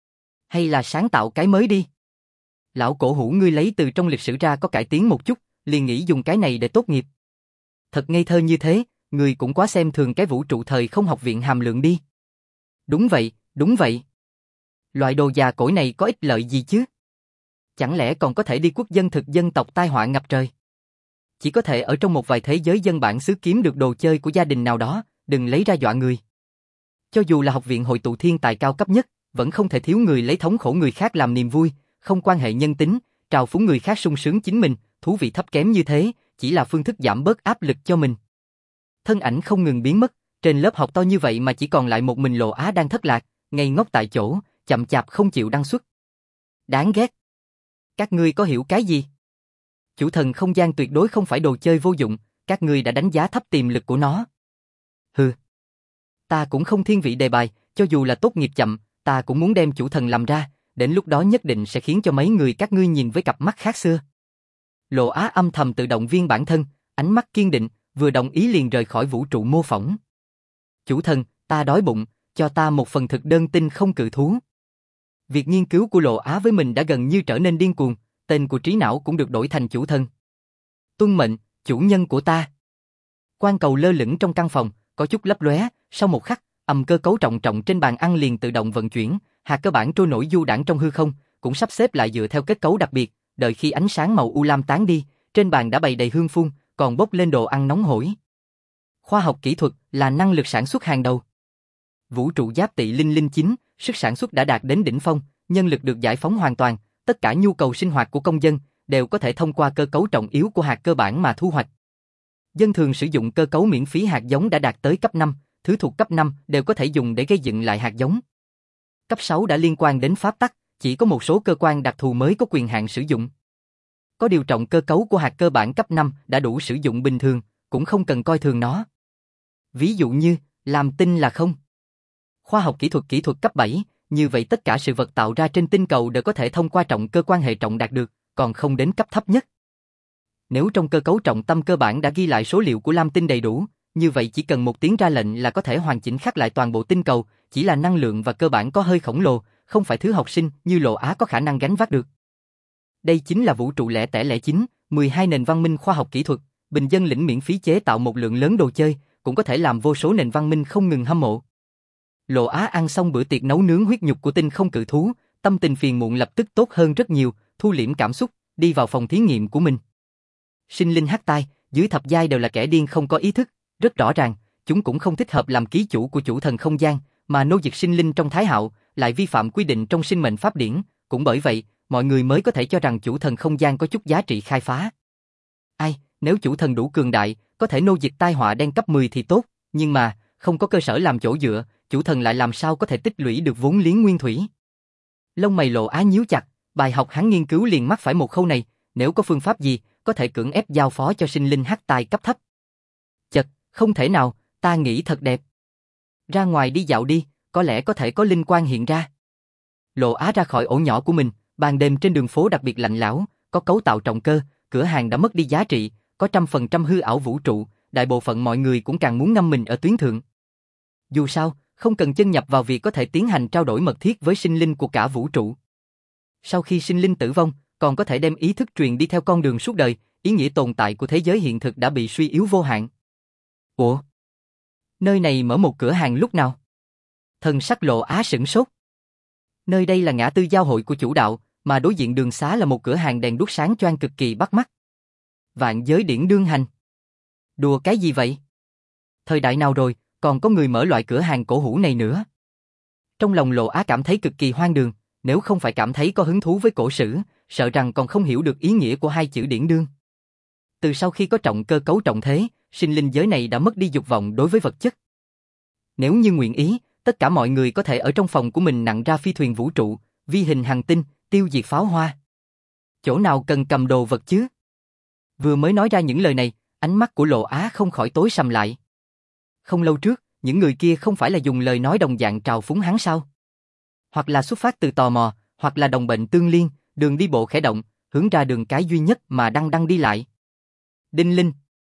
Hay là sáng tạo cái mới đi. Lão cổ hủ ngươi lấy từ trong lịch sử ra có cải tiến một chút, liền nghĩ dùng cái này để tốt nghiệp. Thật ngây thơ như thế, ngươi cũng quá xem thường cái vũ trụ thời không học viện hàm lượng đi. Đúng vậy, đúng vậy. Loại đồ già cỗi này có ích lợi gì chứ? Chẳng lẽ còn có thể đi quốc dân thực dân tộc tai họa ngập trời? Chỉ có thể ở trong một vài thế giới dân bản xứ kiếm được đồ chơi của gia đình nào đó, đừng lấy ra dọa người. Cho dù là học viện hội tụ thiên tài cao cấp nhất, vẫn không thể thiếu người lấy thống khổ người khác làm niềm vui, không quan hệ nhân tính, trào phúng người khác sung sướng chính mình, thú vị thấp kém như thế, chỉ là phương thức giảm bớt áp lực cho mình. Thân ảnh không ngừng biến mất, trên lớp học to như vậy mà chỉ còn lại một mình Lộ Á đang thất lạc, ngây ngốc tại chỗ, chậm chạp không chịu đăng xuất. Đáng ghét. Các ngươi có hiểu cái gì? Chủ thần không gian tuyệt đối không phải đồ chơi vô dụng, các ngươi đã đánh giá thấp tiềm lực của nó. Hừ. Ta cũng không thiên vị đề bài, cho dù là tốt nghiệp chậm, ta cũng muốn đem chủ thần làm ra, đến lúc đó nhất định sẽ khiến cho mấy người các ngươi nhìn với cặp mắt khác xưa. Lộ Á âm thầm tự động viên bản thân, ánh mắt kiên định, vừa đồng ý liền rời khỏi vũ trụ mô phỏng. Chủ thần, ta đói bụng, cho ta một phần thực đơn tinh không cự thú. Việc nghiên cứu của Lộ Á với mình đã gần như trở nên điên cuồng, tên của trí não cũng được đổi thành chủ thần. Tuân mệnh, chủ nhân của ta. Quan cầu lơ lửng trong căn phòng, có chút lấp lóe, sau một khắc, cơ cấu trọng trọng trên bàn ăn liền tự động vận chuyển, hạt cơ bản trôi nổi du đãng trong hư không, cũng sắp xếp lại dựa theo kết cấu đặc biệt, đợi khi ánh sáng màu u lam tán đi, trên bàn đã bày đầy hương phun, còn bốc lên đồ ăn nóng hổi. Khoa học kỹ thuật là năng lực sản xuất hàng đầu. Vũ trụ Giáp Tỵ Linh Linh 9, sức sản xuất đã đạt đến đỉnh phong, nhân lực được giải phóng hoàn toàn, tất cả nhu cầu sinh hoạt của công dân đều có thể thông qua cơ cấu trọng yếu của hạt cơ bản mà thu hoạch. Dân thường sử dụng cơ cấu miễn phí hạt giống đã đạt tới cấp 5, thứ thuộc cấp 5 đều có thể dùng để gây dựng lại hạt giống. Cấp 6 đã liên quan đến pháp tắc, chỉ có một số cơ quan đặc thù mới có quyền hạn sử dụng. Có điều trọng cơ cấu của hạt cơ bản cấp 5 đã đủ sử dụng bình thường, cũng không cần coi thường nó. Ví dụ như, làm tinh là không. Khoa học kỹ thuật cấp 7, như vậy tất cả sự vật tạo ra trên tinh cầu đều có thể thông qua trọng cơ quan hệ trọng đạt được, còn không đến cấp thấp nhất. Nếu trong cơ cấu trọng tâm cơ bản đã ghi lại số liệu của lam tinh đầy đủ, như vậy chỉ cần một tiếng ra lệnh là có thể hoàn chỉnh khắc lại toàn bộ tinh cầu, chỉ là năng lượng và cơ bản có hơi khổng lồ, không phải thứ học sinh như Lộ Á có khả năng gánh vác được. Đây chính là vũ trụ lẻ tẻ lẻ chính, 12 nền văn minh khoa học kỹ thuật, bình dân lĩnh miễn phí chế tạo một lượng lớn đồ chơi, cũng có thể làm vô số nền văn minh không ngừng hâm mộ. Lộ Á ăn xong bữa tiệc nấu nướng huyết nhục của tinh không cự thú, tâm tình phiền muộn lập tức tốt hơn rất nhiều, thu liễm cảm xúc, đi vào phòng thí nghiệm của mình. Sinh linh hắc tai, dưới thập giai đều là kẻ điên không có ý thức, rất rõ ràng, chúng cũng không thích hợp làm ký chủ của chủ thần không gian, mà nô dịch sinh linh trong Thái Hạo lại vi phạm quy định trong sinh mệnh pháp điển, cũng bởi vậy, mọi người mới có thể cho rằng chủ thần không gian có chút giá trị khai phá. Ai, nếu chủ thần đủ cường đại, có thể nô dịch tai họa đen cấp 10 thì tốt, nhưng mà, không có cơ sở làm chỗ dựa, chủ thần lại làm sao có thể tích lũy được vốn liếng nguyên thủy. Lông mày Lộ Á nhíu chặt, bài học hắn nghiên cứu liền mắc phải một khâu này, nếu có phương pháp gì, có thể cưỡng ép giao phó cho sinh linh hắc tai cấp thấp. Chật, không thể nào, ta nghĩ thật đẹp. Ra ngoài đi dạo đi, có lẽ có thể có linh quang hiện ra. Lộ Á ra khỏi ổ nhỏ của mình, ban đêm trên đường phố đặc biệt lạnh lẽo, có cấu tạo trọng cơ, cửa hàng đã mất đi giá trị, có 100% hư ảo vũ trụ, đại bộ phận mọi người cũng càng muốn ngâm mình ở tuyến thượng. Dù sao, không cần chân nhập vào việc có thể tiến hành trao đổi mật thiết với sinh linh của cả vũ trụ. Sau khi sinh linh tử vong, còn có thể đem ý thức truyền đi theo con đường suốt đời, ý nghĩa tồn tại của thế giới hiện thực đã bị suy yếu vô hạn. Ủa? Nơi này mở một cửa hàng lúc nào? Thần sắc Lộ Á sửng sốt. Nơi đây là ngã tư giao hội của chủ đạo, mà đối diện đường xá là một cửa hàng đèn đuốc sáng choang cực kỳ bắt mắt. Vạn giới điển đương hành. Đùa cái gì vậy? Thời đại nào rồi, còn có người mở loại cửa hàng cổ hủ này nữa? Trong lòng Lộ Á cảm thấy cực kỳ hoang đường, nếu không phải cảm thấy có hứng thú với cổ sử, sợ rằng còn không hiểu được ý nghĩa của hai chữ điển đương. Từ sau khi có trọng cơ cấu trọng thế, sinh linh giới này đã mất đi dục vọng đối với vật chất. Nếu như nguyện ý, tất cả mọi người có thể ở trong phòng của mình nặn ra phi thuyền vũ trụ, vi hình hành tinh, tiêu diệt pháo hoa. Chỗ nào cần cầm đồ vật chứ? Vừa mới nói ra những lời này, ánh mắt của Lộ Á không khỏi tối sầm lại. Không lâu trước, những người kia không phải là dùng lời nói đồng dạng trào phúng hắn sao? Hoặc là xuất phát từ tò mò, hoặc là đồng bệnh tương liên, đường đi bộ khẽ động, hướng ra đường cái duy nhất mà đăng đi lại. Đinh linh,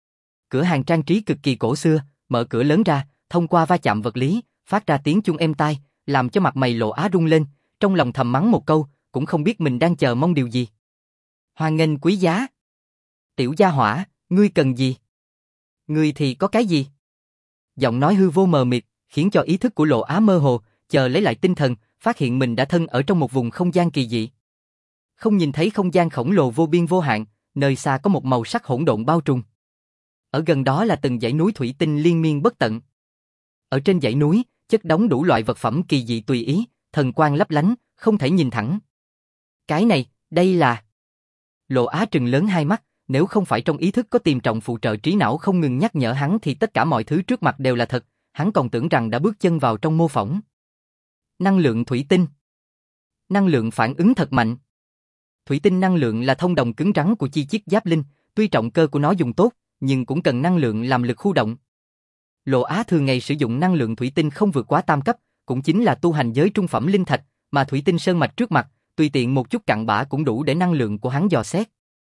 Cửa hàng trang trí cực kỳ cổ xưa, mở cửa lớn ra, thông qua va chạm vật lý, phát ra tiếng chuông êm tai, làm cho mặt mày Lộ Á rung lên, trong lòng thầm mắng một câu, cũng không biết mình đang chờ mong điều gì. Hoan nghênh quý giá. Tiểu gia hỏa, ngươi cần gì? Ngươi thì có cái gì? Giọng nói hư vô mờ mịt, khiến cho ý thức của Lộ Á mơ hồ, chờ lấy lại tinh thần, phát hiện mình đã thân ở trong một vùng không gian kỳ dị. Không nhìn thấy không gian khổng lồ vô biên vô hạn, nơi xa có một màu sắc hỗn độn bao trùm. Ở gần đó là từng dãy núi thủy tinh liên miên bất tận. Ở trên dãy núi, chất đống đủ loại vật phẩm kỳ dị tùy ý, thần quang lấp lánh, không thể nhìn thẳng. Cái này, đây là... Lộ Á trừng lớn hai mắt, nếu không phải trong ý thức có tiềm trọng phụ trợ trí não không ngừng nhắc nhở hắn thì tất cả mọi thứ trước mặt đều là thật, hắn còn tưởng rằng đã bước chân vào trong mô phỏng. Năng lượng thủy tinh. Năng lượng phản ứng thật mạnh. Thủy tinh năng lượng là thông đồng cứng rắn của chi chiết giáp linh, tuy trọng cơ của nó dùng tốt, nhưng cũng cần năng lượng làm lực khu động. Lộ Á thường ngày sử dụng năng lượng thủy tinh không vượt quá tam cấp, cũng chính là tu hành giới trung phẩm linh thạch, mà thủy tinh sơn mạch trước mặt, tùy tiện một chút cặn bã cũng đủ để năng lượng của hắn dò xét.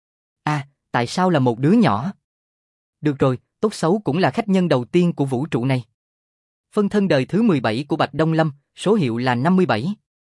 Tại sao là một đứa nhỏ? Được rồi, tốt xấu cũng là khách nhân đầu tiên của vũ trụ này. Phân thân đời thứ 17 của Bạch Đông Lâm, số hiệu là 57.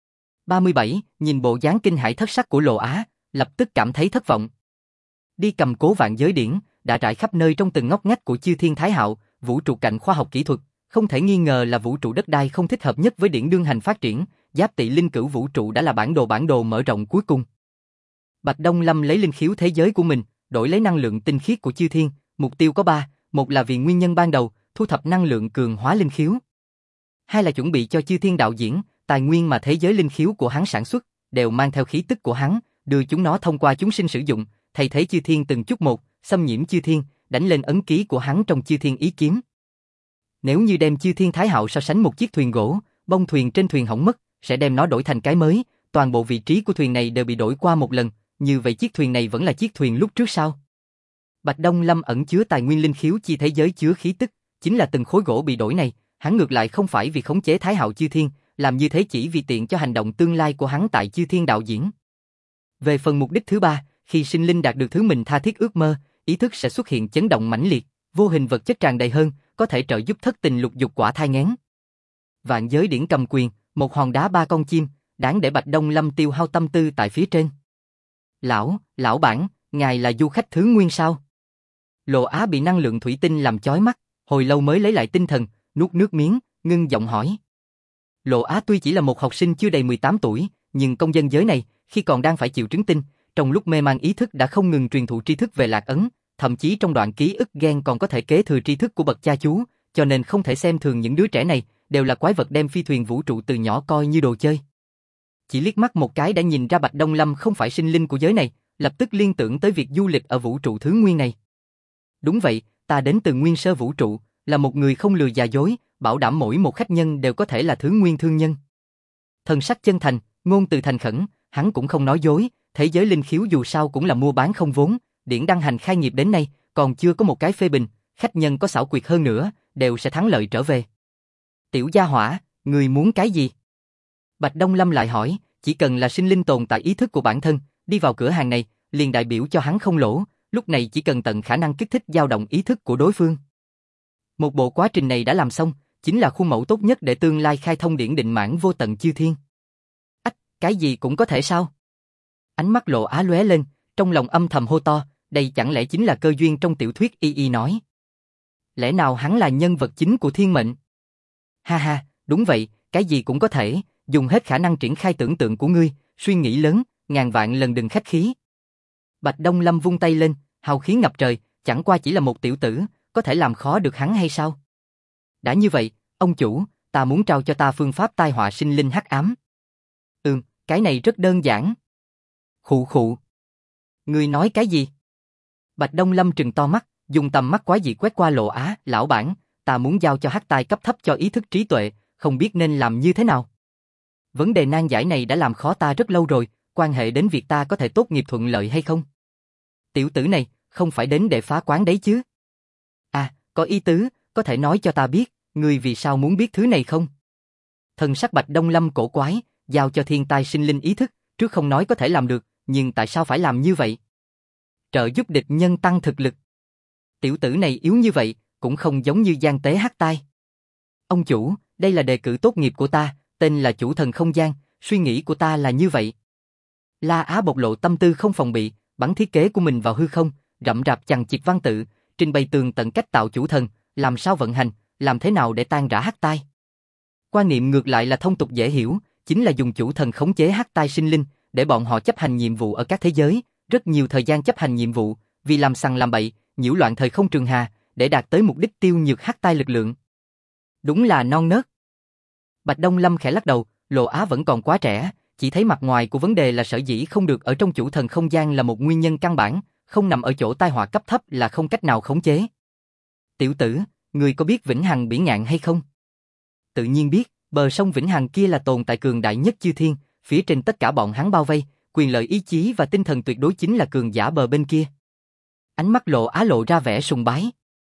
37, nhìn bộ dáng kinh hãi thất sắc của Lộ Á, lập tức cảm thấy thất vọng. Đi cầm cố vạn giới điển, đã trải khắp nơi trong từng ngóc ngách của Chư Thiên Thái Hạo, vũ trụ cạnh khoa học kỹ thuật, không thể nghi ngờ là vũ trụ đất đai không thích hợp nhất với điển đương hành phát triển, Giáp Tỵ linh cửu vũ trụ đã là bản đồ mở rộng cuối cùng. Bạch Đông Lâm lấy linh khiếu thế giới của mình, đổi lấy năng lượng tinh khiết của Chư Thiên, mục tiêu có 3, một là vì nguyên nhân ban đầu, thu thập năng lượng cường hóa linh khiếu. Hai là chuẩn bị cho Chư Thiên đạo diễn, tài nguyên mà thế giới linh khiếu của hắn sản xuất, đều mang theo khí tức của hắn, đưa chúng nó thông qua chúng sinh sử dụng, thay thế Chư Thiên từng chút một, xâm nhiễm Chư Thiên, đánh lên ấn ký của hắn trong Chư Thiên ý kiếm. Nếu như đem Chư Thiên Thái Hạo so sánh một chiếc thuyền gỗ, bông thuyền trên thuyền hỏng mất, sẽ đem nó đổi thành cái mới, toàn bộ vị trí của thuyền này đều bị đổi qua một lần, như vậy chiếc thuyền này vẫn là chiếc thuyền lúc trước sao? Bạch Đông Lâm ẩn chứa tài nguyên linh khiếu chi thế giới chứa khí tức, chính là từng khối gỗ bị đổi này, hắn ngược lại không phải vì khống chế Thái Hạo Chư Thiên, làm như thế chỉ vì tiện cho hành động tương lai của hắn tại Chư Thiên đạo diễn. Về phần mục đích thứ 3, khi sinh linh đạt được thứ mình tha thiết ước mơ, ý thức sẽ xuất hiện chấn động mãnh liệt, vô hình vật chất tràn đầy hơn, có thể trợ giúp thất tình lục dục quả thai nghén. Vạn giới điển cầm quyền, một hòn đá 3 con chim, đáng để Bạch Đông Lâm tiêu hao tâm tư tại phía trên. Lão bản, ngài là du khách thứ nguyên sao? Lộ Á bị năng lượng thủy tinh làm chói mắt, hồi lâu mới lấy lại tinh thần, nuốt nước miếng, ngưng giọng hỏi. Lộ Á tuy chỉ là một học sinh chưa đầy 18 tuổi, nhưng công dân giới này, khi còn đang phải chịu trứng tinh, trong lúc mê man ý thức đã không ngừng truyền thụ tri thức về Lạc Ấn, thậm chí trong đoạn ký ức gen còn có thể kế thừa tri thức của bậc cha chú, cho nên không thể xem thường những đứa trẻ này, đều là quái vật đem phi thuyền vũ trụ từ nhỏ coi như đồ chơi. Chỉ liếc mắt một cái đã nhìn ra Bạch Đông Lâm không phải sinh linh của giới này, lập tức liên tưởng tới việc du lịch ở vũ trụ thứ nguyên này. Đúng vậy, ta đến từ nguyên sơ vũ trụ, là một người không lừa giả dối, bảo đảm mỗi một khách nhân đều có thể là thứ nguyên thương nhân. Thần sắc chân thành, ngôn từ thành khẩn, hắn cũng không nói dối, thế giới linh khiếu dù sao cũng là mua bán không vốn, điển đăng hành khai nghiệp đến nay, còn chưa có một cái phê bình, khách nhân có xảo quyệt hơn nữa, đều sẽ thắng lợi trở về. Tiểu gia hỏa, người muốn cái gì? Bạch Đông Lâm lại hỏi, chỉ cần là sinh linh tồn tại ý thức của bản thân, đi vào cửa hàng này, liền đại biểu cho hắn không lỗ, lúc này chỉ cần tận khả năng kích thích dao động ý thức của đối phương. Một bộ quá trình này đã làm xong, chính là khuôn mẫu tốt nhất để tương lai khai thông điển định mãn vô tận chư thiên. Cái gì cũng có thể sao? Ánh mắt Lộ Á lóe lên, trong lòng âm thầm hô to, đây chẳng lẽ chính là cơ duyên trong tiểu thuyết y nói. Lẽ nào hắn là nhân vật chính của thiên mệnh? Ha ha, đúng vậy, cái gì cũng có thể, dùng hết khả năng triển khai tưởng tượng của ngươi, suy nghĩ lớn, ngàn vạn lần đừng khách khí. Bạch Đông Lâm vung tay lên, hào khí ngập trời, chẳng qua chỉ là một tiểu tử, có thể làm khó được hắn hay sao? Đã như vậy, ông chủ, ta muốn trao cho ta phương pháp tai họa sinh linh hắc ám. Cái này rất đơn giản. Khụ khụ. Ngươi nói cái gì? Bạch Đông Lâm trừng to mắt, dùng tầm mắt quái dị quét qua Lộ Á, lão bản, ta muốn giao cho hắc tài cấp thấp cho ý thức trí tuệ, không biết nên làm như thế nào. Vấn đề nan giải này đã làm khó ta rất lâu rồi, quan hệ đến việc ta có thể tốt nghiệp thuận lợi hay không. Tiểu tử này, không phải đến để phá quán đấy chứ. Có ý tứ, có thể nói cho ta biết, ngươi vì sao muốn biết thứ này không? Thần sắc Bạch Đông Lâm cổ quái, giao cho thiên tai sinh linh ý thức, trước không nói có thể làm được, nhưng tại sao phải làm như vậy? Trợ giúp địch nhân tăng thực lực. Tiểu tử này yếu như vậy, cũng không giống như Giang Tế Hắc Tai. Ông chủ, đây là đề cử tốt nghiệp của ta, tên là Chủ Thần Không Gian, suy nghĩ của ta là như vậy. La Á bộc lộ tâm tư không phòng bị, bắn thiết kế của mình vào hư không, rậm rạp chằng chịt văn tự, trình bày tường tận cách tạo chủ thần, làm sao vận hành, làm thế nào để tan rã Hắc Tai. Quan niệm ngược lại là thông tục dễ hiểu, chính là dùng chủ thần khống chế Hắc Tai sinh linh, để bọn họ chấp hành nhiệm vụ ở các thế giới, rất nhiều thời gian chấp hành nhiệm vụ, vì làm sằng làm bậy, nhiễu loạn thời không trường hà, để đạt tới mục đích tiêu nhược Hắc Tai lực lượng. Đúng là non nớt. Bạch Đông Lâm khẽ lắc đầu, Lộ Á vẫn còn quá trẻ, chỉ thấy mặt ngoài của vấn đề là sở dĩ không được ở trong chủ thần không gian là một nguyên nhân căn bản, không nằm ở chỗ tai họa cấp thấp là không cách nào khống chế. Tiểu tử, người có biết Vĩnh Hằng Biển Ngạn hay không? Tự nhiên biết, bờ sông Vĩnh Hằng kia là tồn tại cường đại nhất chư thiên, phía trên tất cả bọn hắn bao vây, quyền lợi ý chí và tinh thần tuyệt đối chính là cường giả bờ bên kia. Ánh mắt Lộ Á lộ ra vẻ sùng bái.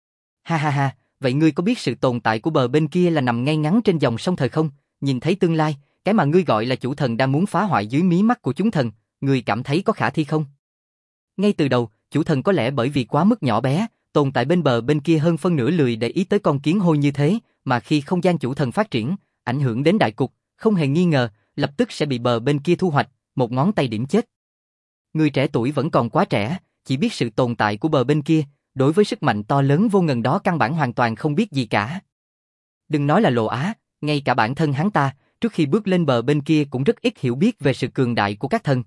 Ha ha ha, vậy ngươi có biết sự tồn tại của bờ bên kia là nằm ngay ngắn trên dòng sông thời không, nhìn thấy tương lai, cái mà ngươi gọi là chủ thần đang muốn phá hoại dưới mí mắt của chúng thần, ngươi cảm thấy có khả thi không? Ngay từ đầu, chủ thần có lẽ bởi vì quá mức nhỏ bé, tồn tại bên bờ bên kia hơn phân nửa lười để ý tới con kiến hôi như thế, mà khi không gian chủ thần phát triển, ảnh hưởng đến đại cục, không hề nghi ngờ, lập tức sẽ bị bờ bên kia thu hoạch, một ngón tay điểm chết. Người trẻ tuổi vẫn còn quá trẻ, chỉ biết sự tồn tại của bờ bên kia, đối với sức mạnh to lớn vô ngần đó căn bản hoàn toàn không biết gì cả. Đừng nói là Lộ Á, ngay cả bản thân hắn ta, trước khi bước lên bờ bên kia cũng rất ít hiểu biết về sự cường đại của các thần.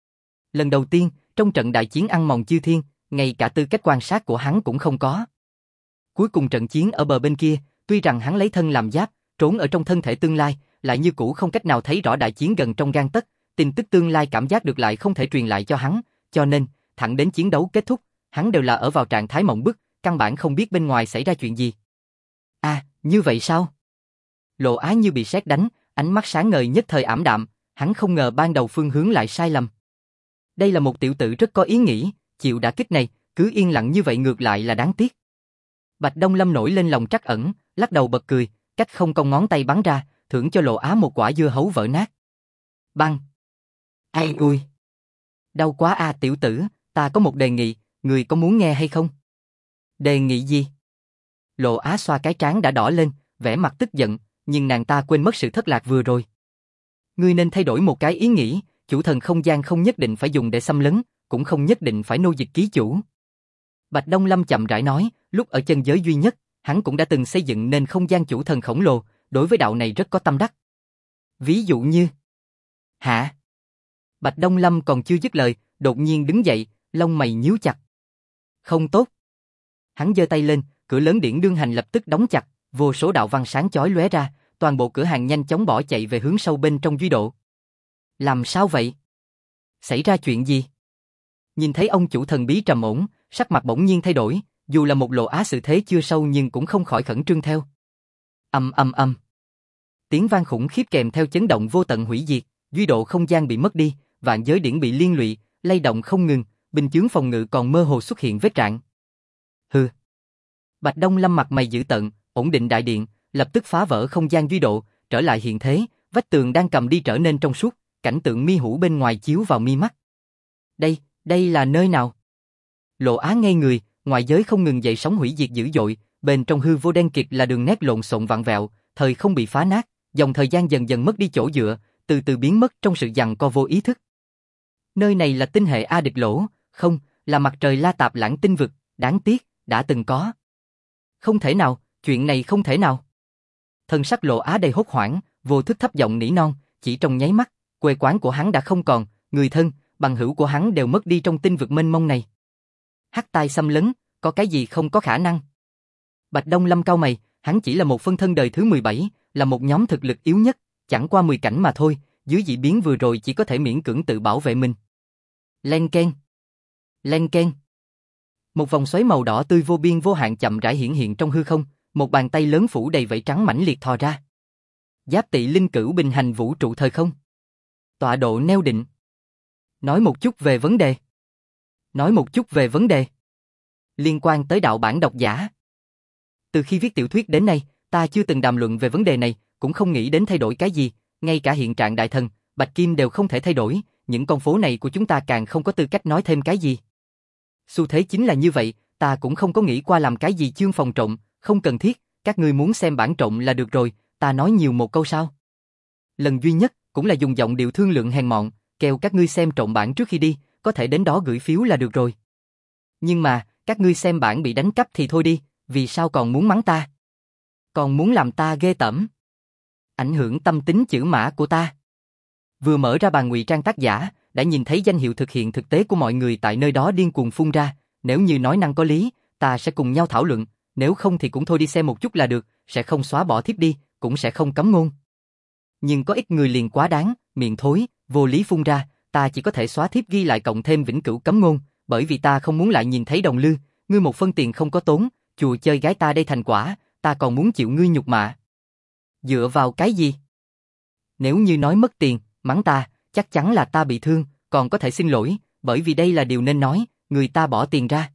Lần đầu tiên, trong trận đại chiến ăn mòn chư thiên, ngay cả tư cách quan sát của hắn cũng không có. Cuối cùng trận chiến ở bờ bên kia, tuy rằng hắn lấy thân làm giáp, trốn ở trong thân thể tương lai, lại như cũ không cách nào thấy rõ đại chiến gần trong gang tấc, tin tức tương lai cảm giác được lại không thể truyền lại cho hắn, cho nên, thẳng đến chiến đấu kết thúc, hắn đều là ở vào trạng thái mộng bức, căn bản không biết bên ngoài xảy ra chuyện gì. À, như vậy sao? Lộ Á như bị sét đánh, ánh mắt sáng ngời nhất thời ảm đạm, hắn không ngờ ban đầu phương hướng lại sai lầm. Đây là một tiểu tử rất có ý nghĩ, chịu đả kích này, cứ yên lặng như vậy ngược lại là đáng tiếc. Bạch Đông Lâm nổi lên lòng trắc ẩn, lắc đầu bật cười, cách không cong ngón tay bắn ra, thưởng cho Lộ Á một quả dưa hấu vỡ nát. Băng! Ai ui! Đau quá a tiểu tử, ta có một đề nghị, người có muốn nghe hay không? Đề nghị gì? Lộ Á xoa cái trán đã đỏ lên, vẻ mặt tức giận, nhưng nàng ta quên mất sự thất lạc vừa rồi. Ngươi nên thay đổi một cái ý nghĩ, chủ thần không gian không nhất định phải dùng để xâm lấn, cũng không nhất định phải nô dịch ký chủ. Bạch Đông Lâm chậm rãi nói, lúc ở chân giới duy nhất, hắn cũng đã từng xây dựng nên không gian chủ thần khổng lồ, đối với đạo này rất có tâm đắc. Ví dụ như... Hả? Bạch Đông Lâm còn chưa dứt lời, đột nhiên đứng dậy, lông mày nhíu chặt. Không tốt. Hắn giơ tay lên, cửa lớn điển đương hành lập tức đóng chặt, vô số đạo văn sáng chói lóe ra, toàn bộ cửa hàng nhanh chóng bỏ chạy về hướng sâu bên trong duy độ. Làm sao vậy? Xảy ra chuyện gì? Nhìn thấy ông chủ thần bí trầm ổn, sắc mặt bỗng nhiên thay đổi, dù là một Lộ Á sự thế chưa sâu nhưng cũng không khỏi khẩn trương theo. Ầm ầm ầm. Tiếng vang khủng khiếp kèm theo chấn động vô tận hủy diệt, duy độ không gian bị mất đi, vạn giới điển bị liên lụy, lay động không ngừng, bình chướng phòng ngự còn mơ hồ xuất hiện vết rạn. Hừ. Bạch Đông Lâm mặt mày dữ tợn, ổn định đại điện, lập tức phá vỡ không gian duy độ, trở lại hiện thế, vách tường đang cầm đi trở nên trong suốt, cảnh tượng mi hủ bên ngoài chiếu vào mi mắt. Đây là nơi nào? Lộ Á ngây người, ngoài giới không ngừng dậy sóng hủy diệt dữ dội, bên trong hư vô đen kịt là đường nét lộn xộn vặn vẹo, thời không bị phá nát, dòng thời gian dần dần mất đi chỗ dựa, từ từ biến mất trong sự giằng co vô ý thức. Nơi này là tinh hệ A Địch Lỗ, không, là mặt trời La Tạp Lãng tinh vực, đáng tiếc, đã từng có. Không thể nào, chuyện này không thể nào. Thân sắc Lộ Á đầy hốt hoảng, vô thức thấp giọng nỉ non, chỉ trong nháy mắt, quê quán của hắn đã không còn, người thân, bằng hữu của hắn đều mất đi trong tinh vực mênh mông này. Hắc tai xâm lấn, có cái gì không có khả năng? Bạch Đông Lâm cau mày, hắn chỉ là một phân thân đời thứ 17, là một nhóm thực lực yếu nhất, chẳng qua 10 cảnh mà thôi, dưới dị biến vừa rồi chỉ có thể miễn cưỡng tự bảo vệ mình. Len keng. Len keng. Một vòng xoáy màu đỏ tươi vô biên vô hạn chậm rãi hiển hiện trong hư không, một bàn tay lớn phủ đầy vảy trắng mãnh liệt thò ra. Giáp Tỵ Linh Cửu bình hành vũ trụ thời không. Tọa độ neo định. Nói một chút về vấn đề. Liên quan tới đạo bản độc giả. Từ khi viết tiểu thuyết đến nay, ta chưa từng đàm luận về vấn đề này, cũng không nghĩ đến thay đổi cái gì, ngay cả hiện trạng đại thần, Bạch Kim đều không thể thay đổi, những con phố này của chúng ta càng không có tư cách nói thêm cái gì. Xu thế chính là như vậy, ta cũng không có nghĩ qua làm cái gì chương phòng trộm, không cần thiết, các ngươi muốn xem bản trộm là được rồi, ta nói nhiều một câu sao. Lần duy nhất, cũng là dùng giọng điệu thương lượng hèn mọn, kêu các ngươi xem trộm bản trước khi đi, có thể đến đó gửi phiếu là được rồi. Nhưng mà, các ngươi xem bản bị đánh cắp thì thôi đi, vì sao còn muốn mắng ta? Còn muốn làm ta ghê tởm? Ảnh hưởng tâm tính chữ mã của ta. Vừa mở ra bàn ngụy trang tác giả, đã nhìn thấy danh hiệu thực hiện thực tế của mọi người tại nơi đó điên cuồng phun ra, nếu như nói năng có lý, ta sẽ cùng nhau thảo luận, nếu không thì cũng thôi đi xem một chút là được, sẽ không xóa bỏ thiếp đi, cũng sẽ không cấm ngôn. Nhưng có ít người liền quá đáng, miệng thối, vô lý phun ra, ta chỉ có thể xóa thiếp ghi lại cộng thêm vĩnh cửu cấm ngôn, bởi vì ta không muốn lại nhìn thấy đồng lư, ngươi một phân tiền không có tốn, chùa chơi gái ta đây thành quả, ta còn muốn chịu ngươi nhục mạ. Dựa vào cái gì? Nếu như nói mất tiền, mắng ta, chắc chắn là ta bị thương, còn có thể xin lỗi, bởi vì đây là điều nên nói, người ta bỏ tiền ra.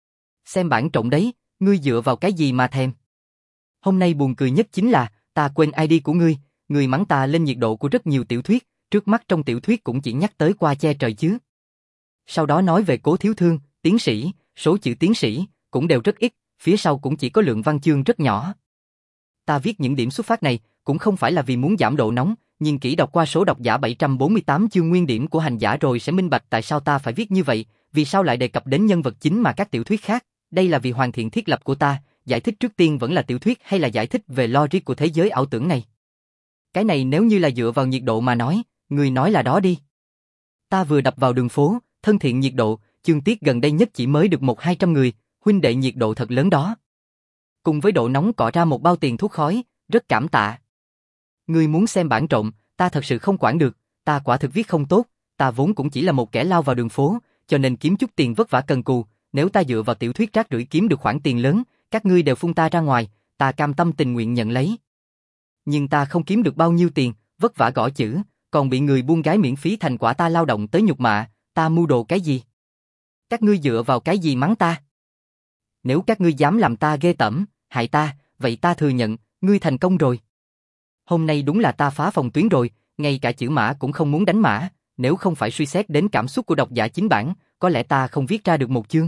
Xem bản trộm đấy, ngươi dựa vào cái gì mà thèm? Hôm nay buồn cười nhất chính là, ta quên ID của ngươi mắng ta lên nhiệt độ của rất nhiều tiểu thuyết, trước mắt trong tiểu thuyết cũng chỉ nhắc tới Qua Che Trời chứ. Sau đó nói về Cố Thiếu Thương, tiến sĩ, số chữ tiến sĩ, cũng đều rất ít, phía sau cũng chỉ có lượng văn chương rất nhỏ. Ta viết những điểm xuất phát này, cũng không phải là vì muốn giảm độ nóng, nhìn kỹ đọc qua số độc giả 748 chương nguyên điểm của hành giả rồi sẽ minh bạch tại sao ta phải viết như vậy, vì sao lại đề cập đến nhân vật chính mà các tiểu thuyết khác, đây là vì hoàn thiện thiết lập của ta, giải thích trước tiên vẫn là tiểu thuyết hay là giải thích về logic của thế giới ảo tưởng này. Cái này nếu như là dựa vào nhiệt độ mà nói, người nói là đó đi. Ta vừa đập vào đường phố, thân thiện nhiệt độ, chương tiết gần đây nhất chỉ mới được 100-200 người, huynh đệ nhiệt độ thật lớn đó. Cùng với độ nóng cọ ra một bao tiền thuốc khói, rất cảm tạ. Ngươi muốn xem bản trộm, ta thật sự không quản được, ta quả thực viết không tốt, ta vốn cũng chỉ là một kẻ lao vào đường phố, cho nên kiếm chút tiền vất vả cần cù, nếu ta dựa vào tiểu thuyết rác rưởi kiếm được khoản tiền lớn, các ngươi đều phun ta ra ngoài, ta cam tâm tình nguyện nhận lấy. Nhưng ta không kiếm được bao nhiêu tiền, vất vả gõ chữ, còn bị người buôn gái miễn phí thành quả ta lao động tới nhục mạ, ta mưu đồ cái gì? Các ngươi dựa vào cái gì mắng ta? Nếu các ngươi dám làm ta ghê tởm, hại ta, vậy ta thừa nhận, ngươi thành công rồi. Hôm nay đúng là ta phá phòng tuyến rồi, ngay cả chữ mã cũng không muốn đánh mã, nếu không phải suy xét đến cảm xúc của độc giả chính bản, có lẽ ta không viết ra được một chương.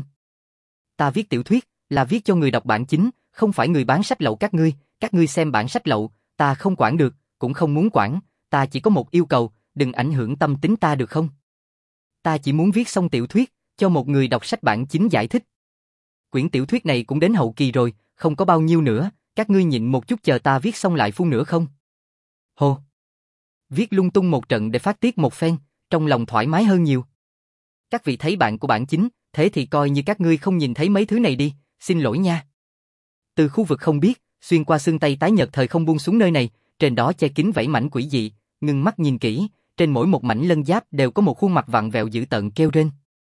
Ta viết tiểu thuyết, là viết cho người đọc bản chính, không phải người bán sách lậu các ngươi xem bản sách lậu, ta không quản được, cũng không muốn quản, ta chỉ có một yêu cầu, đừng ảnh hưởng tâm tính ta được không? Ta chỉ muốn viết xong tiểu thuyết, cho một người đọc sách bản chính giải thích. Quyển tiểu thuyết này cũng đến hậu kỳ rồi, không có bao nhiêu nữa, các ngươi nhịn một chút chờ ta viết xong lại phun nữa không? Hồ! Viết lung tung một trận để phát tiết một phen, trong lòng thoải mái hơn nhiều. Các vị thấy bạn của bản chính, thế thì coi như các ngươi không nhìn thấy mấy thứ này đi, xin lỗi nha. Từ khu vực không biết, xuyên qua xương tay tái nhợt thời không buông xuống nơi này, trên đó che kín vảy mảnh quỷ dị, ngưng mắt nhìn kỹ, trên mỗi một mảnh lân giáp đều có một khuôn mặt vặn vẹo dữ tợn kêu rên.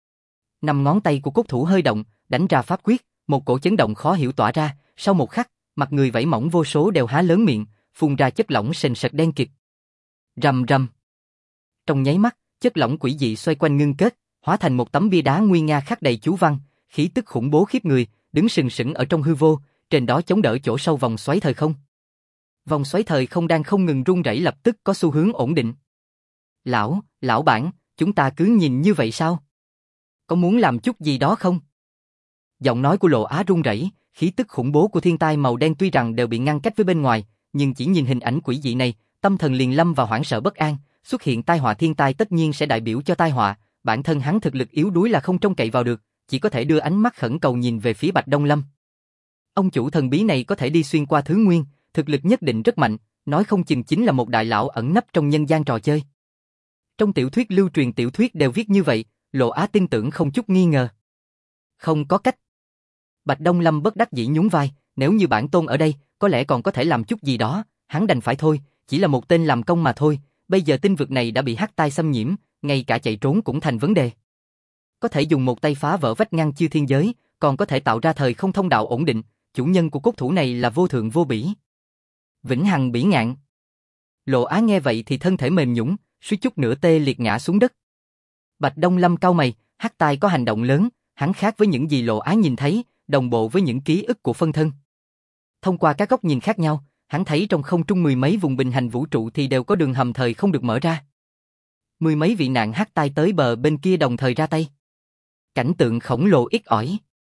Năm ngón tay của cốt thủ hơi động, đánh ra pháp quyết, một cổ chấn động khó hiểu tỏa ra, sau một khắc, mặt người vảy mỏng vô số đều há lớn miệng, phun ra chất lỏng sền sệt đen kịt. Rầm rầm. Trong nháy mắt, chất lỏng quỷ dị xoay quanh ngưng kết, hóa thành một tấm bia đá nguy nga khắc đầy chú văn, khí tức khủng bố khiếp người, đứng sừng sững ở trong hư vô, trên đó chống đỡ chỗ sâu vòng xoáy thời không. Vòng xoáy thời không đang không ngừng rung rẩy lập tức có xu hướng ổn định. Lão bản, chúng ta cứ nhìn như vậy sao? Có muốn làm chút gì đó không? Giọng nói của Lộ Á run rẩy, khí tức khủng bố của thiên tai màu đen tuy rằng đều bị ngăn cách với bên ngoài, nhưng chỉ nhìn hình ảnh quỷ dị này, tâm thần liền lâm vào hoảng sợ bất an, xuất hiện tai họa thiên tai tất nhiên sẽ đại biểu cho tai họa, bản thân hắn thực lực yếu đuối là không trông cậy vào được, chỉ có thể đưa ánh mắt khẩn cầu nhìn về phía Bạch Đông Lâm. Ông chủ thần bí này có thể đi xuyên qua thứ nguyên, thực lực nhất định rất mạnh, nói không chừng chính là một đại lão ẩn nấp trong nhân gian trò chơi. Trong tiểu thuyết lưu truyền tiểu thuyết đều viết như vậy, Lộ Á tin tưởng không chút nghi ngờ. Không có cách. Bạch Đông Lâm bất đắc dĩ nhún vai, nếu như bản tôn ở đây, có lẽ còn có thể làm chút gì đó, hắn đành phải thôi, chỉ là một tên làm công mà thôi, bây giờ tinh vực này đã bị hắc tai xâm nhiễm, ngay cả chạy trốn cũng thành vấn đề. Có thể dùng một tay phá vỡ vách ngăn chư thiên giới, còn có thể tạo ra thời không thông đạo ổn định, chủ nhân của cốt thủ này là vô thượng vô bỉ. Vĩnh hằng bỉ ngạn. Lộ Á nghe vậy thì thân thể mềm nhũn, suýt chút nữa tê liệt ngã xuống đất. Bạch Đông Lâm cau mày, hắc tai có hành động lớn, hắn khác với những gì Lộ Á nhìn thấy, đồng bộ với những ký ức của phân thân. Thông qua các góc nhìn khác nhau, hắn thấy trong không trung mười mấy vùng bình hành vũ trụ thì đều có đường hầm thời không được mở ra. Mười mấy vị nạn hắc tai tới bờ bên kia đồng thời ra tay. Cảnh tượng khổng lồ ít ỏi.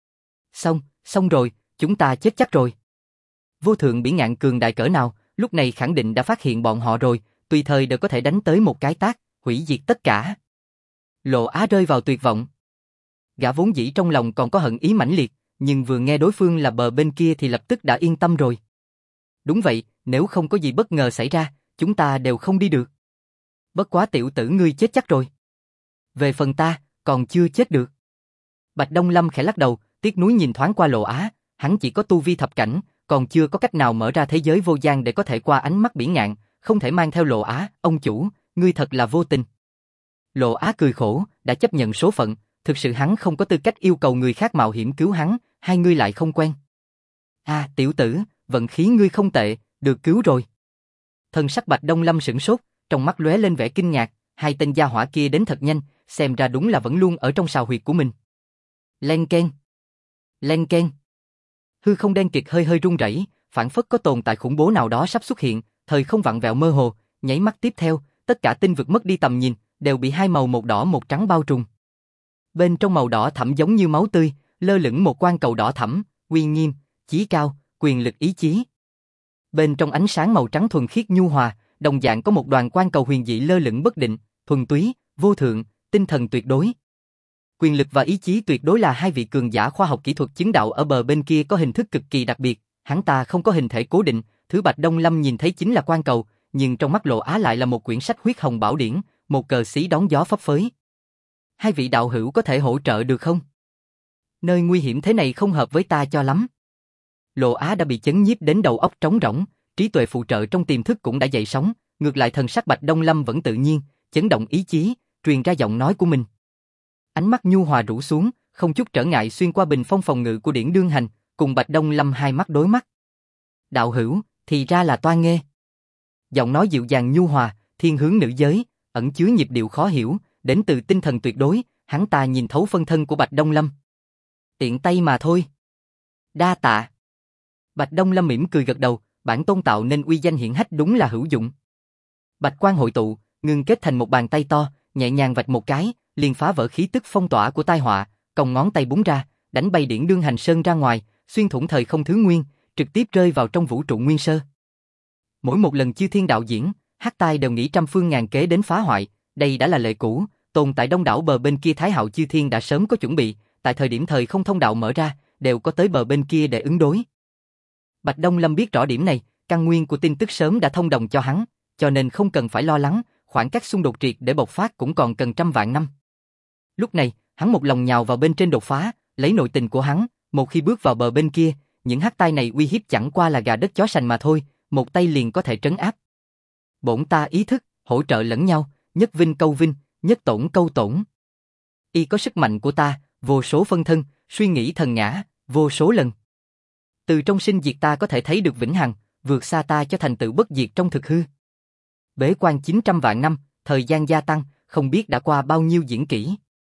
Xong rồi, chúng ta chết chắc rồi. Vô thượng bỉ ngạn cường đại cỡ nào, lúc này khẳng định đã phát hiện bọn họ rồi, tùy thời đều có thể đánh tới một cái tát, hủy diệt tất cả. Lộ Á rơi vào tuyệt vọng. Gã vốn dĩ trong lòng còn có hận ý mãnh liệt, nhưng vừa nghe đối phương là bờ bên kia thì lập tức đã yên tâm rồi. Đúng vậy, nếu không có gì bất ngờ xảy ra, chúng ta đều không đi được. Bất quá tiểu tử ngươi chết chắc rồi. Về phần ta, còn chưa chết được. Bạch Đông Lâm khẽ lắc đầu, tiếc nuối nhìn thoáng qua Lộ Á, hắn chỉ có tu vi thập cảnh, còn chưa có cách nào mở ra thế giới vô gian để có thể qua ánh mắt bỉ ngạn, không thể mang theo Lộ Á, ông chủ, ngươi thật là vô tình. Lộ Á cười khổ, đã chấp nhận số phận, thực sự hắn không có tư cách yêu cầu người khác mạo hiểm cứu hắn, hai ngươi lại không quen. Tiểu tử, vận khí ngươi không tệ, được cứu rồi. Thân sắc Bạch Đông Lâm sửng sốt, trong mắt lóe lên vẻ kinh ngạc, hai tên gia hỏa kia đến thật nhanh, xem ra đúng là vẫn luôn ở trong sào huyệt của mình. Len keng. Len keng. Hư không đen kịt hơi hơi rung rẩy, phảng phất có tồn tại khủng bố nào đó sắp xuất hiện, thời không vặn vẹo mơ hồ, nháy mắt tiếp theo, tất cả tinh vực mất đi tầm nhìn, đều bị hai màu một đỏ một trắng bao trùm. Bên trong màu đỏ thẫm giống như máu tươi, lơ lửng một quan cầu đỏ thẫm, uy nghiêm, chí cao, quyền lực ý chí. Bên trong ánh sáng màu trắng thuần khiết nhu hòa, đồng dạng có một đoàn quan cầu huyền dị lơ lửng bất định, thuần túy, vô thượng, tinh thần tuyệt đối. Quyền lực và ý chí tuyệt đối là hai vị cường giả khoa học kỹ thuật chứng đạo ở bờ bên kia có hình thức cực kỳ đặc biệt, hắn ta không có hình thể cố định, thứ Bạch Đông Lâm nhìn thấy chính là quan cầu, nhưng trong mắt Lộ Á lại là một quyển sách huyết hồng bảo điển, một cờ xí đón gió phấp phới. Hai vị đạo hữu có thể hỗ trợ được không? Nơi nguy hiểm thế này không hợp với ta cho lắm. Lộ Á đã bị chấn nhiếp đến đầu óc trống rỗng, trí tuệ phụ trợ trong tiềm thức cũng đã dậy sóng, ngược lại thần sắc Bạch Đông Lâm vẫn tự nhiên, chấn động ý chí, truyền ra giọng nói của mình. Ánh mắt nhu hòa rũ xuống, không chút trở ngại xuyên qua bình phong phòng ngự của Điển Đương Hành, cùng Bạch Đông Lâm hai mắt đối mắt. Đạo hữu, thì ra là Toan Nghê. Giọng nói dịu dàng nhu hòa, thiên hướng nữ giới, ẩn chứa nhịp điệu khó hiểu, đến từ tinh thần tuyệt đối, hắn ta nhìn thấu phân thân của Bạch Đông Lâm. Tiện tay mà thôi. Đa tạ. Bạch Đông Lâm mỉm cười gật đầu, bản tôn tạo nên uy danh hiển hách đúng là hữu dụng. Bạch quang hội tụ, ngưng kết thành một bàn tay to, nhẹ nhàng vạch một cái, liền phá vỡ khí tức phong tỏa của tai họa, cong ngón tay búng ra, đánh bay Điển Đương Hành Sơn ra ngoài, xuyên thủng thời không thứ nguyên, trực tiếp rơi vào trong vũ trụ nguyên sơ. Mỗi một lần chư thiên đạo diễn, Hắc Tai đều nghĩ trăm phương ngàn kế đến phá hoại, đây đã là lệ cũ, tồn tại đông đảo bờ bên kia Thái Hạo chư thiên đã sớm có chuẩn bị, tại thời điểm thời không thông đạo mở ra, đều có tới bờ bên kia để ứng đối. Bạch Đông Lâm biết rõ điểm này, căn nguyên của tin tức sớm đã thông đồng cho hắn, cho nên không cần phải lo lắng, khoảng cách xung đột triệt để bộc phát cũng còn cần trăm vạn năm. Lúc này, hắn một lòng nhào vào bên trên đột phá, lấy nội tình của hắn, một khi bước vào bờ bên kia, những hắc tai này uy hiếp chẳng qua là gà đất chó sành mà thôi, một tay liền có thể trấn áp. Bổn ta ý thức, hỗ trợ lẫn nhau, nhất vinh câu vinh, nhất tổn câu tổn. Y có sức mạnh của ta, vô số phân thân, suy nghĩ thần ngã, vô số lần. Từ trong sinh diệt ta có thể thấy được vĩnh hằng, vượt xa ta cho thành tựu bất diệt trong thực hư. Bế quan 900 vạn năm, thời gian gia tăng, không biết đã qua bao nhiêu diễn kỹ.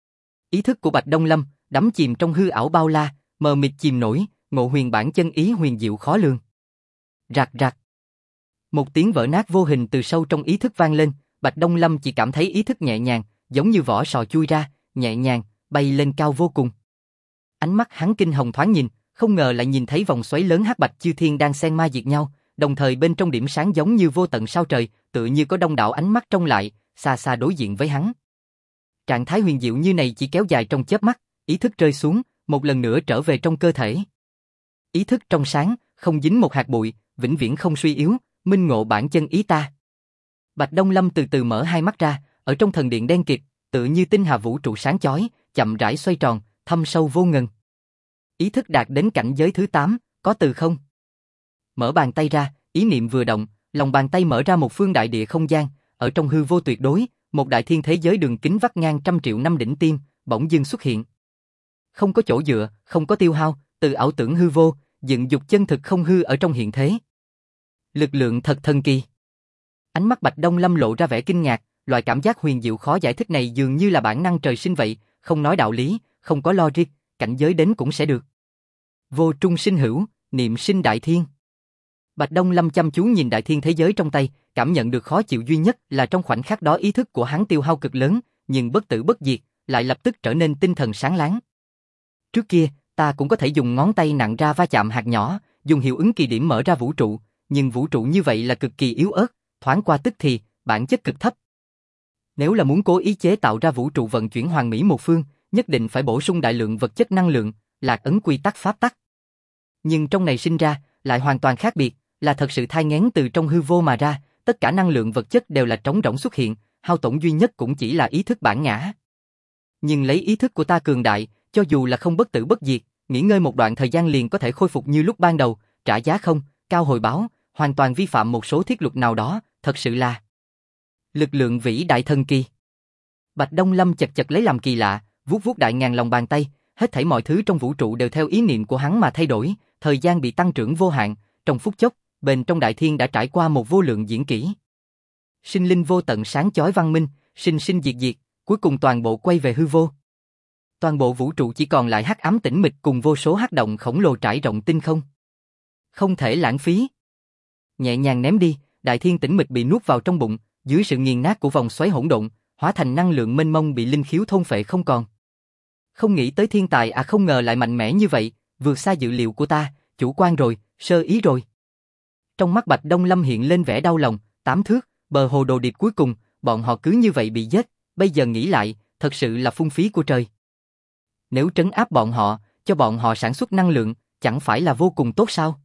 Ý thức của Bạch Đông Lâm, đắm chìm trong hư ảo bao la, mờ mịt chìm nổi, ngộ huyền bản chân ý huyền diệu khó lường. Rạc rạc. Một tiếng vỡ nát vô hình từ sâu trong ý thức vang lên, Bạch Đông Lâm chỉ cảm thấy ý thức nhẹ nhàng, giống như vỏ sò chui ra, nhẹ nhàng, bay lên cao vô cùng. Ánh mắt hắn kinh hồng thoáng nhìn, không ngờ lại nhìn thấy vòng xoáy lớn hắc bạch chư thiên đang xen ma diệt nhau, đồng thời bên trong điểm sáng giống như vô tận sao trời, tựa như có đông đảo ánh mắt trông lại, xa xa đối diện với hắn. Trạng thái huyền diệu như này chỉ kéo dài trong chớp mắt, ý thức rơi xuống, một lần nữa trở về trong cơ thể. Ý thức trong sáng, không dính một hạt bụi, vĩnh viễn không suy yếu, minh ngộ bản chân ý ta. Bạch Đông Lâm từ từ mở hai mắt ra, ở trong thần điện đen kịt, tựa như tinh hà vũ trụ sáng chói, chậm rãi xoay tròn, thâm sâu vô ngần. Ý thức đạt đến cảnh giới thứ 8, có từ không? Mở bàn tay ra, ý niệm vừa động, lòng bàn tay mở ra một phương đại địa không gian, ở trong hư vô tuyệt đối, một đại thiên thế giới đường kính vắt ngang trăm triệu năm đỉnh tiêm, bỗng dưng xuất hiện. Không có chỗ dựa, không có tiêu hao, từ ảo tưởng hư vô, dựng dục chân thực không hư ở trong hiện thế. Lực lượng thật thần kỳ. Ánh mắt Bạch Đông Lâm lộ ra vẻ kinh ngạc, loại cảm giác huyền diệu khó giải thích này dường như là bản năng trời sinh vậy, không nói đạo lý, không có logic, cảnh giới đến cũng sẽ được. Vô trung sinh hữu, niệm sinh đại thiên. Bạch Đông Lâm chăm chú nhìn đại thiên thế giới trong tay, cảm nhận được khó chịu duy nhất là trong khoảnh khắc đó ý thức của hắn tiêu hao cực lớn, nhưng bất tử bất diệt, lại lập tức trở nên tinh thần sáng láng. Trước kia, ta cũng có thể dùng ngón tay nặng ra va chạm hạt nhỏ, dùng hiệu ứng kỳ điểm mở ra vũ trụ, nhưng vũ trụ như vậy là cực kỳ yếu ớt, thoáng qua tức thì, bản chất cực thấp. Nếu là muốn cố ý chế tạo ra vũ trụ vận chuyển hoàn mỹ một phương, nhất định phải bổ sung đại lượng vật chất năng lượng, lạc ấn quy tắc pháp tắc. Nhưng trong này sinh ra, lại hoàn toàn khác biệt, là thật sự thai nghén từ trong hư vô mà ra, tất cả năng lượng vật chất đều là trống rỗng xuất hiện, hao tổn duy nhất cũng chỉ là ý thức bản ngã. Nhưng lấy ý thức của ta cường đại, cho dù là không bất tử bất diệt, nghỉ ngơi một đoạn thời gian liền có thể khôi phục như lúc ban đầu, trả giá không, cao hồi báo, hoàn toàn vi phạm một số thiết luật nào đó, thật sự là lực lượng vĩ đại thần kỳ. Bạch Đông Lâm chật chật lấy làm kỳ lạ, vuốt vuốt đại ngàn lòng bàn tay, hết thảy mọi thứ trong vũ trụ đều theo ý niệm của hắn mà thay đổi, thời gian bị tăng trưởng vô hạn, trong phút chốc, bên trong đại thiên đã trải qua một vô lượng diễn kỹ. Sinh linh vô tận sáng chói văn minh, sinh sinh diệt diệt, cuối cùng toàn bộ quay về hư vô. Toàn bộ vũ trụ chỉ còn lại hắc ám tĩnh mịch cùng vô số hắc động khổng lồ trải rộng tinh không. Không thể lãng phí. Nhẹ nhàng ném đi, đại thiên tĩnh mịch bị nuốt vào trong bụng, dưới sự nghiền nát của vòng xoáy hỗn độn, hóa thành năng lượng mênh mông bị linh khiếu thôn phệ không còn. Không nghĩ tới thiên tài không ngờ lại mạnh mẽ như vậy, vượt xa dự liệu của ta, chủ quan rồi, sơ ý rồi. Trong mắt Bạch Đông Lâm hiện lên vẻ đau lòng, 8 thước, bờ hồ đồ điệp cuối cùng, bọn họ cứ như vậy bị giết, bây giờ nghĩ lại, thật sự là phung phí của trời. Nếu trấn áp bọn họ, cho bọn họ sản xuất năng lượng, chẳng phải là vô cùng tốt sao?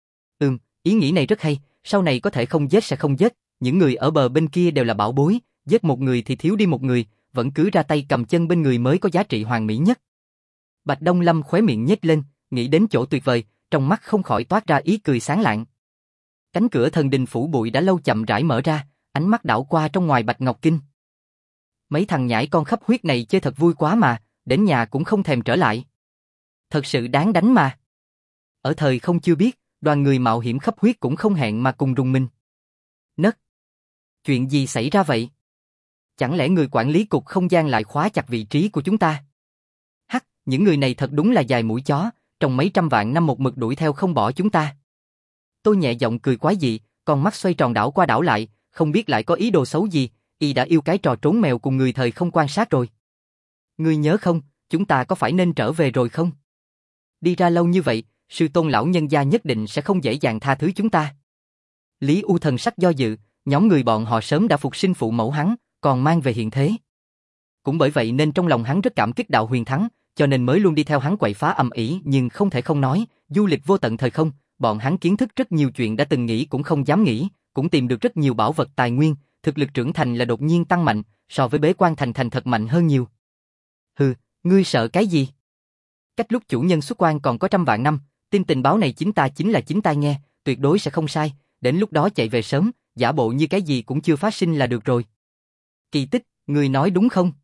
Ý nghĩ này rất hay, sau này có thể không giết sẽ không giết, những người ở bờ bên kia đều là bảo bối, giết một người thì thiếu đi một người, vẫn cứ ra tay cầm chân bên người mới có giá trị hoàn mỹ nhất. Bạch Đông Lâm khóe miệng nhếch lên, nghĩ đến chỗ tuyệt vời, trong mắt không khỏi toát ra ý cười sáng lạng. Cánh cửa thần đình phủ bụi đã lâu chậm rãi mở ra, ánh mắt đảo qua trong ngoài Bạch Ngọc Kinh. Mấy thằng nhãi con khắp huyết này chơi thật vui quá mà, đến nhà cũng không thèm trở lại. Thật sự đáng đánh mà. Ở thời không chưa biết, đoàn người mạo hiểm khắp huyết cũng không hẹn mà cùng rùng mình. Nấc! Chuyện gì xảy ra vậy? Chẳng lẽ người quản lý cục không gian lại khóa chặt vị trí của chúng ta? Hắc, những người này thật đúng là dài mũi chó, trong mấy trăm vạn năm một mực đuổi theo không bỏ chúng ta. Tôi nhẹ giọng cười quái dị, con mắt xoay tròn đảo qua đảo lại, không biết lại có ý đồ xấu gì, y đã yêu cái trò trốn mèo cùng người thời không quan sát rồi. Ngươi nhớ không, chúng ta có phải nên trở về rồi không? Đi ra lâu như vậy, sư tôn lão nhân gia nhất định sẽ không dễ dàng tha thứ chúng ta. Lý U thần sắc do dự, nhóm người bọn họ sớm đã phục sinh phụ mẫu hắn, còn mang về hiện thế. Cũng bởi vậy nên trong lòng hắn rất cảm kích đạo huyền thắng, cho nên mới luôn đi theo hắn quậy phá ầm ĩ, nhưng không thể không nói, du lịch vô tận thời không, bọn hắn kiến thức rất nhiều chuyện đã từng nghĩ cũng không dám nghĩ, cũng tìm được rất nhiều bảo vật tài nguyên, thực lực trưởng thành là đột nhiên tăng mạnh, so với bế quan thành thật mạnh hơn nhiều. Hừ, ngươi sợ cái gì? Cách lúc chủ nhân xuất quan còn có trăm vạn năm, tin tình báo này chính là chính tai nghe, tuyệt đối sẽ không sai, đến lúc đó chạy về sớm, giả bộ như cái gì cũng chưa phát sinh là được rồi. Kỳ Tích, ngươi nói đúng không?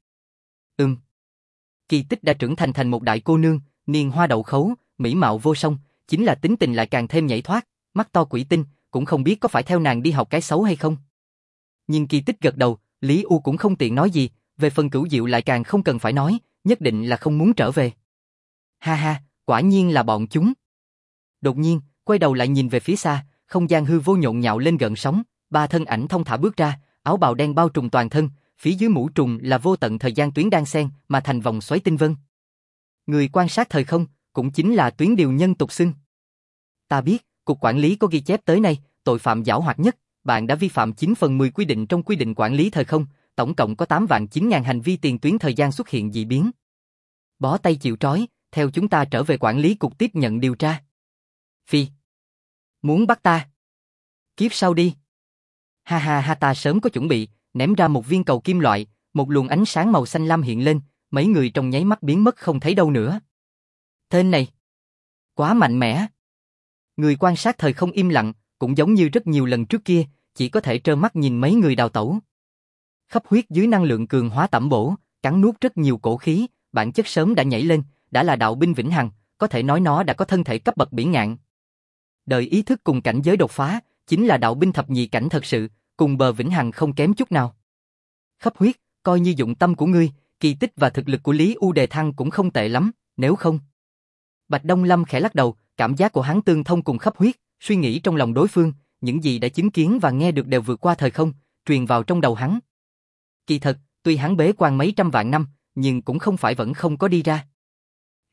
Kỳ Tích đã trưởng thành một đại cô nương, niên hoa đậu khấu, mỹ mạo vô song, chính là tính tình lại càng thêm nhảy thoát, mắt to quỷ tinh, cũng không biết có phải theo nàng đi học cái xấu hay không. Nhưng Kỳ Tích gật đầu, Lý U cũng không tiện nói gì, về phần Cửu Diệu lại càng không cần phải nói, nhất định là không muốn trở về. Ha ha, quả nhiên là bọn chúng. Đột nhiên, quay đầu lại nhìn về phía xa, không gian hư vô nhộn nhạo lên gợn sóng, ba thân ảnh thong thả bước ra, áo bào đen bao trùm toàn thân, phía dưới mũ trùm là vô tận thời gian tuyến đan xen mà thành vòng xoáy tinh vân. Người quan sát thời không, cũng chính là tuyến điều nhân tục xưng. Ta biết, cục quản lý có ghi chép tới nay, tội phạm giảo hoạt nhất, bạn đã vi phạm 9/10 quy định trong quy định quản lý thời không, tổng cộng có 8.900.000 hành vi tiền tuyến thời gian xuất hiện dị biến. Bó tay chịu trói, theo chúng ta trở về quản lý cục tiếp nhận điều tra. Phi. Muốn bắt ta? Kiếp sau đi. Ha ha ha, ta sớm có chuẩn bị, ném ra một viên cầu kim loại, một luồng ánh sáng màu xanh lam hiện lên, mấy người trong nháy mắt biến mất không thấy đâu nữa. Tên này, quá mạnh mẽ. Người quan sát thời không im lặng, cũng giống như rất nhiều lần trước kia, chỉ có thể trơ mắt nhìn mấy người đào tẩu. Khắp huyết dưới năng lượng cường hóa tẩm bổ, cắn nuốt rất nhiều cổ khí, bản chất sớm đã nhảy lên, đã là đạo binh vĩnh hằng, có thể nói nó đã có thân thể cấp bậc biển ngạn. Đợi ý thức cùng cảnh giới đột phá, chính là đạo binh thập nhị cảnh thật sự, cùng bờ vĩnh hằng không kém chút nào. Khắp huyết, coi như dụng tâm của ngươi, Kỳ Tích và thực lực của Lý U đề thăng cũng không tệ lắm, nếu không. Bạch Đông Lâm khẽ lắc đầu, cảm giác của hắn tương thông cùng khắp huyết, suy nghĩ trong lòng đối phương, những gì đã chứng kiến và nghe được đều vượt qua thời không, truyền vào trong đầu hắn. Kỳ thật, tuy hắn bế quan mấy trăm vạn năm, nhưng cũng không phải vẫn không có đi ra.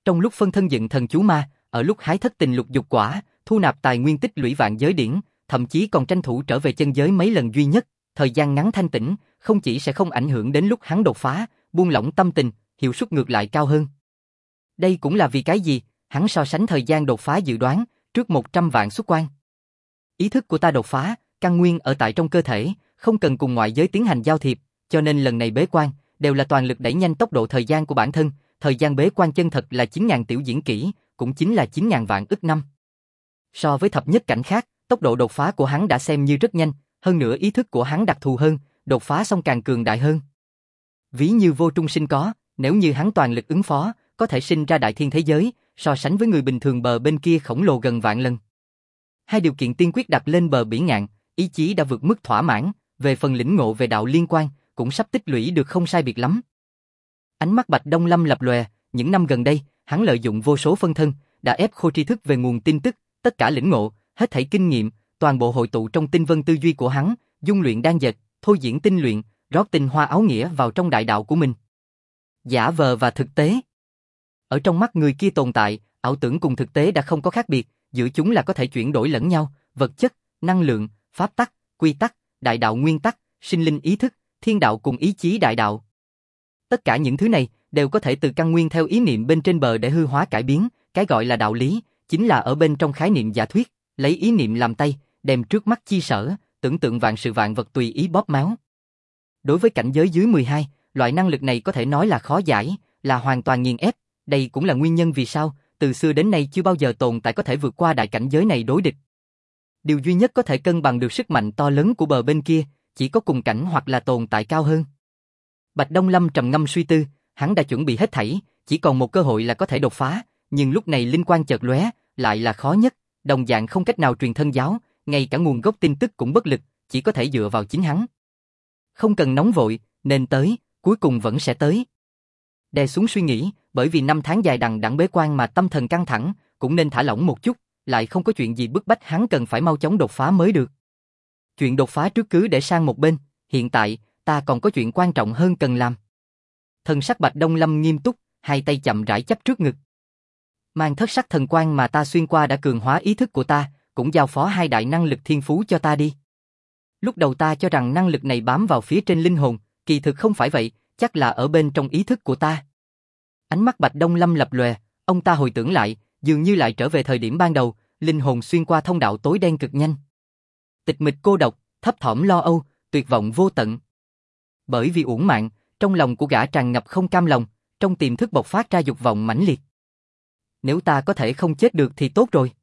Trong lúc phân thân dựng thần chú ma, ở lúc hái thất tình lục dục quả, thu nạp tài nguyên tích lũy vạn giới điển, thậm chí còn tranh thủ trở về chân giới mấy lần duy nhất, thời gian ngắn thanh tĩnh, không chỉ sẽ không ảnh hưởng đến lúc hắn đột phá, buông lỏng tâm tình, hiệu suất ngược lại cao hơn. Đây cũng là vì cái gì, hắn so sánh thời gian đột phá dự đoán, trước 100 vạn xuất quan. Ý thức của ta đột phá, căn nguyên ở tại trong cơ thể, không cần cùng ngoại giới tiến hành giao thiệp, cho nên lần này bế quan, đều là toàn lực đẩy nhanh tốc độ thời gian của bản thân, thời gian bế quan chân thật là 9.000 tiểu diễn kỷ, cũng chính là 9.000 vạn ức năm. So với thập nhất cảnh khác, tốc độ đột phá của hắn đã xem như rất nhanh, hơn nữa ý thức của hắn đặc thù hơn, đột phá xong càng cường đại hơn. Ví như vô trung sinh có, nếu như hắn toàn lực ứng phó, có thể sinh ra đại thiên thế giới, so sánh với người bình thường bờ bên kia khổng lồ gần vạn lần. Hai điều kiện tiên quyết đặt lên bờ bỉ ngạn, ý chí đã vượt mức thỏa mãn, về phần lĩnh ngộ về đạo liên quan, cũng sắp tích lũy được không sai biệt lắm. Ánh mắt Bạch Đông Lâm lập lòe, những năm gần đây, hắn lợi dụng vô số phân thân, đã ép khô tri thức về nguồn tin tức, tất cả lĩnh ngộ, hết thảy kinh nghiệm, toàn bộ hội tụ trong tinh vân tư duy của hắn, dung luyện đan dệt, thôi diễn tinh luyện, rót tinh hoa áo nghĩa vào trong đại đạo của mình. Giả vờ và thực tế. Ở trong mắt người kia tồn tại, ảo tưởng cùng thực tế đã không có khác biệt, giữa chúng là có thể chuyển đổi lẫn nhau, vật chất, năng lượng, pháp tắc, quy tắc, đại đạo nguyên tắc, sinh linh ý thức, thiên đạo cùng ý chí đại đạo. Tất cả những thứ này đều có thể từ căn nguyên theo ý niệm bên trên bờ để hư hóa cải biến, cái gọi là đạo lý, chính là ở bên trong khái niệm giả thuyết, lấy ý niệm làm tay, đem trước mắt chi sở, tưởng tượng vạn sự vạn vật tùy ý bóp méo. Đối với cảnh giới dưới 12, loại năng lực này có thể nói là khó giải, là hoàn toàn nghiền ép, đây cũng là nguyên nhân vì sao, từ xưa đến nay chưa bao giờ tồn tại có thể vượt qua đại cảnh giới này đối địch. Điều duy nhất có thể cân bằng được sức mạnh to lớn của bờ bên kia, chỉ có cùng cảnh hoặc là tồn tại cao hơn. Bạch Đông Lâm trầm ngâm suy tư, hắn đã chuẩn bị hết thảy, chỉ còn một cơ hội là có thể đột phá, nhưng lúc này linh quang chợt lóe, lại là khó nhất, đồng dạng không cách nào truyền thân giáo, ngay cả nguồn gốc tin tức cũng bất lực, chỉ có thể dựa vào chính hắn. Không cần nóng vội, nên tới, cuối cùng vẫn sẽ tới. Đè xuống suy nghĩ, bởi vì 5 tháng dài đằng đẵng bế quan mà tâm thần căng thẳng, cũng nên thả lỏng một chút, lại không có chuyện gì bức bách hắn cần phải mau chóng đột phá mới được. Chuyện đột phá trước cứ để sang một bên, hiện tại, ta còn có chuyện quan trọng hơn cần làm. Thần sắc Bạch Đông Lâm nghiêm túc, hai tay chậm rãi chắp trước ngực. Mang thất sắc thần quang mà ta xuyên qua đã cường hóa ý thức của ta, cũng giao phó hai đại năng lực thiên phú cho ta đi. Lúc đầu ta cho rằng năng lực này bám vào phía trên linh hồn, kỳ thực không phải vậy, chắc là ở bên trong ý thức của ta. Ánh mắt Bạch Đông Lâm lập lòe, ông ta hồi tưởng lại, dường như lại trở về thời điểm ban đầu, linh hồn xuyên qua thông đạo tối đen cực nhanh. Tịch mịch cô độc, thấp thỏm lo âu, tuyệt vọng vô tận. Bởi vì uổng mạng, trong lòng của gã tràn ngập không cam lòng, trong tiềm thức bộc phát ra dục vọng mãnh liệt. Nếu ta có thể không chết được thì tốt rồi.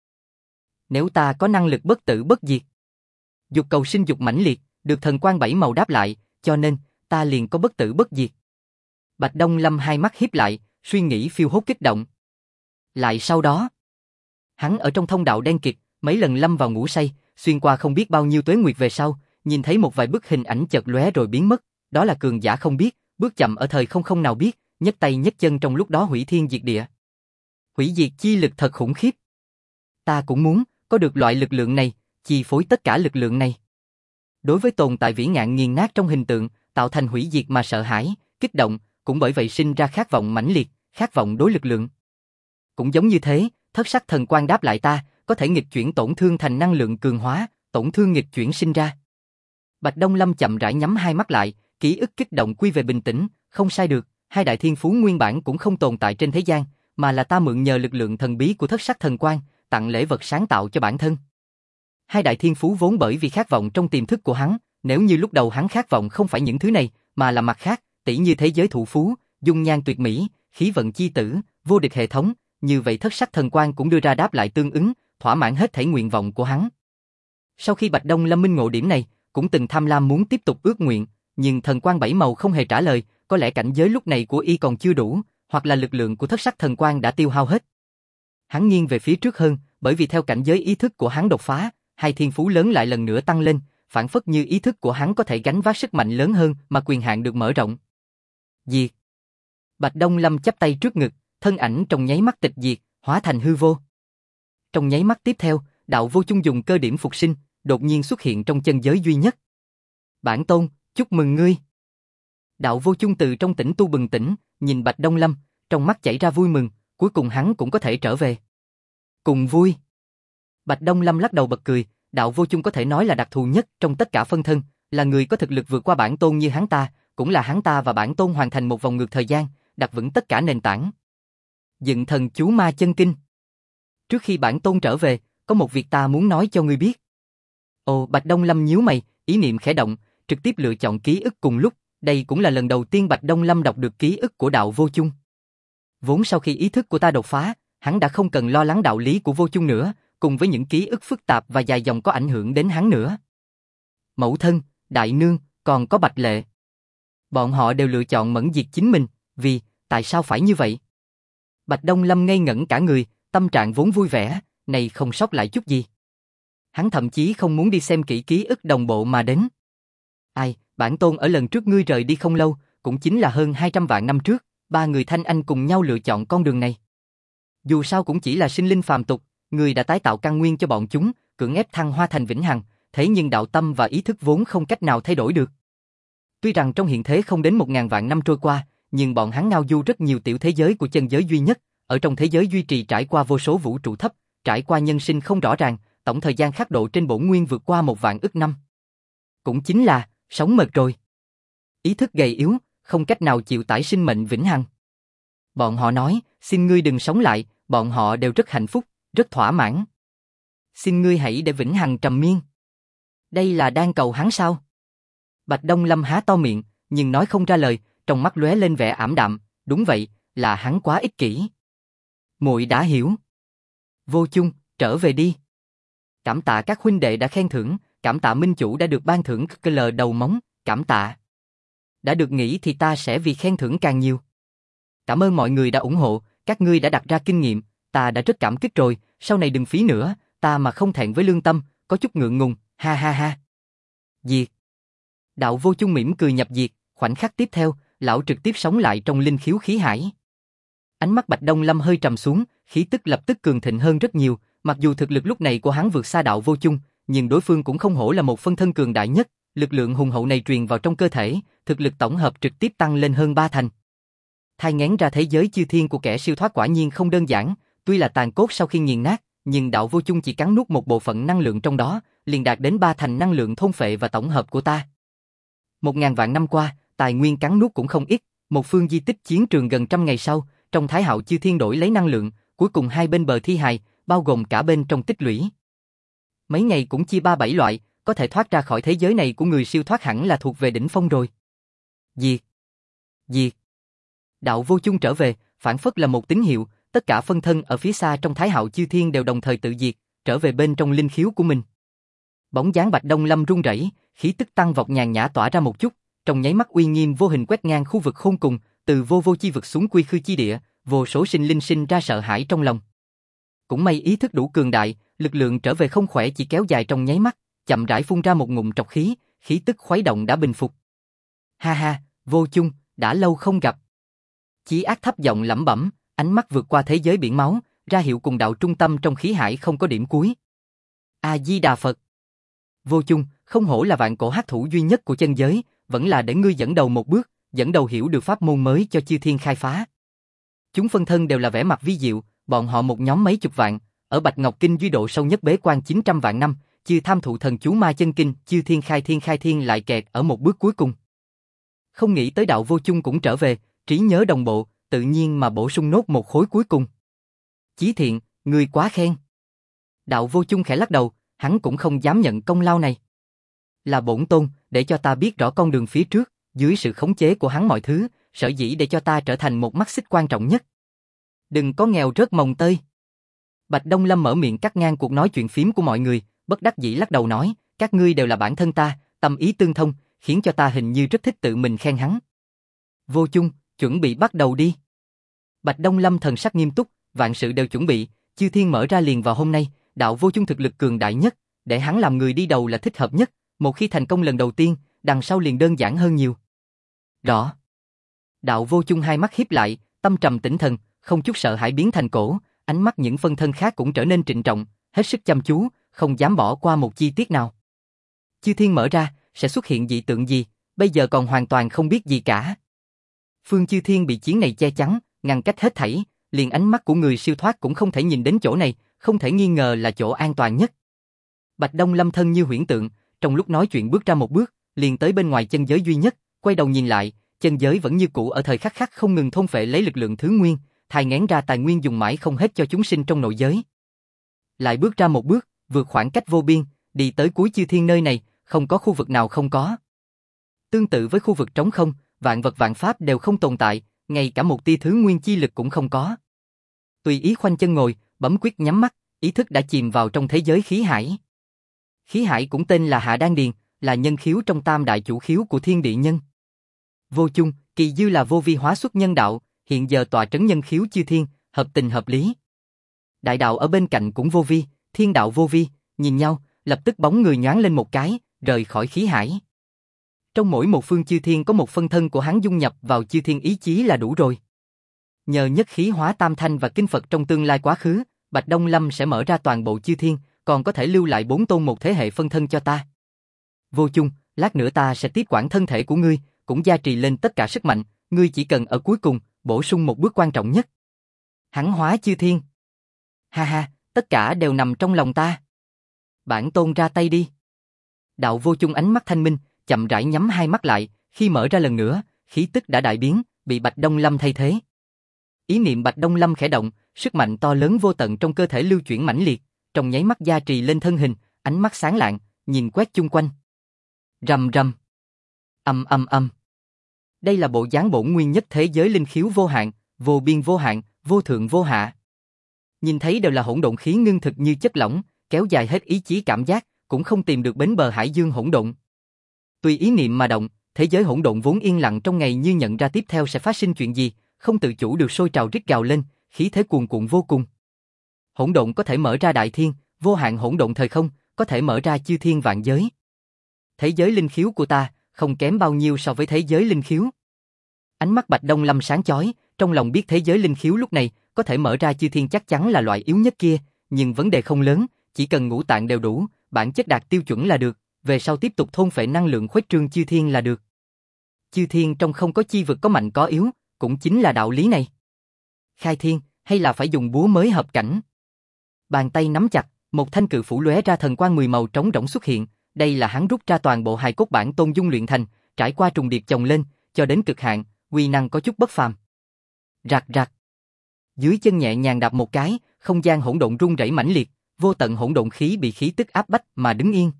Nếu ta có năng lực bất tử bất diệt. Dục cầu sinh dục mãnh liệt, được thần quang bảy màu đáp lại, cho nên, ta liền có bất tử bất diệt. Bạch Đông Lâm hai mắt híp lại, suy nghĩ phiêu hốt kích động. Lại sau đó, hắn ở trong thông đạo đen kịt, mấy lần lâm vào ngủ say, xuyên qua không biết bao nhiêu tuế nguyệt về sau, nhìn thấy một vài bức hình ảnh chợt lóe rồi biến mất, đó là cường giả không biết, bước chậm ở thời không không nào biết, nhấc tay nhấc chân trong lúc đó hủy thiên diệt địa. Hủy diệt chi lực thật khủng khiếp. Ta cũng muốn có được loại lực lượng này, chi phối tất cả lực lượng này. Đối với tồn tại vĩ ngạn nghiền nát trong hình tượng, tạo thành hủy diệt mà sợ hãi, kích động, cũng bởi vậy sinh ra khát vọng mãnh liệt, khát vọng đối lực lượng. Cũng giống như thế, thất sắc thần quang đáp lại ta, có thể nghịch chuyển tổn thương thành năng lượng cường hóa, tổn thương nghịch chuyển sinh ra. Bạch Đông Lâm chậm rãi nhắm hai mắt lại, ký ức kích động quy về bình tĩnh, không sai được, hai đại thiên phú nguyên bản cũng không tồn tại trên thế gian, mà là ta mượn nhờ lực lượng thần bí của thất sắc thần quang, tặng lễ vật sáng tạo cho bản thân. Hai đại thiên phú vốn bởi vì khát vọng trong tiềm thức của hắn, nếu như lúc đầu hắn khát vọng không phải những thứ này, mà là mặt khác, tỷ như thế giới thụ phú, dung nhan tuyệt mỹ, khí vận chi tử, vô địch hệ thống, như vậy thất sắc thần quang cũng đưa ra đáp lại tương ứng, thỏa mãn hết thảy nguyện vọng của hắn. Sau khi Bạch Đông Lâm minh ngộ điểm này, cũng từng tham lam muốn tiếp tục ước nguyện, nhưng thần quang bảy màu không hề trả lời, có lẽ cảnh giới lúc này của y còn chưa đủ, hoặc là lực lượng của thất sắc thần quang đã tiêu hao hết. Hắn nghiêng về phía trước hơn, bởi vì theo cảnh giới ý thức của hắn đột phá, hai thiên phú lớn lại lần nữa tăng lên, phản phất như ý thức của hắn có thể gánh vác sức mạnh lớn hơn mà quyền hạn được mở rộng. Diệt. Bạch Đông Lâm chắp tay trước ngực, thân ảnh trong nháy mắt tịch diệt, hóa thành hư vô. Trong nháy mắt tiếp theo, đạo vô chung dùng cơ điểm phục sinh, đột nhiên xuất hiện trong chân giới duy nhất. Bản tôn, chúc mừng ngươi. Đạo vô chung từ trong tỉnh tu bừng tỉnh, nhìn Bạch Đông Lâm, trong mắt chảy ra vui mừng, cuối cùng hắn cũng có thể trở về. Cùng vui. Bạch Đông Lâm lắc đầu bật cười, đạo vô chung có thể nói là đặc thù nhất trong tất cả phân thân, là người có thực lực vượt qua bản tôn như hắn ta, cũng là hắn ta và bản tôn hoàn thành một vòng ngược thời gian, đặt vững tất cả nền tảng. Dựng thần chú ma chân kinh. Trước khi bản tôn trở về, có một việc ta muốn nói cho ngươi biết. Ồ, Bạch Đông Lâm nhíu mày, ý niệm khẽ động, trực tiếp lựa chọn ký ức cùng lúc, đây cũng là lần đầu tiên Bạch Đông Lâm đọc được ký ức của đạo vô chung. Vốn sau khi ý thức của ta đột phá, hắn đã không cần lo lắng đạo lý của vô chung nữa, cùng với những ký ức phức tạp và dài dòng có ảnh hưởng đến hắn nữa. Mẫu thân, đại nương, còn có Bạch Lệ. Bọn họ đều lựa chọn mẫn diệt chính mình, tại sao phải như vậy? Bạch Đông Lâm ngây ngẩn cả người, tâm trạng vốn vui vẻ, này không sót lại chút gì. Hắn thậm chí không muốn đi xem kỹ ký ức đồng bộ mà đến. Bản tôn ở lần trước ngươi rời đi không lâu, cũng chính là hơn 200 vạn năm trước, ba người Thanh Anh cùng nhau lựa chọn con đường này. Dù sao cũng chỉ là sinh linh phàm tục, ngươi đã tái tạo căn nguyên cho bọn chúng, cưỡng ép thăng hoa thành vĩnh hằng, thế nhưng đạo tâm và ý thức vốn không cách nào thay đổi được. Tuy rằng trong hiện thế không đến 1000 vạn năm trôi qua, nhưng bọn hắn ngao du rất nhiều tiểu thế giới của chân giới duy nhất, ở trong thế giới duy trì trải qua vô số vũ trụ thấp, trải qua nhân sinh không rõ ràng, tổng thời gian khắc độ trên bổn nguyên vượt qua 1 vạn ức năm. Cũng chính là sống mệt rồi. Ý thức gầy yếu, không cách nào chịu tải sinh mệnh vĩnh hằng. Bọn họ nói, xin ngươi đừng sống lại, bọn họ đều rất hạnh phúc, rất thỏa mãn. Xin ngươi hãy để vĩnh hằng trầm miên. Đây là đang cầu hắn sao? Bạch Đông Lâm há to miệng, nhưng nói không ra lời, trong mắt lóe lên vẻ ảm đạm, đúng vậy, là hắn quá ích kỷ. Muội đã hiểu. Vô chung, trở về đi. Cảm tạ các huynh đệ đã khen thưởng, cảm tạ minh chủ đã được ban thưởng KL đầu móng, cảm tạ. Đã được nghỉ thì ta sẽ vì khen thưởng càng nhiều. Cảm ơn mọi người đã ủng hộ, các ngươi đã đặt ra kinh nghiệm, ta đã rất cảm kích rồi, sau này đừng phí nữa, ta mà không thẹn với lương tâm, có chút ngượng ngùng, ha ha ha. Diệt. Đạo vô chung mỉm cười nhập diệt, khoảnh khắc tiếp theo, lão trực tiếp sống lại trong linh khiếu khí hải. Ánh mắt Bạch Đông Lâm hơi trầm xuống, khí tức lập tức cường thịnh hơn rất nhiều, mặc dù thực lực lúc này của hắn vượt xa đạo vô chung, nhưng đối phương cũng không hổ là một phân thân cường đại nhất, lực lượng hùng hậu này truyền vào trong cơ thể, thực lực tổng hợp trực tiếp tăng lên hơn 3 thành. Thai nghén ra thế giới chư thiên của kẻ siêu thoát quả nhiên không đơn giản, tuy là tàn cốt sau khi nghiền nát, nhưng đạo vô chung chỉ cắn nuốt một bộ phận năng lượng trong đó, liền đạt đến 3 thành năng lượng thôn phệ và tổng hợp của ta. 1000 vạn năm qua, tài nguyên cắn nuốt cũng không ít, một phương di tích chiến trường gần trăm ngày sau, trong Thái Hạo chư thiên đổi lấy năng lượng, cuối cùng hai bên bờ thi hài, bao gồm cả bên trong tích lũy. Mấy ngày cũng chia 3-7 loại, có thể thoát ra khỏi thế giới này của người siêu thoát hẳn là thuộc về đỉnh phong rồi. Diệt. Diệt. Đạo vô chung trở về, phản phất là một tín hiệu, tất cả phân thân ở phía xa trong Thái Hạo chư thiên đều đồng thời tự diệt, trở về bên trong linh khiếu của mình. Bóng dáng Bạch Đông Lâm run rẩy, khí tức tăng vọt nhàn nhã tỏa ra một chút, trong nháy mắt uy nghiêm vô hình quét ngang khu vực khôn cùng, từ vô vô chi vực xuống quy khư chi địa, vô số sinh linh sinh ra sợ hãi trong lòng. Cũng may ý thức đủ cường đại, lực lượng trở về không khỏe chỉ kéo dài trong nháy mắt, chậm rãi phun ra một ngụm trọc khí, khí tức khuấy động đã bình phục. Ha ha, vô chung, đã lâu không gặp. Chí ác thấp giọng lẩm bẩm, ánh mắt vượt qua thế giới biển máu, ra hiệu cùng đạo trung tâm trong khí hải không có điểm cuối. A Di Đà Phật. Vô chung, không hổ là vạn cổ hắc thủ duy nhất của chân giới, vẫn là để ngươi dẫn đầu một bước, dẫn đầu hiểu được pháp môn mới cho chư thiên khai phá. Chúng phân thân đều là vẻ mặt vi diệu, bọn họ một nhóm mấy chục vạn, ở Bạch Ngọc Kinh duy độ sâu nhất bế quan 900 vạn năm, chưa tham thụ thần chú ma chân kinh, chư thiên khai thiên lại kẹt ở một bước cuối cùng. Không nghĩ tới đạo vô chung cũng trở về, trí nhớ đồng bộ, tự nhiên mà bổ sung nốt một khối cuối cùng. Chí Thiện, ngươi quá khen. Đạo vô chung khẽ lắc đầu, hắn cũng không dám nhận công lao này. Là bổn tôn, để cho ta biết rõ con đường phía trước, dưới sự khống chế của hắn mọi thứ, sở dĩ để cho ta trở thành một mắt xích quan trọng nhất. Đừng có nghèo rớt mồng tơi. Bạch Đông Lâm mở miệng cắt ngang cuộc nói chuyện phím của mọi người, bất đắc dĩ lắc đầu nói, các ngươi đều là bản thân ta, tâm ý tương thông, khiến cho ta hình như rất thích tự mình khen hắn. Vô chung, chuẩn bị bắt đầu đi. Bạch Đông Lâm thần sắc nghiêm túc, vạn sự đều chuẩn bị, chư thiên mở ra liền vào hôm nay, đạo vô chung thực lực cường đại nhất, để hắn làm người đi đầu là thích hợp nhất, một khi thành công lần đầu tiên, đằng sau liền đơn giản hơn nhiều. Rõ. Đạo vô chung hai mắt híp lại, tâm trầm tĩnh thần, không chút sợ hãi biến thành cổ, ánh mắt những phân thân khác cũng trở nên trịnh trọng, hết sức chăm chú, không dám bỏ qua một chi tiết nào. Chư thiên mở ra, sẽ xuất hiện dị tượng gì, bây giờ còn hoàn toàn không biết gì cả. Phương chư thiên bị chiến này che chắn, ngăn cách hết thảy, liền ánh mắt của người siêu thoát cũng không thể nhìn đến chỗ này, không thể nghi ngờ là chỗ an toàn nhất. Bạch Đông Lâm thân như huyễn tượng, trong lúc nói chuyện bước ra một bước, liền tới bên ngoài chân giới duy nhất, quay đầu nhìn lại, chân giới vẫn như cũ ở thời khắc khắc không ngừng thôn phệ lấy lực lượng thứ nguyên, thai nghén ra tài nguyên dùng mãi không hết cho chúng sinh trong nội giới. Lại bước ra một bước, vượt khoảng cách vô biên, đi tới cuối chư thiên nơi này, không có khu vực nào không có. Tương tự với khu vực trống không, vạn vật vạn pháp đều không tồn tại, ngay cả một tia thứ nguyên chi lực cũng không có. Tùy ý khoanh chân ngồi, bấm quyết nhắm mắt, ý thức đã chìm vào trong thế giới khí hải. Khí hải cũng tên là Hạ Đan Điền, là nhân khiếu trong tam đại chủ khiếu của thiên địa nhân. Vô chung, kỳ dư là vô vi hóa xuất nhân đạo, hiện giờ tọa trấn nhân khiếu chư thiên, hợp tình hợp lý. Đại đạo ở bên cạnh cũng vô vi, thiên đạo vô vi, nhìn nhau, lập tức bóng người nhoáng lên một cái, rời khỏi khí hải. Trong mỗi một phương chư thiên có một phân thân của hắn dung nhập vào chư thiên ý chí là đủ rồi. Nhờ nhất khí hóa tam thanh và kinh Phật trong tương lai quá khứ, Bạch Đông Lâm sẽ mở ra toàn bộ chư thiên, còn có thể lưu lại 4 tôn một thế hệ phân thân cho ta. Vô chung, lát nữa ta sẽ tiếp quản thân thể của ngươi, cũng gia trì lên tất cả sức mạnh, ngươi chỉ cần ở cuối cùng, bổ sung một bước quan trọng nhất. Hắn hóa chư thiên. Ha ha, tất cả đều nằm trong lòng ta. Bản tôn ra tay đi. Đạo Vô Chung ánh mắt thanh minh, chậm rãi nhắm hai mắt lại, khi mở ra lần nữa, khí tức đã đại biến, bị Bạch Đông Lâm thay thế. Ý niệm Bạch Đông Lâm khẽ động, sức mạnh to lớn vô tận trong cơ thể lưu chuyển mãnh liệt, trong nháy mắt gia trì lên thân hình, ánh mắt sáng lạng, nhìn quét chung quanh. Rầm rầm. Âm âm âm. Đây là bộ dáng bổn nguyên nhất thế giới linh khiếu vô hạn, vô biên vô hạn, vô thượng vô hạ. Nhìn thấy đều là hỗn độn khí ngưng thực như chất lỏng, kéo dài hết ý chí cảm giác, cũng không tìm được bến bờ hải dương hỗn độn. Tùy ý niệm mà động, thế giới hỗn độn vốn yên lặng trong ngày như nhận ra tiếp theo sẽ phát sinh chuyện gì, không tự chủ được sôi trào rít gào lên, khí thế cuồn cuộn vô cùng. Hỗn độn có thể mở ra đại thiên, vô hạn hỗn độn thời không, có thể mở ra chư thiên vạn giới. Thế giới linh khiếu của ta không kém bao nhiêu so với thế giới linh khiếu. Ánh mắt Bạch Đông Lâm sáng chói, trong lòng biết thế giới linh khiếu lúc này có thể mở ra chư thiên chắc chắn là loại yếu nhất kia, nhưng vấn đề không lớn, chỉ cần ngũ tạng đều đủ, bản chất đạt tiêu chuẩn là được, về sau tiếp tục thôn phệ năng lượng khuếch trương chư thiên là được. Chư thiên trong không có chi vực có mạnh có yếu, cũng chính là đạo lý này. Khai thiên, hay là phải dùng búa mới hợp cảnh. Bàn tay nắm chặt, một thanh cự phủ lóe ra thần quang 10 màu trống rỗng xuất hiện, đây là hắn rút ra toàn bộ hài cốt bản tôn dung luyện thành, trải qua trùng điệp chồng lên, cho đến cực hạn, uy năng có chút bất phàm. Rạc rạc. Dưới chân nhẹ nhàng đạp một cái, không gian hỗn độn rung rẩy mãnh liệt, vô tận hỗn độn khí bị khí tức áp bách mà đứng yên.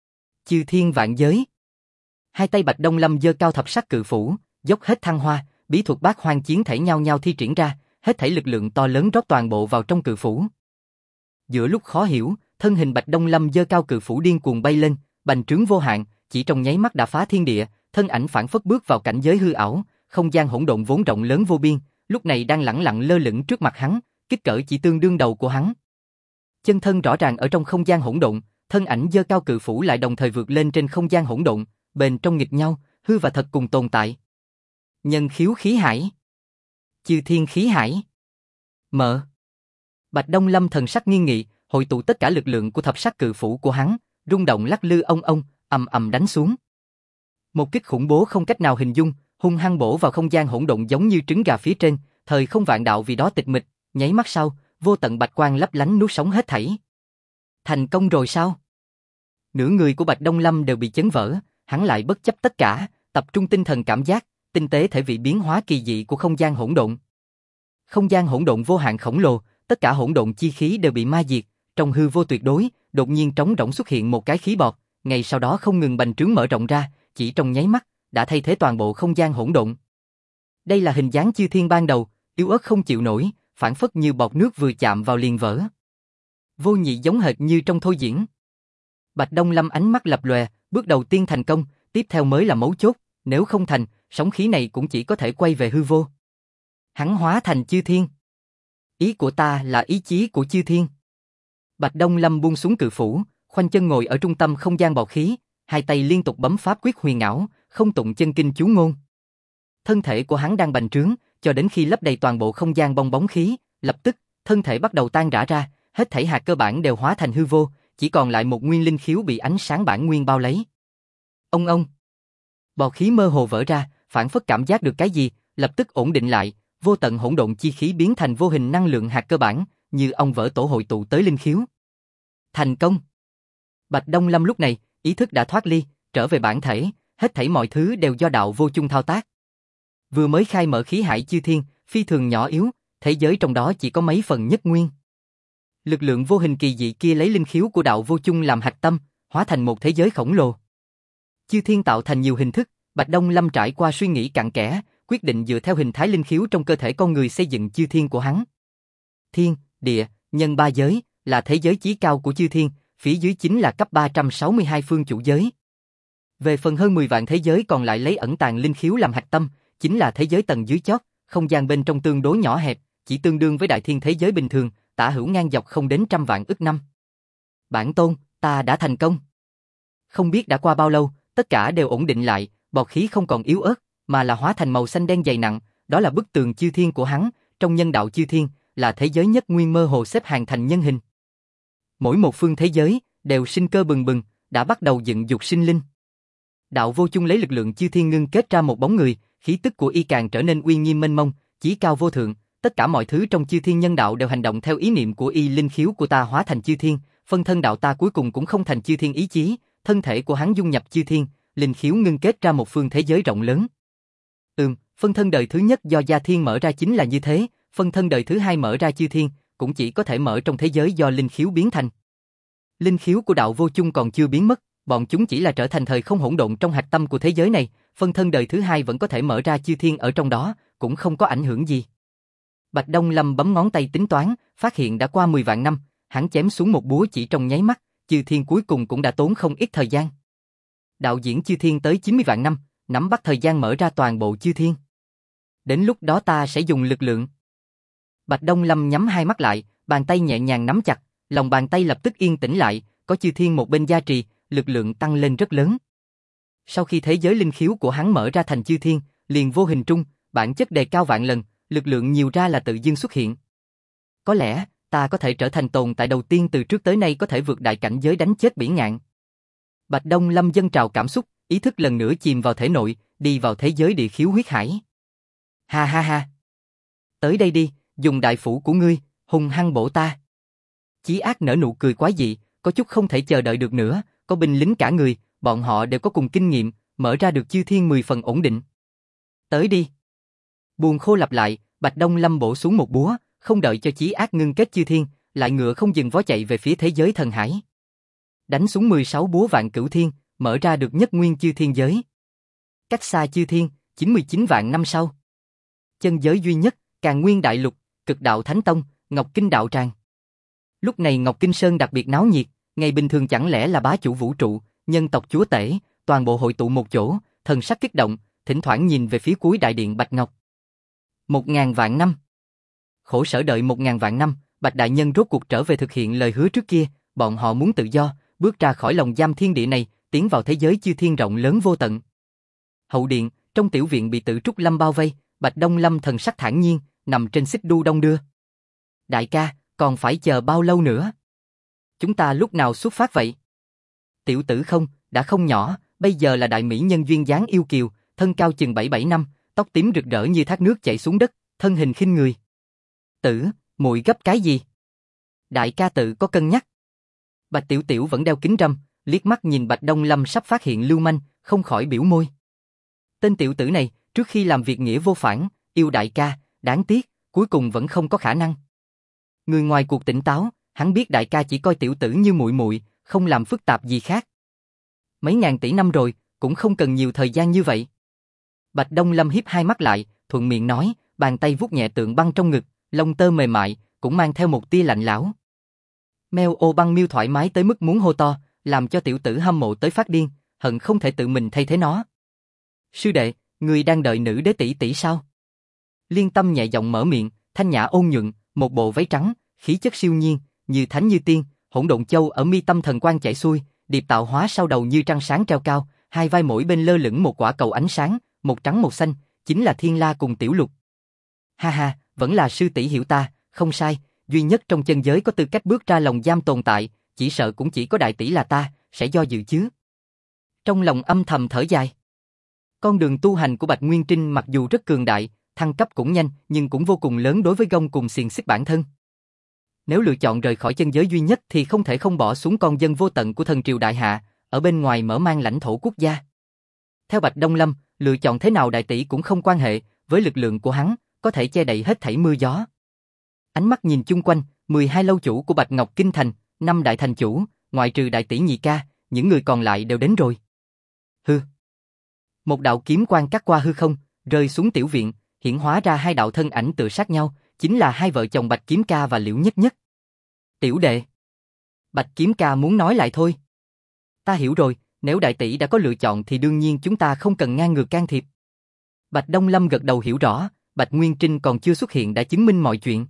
Chư thiên vạn giới. Hai tay Bạch Đông Lâm giơ cao thập sắc cự phủ, dốc hết thăng hoa, bí thuật bát hoang chiến thể nhau nhau thi triển ra, hết thảy lực lượng to lớn rót toàn bộ vào trong cự phủ. Giữa lúc khó hiểu, thân hình Bạch Đông Lâm giơ cao cự phủ điên cuồng bay lên, bành trướng vô hạn, chỉ trong nháy mắt đã phá thiên địa, thân ảnh phản phất bước vào cảnh giới hư ảo, không gian hỗn độn vốn rộng lớn vô biên, lúc này đang lẳng lặng lơ lửng trước mặt hắn, kích cỡ chỉ tương đương đầu của hắn. Chân thân rõ ràng ở trong không gian hỗn độn, thân ảnh giơ cao cự phủ lại đồng thời vượt lên trên không gian hỗn độn, bên trong nghịch nhau, hư và thật cùng tồn tại. Nhân khiếu khí hải, chư thiên khí hải. Mở. Bạch Đông Lâm thần sắc nghiêm nghị, hội tụ tất cả lực lượng của thập sắc cự phủ của hắn, rung động lắc lư ông ông, ầm ầm đánh xuống. Một kích khủng bố không cách nào hình dung, hung hăng bổ vào không gian hỗn độn giống như trứng gà phía trên, thời không vạn đạo vì đó tịch mịch, nháy mắt sau, vô tận bạch quang lấp lánh nuốt sống hết thảy. Thành công rồi sao? Nửa người của Bạch Đông Lâm đều bị chấn vỡ, hắn lại bất chấp tất cả, tập trung tinh thần cảm giác, tinh tế thể vị biến hóa kỳ dị của không gian hỗn độn. Không gian hỗn độn vô hạn khổng lồ, tất cả hỗn độn chi khí đều bị ma diệt, trong hư vô tuyệt đối, đột nhiên trống rỗng xuất hiện một cái khí bọt, ngay sau đó không ngừng bành trướng mở rộng ra, chỉ trong nháy mắt đã thay thế toàn bộ không gian hỗn độn. Đây là hình dáng chư thiên ban đầu, yếu ớt không chịu nổi, phản phất như bọt nước vừa chạm vào liền vỡ. Vô nhị giống hệt như trong thôi diễn. Bạch Đông Lâm ánh mắt lập lòe, bước đầu tiên thành công, tiếp theo mới là mấu chốt, nếu không thành, sóng khí này cũng chỉ có thể quay về hư vô. Hắn hóa thành chư thiên. Ý của ta là ý chí của chư thiên. Bạch Đông Lâm buông xuống cự phủ, khoanh chân ngồi ở trung tâm không gian bọt khí, hai tay liên tục bấm pháp quyết huyền ảo, không tụng chân kinh chú ngôn. Thân thể của hắn đang bành trướng, cho đến khi lấp đầy toàn bộ không gian bong bóng khí, lập tức, thân thể bắt đầu tan rã ra, hết thảy hạt cơ bản đều hóa thành hư vô, chỉ còn lại một nguyên linh khiếu bị ánh sáng bản nguyên bao lấy. Ông. Bọt khí mơ hồ vỡ ra, phản phất cảm giác được cái gì, lập tức ổn định lại, vô tận hỗn độn chi khí biến thành vô hình năng lượng hạt cơ bản, như ong vỡ tổ hội tụ tới linh khiếu. Thành công! Bạch Đông Lâm lúc này, ý thức đã thoát ly, trở về bản thể, hết thảy mọi thứ đều do đạo vô chung thao tác. Vừa mới khai mở khí hải chư thiên, phi thường nhỏ yếu, thế giới trong đó chỉ có mấy phần nhất nguyên. Lực lượng vô hình kỳ dị kia lấy linh khiếu của đạo vô chung làm hạch tâm, hóa thành một thế giới khổng lồ. Chư thiên tạo thành nhiều hình thức, Bạch Đông Lâm trải qua suy nghĩ cặn kẽ, quyết định dựa theo hình thái linh khiếu trong cơ thể con người xây dựng chư thiên của hắn. Thiên, địa, nhân ba giới, là thế giới chí cao của chư thiên, phía dưới chính là cấp 362 phương chủ giới. Về phần hơn 10 vạn thế giới còn lại lấy ẩn tàng linh khiếu làm hạch tâm, chính là thế giới tầng dưới chót, không gian bên trong tương đối nhỏ hẹp, chỉ tương đương với đại thiên thế giới bình thường, tả hữu ngang dọc không đến 100 vạn ức năm. Bản tôn, ta đã thành công. Không biết đã qua bao lâu, tất cả đều ổn định lại, bọt khí không còn yếu ớt, mà là hóa thành màu xanh đen dày nặng, đó là bức tường chư thiên của hắn, trong nhân đạo chư thiên, là thế giới nhất nguyên mơ hồ xếp hàng thành nhân hình. Mỗi một phương thế giới, đều sinh cơ bừng bừng, đã bắt đầu dựng dục sinh linh. Đạo vô chung lấy lực lượng chư thiên ngưng kết ra một bóng người, khí tức của y càng trở nên uy nghiêm mênh mông, chí cao vô thượng, tất cả mọi thứ trong chư thiên nhân đạo đều hành động theo ý niệm của y. Linh khiếu của ta hóa thành chư thiên, phân thân đạo ta cuối cùng cũng không thành chư thiên ý chí, thân thể của hắn dung nhập chư thiên, linh khiếu ngưng kết ra một phương thế giới rộng lớn. Phân thân đời thứ nhất do Gia Thiên mở ra chính là như thế, phân thân đời thứ hai mở ra chư thiên, cũng chỉ có thể mở trong thế giới do linh khiếu biến thành. Linh khiếu của đạo vô chung còn chưa biến mất, bọn chúng chỉ là trở thành thời không hỗn độn trong hạch tâm của thế giới này, phân thân đời thứ hai vẫn có thể mở ra chư thiên ở trong đó, cũng không có ảnh hưởng gì. Bạch Đông Lâm bấm ngón tay tính toán, phát hiện đã qua 10 vạn năm, hắn chém xuống một búa chỉ trong nháy mắt, chư thiên cuối cùng cũng đã tốn không ít thời gian. Đạo diễn chư thiên tới 90 vạn năm, nắm bắt thời gian mở ra toàn bộ chư thiên. Đến lúc đó ta sẽ dùng lực lượng. Bạch Đông Lâm nhắm hai mắt lại, bàn tay nhẹ nhàng nắm chặt, lòng bàn tay lập tức yên tĩnh lại, có chư thiên một bên gia trì, lực lượng tăng lên rất lớn. Sau khi thế giới linh khiếu của hắn mở ra thành chư thiên, liền vô hình trung, bản chất đề cao vạn lần, lực lượng nhiều ra là tự dưng xuất hiện. Có lẽ, ta có thể trở thành tồn tại đầu tiên từ trước tới nay có thể vượt đại cảnh giới đánh chết bỉ ngạn. Bạch Đông Lâm dâng trào cảm xúc, ý thức lần nữa chìm vào thể nội, đi vào thế giới địa khiếu huyết hải. Ha ha ha. Tới đây đi, dùng đại phủ của ngươi, hung hăng bổ ta. Chí Ác nở nụ cười quái dị, có chút không thể chờ đợi được nữa, có binh lính cả người, bọn họ đều có cùng kinh nghiệm, mở ra được chư thiên 10 phần ổn định. Tới đi. Buồn khô lặp lại, Bạch Đông Lâm bổ xuống một búa, không đợi cho Chí Ác ngưng kết chư thiên, lại ngựa không dừng vó chạy về phía thế giới thần hải. Đánh xuống 16 búa vạn cửu thiên, mở ra được nhất nguyên chư thiên giới. Cách xa chư thiên, 99 vạn năm sau. Chân giới duy nhất, Càn Nguyên Đại Lục, Cực Đạo Thánh Tông, Ngọc Kinh Đạo Tràng. Lúc này Ngọc Kinh Sơn đặc biệt náo nhiệt, ngày bình thường chẳng lẽ là bá chủ vũ trụ, nhân tộc chúa tể, toàn bộ hội tụ một chỗ, thần sắc kích động, thỉnh thoảng nhìn về phía cuối đại điện Bạch Ngọc. 1000 vạn năm. Khổ sở đợi 1000 vạn năm, Bạch Đại Nhân rốt cuộc trở về thực hiện lời hứa trước kia, bọn họ muốn tự do, bước ra khỏi lòng giam thiên địa này, tiến vào thế giới chư thiên rộng lớn vô tận. Hậu điện, trong tiểu viện bị Tử Trúc Lâm bao vây, Bạch Đông Lâm thần sắc thản nhiên, nằm trên xích đu đông đưa. Đại ca, còn phải chờ bao lâu nữa? Chúng ta lúc nào xuất phát vậy? Tiểu tử không, đã không nhỏ, bây giờ là đại mỹ nhân duyên dáng yêu kiều, thân cao chừng 7-7 năm, tóc tím rực rỡ như thác nước chảy xuống đất, thân hình khinh người. Tử, muội gấp cái gì? Đại ca tự có cân nhắc. Bạch Tiểu Tiểu vẫn đeo kính râm, liếc mắt nhìn Bạch Đông Lâm sắp phát hiện lưu manh, không khỏi biểu môi. Tên tiểu tử này, trước khi làm việc nghĩa vô phản, yêu đại ca, đáng tiếc, cuối cùng vẫn không có khả năng. Người ngoài cuộc tỉnh táo, hắn biết đại ca chỉ coi tiểu tử như muội muội, không làm phức tạp gì khác. Mấy ngàn tỷ năm rồi, cũng không cần nhiều thời gian như vậy. Bạch Đông Lâm hiếp hai mắt lại, thuận miệng nói, bàn tay vuốt nhẹ tượng băng trong ngực, lông tơ mềm mại, cũng mang theo một tia lạnh lẽo. Meo ô băng miêu thoải mái tới mức muốn hô to, làm cho tiểu tử hâm mộ tới phát điên, hận không thể tự mình thay thế nó. Sư đệ, người đang đợi nữ đế tỷ tỷ sao? Liên Tâm nhẹ giọng mở miệng, thanh nhã ôn nhuận, một bộ váy trắng, khí chất siêu nhiên, như thánh như tiên, hỗn độn châu ở mi tâm thần quang chảy xuôi, điệp tạo hóa sau đầu như trăng sáng treo cao, hai vai mỗi bên lơ lửng một quả cầu ánh sáng, một trắng một xanh, chính là Thiên La cùng Tiểu Lục. Ha ha, vẫn là sư tỷ hiểu ta, không sai, duy nhất trong chân giới có tư cách bước ra lòng giam tồn tại, chỉ sợ cũng chỉ có đại tỷ là ta, sẽ do dự chứ. Trong lòng âm thầm thở dài. Con đường tu hành của Bạch Nguyên Trinh mặc dù rất cường đại, thăng cấp cũng nhanh nhưng cũng vô cùng lớn đối với gông cùng xiềng xích bản thân. Nếu lựa chọn rời khỏi chân giới duy nhất thì không thể không bỏ xuống con dân vô tận của thần triều đại hạ, ở bên ngoài mở mang lãnh thổ quốc gia. Theo Bạch Đông Lâm, lựa chọn thế nào đại tỷ cũng không quan hệ, với lực lượng của hắn, có thể che đậy hết thảy mưa gió. Ánh mắt nhìn chung quanh, 12 lâu chủ của Bạch Ngọc Kinh Thành, 5 đại thành chủ, ngoại trừ đại tỷ nhị ca, những người còn lại đều đến rồi. Hư. Một đạo kiếm quang cắt qua hư không, rơi xuống tiểu viện, hiển hóa ra hai đạo thân ảnh tựa sát nhau, chính là hai vợ chồng Bạch Kiếm Ca và Liễu Nhất Nhất. Tiểu đệ. Bạch Kiếm Ca muốn nói lại thôi. Ta hiểu rồi, nếu đại tỷ đã có lựa chọn thì đương nhiên chúng ta không cần ngang ngược can thiệp. Bạch Đông Lâm gật đầu hiểu rõ, Bạch Nguyên Trinh còn chưa xuất hiện đã chứng minh mọi chuyện.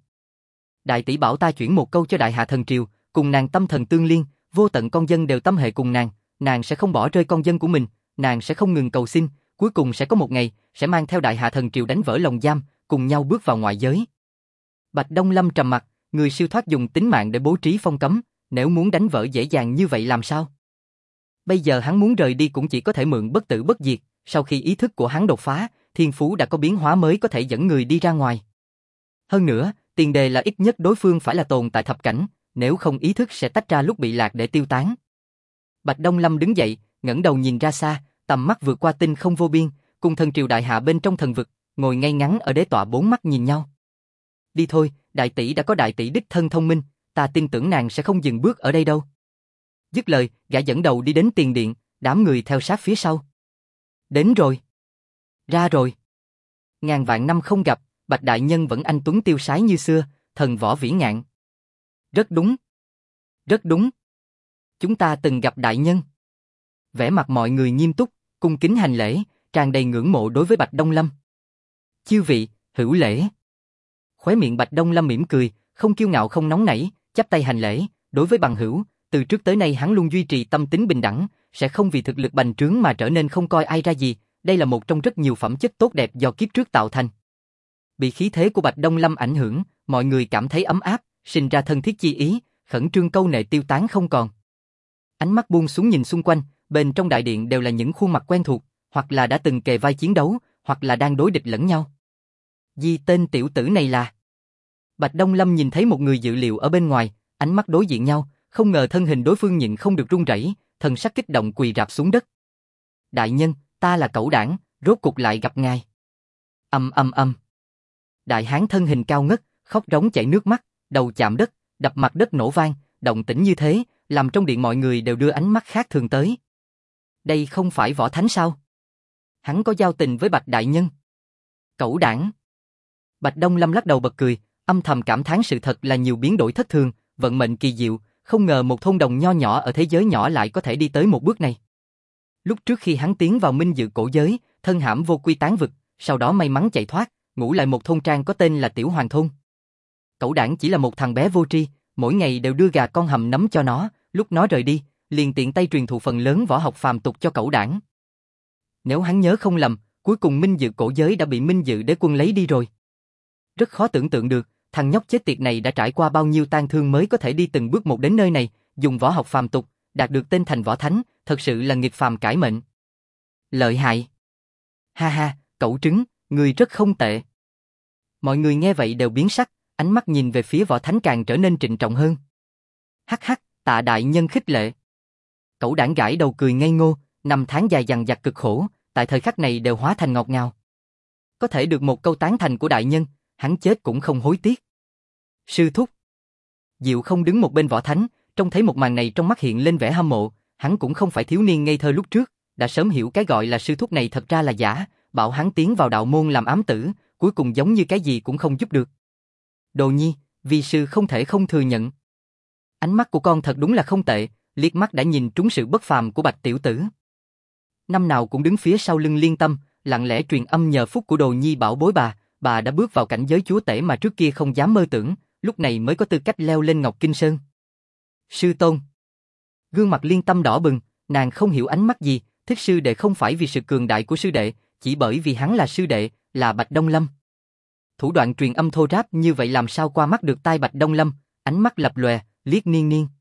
Đại tỷ bảo ta chuyển một câu cho Đại Hạ Thần Triều, cùng nàng tâm thần tương liên, vô tận con dân đều tâm hệ cùng nàng sẽ không bỏ rơi con dân của mình, nàng sẽ không ngừng cầu xin, cuối cùng sẽ có một ngày, sẽ mang theo Đại Hạ Thần Triều đánh vỡ lồng giam, cùng nhau bước vào ngoại giới. Bạch Đông Lâm trầm mặt, người siêu thoát dùng tính mạng để bố trí phong cấm, nếu muốn đánh vỡ dễ dàng như vậy làm sao? Bây giờ hắn muốn rời đi cũng chỉ có thể mượn bất tử bất diệt, sau khi ý thức của hắn đột phá, thiên phú đã có biến hóa mới có thể dẫn người đi ra ngoài. Hơn nữa, tiền đề là ít nhất đối phương phải là tồn tại thập cảnh, nếu không ý thức sẽ tách ra lúc bị lạc để tiêu tán. Bạch Đông Lâm đứng dậy, ngẩng đầu nhìn ra xa, tầm mắt vượt qua tinh không vô biên, cùng thần triều đại hạ bên trong thần vực, ngồi ngay ngắn ở đế tọa bốn mắt nhìn nhau. Đi thôi, đại tỷ đã có đại tỷ đích thân thông minh, ta tin tưởng nàng sẽ không dừng bước ở đây đâu. Dứt lời, gã dẫn đầu đi đến tiền điện, đám người theo sát phía sau. Đến rồi. Ra rồi. Ngàn vạn năm không gặp, Bạch đại nhân vẫn anh tuấn tiêu sái như xưa, thần võ vĩ ngạn. Rất đúng. Rất đúng. Chúng ta từng gặp đại nhân. Vẻ mặt mọi người nghiêm túc, cung kính hành lễ, tràn đầy ngưỡng mộ đối với Bạch Đông Lâm. Chư vị, hữu lễ. Khóe miệng Bạch Đông Lâm mỉm cười, không kiêu ngạo không nóng nảy, chắp tay hành lễ, đối với bằng hữu, từ trước tới nay hắn luôn duy trì tâm tính bình đẳng, sẽ không vì thực lực bành trướng mà trở nên không coi ai ra gì, đây là một trong rất nhiều phẩm chất tốt đẹp do kiếp trước tạo thành. Bị khí thế của Bạch Đông Lâm ảnh hưởng, mọi người cảm thấy ấm áp, sinh ra thân thiết chi ý, khẩn trương câu nệ tiêu tán không còn. Ánh mắt buông xuống nhìn xung quanh, bên trong đại điện đều là những khuôn mặt quen thuộc, hoặc là đã từng kề vai chiến đấu, hoặc là đang đối địch lẫn nhau. Gì tên tiểu tử này là? Bạch Đông Lâm nhìn thấy một người dự liệu ở bên ngoài, ánh mắt đối diện nhau, không ngờ thân hình đối phương nhịn không được run rẩy, thần sắc kích động quỳ rạp xuống đất. Đại nhân, ta là Cẩu Đảng, rốt cục lại gặp ngài. Âm. Đại hán thân hình cao ngất, khóc rống chảy nước mắt, đầu chạm đất, đập mặt đất nổ vang, động tĩnh như thế, làm trong điện mọi người đều đưa ánh mắt khác thường tới. Đây không phải Võ Thánh sao? Hắn có giao tình với Bạch đại nhân. Cẩu Đảng. Bạch Đông Lâm lắc đầu bật cười, âm thầm cảm thán sự thật là nhiều biến đổi thất thường, vận mệnh kỳ diệu, không ngờ một thôn đồng nho nhỏ ở thế giới nhỏ lại có thể đi tới một bước này. Lúc trước khi hắn tiến vào minh dự cổ giới, thân hãm vô quy tán vực, sau đó may mắn chạy thoát, ngủ lại một thôn trang có tên là Tiểu Hoàng Thôn. Cẩu Đảng chỉ là một thằng bé vô tri, mỗi ngày đều đưa gà con hầm nấm cho nó, lúc nó rời đi, liền tiện tay truyền thụ phần lớn võ học phàm tục cho Cẩu Đảng. Nếu hắn nhớ không lầm, cuối cùng minh dự cổ giới đã bị minh dự đế quân lấy đi rồi. Rất khó tưởng tượng được, thằng nhóc chết tiệt này đã trải qua bao nhiêu tang thương mới có thể đi từng bước một đến nơi này, dùng võ học phàm tục, đạt được tên thành võ thánh, thật sự là nghịch phàm cải mệnh. Lợi hại. Ha ha, Cẩu trứng, ngươi rất không tệ. Mọi người nghe vậy đều biến sắc, ánh mắt nhìn về phía võ thánh càng trở nên trịnh trọng hơn. Hắc hắc, tạ đại nhân khích lệ. Cẩu Đảng gãi đầu cười ngây ngô, năm tháng dài dằng dặc cực khổ, tại thời khắc này đều hóa thành ngọt ngào. Có thể được một câu tán thành của đại nhân, hắn chết cũng không hối tiếc. Sư thúc. Diệu không đứng một bên võ thánh, trông thấy một màn này trong mắt hiện lên vẻ hâm mộ, hắn cũng không phải thiếu niên ngây thơ lúc trước, đã sớm hiểu cái gọi là sư thúc này thật ra là giả, bảo hắn tiến vào đạo môn làm ám tử, cuối cùng giống như cái gì cũng không giúp được. Đồ nhi, vi sư không thể không thừa nhận. Ánh mắt của con thật đúng là không tệ, liếc mắt đã nhìn trúng sự bất phàm của Bạch tiểu tử. Năm nào cũng đứng phía sau lưng Liên Tâm, lặng lẽ truyền âm nhờ phúc của Đồ nhi bảo bối bà đã bước vào cảnh giới chúa tể mà trước kia không dám mơ tưởng, lúc này mới có tư cách leo lên Ngọc Kinh Sơn. Sư tôn. Gương mặt Liên Tâm đỏ bừng, nàng không hiểu ánh mắt gì, thích sư đệ không phải vì sự cường đại của sư đệ, chỉ bởi vì hắn là sư đệ, là Bạch Đông Lâm. Thủ đoạn truyền âm thô ráp như vậy làm sao qua mắt được tai Bạch Đông Lâm, ánh mắt lập lòe, liếc Niên Niên.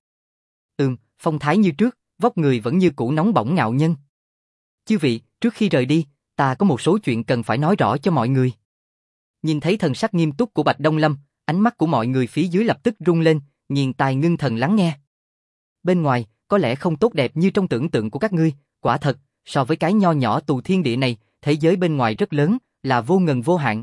Phong thái như trước, vóc người vẫn như cũ nóng bỏng ngạo nhân. Chư vị, trước khi rời đi, ta có một số chuyện cần phải nói rõ cho mọi người. Nhìn thấy thần sắc nghiêm túc của Bạch Đông Lâm, ánh mắt của mọi người phía dưới lập tức rung lên, nghiền tai ngưng thần lắng nghe. Bên ngoài, có lẽ không tốt đẹp như trong tưởng tượng của các ngươi, quả thật, so với cái nho nhỏ tù thiên địa này, thế giới bên ngoài rất lớn, là vô ngần vô hạn.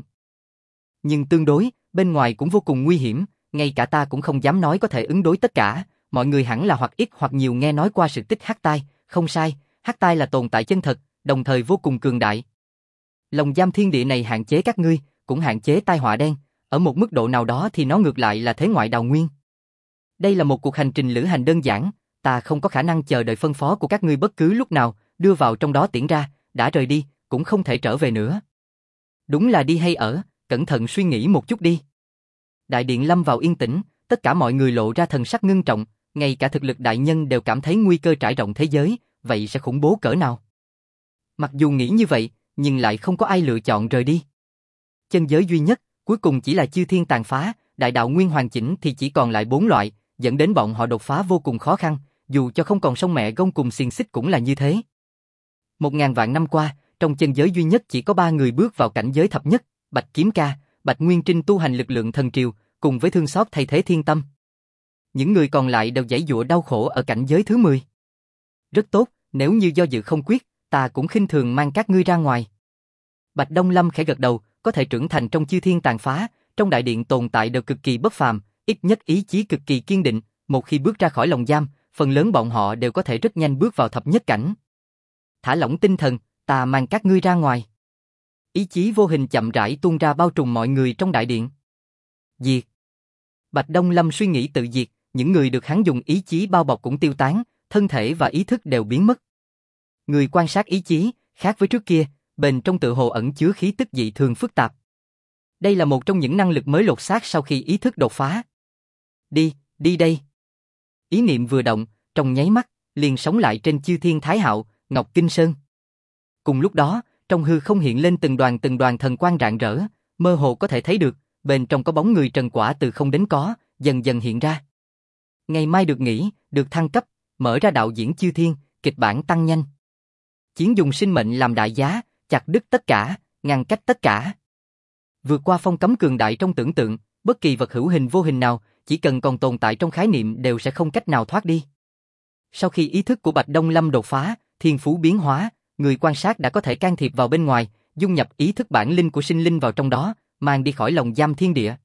Nhưng tương đối, bên ngoài cũng vô cùng nguy hiểm, ngay cả ta cũng không dám nói có thể ứng đối tất cả, mọi người hẳn là hoặc ít hoặc nhiều nghe nói qua sự tích Hắc Tai, không sai, Hắc Tai là tồn tại chân thật, đồng thời vô cùng cường đại. Lồng giam thiên địa này hạn chế các ngươi, cũng hạn chế tai họa đen, ở một mức độ nào đó thì nó ngược lại là thế ngoại đào nguyên. Đây là một cuộc hành trình lữ hành đơn giản, ta không có khả năng chờ đợi phân phó của các ngươi bất cứ lúc nào, đưa vào trong đó tiễn ra, đã rời đi, cũng không thể trở về nữa. Đúng là đi hay ở, cẩn thận suy nghĩ một chút đi. Đại điện lâm vào yên tĩnh, tất cả mọi người lộ ra thần sắc ngưng trọng, ngay cả thực lực đại nhân đều cảm thấy nguy cơ trải rộng thế giới, vậy sẽ khủng bố cỡ nào. Mặc dù nghĩ như vậy, nhưng lại không có ai lựa chọn rời đi. Chân giới duy nhất, cuối cùng chỉ là chư thiên tàn phá, đại đạo nguyên hoàn chỉnh thì chỉ còn lại 4 loại, dẫn đến bọn họ đột phá vô cùng khó khăn, dù cho không còn sông mẹ gông cùng xiềng xích cũng là như thế. 1000 vạn năm qua, trong chân giới duy nhất chỉ có 3 người bước vào cảnh giới thập nhất, Bạch Kiếm Ca, Bạch Nguyên Trinh tu hành lực lượng thần triều, cùng với Thương Xót thay thế thiên tâm. Những người còn lại đều giãy giụa đau khổ ở cảnh giới thứ 10. Rất tốt, nếu như do dự không quyết, ta cũng khinh thường mang các ngươi ra ngoài. Bạch Đông Lâm khẽ gật đầu, có thể trưởng thành trong chư thiên tàn phá, trong đại điện tồn tại đều cực kỳ bất phàm, ít nhất ý chí cực kỳ kiên định, một khi bước ra khỏi lồng giam, phần lớn bọn họ đều có thể rất nhanh bước vào thập nhất cảnh. Thả lỏng tinh thần, ta mang các ngươi ra ngoài. Ý chí vô hình chậm rãi tuôn ra bao trùm mọi người trong đại điện. Diệt. Bạch Đông Lâm suy nghĩ tự diệt, những người được hắn dùng ý chí bao bọc cũng tiêu tán, thân thể và ý thức đều biến mất. Người quan sát ý chí, khác với trước kia, bên trong tự hồ ẩn chứa khí tức dị thường phức tạp. Đây là một trong những năng lực mới lột xác sau khi ý thức đột phá. Đi, đi đây. Ý niệm vừa động, trong nháy mắt, liền sống lại trên chư thiên Thái Hạo, Ngọc Kinh Sơn. Cùng lúc đó, trong hư không hiện lên từng đoàn thần quang rạng rỡ, mơ hồ có thể thấy được, bên trong có bóng người Trần Quả từ không đến có, dần dần hiện ra. Ngày mai được nghỉ, được thăng cấp, mở ra đạo diễn chư thiên, kịch bản tăng nhanh. Chiến dùng sinh mệnh làm đại giá, chặt đứt tất cả, ngăn cách tất cả. Vượt qua phong cấm cường đại trong tưởng tượng, bất kỳ vật hữu hình vô hình nào, chỉ cần còn tồn tại trong khái niệm đều sẽ không cách nào thoát đi. Sau khi ý thức của Bạch Đông Lâm đột phá, thiên phú biến hóa, người quan sát đã có thể can thiệp vào bên ngoài, dung nhập ý thức bản linh của sinh linh vào trong đó, mang đi khỏi lồng giam thiên địa.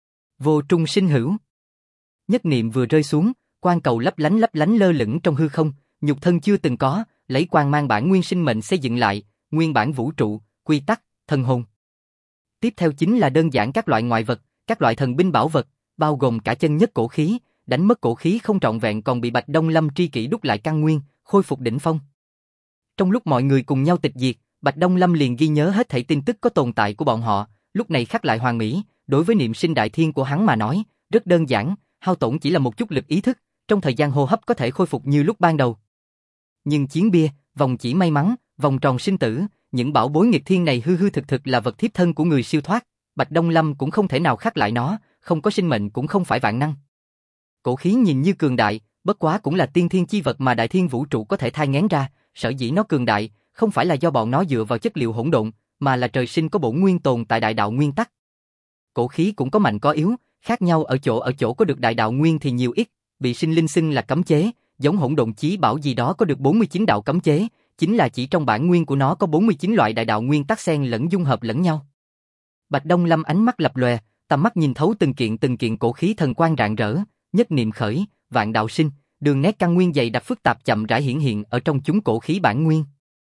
Vô trung sinh hữu. Nhất niệm vừa rơi xuống, quang cầu lấp lánh lơ lửng trong hư không, nhục thân chưa từng có, lấy quang mang bản nguyên sinh mệnh xây dựng lại, nguyên bản vũ trụ, quy tắc, thần hồn. Tiếp theo chính là đơn giản các loại ngoại vật, các loại thần binh bảo vật, bao gồm cả chân nhất cổ khí, đánh mất cổ khí không trọn vẹn còn bị Bạch Đông Lâm tri kỷ đúc lại căn nguyên, khôi phục đỉnh phong. Trong lúc mọi người cùng nhau tịch diệt, Bạch Đông Lâm liền ghi nhớ hết thảy tin tức có tồn tại của bọn họ, lúc này khắc lại hoàn mỹ, đối với niệm sinh đại thiên của hắn mà nói, rất đơn giản, hao tổn chỉ là một chút lực ý thức, trong thời gian hô hấp có thể khôi phục như lúc ban đầu. Nhưng chiến bia, vòng chỉ may mắn, vòng tròn sinh tử, những bảo bối nghịch thiên này hư hư thực là vật thiếp thân của người siêu thoát, Bạch Đông Lâm cũng không thể nào khắc lại nó, không có sinh mệnh cũng không phải vạn năng. Cổ khí nhìn như cường đại, bất quá cũng là tiên thiên chi vật mà đại thiên vũ trụ có thể thai nghén ra, sở dĩ nó cường đại, không phải là do bọn nó dựa vào chất liệu hỗn độn, mà là trời sinh có bổn nguyên tồn tại đại đạo nguyên tắc. Cổ khí cũng có mạnh có yếu, khác nhau ở chỗ có được đại đạo nguyên thì nhiều ít, bị sinh linh xưng là cấm chế, giống hỗn độn chí bảo gì đó có được 49 đạo cấm chế, chính là chỉ trong bản nguyên của nó có 49 loại đại đạo nguyên tắc xen lẫn dung hợp lẫn nhau. Bạch Đông Lâm ánh mắt lập lòe, tầm mắt nhìn thấu từng kiện cổ khí thần quang rạng rỡ, nhất niệm khởi, vạn đạo sinh, đường nét căn nguyên dày đặc phức tạp chậm rãi hiện ở trong chúng cổ khí bản nguyên.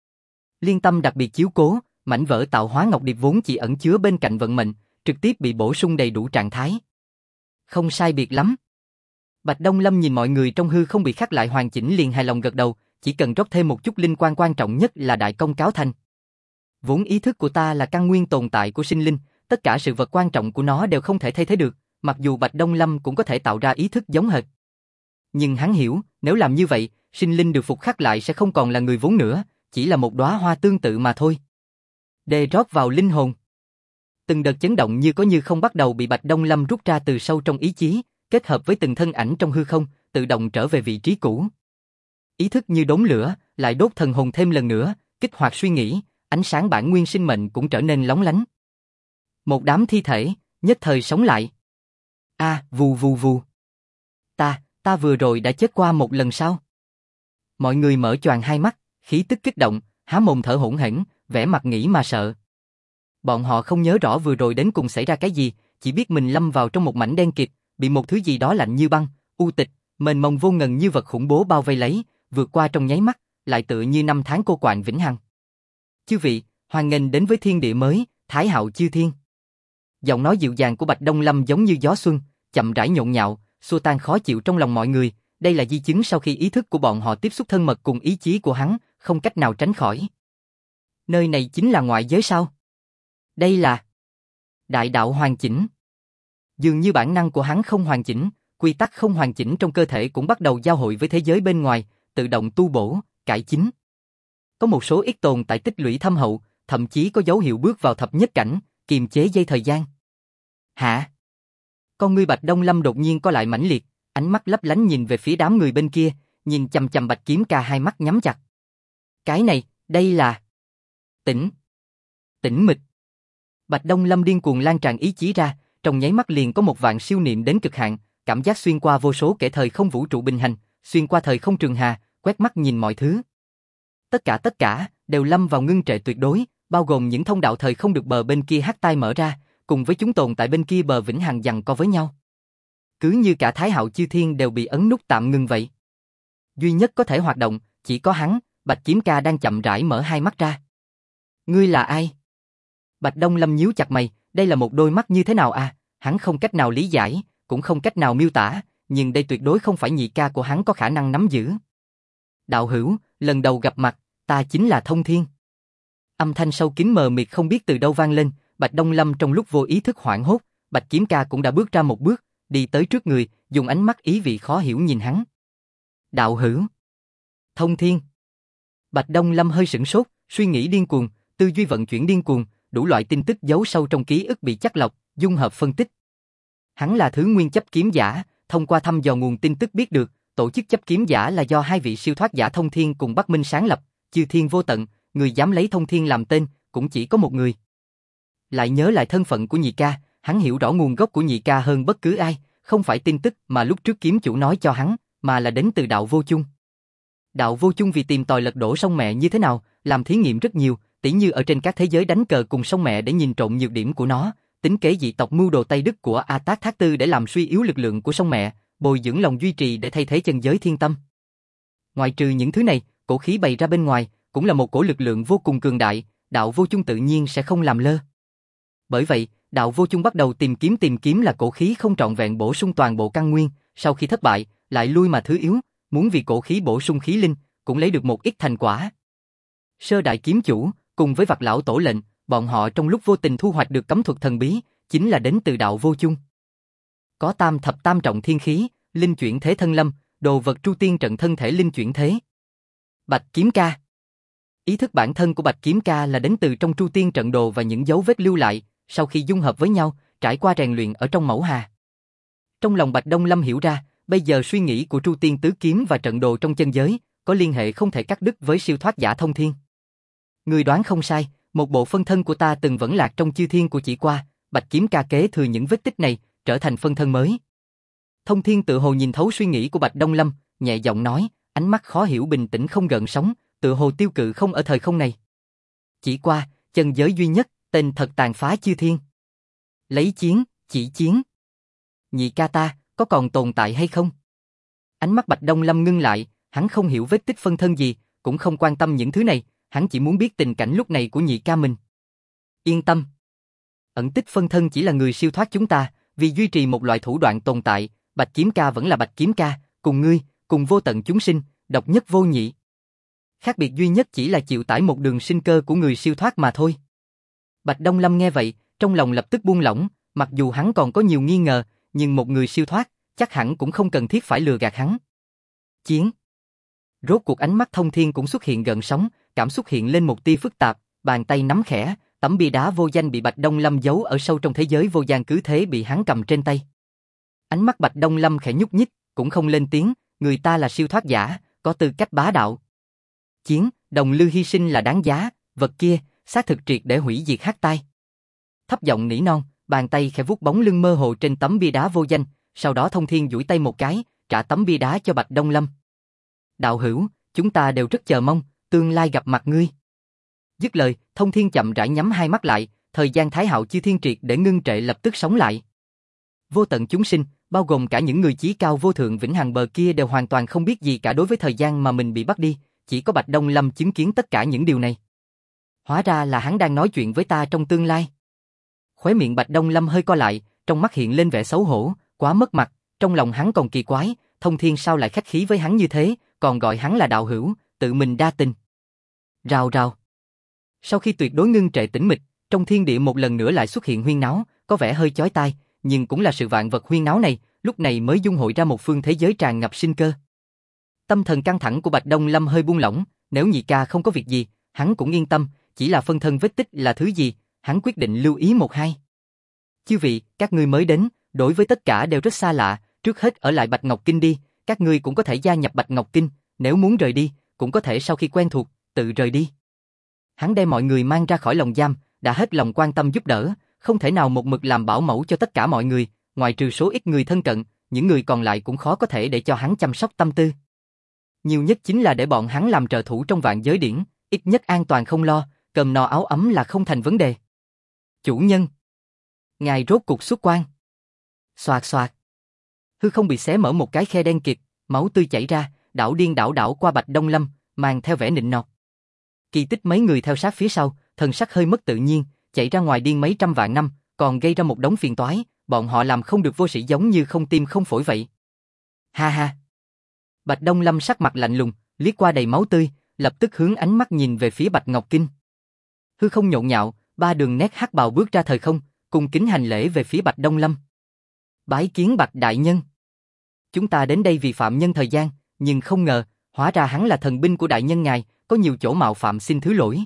Liên tâm đặc biệt chiếu cố, mảnh vỡ tạo hóa ngọc điệp vốn chỉ ẩn chứa bên cạnh vận mệnh, trực tiếp bị bổ sung đầy đủ trạng thái. Không sai biệt lắm. Bạch Đông Lâm nhìn mọi người trong hư không bị khắc lại hoàn chỉnh liền hài lòng gật đầu, chỉ cần rót thêm một chút linh quan trọng nhất là đại công cáo thành. Vốn ý thức của ta là căn nguyên tồn tại của sinh linh, tất cả sự vật quan trọng của nó đều không thể thay thế được, mặc dù Bạch Đông Lâm cũng có thể tạo ra ý thức giống hệt. Nhưng hắn hiểu, nếu làm như vậy, sinh linh được phục khắc lại sẽ không còn là người vốn nữa, chỉ là một đóa hoa tương tự mà thôi. Đề rót vào linh hồn. Từng đợt chấn động như có như không bắt đầu bị Bạch Đông Lâm rút ra từ sâu trong ý chí, kết hợp với từng thân ảnh trong hư không, tự động trở về vị trí cũ. Ý thức như đốm lửa, lại đốt thần hồn thêm lần nữa, kích hoạt suy nghĩ, ánh sáng bản nguyên sinh mệnh cũng trở nên lóng lánh. Một đám thi thể, nhất thời sống lại. Vù vù vù. Ta vừa rồi đã chết qua một lần sao? Mọi người mở choàng hai mắt, khí tức kích động, há mồm thở hổn hển, vẻ mặt nghĩ mà sợ. Bọn họ không nhớ rõ vừa rồi đến cùng xảy ra cái gì, chỉ biết mình lâm vào trong một mảnh đen kịt, bị một thứ gì đó lạnh như băng, u tịch, mênh mông vô ngần như vật khủng bố bao vây lấy, vượt qua trong nháy mắt, lại tựa như năm tháng cô quạnh vĩnh hằng. Chư vị, hoan nghênh đến với thiên địa mới, Thái Hạo Chư Thiên. Giọng nói dịu dàng của Bạch Đông Lâm giống như gió xuân, chậm rãi nhộn nhạo, xua tan khó chịu trong lòng mọi người. Đây là di chứng sau khi ý thức của bọn họ tiếp xúc thân mật cùng ý chí của hắn, không cách nào tránh khỏi. Nơi này chính là ngoại giới sao? Đây là đại đạo hoàn chỉnh. Dường như bản năng của hắn không hoàn chỉnh, quy tắc không hoàn chỉnh trong cơ thể cũng bắt đầu giao hội với thế giới bên ngoài, tự động tu bổ, cải chính. Có một số ít tồn tại tích lũy thâm hậu, thậm chí có dấu hiệu bước vào thập nhất cảnh, kiềm chế dây thời gian. Hả? Con ngươi Bạch Đông Lâm đột nhiên co lại mãnh liệt, ánh mắt lấp lánh nhìn về phía đám người bên kia, nhìn chằm chằm Bạch Kiếm Ca hai mắt nhắm chặt. Cái này, đây là tĩnh mịch. Bạch Đông Lâm điên cuồng lan tràn ý chí ra, trong nháy mắt liền có một vạn siêu niệm đến cực hạn, cảm giác xuyên qua vô số kẻ thời không vũ trụ bình hành, xuyên qua thời không trường hà, quét mắt nhìn mọi thứ. Tất cả đều lâm vào ngưng trệ tuyệt đối, bao gồm những thông đạo thời không được bờ bên kia hắc tai mở ra, cùng với chúng tồn tại bên kia bờ vĩnh hằng giằng co với nhau. Cứ như cả Thái Hạo Chư Thiên đều bị ấn nút tạm ngừng vậy. Duy nhất có thể hoạt động, chỉ có hắn, Bạch Kiếm Ca đang chậm rãi mở hai mắt ra. Ngươi là ai? Bạch Đông Lâm nhíu chặt mày, đây là một đôi mắt như thế nào hắn không cách nào lý giải, cũng không cách nào miêu tả, nhưng đây tuyệt đối không phải nhị ca của hắn có khả năng nắm giữ. Đạo hữu, lần đầu gặp mặt, ta chính là Thông Thiên. Âm thanh sâu kín mờ mịt không biết từ đâu vang lên, Bạch Đông Lâm trong lúc vô ý thức hoảng hốt, Bạch Kiếm Ca cũng đã bước ra một bước, đi tới trước người, dùng ánh mắt ý vị khó hiểu nhìn hắn. Đạo hữu. Thông Thiên. Bạch Đông Lâm hơi sửng sốt, suy nghĩ điên cuồng, tư duy vận chuyển điên cuồng, đủ loại tin tức giấu sâu trong ký ức bị chắt lọc, dung hợp phân tích. Hắn là thứ nguyên chấp kiếm giả, thông qua thăm dò nguồn tin tức biết được, tổ chức chấp kiếm giả là do hai vị siêu thoát giả Thông Thiên cùng Bắc Minh sáng lập, Chư Thiên vô tận, người dám lấy Thông Thiên làm tên, cũng chỉ có một người. Lại nhớ lại thân phận của nhị ca, hắn hiểu rõ nguồn gốc của nhị ca hơn bất cứ ai, không phải tin tức mà lúc trước kiếm chủ nói cho hắn, mà là đến từ Đạo Vô Chung. Đạo Vô Chung vì tìm tòi lật đổ sông mẹ như thế nào, làm thí nghiệm rất nhiều, tỉ như ở trên các thế giới đánh cờ cùng sông mẹ để nhìn trộm nhược điểm của nó, tính kế dị tộc mưu đồ Tây Đức của A Tát Thác Tư để làm suy yếu lực lượng của sông mẹ, bồi dưỡng lòng duy trì để thay thế chân giới thiên tâm. Ngoài trừ những thứ này, cổ khí bày ra bên ngoài, cũng là một cổ lực lượng vô cùng cường đại, Đạo Vô Chung tự nhiên sẽ không làm lơ. Bởi vậy, Đạo Vô Chung bắt đầu tìm kiếm là cổ khí không trọn vẹn bổ sung toàn bộ căn nguyên, sau khi thất bại, lại lui mà thứ yếu, muốn vì cổ khí bổ sung khí linh, cũng lấy được một ít thành quả. Sơ đại kiếm chủ, cùng với Vạc lão tổ lệnh, bọn họ trong lúc vô tình thu hoạch được cấm thuật thần bí, chính là đến từ Đạo Vô Chung. Có tam thập tam trọng thiên khí, linh chuyển thế thân lâm, đồ vật tru tiên trận thân thể linh chuyển thế. Bạch Kiếm Ca. Ý thức bản thân của Bạch Kiếm Ca là đến từ trong tru tiên trận đồ và những dấu vết lưu lại, sau khi dung hợp với nhau, trải qua rèn luyện ở trong mẫu hà. Trong lòng Bạch Đông Lâm hiểu ra, bây giờ suy nghĩ của tru tiên tứ kiếm và trận đồ trong chân giới, có liên hệ không thể cắt đứt với siêu thoát giả Thông Thiên. Người đoán không sai, một bộ phân thân của ta từng vẫn lạc trong chư thiên của chỉ qua, Bạch Kiếm Ca kế thừa những vết tích này, trở thành phân thân mới. Thông Thiên tự hồ nhìn thấu suy nghĩ của Bạch Đông Lâm, nhẹ giọng nói, ánh mắt khó hiểu bình tĩnh không gợn sóng, tự hồ tiêu cự không ở thời không này. Chỉ qua, chân giới duy nhất, tên thật tàn phá chư thiên. Lấy chiến, chỉ chiến. Nhị ca ta, có còn tồn tại hay không? Ánh mắt Bạch Đông Lâm ngưng lại, hắn không hiểu vết tích phân thân gì, cũng không quan tâm những thứ này, hắn chỉ muốn biết tình cảnh lúc này của nhị ca mình. Yên tâm. Ẩn tích phân thân chỉ là người siêu thoát chúng ta, vì duy trì một loại thủ đoạn tồn tại, Bạch Kiếm Ca vẫn là Bạch Kiếm Ca, cùng ngươi, cùng vô tận chúng sinh, độc nhất vô nhị. Khác biệt duy nhất chỉ là chịu tải một đường sinh cơ của người siêu thoát mà thôi. Bạch Đông Lâm nghe vậy, trong lòng lập tức buông lỏng, mặc dù hắn còn có nhiều nghi ngờ, nhưng một người siêu thoát, chắc hẳn cũng không cần thiết phải lừa gạt hắn. Chiến. Rốt cuộc ánh mắt Thông Thiên cũng xuất hiện gợn sóng, cảm xúc hiện lên một tia phức tạp, bàn tay nắm khẽ, tấm bia đá vô danh bị Bạch Đông Lâm giấu ở sâu trong thế giới vô gian cứ thế bị hắn cầm trên tay. Ánh mắt Bạch Đông Lâm khẽ nhúc nhích, cũng không lên tiếng, người ta là siêu thoát giả, có tư cách bá đạo. Chiến, đồng lư hy sinh là đáng giá, vật kia, xác thực triệt để hủy diệt hắc tai. thấp giọng nỉ non, bàn tay khẽ vuốt bóng lưng mơ hồ trên tấm bia đá vô danh, sau đó Thông Thiên duỗi tay một cái, trả tấm bia đá cho Bạch Đông Lâm. Đạo hữu, chúng ta đều rất chờ mong, tương lai gặp mặt ngươi. Dứt lời, Thông Thiên chậm rãi nhắm hai mắt lại, thời gian Thái Hạo Chư Thiên Triệt để ngưng trệ lập tức sống lại. Vô tận chúng sinh, bao gồm cả những người chí cao vô thượng vĩnh hằng bờ kia đều hoàn toàn không biết gì cả đối với thời gian mà mình bị bắt đi, chỉ có Bạch Đông Lâm chứng kiến tất cả những điều này. Hóa ra là hắn đang nói chuyện với ta trong tương lai. Khóe miệng Bạch Đông Lâm hơi co lại, trong mắt hiện lên vẻ xấu hổ, quá mất mặt, trong lòng hắn còn kỳ quái, Thông Thiên sao lại khách khí với hắn như thế, còn gọi hắn là đạo hữu, tự mình đa tình. Rào rào. Sau khi tuyệt đối ngưng trệ tĩnh mịch, trong thiên địa một lần nữa lại xuất hiện huyên náo, có vẻ hơi chói tai, nhưng cũng là sự vạn vật huyên náo này, lúc này mới dung hội ra một phương thế giới tràn ngập sinh cơ. Tâm thần căng thẳng của Bạch Đông Lâm hơi buông lỏng, nếu nhị ca không có việc gì, hắn cũng yên tâm, chỉ là phân thân vết tích là thứ gì, hắn quyết định lưu ý một hai. Chư vị, các ngươi mới đến, đối với tất cả đều rất xa lạ, trước hết ở lại Bạch Ngọc Kinh đi, các ngươi cũng có thể gia nhập Bạch Ngọc Kinh, nếu muốn rời đi, cũng có thể sau khi quen thuộc, tự rời đi. Hắn đem mọi người mang ra khỏi lồng giam, đã hết lòng quan tâm giúp đỡ, không thể nào một mực làm bảo mẫu cho tất cả mọi người, ngoài trừ số ít người thân cận, những người còn lại cũng khó có thể để cho hắn chăm sóc tâm tư. Nhiều nhất chính là để bọn hắn làm trợ thủ trong vạn giới điển, ít nhất an toàn không lo, cơm no áo ấm là không thành vấn đề. Chủ nhân, ngài rốt cục xuất quan. Xoạt xoạt. Hư không bị xé mở một cái khe đen kịt, máu tươi chảy ra, đảo điên đảo đảo qua Bạch Đông Lâm, mang theo vẻ nịnh nọt. Kỳ Tích mấy người theo sát phía sau, thần sắc hơi mất tự nhiên, chạy ra ngoài điên mấy trăm vạn năm, còn gây ra một đống phiền toái, bọn họ làm không được vô sĩ giống như không tim không phổi vậy. Ha ha. Bạch Đông Lâm sắc mặt lạnh lùng, liếc qua đầy máu tươi, lập tức hướng ánh mắt nhìn về phía Bạch Ngọc Kinh. Hư không nhộn nhạo, ba đường nét hắc bào bước ra thời không, cùng kính hành lễ về phía Bạch Đông Lâm. Bái kiến Bạch đại nhân. Chúng ta đến đây vì phạm nhân thời gian, nhưng không ngờ, hóa ra hắn là thần binh của đại nhân ngài, có nhiều chỗ mạo phạm xin thứ lỗi.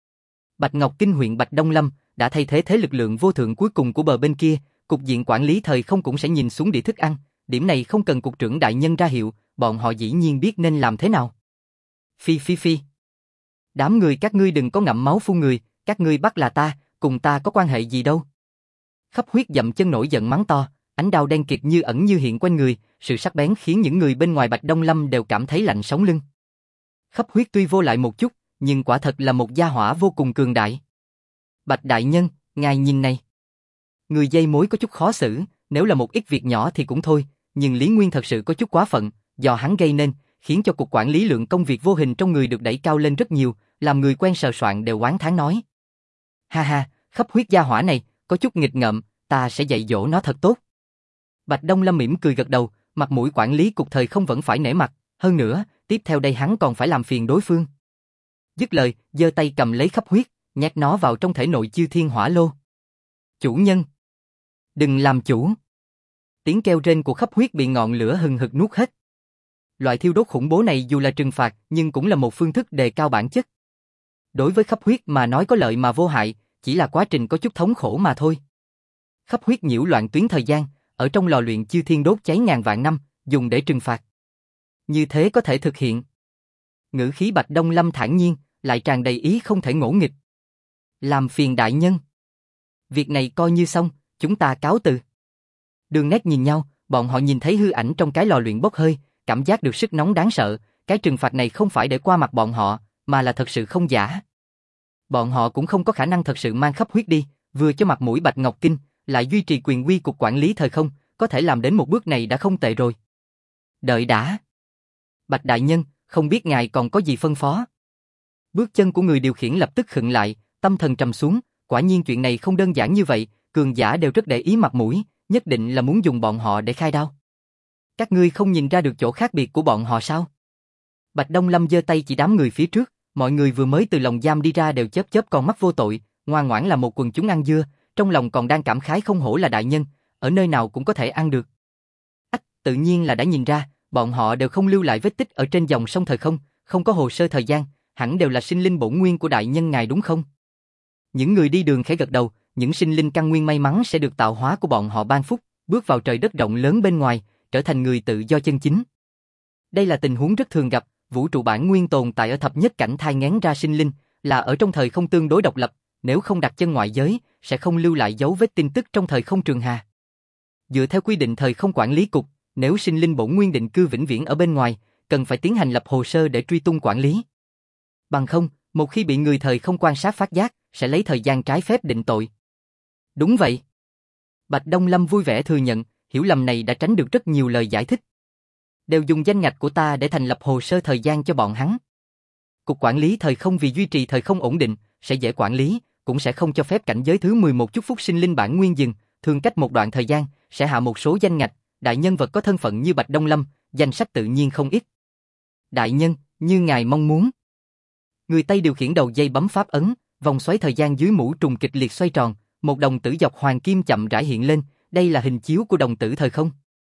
Bạch Ngọc Kinh huyện Bạch Đông Lâm đã thay thế lực lượng vô thượng cuối cùng của bờ bên kia, cục diện quản lý thời không cũng sẽ nhìn xuống đĩa thức ăn, điểm này không cần cục trưởng đại nhân ra hiệu, bọn họ dĩ nhiên biết nên làm thế nào. Phi phi phi. Đám người các ngươi đừng có ngậm máu phun người, các ngươi bắt là ta, cùng ta có quan hệ gì đâu. Khắp huyết dậm chân nổi giận mắng to, ánh đao đen kịt như ẩn như hiện quanh người, sự sắc bén khiến những người bên ngoài Bạch Đông Lâm đều cảm thấy lạnh sống lưng. Khắp huyết tuy vô lại một chút, nhưng quả thật là một gia hỏa vô cùng cường đại. Bạch đại nhân, ngài nhìn này. Người dây mối có chút khó xử, nếu là một ít việc nhỏ thì cũng thôi, nhưng Lý Nguyên thật sự có chút quá phận, do hắn gây nên, khiến cho cục quản lý lượng công việc vô hình trong người được đẩy cao lên rất nhiều, làm người quen sờ soạn đều oán thán nói. Ha ha, Khắp huyết gia hỏa này, có chút nghịch ngợm, ta sẽ dạy dỗ nó thật tốt. Bạch Đông Lâm mỉm cười gật đầu, mặt mũi quản lý cục thời không vẫn phải nể mặt, hơn nữa, tiếp theo đây hắn còn phải làm phiền đối phương. Dứt lời, giơ tay cầm lấy Khắp huyết, nhét nó vào trong thể nội Chư Thiên Hỏa Lô. Chủ nhân, đừng làm chủ. Tiếng kêu rên của Khắp huyết bị ngọn lửa hừng hực nuốt hết. Loại thiêu đốt khủng bố này dù là trừng phạt, nhưng cũng là một phương thức đề cao bản chất. Đối với Khắp huyết mà nói có lợi mà vô hại, chỉ là quá trình có chút thống khổ mà thôi. Khắp huyết nhiễu loạn tuyến thời gian, ở trong lò luyện Chư Thiên đốt cháy ngàn vạn năm, dùng để trừng phạt. Như thế có thể thực hiện. Ngữ khí Bạch Đông Lâm thản nhiên, lại tràn đầy ý không thể ngỗ nghịch. Làm phiền đại nhân. Việc này coi như xong, chúng ta cáo từ. Đường nét nhìn nhau, bọn họ nhìn thấy hư ảnh trong cái lò luyện bốc hơi, cảm giác được sức nóng đáng sợ, cái trừng phạt này không phải để qua mặt bọn họ, mà là thật sự không giả. Bọn họ cũng không có khả năng thật sự mang Khắp huyết đi, vừa cho mặt mũi Bạch Ngọc Kinh, lại duy trì quyền uy cục quản lý thời không, có thể làm đến một bước này đã không tệ rồi. Đợi đã. Bạch đại nhân, không biết ngài còn có gì phân phó. Bước chân của người điều khiển lập tức khựng lại, tâm thần trầm xuống, quả nhiên chuyện này không đơn giản như vậy, cường giả đều rất để ý mặt mũi, nhất định là muốn dùng bọn họ để khai đao. Các ngươi không nhìn ra được chỗ khác biệt của bọn họ sao? Bạch Đông Lâm giơ tay chỉ đám người phía trước, mọi người vừa mới từ lồng giam đi ra đều chớp chớp con mắt vô tội, ngoan ngoãn là một quần chúng ăn dưa, trong lòng còn đang cảm khái không hổ là đại nhân, ở nơi nào cũng có thể ăn được. Ách, tự nhiên là đã nhìn ra, bọn họ đều không lưu lại vết tích ở trên dòng sông thời không, không có hồ sơ thời gian, hẳn đều là sinh linh bổn nguyên của đại nhân ngài đúng không? Những người đi đường khẽ gật đầu, những sinh linh căn nguyên may mắn sẽ được tạo hóa của bọn họ ban phúc, bước vào trời đất rộng lớn bên ngoài, trở thành người tự do chân chính. Đây là tình huống rất thường gặp, vũ trụ bản nguyên tồn tại ở thập nhất cảnh thai nghén ra sinh linh, là ở trong thời không tương đối độc lập, nếu không đặt chân ngoại giới, sẽ không lưu lại dấu vết tin tức trong thời không trường hà. Dựa theo quy định thời không quản lý cục, nếu sinh linh bổn nguyên định cư vĩnh viễn ở bên ngoài, cần phải tiến hành lập hồ sơ để truy tung quản lý. Bằng không, một khi bị người thời không quan sát phát giác, sẽ lấy thời gian trái phép định tội. Đúng vậy. Bạch Đông Lâm vui vẻ thừa nhận, hiểu lầm này đã tránh được rất nhiều lời giải thích. Đều dùng danh ngạch của ta để thành lập hồ sơ thời gian cho bọn hắn. Cục quản lý thời không vì duy trì thời không ổn định, sẽ dễ quản lý, cũng sẽ không cho phép cảnh giới thứ 11 chúc phúc sinh linh bản nguyên dừng, thường cách một đoạn thời gian, sẽ hạ một số danh ngạch, đại nhân vật có thân phận như Bạch Đông Lâm, danh sách tự nhiên không ít. Đại nhân, như ngài mong muốn. Người Tây điều khiển đầu dây bấm pháp ấn, vòng xoáy thời gian dưới mũ trùng kịch liệt xoay tròn, một đồng tử dọc hoàng kim chậm rãi hiện lên, đây là hình chiếu của đồng tử thời không.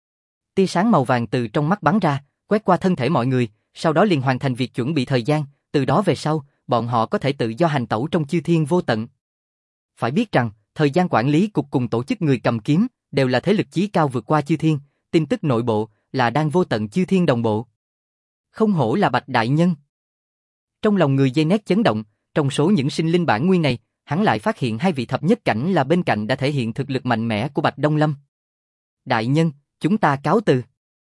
Tia sáng màu vàng từ trong mắt bắn ra, quét qua thân thể mọi người, sau đó liền hoàn thành việc chuẩn bị thời gian, từ đó về sau, bọn họ có thể tự do hành tẩu trong chư thiên vô tận. Phải biết rằng, thời gian quản lý cục cùng tổ chức người cầm kiếm, đều là thế lực chí cao vượt qua chư thiên, tin tức nội bộ là đang vô tận chư thiên đồng bộ. Không hổ là Bạch đại nhân. Trong lòng người dây nét chấn động, trong số những sinh linh bản nguyên này, hắn lại phát hiện hai vị thập nhất cảnh là bên cạnh đã thể hiện thực lực mạnh mẽ của Bạch Đông Lâm. Đại nhân, chúng ta cáo từ.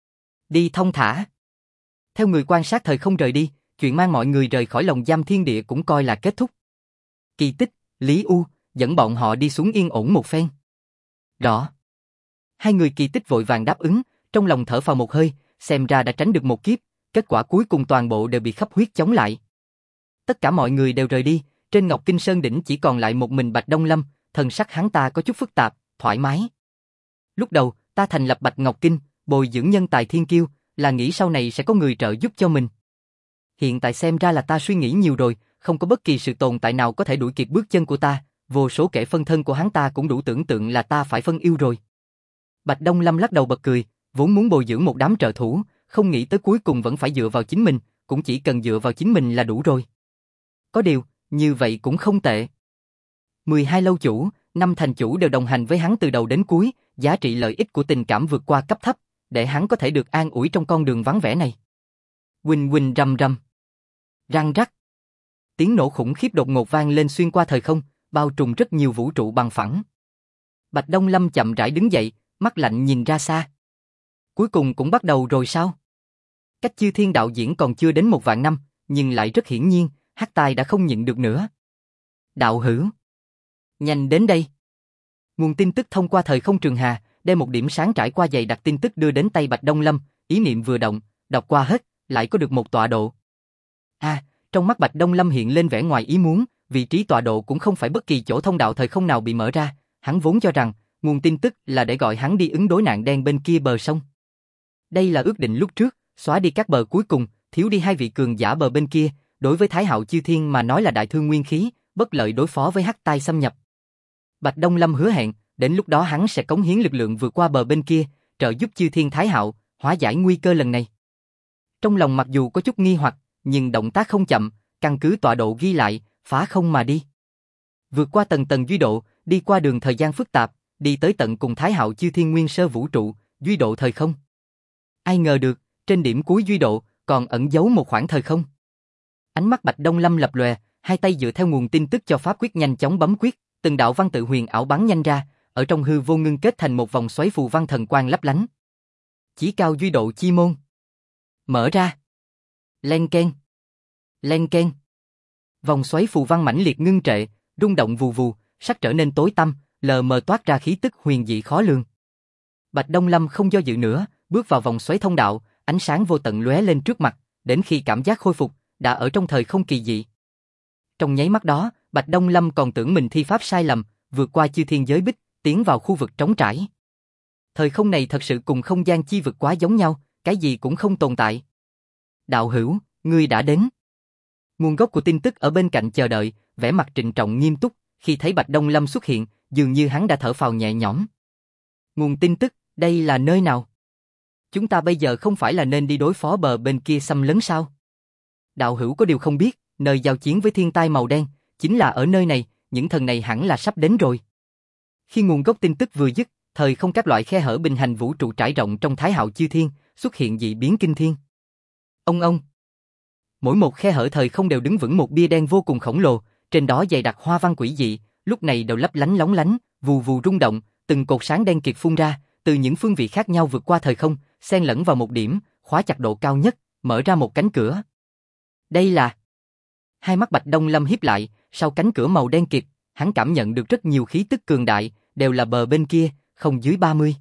Đi thông thả. Theo người quan sát thời không rời đi, chuyện mang mọi người rời khỏi lồng giam thiên địa cũng coi là kết thúc. Kỳ Tích, Lý U, dẫn bọn họ đi xuống yên ổn một phen. Rõ. Hai người Kỳ Tích vội vàng đáp ứng, trong lòng thở phào một hơi, xem ra đã tránh được một kiếp, kết quả cuối cùng toàn bộ đều bị khắp huyết chống lại. Tất cả mọi người đều rời đi, trên Ngọc Kinh Sơn đỉnh chỉ còn lại một mình Bạch Đông Lâm, thần sắc hắn ta có chút phức tạp, thoải mái. Lúc đầu, ta thành lập Bạch Ngọc Kinh, bồi dưỡng nhân tài thiên kiêu, là nghĩ sau này sẽ có người trợ giúp cho mình. Hiện tại xem ra là ta suy nghĩ nhiều rồi, không có bất kỳ sự tồn tại nào có thể đuổi kịp bước chân của ta, vô số kẻ phân thân của hắn ta cũng đủ tưởng tượng là ta phải phân yêu rồi. Bạch Đông Lâm lắc đầu bật cười, vốn muốn bồi dưỡng một đám trợ thủ, không nghĩ tới cuối cùng vẫn phải dựa vào chính mình, cũng chỉ cần dựa vào chính mình là đủ rồi. Có điều, như vậy cũng không tệ. 12 lâu chủ, 5 thành chủ đều đồng hành với hắn từ đầu đến cuối, giá trị lợi ích của tình cảm vượt qua cấp thấp, để hắn có thể được an ủi trong con đường vắng vẻ này. Huỳnh huỳnh rầm rầm. Răng rắc. Tiếng nổ khủng khiếp đột ngột vang lên xuyên qua thời không, bao trùm rất nhiều vũ trụ bằng phẳng. Bạch Đông Lâm chậm rãi đứng dậy, mắt lạnh nhìn ra xa. Cuối cùng cũng bắt đầu rồi sao? Cách chư thiên đạo diễn còn chưa đến 1.000 năm, nhưng lại rất hiển nhiên, Hắc Tai đã không nhịn được nữa. Đạo hữu, nhanh đến đây. Nguồn tin tức thông qua thời không trường hà, đem một điểm sáng trải qua dày đặc tin tức đưa đến tay Bạch Đông Lâm, ý niệm vừa động, đọc qua hết, lại có được một tọa độ. Trong mắt Bạch Đông Lâm hiện lên vẻ ngoài ý muốn, vị trí tọa độ cũng không phải bất kỳ chỗ thông đạo thời không nào bị mở ra, hắn vốn cho rằng, nguồn tin tức là để gọi hắn đi ứng đối nạn đen bên kia bờ sông. Đây là ước định lúc trước, xóa đi các bờ cuối cùng, thiếu đi hai vị cường giả bờ bên kia, đối với Thái Hạo Chư Thiên mà nói là đại thương nguyên khí, bất lợi đối phó với Hắc Tai xâm nhập. Bạch Đông Lâm hứa hẹn, đến lúc đó hắn sẽ cống hiến lực lượng vượt qua bờ bên kia, trợ giúp Chư Thiên Thái Hạo, hóa giải nguy cơ lần này. Trong lòng mặc dù có chút nghi hoặc, nhưng động tác không chậm, căn cứ tọa độ ghi lại, phá không mà đi. Vượt qua tầng tầng duy độ, đi qua đường thời gian phức tạp, đi tới tận cùng Thái Hạo Chư Thiên nguyên sơ vũ trụ, duy độ thời không. Ai ngờ được, trên điểm cuối duy độ, còn ẩn giấu một khoảng thời không. Ánh mắt Bạch Đông Lâm lập lòe, hai tay dựa theo nguồn tin tức cho pháp quyết nhanh chóng bấm quyết, từng đạo văn tự huyền ảo bắn nhanh ra, ở trong hư vô ngưng kết thành một vòng xoáy phù văn thần quang lấp lánh. Chí cao duy độ chi môn. Mở ra. Len keng. Len keng. Vòng xoáy phù văn mãnh liệt ngưng trệ, rung động vù vù, sắc trở nên tối tăm, lờ mờ toát ra khí tức huyền dị khó lường. Bạch Đông Lâm không do dự nữa, bước vào vòng xoáy thông đạo, ánh sáng vô tận lóe lên trước mặt, đến khi cảm giác khôi phục, đã ở trong thời không kỳ dị. Trong nháy mắt đó, Bạch Đông Lâm còn tưởng mình thi pháp sai lầm, vượt qua chư thiên giới bích, tiến vào khu vực trống trải. Thời không này thật sự cùng không gian chi vực quá giống nhau, cái gì cũng không tồn tại. Đạo hữu, ngươi đã đến. Nguồn gốc của tin tức ở bên cạnh chờ đợi, vẻ mặt trịnh trọng nghiêm túc, khi thấy Bạch Đông Lâm xuất hiện, dường như hắn đã thở phào nhẹ nhõm. Nguồn tin tức, đây là nơi nào? Chúng ta bây giờ không phải là nên đi đối phó bờ bên kia xâm lấn sao? Đạo hữu có điều không biết, nơi giao chiến với thiên tai màu đen, chính là ở nơi này, những thần này hẳn là sắp đến rồi. Khi nguồn gốc tin tức vừa dứt, thời không các loại khe hở bình hành vũ trụ trải rộng trong Thái Hạo Chư Thiên, xuất hiện dị biến kinh thiên. Ông. Mỗi một khe hở thời không đều đứng vững một bia đen vô cùng khổng lồ, trên đó dày đặc hoa văn quỷ dị, lúc này đều lấp lánh lóng lánh, vù vù rung động, từng cột sáng đen kịt phun ra, từ những phương vị khác nhau vượt qua thời không, xen lẫn vào một điểm, khóa chặt độ cao nhất, mở ra một cánh cửa. Đây là... Hai mắt Bạch Đông Lâm híp lại, sau cánh cửa màu đen kịt, hắn cảm nhận được rất nhiều khí tức cường đại, đều là bờ bên kia, không dưới 30.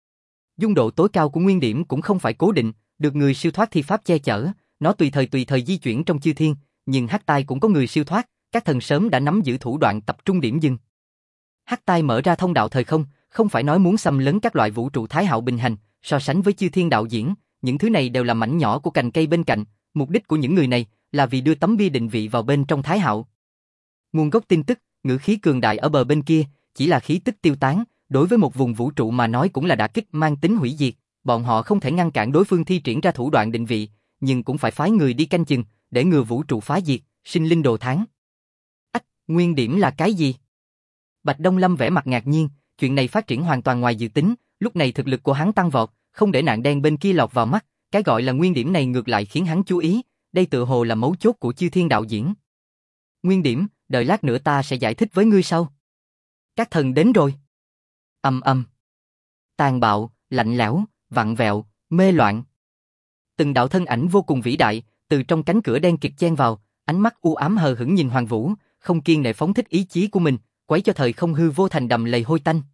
Dung độ tối cao của nguyên điểm cũng không phải cố định, được người siêu thoát thi pháp che chở, nó tùy thời di chuyển trong chư thiên, nhưng Hắc Tai cũng có người siêu thoát, các thần sớm đã nắm giữ thủ đoạn tập trung điểm dừng. Hắc Tai mở ra thông đạo thời không, không phải nói muốn xâm lấn các loại vũ trụ thái hạo bình hành, so sánh với chư thiên đạo diễn, những thứ này đều là mảnh nhỏ của cành cây bên cạnh, mục đích của những người này là vì đưa tấm bia định vị vào bên trong thái hạo. Nguồn gốc tin tức, ngữ khí cường đại ở bờ bên kia, chỉ là khí tức tiêu tán, đối với một vùng vũ trụ mà nói cũng là đả kích mang tính hủy diệt, bọn họ không thể ngăn cản đối phương thi triển ra thủ đoạn định vị, nhưng cũng phải phái người đi canh chừng, để ngừa vũ trụ phá diệt, sinh linh đồ thán. Ách, nguyên điểm là cái gì? Bạch Đông Lâm vẻ mặt ngạc nhiên, chuyện này phát triển hoàn toàn ngoài dự tính, lúc này thực lực của hắn tăng vọt, không để nạn đen bên kia lọt vào mắt, cái gọi là nguyên điểm này ngược lại khiến hắn chú ý, đây tựa hồ là mấu chốt của chư thiên đạo diễn. Nguyên điểm, đợi lát nữa ta sẽ giải thích với ngươi sau. Các thần đến rồi. Ầm ầm. Tàn bạo, lạnh lẽo, vặn vẹo, mê loạn. Từng đạo thân ảnh vô cùng vĩ đại, từ trong cánh cửa đen kịt chen vào, ánh mắt u ám hờ hững nhìn Hoàng Vũ, không kiêng nể phóng thích ý chí của mình, quấy cho thời không hư vô thành đầm lầy hôi tanh.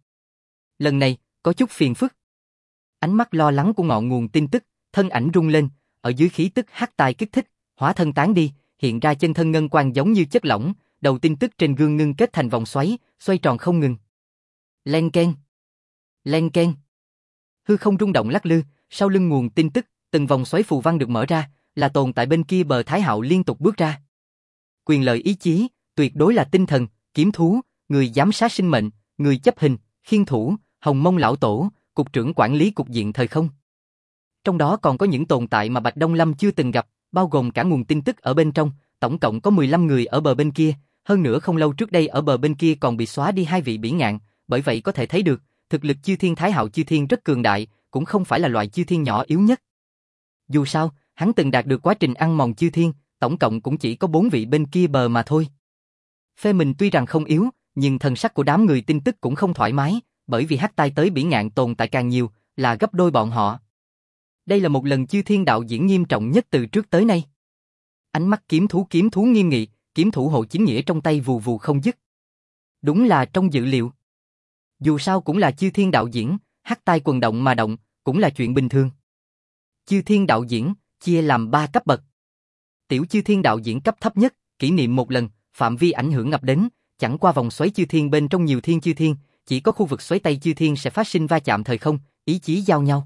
Lần này, có chút phiền phức. Ánh mắt lo lắng của ngọn nguồn tin tức, thân ảnh rung lên, ở dưới khí tức Hắc Tai kích thích, hóa thân tán đi, hiện ra chân thân ngân quang giống như chất lỏng, đầu tin tức trên gương ngưng kết thành vòng xoáy, xoay tròn không ngừng. Len keng, len keng. Hư không rung động lắc lư, sau lưng nguồn tin tức, từng vòng xoáy phù văn được mở ra, là tồn tại bên kia bờ thái hạo liên tục bước ra. Quyền lợi ý chí, tuyệt đối là tinh thần, kiếm thú, người giám sát sinh mệnh, người chấp hình, khiên thủ, Hồng Mông lão tổ, cục trưởng quản lý cục diện thời không. Trong đó còn có những tồn tại mà Bạch Đông Lâm chưa từng gặp, bao gồm cả nguồn tin tức ở bên trong, tổng cộng có 15 người ở bờ bên kia, hơn nữa không lâu trước đây ở bờ bên kia còn bị xóa đi 2 vị bỉ ngạn, bởi vậy có thể thấy được, thực lực chư thiên thái hạo chư thiên rất cường đại, cũng không phải là loại chư thiên nhỏ yếu nhất. Dù sao, hắn từng đạt được quá trình ăn mòn chư thiên, tổng cộng cũng chỉ có 4 vị bên kia bờ mà thôi. Phe mình tuy rằng không yếu, nhưng thần sắc của đám người tin tức cũng không thoải mái, bởi vì Hắc Tai tới bỉ ngạn tồn tại càng nhiều, là gấp đôi bọn họ. Đây là một lần chư thiên đạo diễn nghiêm trọng nhất từ trước tới nay. Ánh mắt kiếm thú nghiêm nghị, kiếm thủ hộ chính nghĩa trong tay vù vù không dứt. Đúng là trong dự liệu. Dù sao cũng là chư thiên đạo diễn, Hắc Tai quần động mà động, cũng là chuyện bình thường. Chư thiên đạo diễn, chia làm 3 cấp bậc. Tiểu chư thiên đạo diễn cấp thấp nhất, kỷ niệm một lần, phạm vi ảnh hưởng ngập đến, chẳng qua vòng xoáy chư thiên bên trong nhiều thiên chư thiên, chỉ có khu vực xoáy tây chư thiên sẽ phát sinh va chạm thời không, ý chí giao nhau.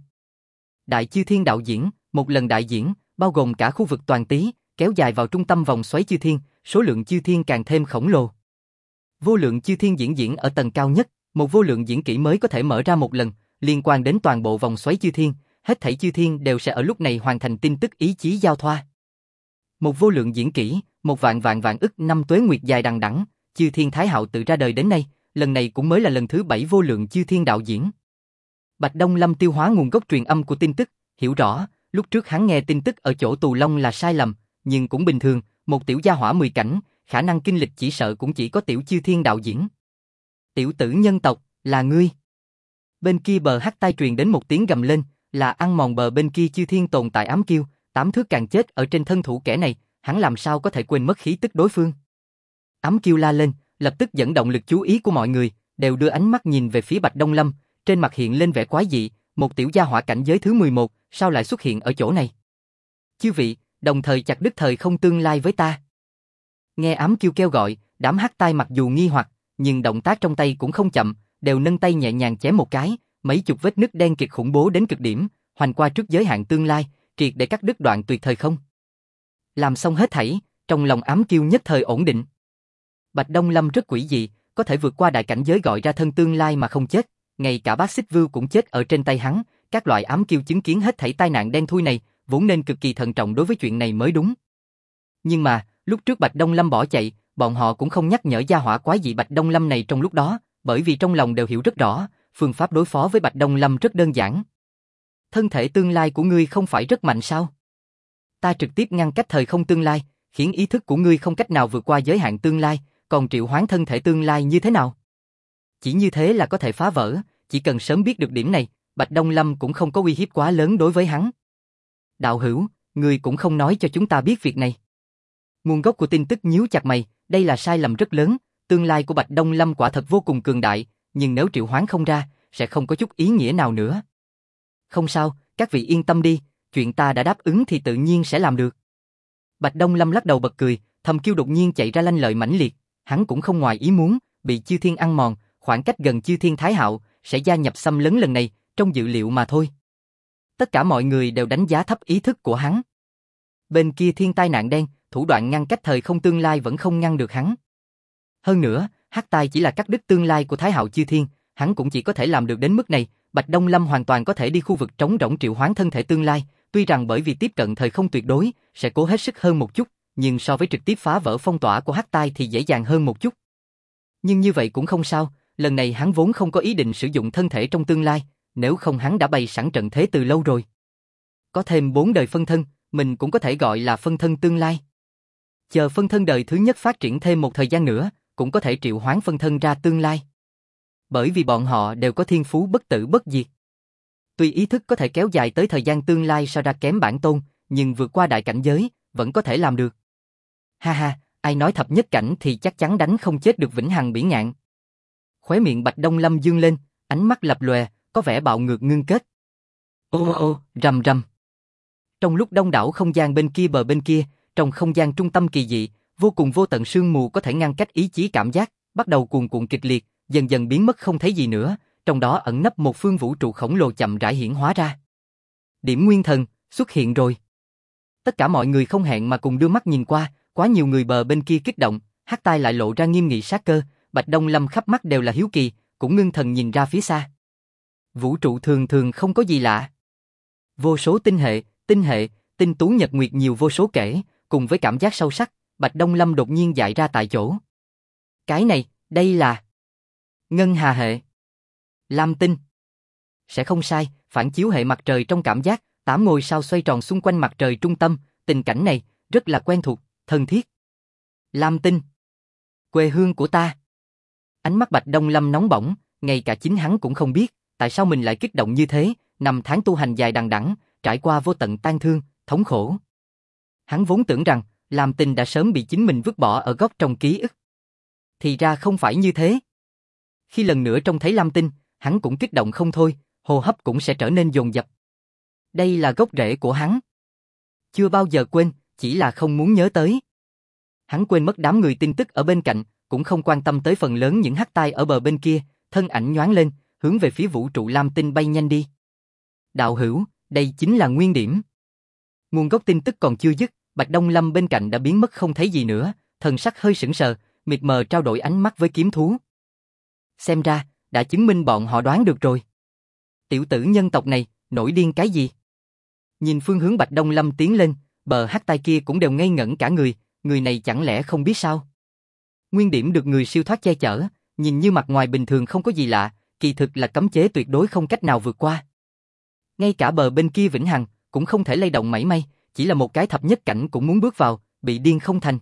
Đại chư thiên đạo diễn, một lần đại diễn, bao gồm cả khu vực toàn tý, kéo dài vào trung tâm vòng xoáy chư thiên, số lượng chư thiên càng thêm khổng lồ. Vô lượng chư thiên diễn ở tầng cao nhất, một vô lượng diễn kỹ mới có thể mở ra một lần, liên quan đến toàn bộ vòng xoáy chư thiên, hết thảy chư thiên đều sẽ ở lúc này hoàn thành tin tức ý chí giao thoa. Một vô lượng diễn kỹ, một vạn ức năm tuế nguyệt dài đằng đẵng, chư thiên thái hạo tự ra đời đến nay, lần này cũng mới là lần thứ 7 vô lượng chư thiên đạo diễn. Bạch Đông Lâm tiêu hóa nguồn gốc truyền âm của tin tức, hiểu rõ, lúc trước hắn nghe tin tức ở chỗ Tù Long là sai lầm, nhưng cũng bình thường, một tiểu gia hỏa 10 cảnh, khả năng kinh lịch chỉ sợ cũng chỉ có tiểu chư thiên đạo diễn. Tiểu tử nhân tộc, là ngươi. Bên kia bờ Hắc Tai truyền đến một tiếng gầm lên, là ăn mòn bờ bên kia chư thiên tồn tại ám kiêu, 8 thước càng chết ở trên thân thủ kẻ này, hắn làm sao có thể quên mất khí tức đối phương. Ám kiêu la lên, lập tức dẫn động lực chú ý của mọi người, đều đưa ánh mắt nhìn về phía Bạch Đông Lâm, trên mặt hiện lên vẻ quái dị, một tiểu gia hỏa cảnh giới thứ 11, sao lại xuất hiện ở chỗ này? Chư vị, đồng thời chặt đứt thời không tương lai với ta. Nghe ám kiêu kêu gọi, đám Hắc Tai mặc dù nghi hoặc, nhưng động tác trong tay cũng không chậm, đều nâng tay nhẹ nhàng chém một cái, mấy chục vết nứt đen kịt khủng bố đến cực điểm, hoành qua trước giới hạn tương lai, triệt để cắt đứt đoạn tuyệt thời không. Làm xong hết thảy, trong lòng ám kiêu nhất thời ổn định. Bạch Đông Lâm rất quỷ dị, có thể vượt qua đại cảnh giới gọi ra thân tương lai mà không chết, ngay cả bác Xích Vưu cũng chết ở trên tay hắn, các loại ám kiêu chứng kiến hết thảy tai nạn đen thui này, vốn nên cực kỳ thận trọng đối với chuyện này mới đúng. Nhưng mà, lúc trước Bạch Đông Lâm bỏ chạy, bọn họ cũng không nhắc nhở gia hỏa quái dị Bạch Đông Lâm này trong lúc đó, bởi vì trong lòng đều hiểu rất rõ, phương pháp đối phó với Bạch Đông Lâm rất đơn giản. Thân thể tương lai của ngươi không phải rất mạnh sao? Ta trực tiếp ngăn cách thời không tương lai, khiến ý thức của ngươi không cách nào vượt qua giới hạn tương lai, còn triệu hoán thân thể tương lai như thế nào? Chỉ như thế là có thể phá vỡ, chỉ cần sớm biết được điểm này, Bạch Đông Lâm cũng không có uy hiếp quá lớn đối với hắn. Đạo hữu, ngươi cũng không nói cho chúng ta biết việc này. Nguồn gốc của tin tức nhíu chặt mày, đây là sai lầm rất lớn, tương lai của Bạch Đông Lâm quả thật vô cùng cường đại, nhưng nếu triệu hoán không ra, sẽ không có chút ý nghĩa nào nữa. Không sao, các vị yên tâm đi, chuyện ta đã đáp ứng thì tự nhiên sẽ làm được. Bạch Đông Lâm lắc đầu bật cười, Thầm Kiêu đột nhiên chạy ra lanh lợi mãnh liệt, hắn cũng không ngoài ý muốn, bị Chư Thiên ăn mòn, khoảng cách gần Chư Thiên Thái Hạo, sẽ gia nhập xâm lấn lần này, trong dự liệu mà thôi. Tất cả mọi người đều đánh giá thấp ý thức của hắn. Bên kia thiên tai nạn đen, thủ đoạn ngăn cách thời không tương lai vẫn không ngăn được hắn. Hơn nữa, hắc tai chỉ là cắt đứt tương lai của Thái Hạo Chư Thiên, hắn cũng chỉ có thể làm được đến mức này. Bạch Đông Lâm hoàn toàn có thể đi khu vực trống rỗng triệu hoán thân thể tương lai, tuy rằng bởi vì tiếp cận thời không tuyệt đối, sẽ cố hết sức hơn một chút, nhưng so với trực tiếp phá vỡ phong tỏa của hắc tai thì dễ dàng hơn một chút. Nhưng như vậy cũng không sao, lần này hắn vốn không có ý định sử dụng thân thể trong tương lai, nếu không hắn đã bày sẵn trận thế từ lâu rồi. Có thêm 4 đời phân thân, mình cũng có thể gọi là phân thân tương lai. Chờ phân thân đời thứ nhất phát triển thêm một thời gian nữa, cũng có thể triệu hoán phân thân ra tương lai. Bởi vì bọn họ đều có thiên phú bất tử bất diệt. Tuy ý thức có thể kéo dài tới thời gian tương lai so ra kém bản tôn, nhưng vượt qua đại cảnh giới, vẫn có thể làm được. Ha ha, ai nói thập nhất cảnh thì chắc chắn đánh không chết được Vĩnh Hằng Bỉ Ngạn. Khóe miệng Bạch Đông Lâm dương lên, ánh mắt lập lòe, có vẻ bạo ngược ngưng kết. Ô ô, rầm rầm. Trong lúc đông đảo không gian bên kia bờ bên kia, trong không gian trung tâm kỳ dị, vô cùng vô tận sương mù có thể ngăn cách ý chí cảm giác, bắt đầu cuồn cuộn kịch liệt, dần dần biến mất không thấy gì nữa, trong đó ẩn nấp một phương vũ trụ khổng lồ chậm rãi hiển hóa ra. Điểm nguyên thần xuất hiện rồi. Tất cả mọi người không hẹn mà cùng đưa mắt nhìn qua, quá nhiều người bờ bên kia kích động, hắc tai lại lộ ra nghiêm nghị sát cơ, Bạch Đông Lâm khắp mắt đều là hiếu kỳ, cũng ngưng thần nhìn ra phía xa. Vũ trụ thường thường không có gì lạ. Vô số tinh hệ, tinh tú nhật nguyệt nhiều vô số kể, cùng với cảm giác sâu sắc, Bạch Đông Lâm đột nhiên dại ra tại chỗ. Cái này, đây là Ngân Hà hệ, Lam tinh. Sẽ không sai, phản chiếu hệ mặt trời trong cảm giác, 8 ngôi sao xoay tròn xung quanh mặt trời trung tâm, tình cảnh này rất là quen thuộc, thân thiết. Lam tinh, quê hương của ta. Ánh mắt Bạch Đông Lâm nóng bỏng, ngay cả chính hắn cũng không biết, tại sao mình lại kích động như thế, năm tháng tu hành dài đằng đẵng, trải qua vô tận tang thương, thống khổ. Hắn vốn tưởng rằng, Lam tinh đã sớm bị chính mình vứt bỏ ở góc trong ký ức. Thì ra không phải như thế. Khi lần nữa trông thấy Lam tinh, hắn cũng kích động không thôi, hô hấp cũng sẽ trở nên dồn dập. Đây là gốc rễ của hắn. Chưa bao giờ quên, chỉ là không muốn nhớ tới. Hắn quên mất đám người tin tức ở bên cạnh, cũng không quan tâm tới phần lớn những hắc tai ở bờ bên kia, thân ảnh nhoáng lên, hướng về phía vũ trụ Lam tinh bay nhanh đi. Đạo hữu, đây chính là nguyên điểm. Nguồn gốc tin tức còn chưa dứt, Bạch Đông Lâm bên cạnh đã biến mất không thấy gì nữa, thần sắc hơi sững sờ, mịt mờ trao đổi ánh mắt với kiếm thú. Xem ra, đã chứng minh bọn họ đoán được rồi. Tiểu tử nhân tộc này, nổi điên cái gì? Nhìn phương hướng Bạch Đông Lâm tiến lên, bờ hắc tai kia cũng đều ngây ngẩn cả người này chẳng lẽ không biết sao? Nguyên điểm được người siêu thoát che chở, nhìn như mặt ngoài bình thường không có gì lạ, kỳ thực là cấm chế tuyệt đối không cách nào vượt qua. Ngay cả bờ bên kia Vĩnh Hằng cũng không thể lay động mảy may, chỉ là một cái thập nhất cảnh cũng muốn bước vào, bị điên không thành.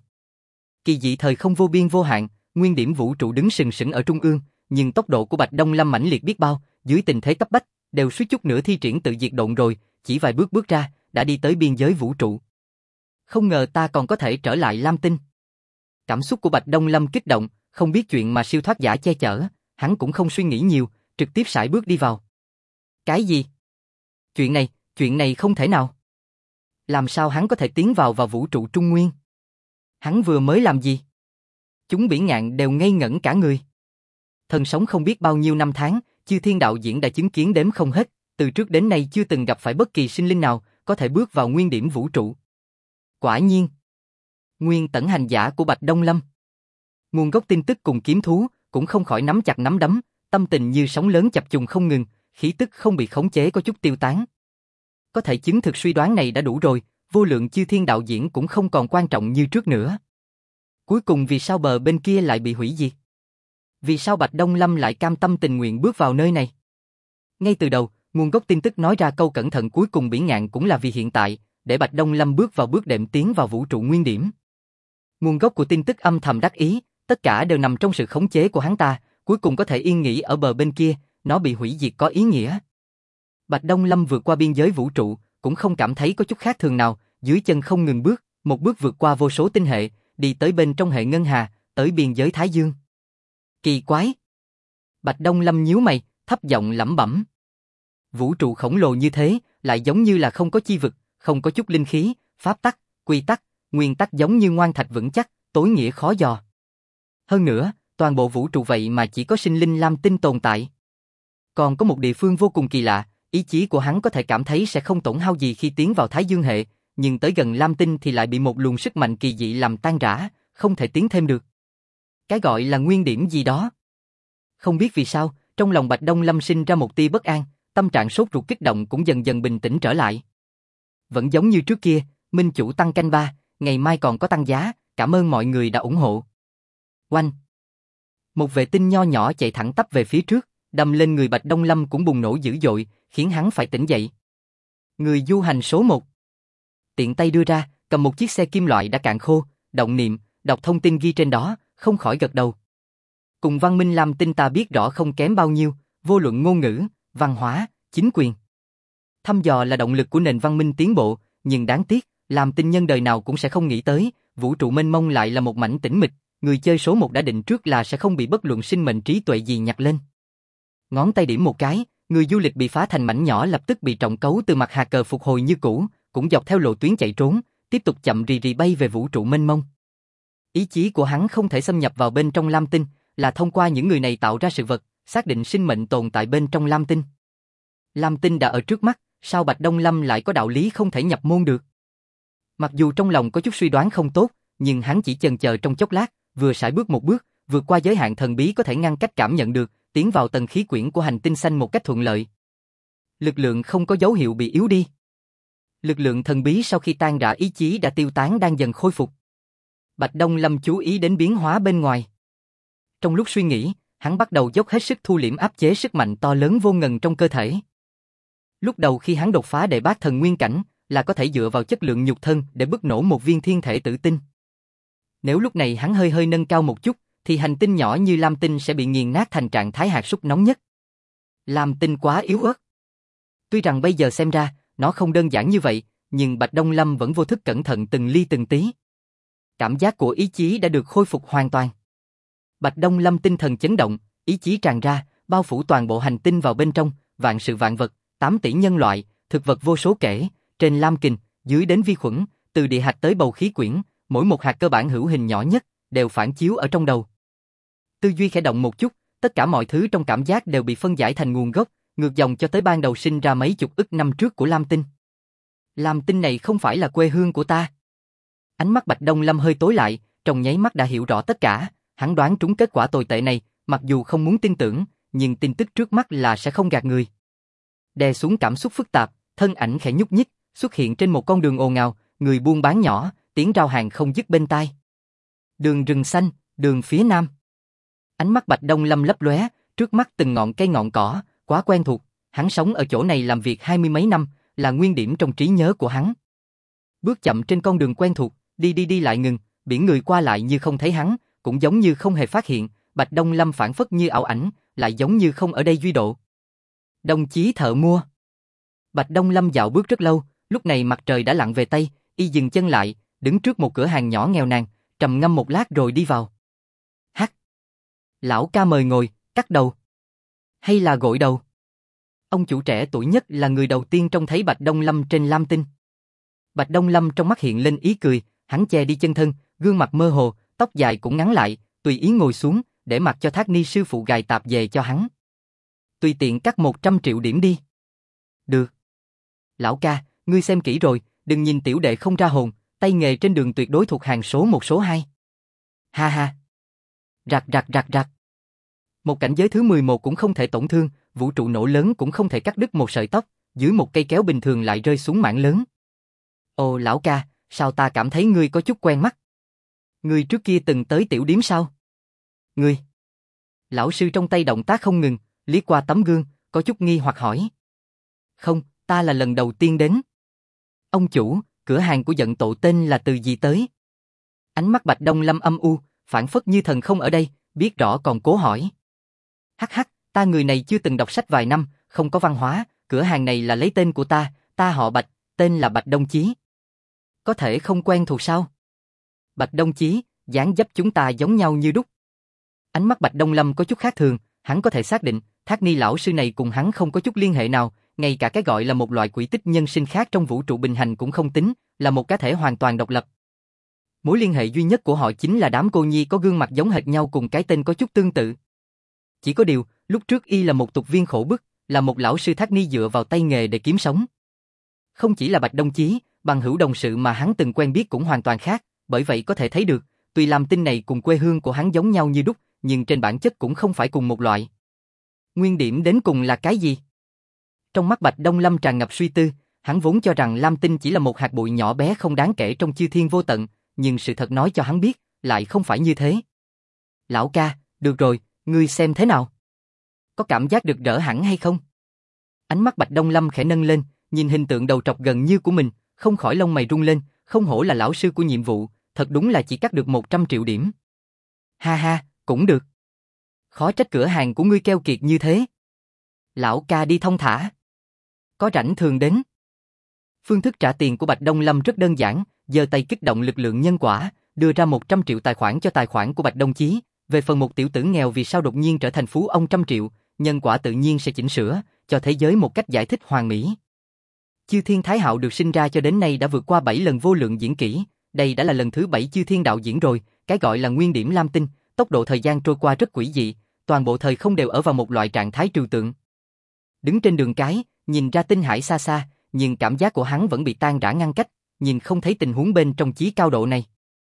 Kỳ dị thời không vô biên vô hạn, nguyên điểm vũ trụ đứng sừng sững ở trung ương, nhưng tốc độ của Bạch Đông Lâm mãnh liệt biết bao, dưới tình thế cấp bách, đều suýt chút nữa thi triển tự diệt độn rồi, chỉ vài bước ra, đã đi tới biên giới vũ trụ. Không ngờ ta còn có thể trở lại Lam tinh. Cảm xúc của Bạch Đông Lâm kích động, không biết chuyện mà siêu thoát giả che chở, hắn cũng không suy nghĩ nhiều, trực tiếp sải bước đi vào. Cái gì? Chuyện này không thể nào. Làm sao hắn có thể tiến vào vũ trụ Trung Nguyên? Hắn vừa mới làm gì? Chúng Bỉ Ngạn đều ngây ngẩn cả người. Thần sống không biết bao nhiêu năm tháng, Chư Thiên đạo diễn đã chứng kiến đếm không hết, từ trước đến nay chưa từng gặp phải bất kỳ sinh linh nào có thể bước vào nguyên điểm vũ trụ. Quả nhiên, nguyên tẩn hành giả của Bạch Đông Lâm. Nguồn gốc tin tức cùng kiếm thú cũng không khỏi nắm chặt nắm đấm, tâm tình như sóng lớn chập trùng không ngừng, khí tức không bị khống chế có chút tiêu tán. Có thể chứng thực suy đoán này đã đủ rồi, vô lượng Chư Thiên đạo diễn cũng không còn quan trọng như trước nữa. Cuối cùng vì sao bờ bên kia lại bị hủy diệt? Vì sao Bạch Đông Lâm lại cam tâm tình nguyện bước vào nơi này? Ngay từ đầu, nguồn gốc tin tức nói ra câu cẩn thận cuối cùng Bỉ Ngạn cũng là vì hiện tại, để Bạch Đông Lâm bước vào bước đệm tiến vào vũ trụ nguyên điểm. Nguồn gốc của tin tức âm thầm đắc ý, tất cả đều nằm trong sự khống chế của hắn ta, cuối cùng có thể yên nghỉ ở bờ bên kia, nó bị hủy diệt có ý nghĩa. Bạch Đông Lâm vượt qua biên giới vũ trụ, cũng không cảm thấy có chút khác thường nào, dưới chân không ngừng bước, một bước vượt qua vô số tinh hệ, đi tới bên trong hệ ngân hà, tới biên giới Thái Dương. Kỳ quái! Bạch Đông Lâm nhíu mày, thấp giọng lẩm bẩm. Vũ trụ khổng lồ như thế, lại giống như là không có chi vực, không có chút linh khí, pháp tắc, quy tắc, nguyên tắc giống như ngoan thạch vững chắc, tối nghĩa khó dò. Hơn nữa, toàn bộ vũ trụ vậy mà chỉ có sinh linh lam tinh tồn tại. Còn có một địa phương vô cùng kỳ lạ, ý chí của hắn có thể cảm thấy sẽ không tổn hao gì khi tiến vào Thái Dương hệ, nhưng tới gần lam tinh thì lại bị một luồng sức mạnh kỳ dị làm tan rã, không thể tiến thêm được. Cái gọi là nguyên điểm gì đó. Không biết vì sao, trong lòng Bạch Đông Lâm sinh ra một tia bất an, tâm trạng sốt ruột kích động cũng dần dần bình tĩnh trở lại. Vẫn giống như trước kia, minh chủ tăng canh 3, ngày mai còn có tăng giá, cảm ơn mọi người đã ủng hộ. Oanh! Một vệ tinh nho nhỏ chạy thẳng tắp về phía trước, đâm lên người Bạch Đông Lâm cũng bùng nổ dữ dội, khiến hắn phải tỉnh dậy. Người du hành số 1. Tiện tay đưa ra, cầm một chiếc xe kim loại đã cạn khô, động niệm, đọc thông tin ghi trên đó, không khỏi gật đầu. Cùng văn minh lam tinh ta biết rõ không kém bao nhiêu, vô luận ngôn ngữ, văn hóa, chính quyền. Thăm dò là động lực của nền văn minh tiến bộ, nhưng đáng tiếc, làm tinh nhân đời nào cũng sẽ không nghĩ tới, vũ trụ mênh mông lại là một mảnh tĩnh mịch, người chơi số 1 đã định trước là sẽ không bị bất luận sinh mệnh trí tuệ gì nhặt lên. Ngón tay điểm một cái, người du lịch bị phá thành mảnh nhỏ lập tức bị trọng cấu từ mặt hạt cờ phục hồi như cũ, cũng dọc theo lộ tuyến chạy trốn, tiếp tục chậm rì rì bay về vũ trụ mênh mông. Ý chí của hắn không thể xâm nhập vào bên trong lam tinh, là thông qua những người này tạo ra sự vật, xác định sinh mệnh tồn tại bên trong lam tinh. Lam tinh đã ở trước mắt, sao Bạch Đông Lâm lại có đạo lý không thể nhập môn được? Mặc dù trong lòng có chút suy đoán không tốt, nhưng hắn chỉ chần chờ trong chốc lát, vừa sải bước một bước, vượt qua giới hạn thần bí có thể ngăn cách cảm nhận được, tiến vào tầng khí quyển của hành tinh xanh một cách thuận lợi. Lực lượng không có dấu hiệu bị yếu đi. Lực lượng thần bí sau khi tan rã ý chí đã tiêu tán đang dần khôi phục. Bạch Đông Lâm chú ý đến biến hóa bên ngoài. Trong lúc suy nghĩ, hắn bắt đầu dốc hết sức thu liễm áp chế sức mạnh to lớn vô ngần trong cơ thể. Lúc đầu khi hắn đột phá đệ bát thần nguyên cảnh, là có thể dựa vào chất lượng nhục thân để bức nổ một viên thiên thể tử tinh. Nếu lúc này hắn hơi nâng cao một chút, thì hành tinh nhỏ như Lam Tinh sẽ bị nghiền nát thành trạng thái hạt súc nóng nhất. Lam Tinh quá yếu ớt. Tuy rằng bây giờ xem ra, nó không đơn giản như vậy, nhưng Bạch Đông Lâm vẫn vô thức cẩn thận từng ly từng tí. Cảm giác của ý chí đã được khôi phục hoàn toàn. Bạch Đông Lâm tinh thần chấn động, ý chí tràn ra, bao phủ toàn bộ hành tinh vào bên trong, vạn sự vạn vật, 8 tỷ nhân loại, thực vật vô số kể, trên lam kình, dưới đến vi khuẩn, từ địa hạt tới bầu khí quyển, mỗi một hạt cơ bản hữu hình nhỏ nhất, đều phản chiếu ở trong đầu. Tư duy khẽ động một chút, tất cả mọi thứ trong cảm giác đều bị phân giải thành nguồn gốc, ngược dòng cho tới ban đầu sinh ra mấy chục ức năm trước của Lam Tinh. Lam Tinh này không phải là quê hương của ta. Ánh mắt Bạch Đông Lâm hơi tối lại, trong nháy mắt đã hiểu rõ tất cả, hắn đoán trúng kết quả tồi tệ này, mặc dù không muốn tin tưởng, nhưng tin tức trước mắt là sẽ không gạt người. Đè xuống cảm xúc phức tạp, thân ảnh khẽ nhúc nhích, xuất hiện trên một con đường ồn ào, người buôn bán nhỏ, tiếng rao hàng không dứt bên tai. Đường rừng xanh, đường phía nam. Ánh mắt Bạch Đông Lâm lấp lóe, trước mắt từng ngọn cây ngọn cỏ, quá quen thuộc, hắn sống ở chỗ này làm việc 20 mấy năm, là nguyên điểm trong trí nhớ của hắn. Bước chậm trên con đường quen thuộc, đi lại ngừng, biển người qua lại như không thấy hắn, cũng giống như không hề phát hiện, Bạch Đông Lâm phảng phất như ảo ảnh, lại giống như không ở đây duy độ. Đồng chí thợ mua. Bạch Đông Lâm dạo bước rất lâu, lúc này mặt trời đã lặn về tây, y dừng chân lại, đứng trước một cửa hàng nhỏ nghèo nàn, trầm ngâm một lát rồi đi vào. Hắc. Lão ca mời ngồi, cắt đầu. Hay là gội đầu? Ông chủ trẻ tuổi nhất là người đầu tiên trông thấy Bạch Đông Lâm trên Lam Tinh. Bạch Đông Lâm trong mắt hiện lên ý cười, hắn che đi chân thân, gương mặt mơ hồ, tóc dài cũng ngắn lại, tùy ý ngồi xuống, để mặc cho Thác Ni sư phụ gài tạp về cho hắn. Tùy tiện cắt 100 triệu điểm đi. Được. Lão ca, ngươi xem kỹ rồi, đừng nhìn tiểu đệ không ra hồn, tay nghề trên đường tuyệt đối thuộc hàng số 1 số 2. Ha ha. Rạc. Một cảnh giới thứ 11 cũng không thể tổn thương, vũ trụ nổ lớn cũng không thể cắt đứt một sợi tóc, dưới một cây kéo bình thường lại rơi xuống mảng lớn. Ồ lão ca, sao ta cảm thấy ngươi có chút quen mắt? Ngươi trước kia từng tới tiểu điếm sao? Ngươi. Lão sư trong tay động tác không ngừng, liếc qua tấm gương, có chút nghi hoặc hỏi. Không, ta là lần đầu tiên đến. Ông chủ, cửa hàng của Dận Tổ tên là từ gì tới? Ánh mắt Bạch Đông Lâm âm u, phản phất như thần không ở đây, biết rõ còn cố hỏi. Hắc hắc, ta người này chưa từng đọc sách vài năm, không có văn hóa, cửa hàng này là lấy tên của ta họ Bạch, tên là Bạch Đông Chí. Có thể không quen thuộc sao? Bạch Đông Chí, dáng dấp chúng ta giống nhau như đúc. Ánh mắt Bạch Đông Lâm có chút khác thường, hắn có thể xác định, Thác Ni lão sư này cùng hắn không có chút liên hệ nào, ngay cả cái gọi là một loại quỷ tích nhân sinh khác trong vũ trụ bình hành cũng không tính, là một cá thể hoàn toàn độc lập. Mối liên hệ duy nhất của họ chính là đám cô nhi có gương mặt giống hệt nhau cùng cái tên có chút tương tự. Chỉ có điều, lúc trước y là một tục viên khổ bức, là một lão sư Thác Ni dựa vào tay nghề để kiếm sống. Không chỉ là Bạch Đông Chí, bằng hữu đồng sự mà hắn từng quen biết cũng hoàn toàn khác, bởi vậy có thể thấy được, tuy Lam Tinh này cùng quê hương của hắn giống nhau như đúc, nhưng trên bản chất cũng không phải cùng một loại. Nguyên điểm đến cùng là cái gì? Trong mắt Bạch Đông Lâm tràn ngập suy tư, hắn vốn cho rằng Lam Tinh chỉ là một hạt bụi nhỏ bé không đáng kể trong chư thiên vô tận, nhưng sự thật nói cho hắn biết, lại không phải như thế. Lão ca, được rồi, ngươi xem thế nào? Có cảm giác được rỡ hẳn hay không? Ánh mắt Bạch Đông Lâm khẽ nâng lên, nhìn hình tượng đầu trọc gần như của mình, không khỏi lông mày rung lên, không hổ là lão sư của nhiệm vụ, thật đúng là chỉ cắt được 100 triệu điểm. Ha ha, cũng được. Khó trách cửa hàng của ngươi keo kiệt như thế. Lão ca đi thong thả. Có rảnh thường đến. Phương thức trả tiền của Bạch Đông Lâm rất đơn giản, giơ tay kích động lực lượng nhân quả, đưa ra 100 triệu tài khoản cho tài khoản của Bạch Đông Chí. Về phần một tiểu tử nghèo vì sao đột nhiên trở thành phú ông trăm triệu, nhân quả tự nhiên sẽ chỉnh sửa, cho thế giới một cách giải thích hoàn mỹ. Chư Thiên Thái Hạo được sinh ra cho đến nay đã vượt qua 7 lần vô lượng diễn kỹ, đây đã là lần thứ 7 Chư Thiên đạo diễn rồi, cái gọi là nguyên điểm Lam Tinh, tốc độ thời gian trôi qua rất quỷ dị, toàn bộ thời không đều ở vào một loại trạng thái trừu tượng. Đứng trên đường cái, nhìn ra tinh hải xa xa, nhưng cảm giác của hắn vẫn bị tan rã ngăn cách, nhìn không thấy tình huống bên trong chí cao độ này.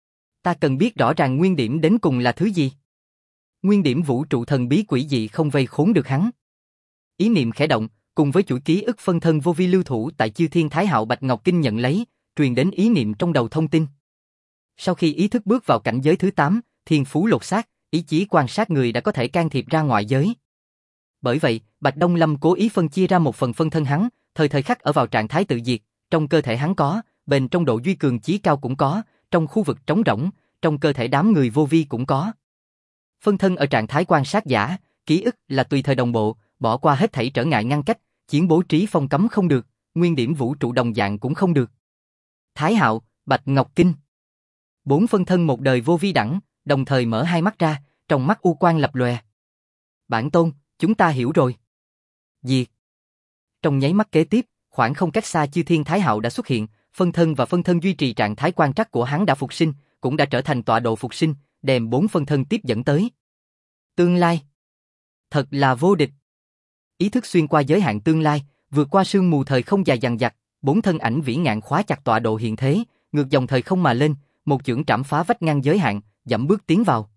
Ta cần biết rõ ràng nguyên điểm đến cùng là thứ gì. Nguyên điểm vũ trụ thần bí quỷ dị không vây khốn được hắn. Ý niệm khẽ động, cùng với chuỗi ký ức phân thân vô vi lưu thủ tại Chư Thiên Thái Hạo Bạch Ngọc Kinh nhận lấy, truyền đến ý niệm trong đầu thông tin. Sau khi ý thức bước vào cảnh giới thứ 8, thiên phú lột xác, ý chí quan sát người đã có thể can thiệp ra ngoại giới. Bởi vậy, Bạch Đông Lâm cố ý phân chia ra một phần phân thân hắn, thời thời khắc ở vào trạng thái tự diệt, trong cơ thể hắn có, bên trong độ duy cường chí cao cũng có, trong khu vực trống rỗng, trong cơ thể đám người vô vi cũng có. Phân thân ở trạng thái quan sát giả, ký ức là tùy thời đồng bộ, bỏ qua hết thảy trở ngại ngăn cách, chiến bố trí phong cấm không được, nguyên điểm vũ trụ đồng dạng cũng không được. Thái Hạo, Bạch Ngọc Kinh. 4 phân thân một đời vô vi đẳng, đồng thời mở hai mắt ra, trong mắt u quang lập lòe. Bản tôn, chúng ta hiểu rồi. Diệt. Trong nháy mắt kế tiếp, khoảng không cách xa Chư Thiên Thái Hạo đã xuất hiện, phân thân và phân thân duy trì trạng thái quan trắc của hắn đã phục sinh, cũng đã trở thành tọa độ phục sinh, đem 4 phân thân tiếp dẫn tới. Tương lai. Thật là vô địch. Ý thức xuyên qua giới hạn tương lai, vượt qua sương mù thời không dài dằng dặc, 4 thân ảnh vĩ ngạn khóa chặt tọa độ hiện thế, ngược dòng thời không mà lên, một chưởng trảm phá vách ngăn giới hạn, dẫm bước tiến vào.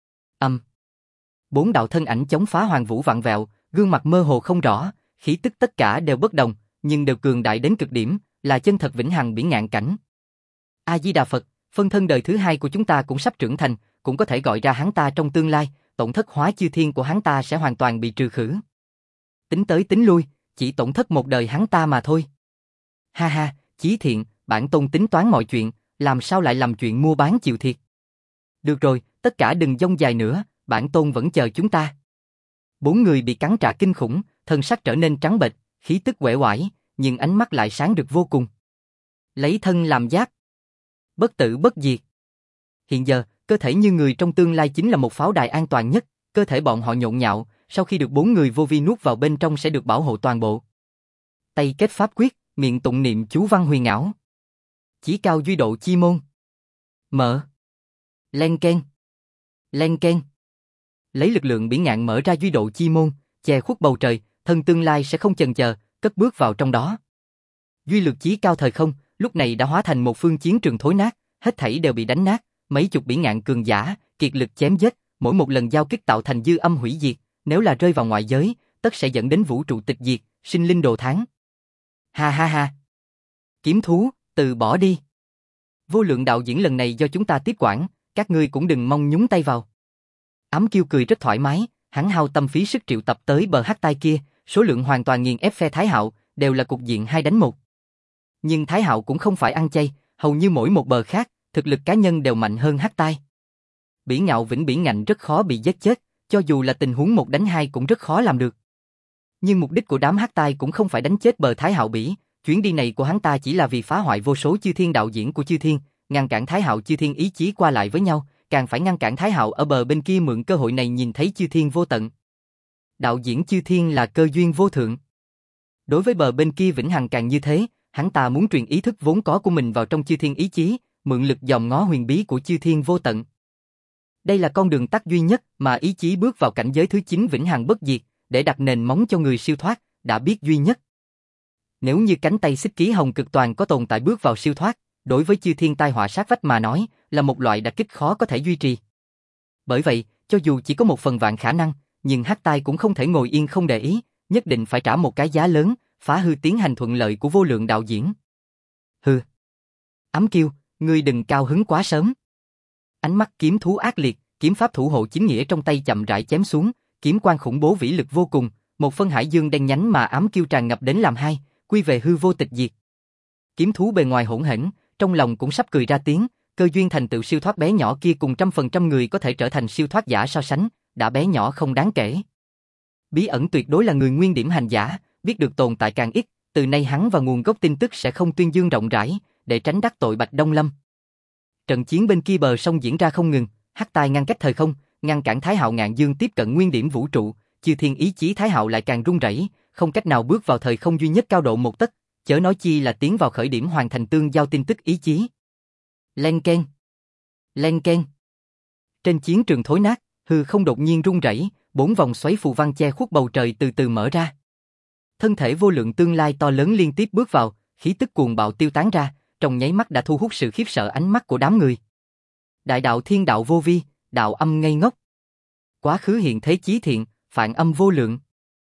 4 đạo thân ảnh chống phá hoàng vũ vặn vẹo, gương mặt mơ hồ không rõ, khí tức tất cả đều bất đồng, nhưng đều cường đại đến cực điểm, là chân thật vĩnh hằng biển ngạn cảnh. A Di Đà Phật, phân thân đời thứ 2 của chúng ta cũng sắp trưởng thành, cũng có thể gọi ra hắn ta trong tương lai, tổn thất hóa chư thiên của hắn ta sẽ hoàn toàn bị trừ khử. Tính tới tính lui, chỉ tổn thất một đời hắn ta mà thôi. Ha ha, Chí Thiện, bản tôn tính toán mọi chuyện, làm sao lại làm chuyện mua bán chịu thiệt. Được rồi, tất cả đừng dông dài nữa, bản tôn vẫn chờ chúng ta. 4 người bị cắn trả kinh khủng, thân sắc trở nên trắng bệch, khí tức uể oải, nhưng ánh mắt lại sáng được vô cùng. Lấy thân làm giáp, bất tử bất diệt. Hiện giờ, cơ thể như người trong tương lai chính là một pháo đài an toàn nhất, cơ thể bọn họ nhộn nhạo, sau khi được 4 người vô vi nuốt vào bên trong sẽ được bảo hộ toàn bộ. Tay kết pháp quyết, miệng tụng niệm chú văn huyền ảo. Chí cao duy độ chi môn. Mở. Len keng. Len keng. Lấy lực lượng biển ngạn mở ra duy độ chi môn, che khuất bầu trời, thân tương lai sẽ không chần chờ, cất bước vào trong đó. Duy lực chí cao thời không, lúc này đã hóa thành một phương chiến trường thối nát, hết thảy đều bị đánh nát, mấy chục biển ngạn cường giả, kiệt lực chém giết, mỗi một lần giao kích tạo thành dư âm hủy diệt, nếu là rơi vào ngoại giới, tất sẽ dẫn đến vũ trụ tịch diệt, sinh linh đồ thán. Ha ha ha. Kiếm thú, từ bỏ đi. Vô lượng đạo diễn lần này do chúng ta tiếp quản, các ngươi cũng đừng mong nhúng tay vào. Ám Kiêu cười rất thoải mái, hắn hao tâm phí sức triệu tập tới bờ hắc tai kia, số lượng hoàn toàn nghiền ép phe Thái Hạo, đều là cục diện 2 đánh 1. Nhưng Thái Hạo cũng không phải ăn chay, hầu như mỗi một bờ khác, thực lực cá nhân đều mạnh hơn hắc tai. Bỉ Ngạo Vĩnh Bỉ Ngạnh rất khó bị giết chết, cho dù là tình huống 1 đánh 2 cũng rất khó làm được. Nhưng mục đích của đám hắc tai cũng không phải đánh chết bờ Thái Hạo Bỉ, chuyến đi này của hắn ta chỉ là vì phá hoại vô số chư thiên đạo diễn của chư thiên, ngăn cản Thái Hạo chư thiên ý chí qua lại với nhau, càng phải ngăn cản Thái Hạo ở bờ bên kia mượn cơ hội này nhìn thấy chư thiên vô tận. Đạo diễn chư thiên là cơ duyên vô thượng. Đối với bờ bên kia vĩnh hằng càng như thế, hắn ta muốn truyền ý thức vốn có của mình vào trong chư thiên ý chí, mượn lực dòm ngó huyền bí của chư thiên vô tận. Đây là con đường tắt duy nhất mà ý chí bước vào cảnh giới thứ 9 vĩnh hằng bất diệt, để đặt nền móng cho người siêu thoát, đã biết duy nhất. Nếu như cánh tay xích ký hồng cực toàn có tồn tại bước vào siêu thoát, đối với chư thiên tai họa sát vách mà nói, là một loại đả kích khó có thể duy trì. Bởi vậy, cho dù chỉ có 1/1000 khả năng, nhưng hắc tai cũng không thể ngồi yên không để ý, nhất định phải trả một cái giá lớn, phá hư tiến hành thuận lợi của vô lượng đạo diễn. Hừ. Ám Kiêu, ngươi đừng cao hứng quá sớm. Ánh mắt kiếm thú ác liệt, kiếm pháp thủ hộ chính nghĩa trong tay chậm rãi chém xuống, kiếm quang khủng bố vĩ lực vô cùng, một phân hải dương đen nhánh mà Ám Kiêu tràn ngập đến làm hai, quy về hư vô tịch diệt. Kiếm thú bề ngoài hỗn hển, trong lòng cũng sắp cười ra tiếng, cơ duyên thành tựu siêu thoát bé nhỏ kia cùng 100% người có thể trở thành siêu thoát giả so sánh, đã bé nhỏ không đáng kể. Bí ẩn tuyệt đối là người nguyên điểm hành giả, biết được tồn tại càng ít, từ nay hắn và nguồn gốc tin tức sẽ không tuyên dương rộng rãi, để tránh đắc tội Bạch Đông Lâm. Trận chiến bên kia bờ sông diễn ra không ngừng, hắc tai ngăn cách thời không, ngăn cản Thái Hạo ngạn dương tiếp cận nguyên điểm vũ trụ, chư thiên ý chí Thái Hạo lại càng rung rẩy, không cách nào bước vào thời không duy nhất cao độ 1 tấc, chớ nói chi là tiến vào khởi điểm hoàn thành tương giao tin tức ý chí. Len keng, len keng. Trên chiến trường thối nát, hư không đột nhiên rung rẩy, 4 vòng xoáy phù văn che khuất bầu trời từ từ mở ra. Thân thể vô lượng tương lai to lớn liên tiếp bước vào, khí tức cuồng bạo tiêu tán ra, trong nháy mắt đã thu hút sự khiếp sợ ánh mắt của đám người. Đại đạo thiên đạo vô vi, đạo âm ngây ngốc. Quá khứ hiện thế chí thiện, phản âm vô lượng.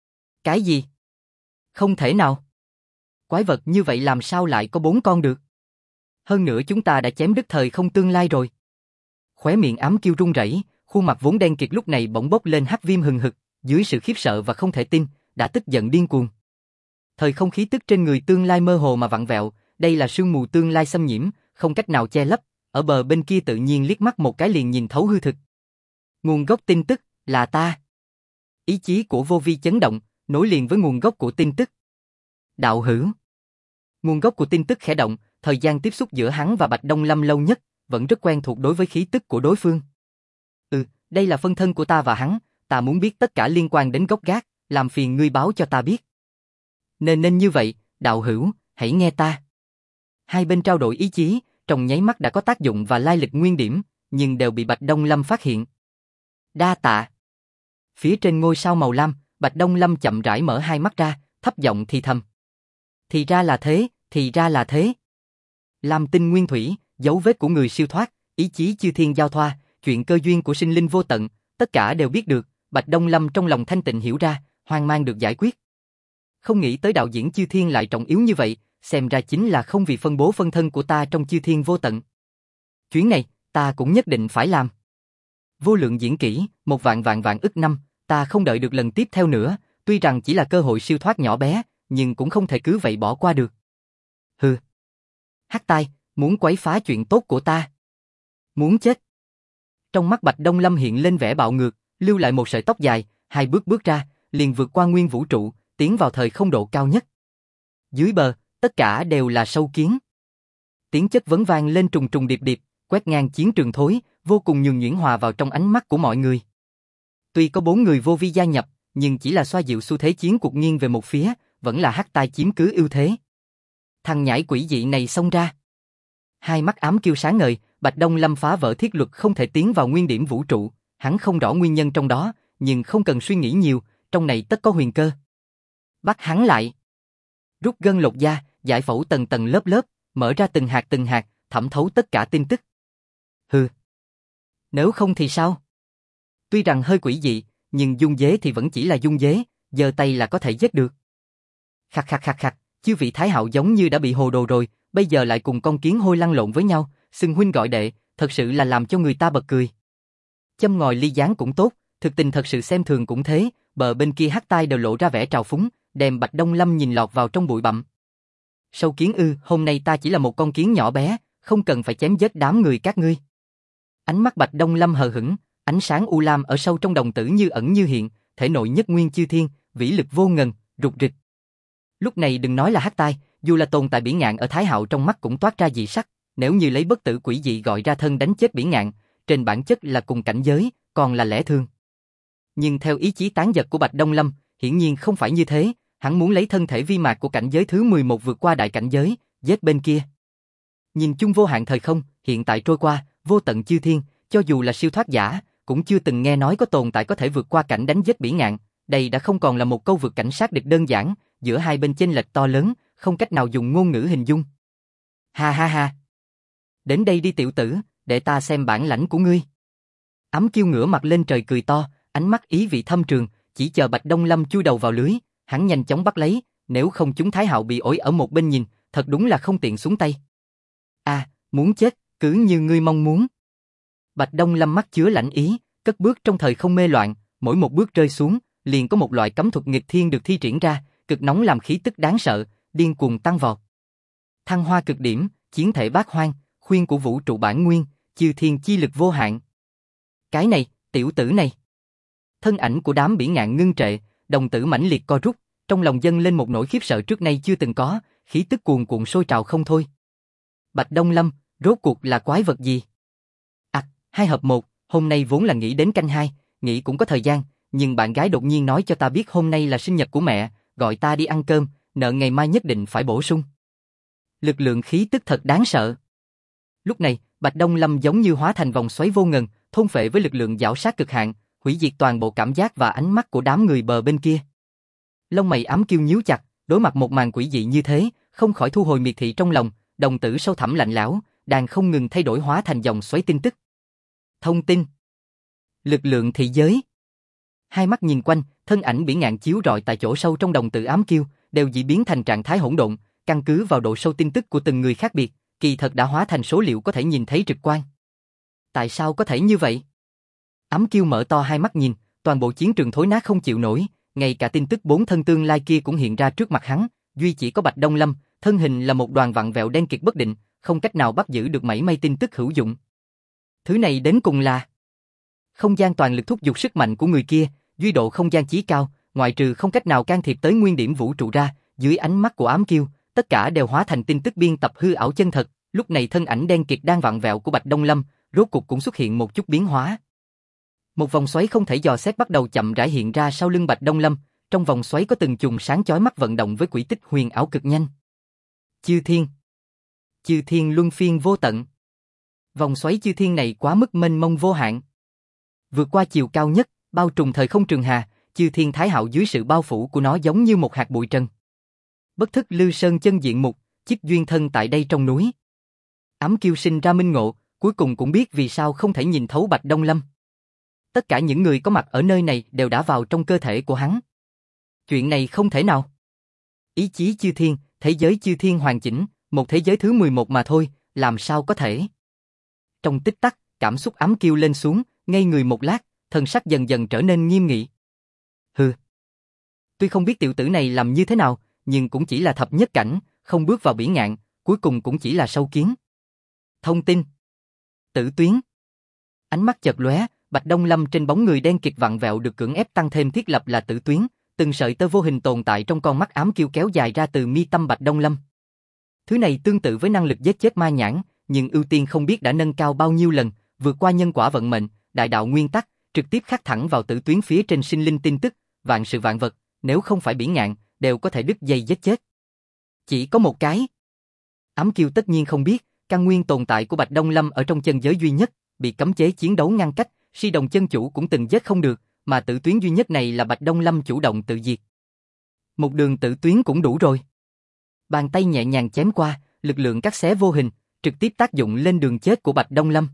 Cái gì? Không thể nào. Quái vật như vậy làm sao lại có 4 con được? Hơn nữa chúng ta đã chém đứt thời không tương lai rồi. Khóe miệng Ám Kiêu run rẩy, khuôn mặt vốn đen kịt lúc này bỗng bốc lên hắc viêm hừng hực, dưới sự khiếp sợ và không thể tin, đã tức giận điên cuồng. Thời không khí tức trên người tương lai mơ hồ mà vặn vẹo, đây là sương mù tương lai xâm nhiễm, không cách nào che lấp, ở bờ bên kia tự nhiên liếc mắt một cái liền nhìn thấu hư thực. Nguồn gốc tin tức là ta. Ý chí của vô vi chấn động, nối liền với nguồn gốc của tin tức. Đạo hữu. Nguồn gốc của tin tức khẽ động, thời gian tiếp xúc giữa hắn và Bạch Đông Lâm lâu nhất, vẫn rất quen thuộc đối với khí tức của đối phương. Đây là phân thân của ta và hắn, ta muốn biết tất cả liên quan đến gốc gác, làm phiền ngươi báo cho ta biết. Nên như vậy, đạo hữu, hãy nghe ta. Hai bên trao đổi ý chí, trong nháy mắt đã có tác dụng và lai lịch nguyên điểm, nhưng đều bị Bạch Đông Lâm phát hiện. Đa tạ. Phía trên ngôi sao màu lam, Bạch Đông Lâm chậm rãi mở hai mắt ra, thấp giọng thì thầm. Thì ra là thế, thì ra là thế. Lam tinh nguyên thủy, dấu vết của người siêu thoát, ý chí chư thiên giao thoa, chuyện cơ duyên của sinh linh vô tận, tất cả đều biết được, Bạch Đông Lâm trong lòng thanh tịnh hiểu ra, hoang mang được giải quyết. Không nghĩ tới đạo diễn chư thiên lại trọng yếu như vậy, xem ra chính là không vì phân bố phân thân của ta trong chư thiên vô tận. Chuyến này, ta cũng nhất định phải làm. Vô lượng diễn kỹ, 1.000.000 ức năm, ta không đợi được lần tiếp theo nữa, tuy rằng chỉ là cơ hội siêu thoát nhỏ bé, nhưng cũng không thể cứ vậy bỏ qua được. Hừ. Hắc tai, muốn quấy phá chuyện tốt của ta. Muốn chết. Trong mắt Bạch Đông Lâm hiện lên vẻ bạo ngược, lưu lại một sợi tóc dài, hai bước ra, liền vượt qua nguyên vũ trụ, tiến vào thời không độ cao nhất. Dưới bờ, tất cả đều là sâu kiến. Tiếng chất vấn vang lên trùng trùng điệp điệp, quét ngang chiến trường thối, vô cùng nhuần nhuyễn hòa vào trong ánh mắt của mọi người. Tuy có 4 người vô vi gia nhập, nhưng chỉ là xoa dịu xu thế chiến cuộc nghiêng về một phía, vẫn là hắc tai chiếm cứ ưu thế. Thằng nhãi quỷ dị này xông ra. Hai mắt Ám Kiêu sáng ngời, Bạch Đông Lâm phá vỡ thiết luật không thể tiến vào nguyên điểm vũ trụ, hắn không rõ nguyên nhân trong đó, nhưng không cần suy nghĩ nhiều, trong này tất có huyền cơ. Bắt hắn lại. Rút gân lột da, giải phẫu tầng tầng lớp lớp, mở ra từng hạt, thẩm thấu tất cả tin tức. Hừ. Nếu không thì sao? Tuy rằng hơi quỷ dị, nhưng dung dế thì vẫn chỉ là dung dế, giơ tay là có thể giết được. Khặt, chư vị Thái Hạo giống như đã bị hồ đồ rồi, bây giờ lại cùng con kiến hôi lăn lộn với nhau, xưng huynh gọi đệ, thật sự là làm cho người ta bật cười. Châm ngòi ly gián cũng tốt, thực tình thật sự xem thường cũng thế, bờ bên kia hắc tai đều lộ ra vẻ trào phúng, đem Bạch Đông Lâm nhìn lọt vào trong bụi bặm. Sâu kiến ư, hôm nay ta chỉ là một con kiến nhỏ bé, không cần phải chém giết đám người các ngươi. Ánh mắt Bạch Đông Lâm hờ hững, ánh sáng u lam ở sâu trong đồng tử như ẩn như hiện, thể nội nhất nguyên chư thiên, vĩ lực vô ngần, rục rịch. Lúc này đừng nói là hắc tai, dù là tồn tại Bỉ Ngạn ở Thái Hạo trong mắt cũng toát ra dị sắc, nếu như lấy bất tử quỷ dị gọi ra thân đánh chết Bỉ Ngạn, trên bản chất là cùng cảnh giới, còn là lẽ thường. Nhưng theo ý chí tán giật của Bạch Đông Lâm, hiển nhiên không phải như thế, hắn muốn lấy thân thể vi mạc của cảnh giới thứ 11 vượt qua đại cảnh giới, giết bên kia. Nhìn chung vô hạn thời không, hiện tại trôi qua, vô tận chư thiên, cho dù là siêu thoát giả, cũng chưa từng nghe nói có tồn tại có thể vượt qua cảnh đánh giết Bỉ Ngạn, đây đã không còn là một câu vượt cảnh sát địch đơn giản, giữa hai bên chênh lệch to lớn, không cách nào dùng ngôn ngữ hình dung. Ha ha ha. Đến đây đi tiểu tử, để ta xem bản lãnh của ngươi. Ấm Kiêu ngửa mặt lên trời cười to, ánh mắt ý vị thâm trường, chỉ chờ Bạch Đông Lâm chui đầu vào lưới, hắn nhanh chóng bắt lấy, nếu không chúng Thái Hạo bị ổi ở một bên nhìn, thật đúng là không tiện xuống tay. À, muốn chết, cứ như ngươi mong muốn. Bạch Đông Lâm mắt chứa lãnh ý, cất bước trong thời không mê loạn, mỗi một bước rơi xuống, liền có một loại cấm thuật nghịch thiên được thi triển ra, cực nóng làm khí tức đáng sợ, điên cuồng tăng vọt. Thăng hoa cực điểm, chiến thể bát hoang, khuyên của vũ trụ bản nguyên, chư thiên chi lực vô hạn. Cái này, tiểu tử này. Thân ảnh của đám Bỉ Ngạn ngưng trệ, đồng tử mãnh liệt co rút, trong lòng dâng lên một nỗi khiếp sợ trước nay chưa từng có, khí tức cuồn cuộn sôi trào không thôi. Bạch Đông Lâm, rốt cuộc là quái vật gì? À, 2 hợp 1, hôm nay vốn là nghĩ đến canh 2, nghĩ cũng có thời gian, nhưng bạn gái đột nhiên nói cho ta biết hôm nay là sinh nhật của mẹ, gọi ta đi ăn cơm, nợ ngày mai nhất định phải bổ sung. Lực lượng khí tức thật đáng sợ. Lúc này, Bạch Đông Lâm giống như hóa thành vòng xoáy vô ngần, thôn phệ với lực lượng giảo sát cực hạn, hủy diệt toàn bộ cảm giác và ánh mắt của đám người bờ bên kia. Lông mày Ám Kiêu nhíu chặt, đối mặt một màn quỷ dị như thế, không khỏi thu hồi miệt thị trong lòng, đồng tử sâu thẳm lạnh lẽo, đang không ngừng thay đổi hóa thành dòng xoáy tin tức. Thông tin, lực lượng thị giới. Hai mắt nhìn quanh, thân ảnh Bỉ Ngạn chiếu rọi tại chỗ sâu trong đồng tử Ám Kiêu, đều dị biến thành trạng thái hỗn độn, căn cứ vào độ sâu tin tức của từng người khác biệt, kỳ thật đã hóa thành số liệu có thể nhìn thấy trực quan. Tại sao có thể như vậy? Ám Kiêu mở to hai mắt nhìn, toàn bộ chiến trường thối nát không chịu nổi, ngay cả tin tức 4 thân tương lai kia cũng hiện ra trước mặt hắn, duy chỉ có Bạch Đông Lâm, thân hình là một đoàn vặn vẹo đen kịt bất định, không cách nào bắt giữ được mảy may tin tức hữu dụng. Thứ này đến cùng là không gian toàn lực thúc giục sức mạnh của người kia, duy độ không gian chí cao, ngoại trừ không cách nào can thiệp tới nguyên điểm vũ trụ ra, dưới ánh mắt của Ám Kiêu, tất cả đều hóa thành tin tức biên tập hư ảo chân thật. Lúc này thân ảnh đen kịt đang vặn vẹo của Bạch Đông Lâm, rốt cục cũng xuất hiện một chút biến hóa. Một vòng xoáy không thể dò xét bắt đầu chậm rãi hiện ra sau lưng Bạch Đông Lâm, trong vòng xoáy có từng chùm sáng chói mắt vận động với quỹ tích huyền ảo cực nhanh. Chư thiên luân phiên vô tận. Vòng xoáy chư thiên này quá mức mênh mông vô hạn. Vượt qua chiều cao nhất, bao trùm thời không trường hà, chư thiên Thái Hạo dưới sự bao phủ của nó giống như một hạt bụi trần. Bất thức Lư Sơn chân diện mục, chiếc duyên thân tại đây trong núi. Ám Kiêu sinh ra minh ngộ, cuối cùng cũng biết vì sao không thể nhìn thấu Bạch Đông Lâm. Tất cả những người có mặt ở nơi này đều đã vào trong cơ thể của hắn. Chuyện này không thể nào. Ý chí chư thiên, thế giới chư thiên hoàn chỉnh, một thế giới thứ 11 mà thôi, làm sao có thể. Trong tích tắc, cảm xúc Ám Kiêu lên xuống, ngây người một lát, thần sắc dần dần trở nên nghiêm nghị. Hừ. Tuy không biết tiểu tử này làm như thế nào, nhưng cũng chỉ là thập nhất cảnh, không bước vào Bỉ Ngạn, cuối cùng cũng chỉ là sâu kiến. Thông tin. Tử tuyến. Ánh mắt chợt lóe, Bạch Đông Lâm trên bóng người đen kịt vặn vẹo được cưỡng ép tăng thêm thiết lập là tử tuyến, từng sợi tơ vô hình tồn tại trong con mắt Ám Kiêu kéo dài ra từ mi tâm Bạch Đông Lâm. Thứ này tương tự với năng lực giết chết ma nhãn, nhưng ưu tiên không biết đã nâng cao bao nhiêu lần, vượt qua nhân quả vận mệnh, đại đạo nguyên tắc, trực tiếp khắc thẳng vào tử tuyến phía trên sinh linh tin tức, vạn sự vạn vật, nếu không phải Bỉ Ngạn, đều có thể đứt dây giết chết. Chỉ có một cái. Ám Kiêu tất nhiên không biết, căn nguyên tồn tại của Bạch Đông Lâm ở trong chân giới duy nhất, bị cấm chế chiến đấu ngăn cách, Si Đồng chân chủ cũng từng giết không được, mà tử tuyến duy nhất này là Bạch Đông Lâm chủ động tự diệt. Một đường tử tuyến cũng đủ rồi. Bàn tay nhẹ nhàng chém qua, lực lượng cắt xé vô hình, trực tiếp tác dụng lên đường chết của Bạch Đông Lâm.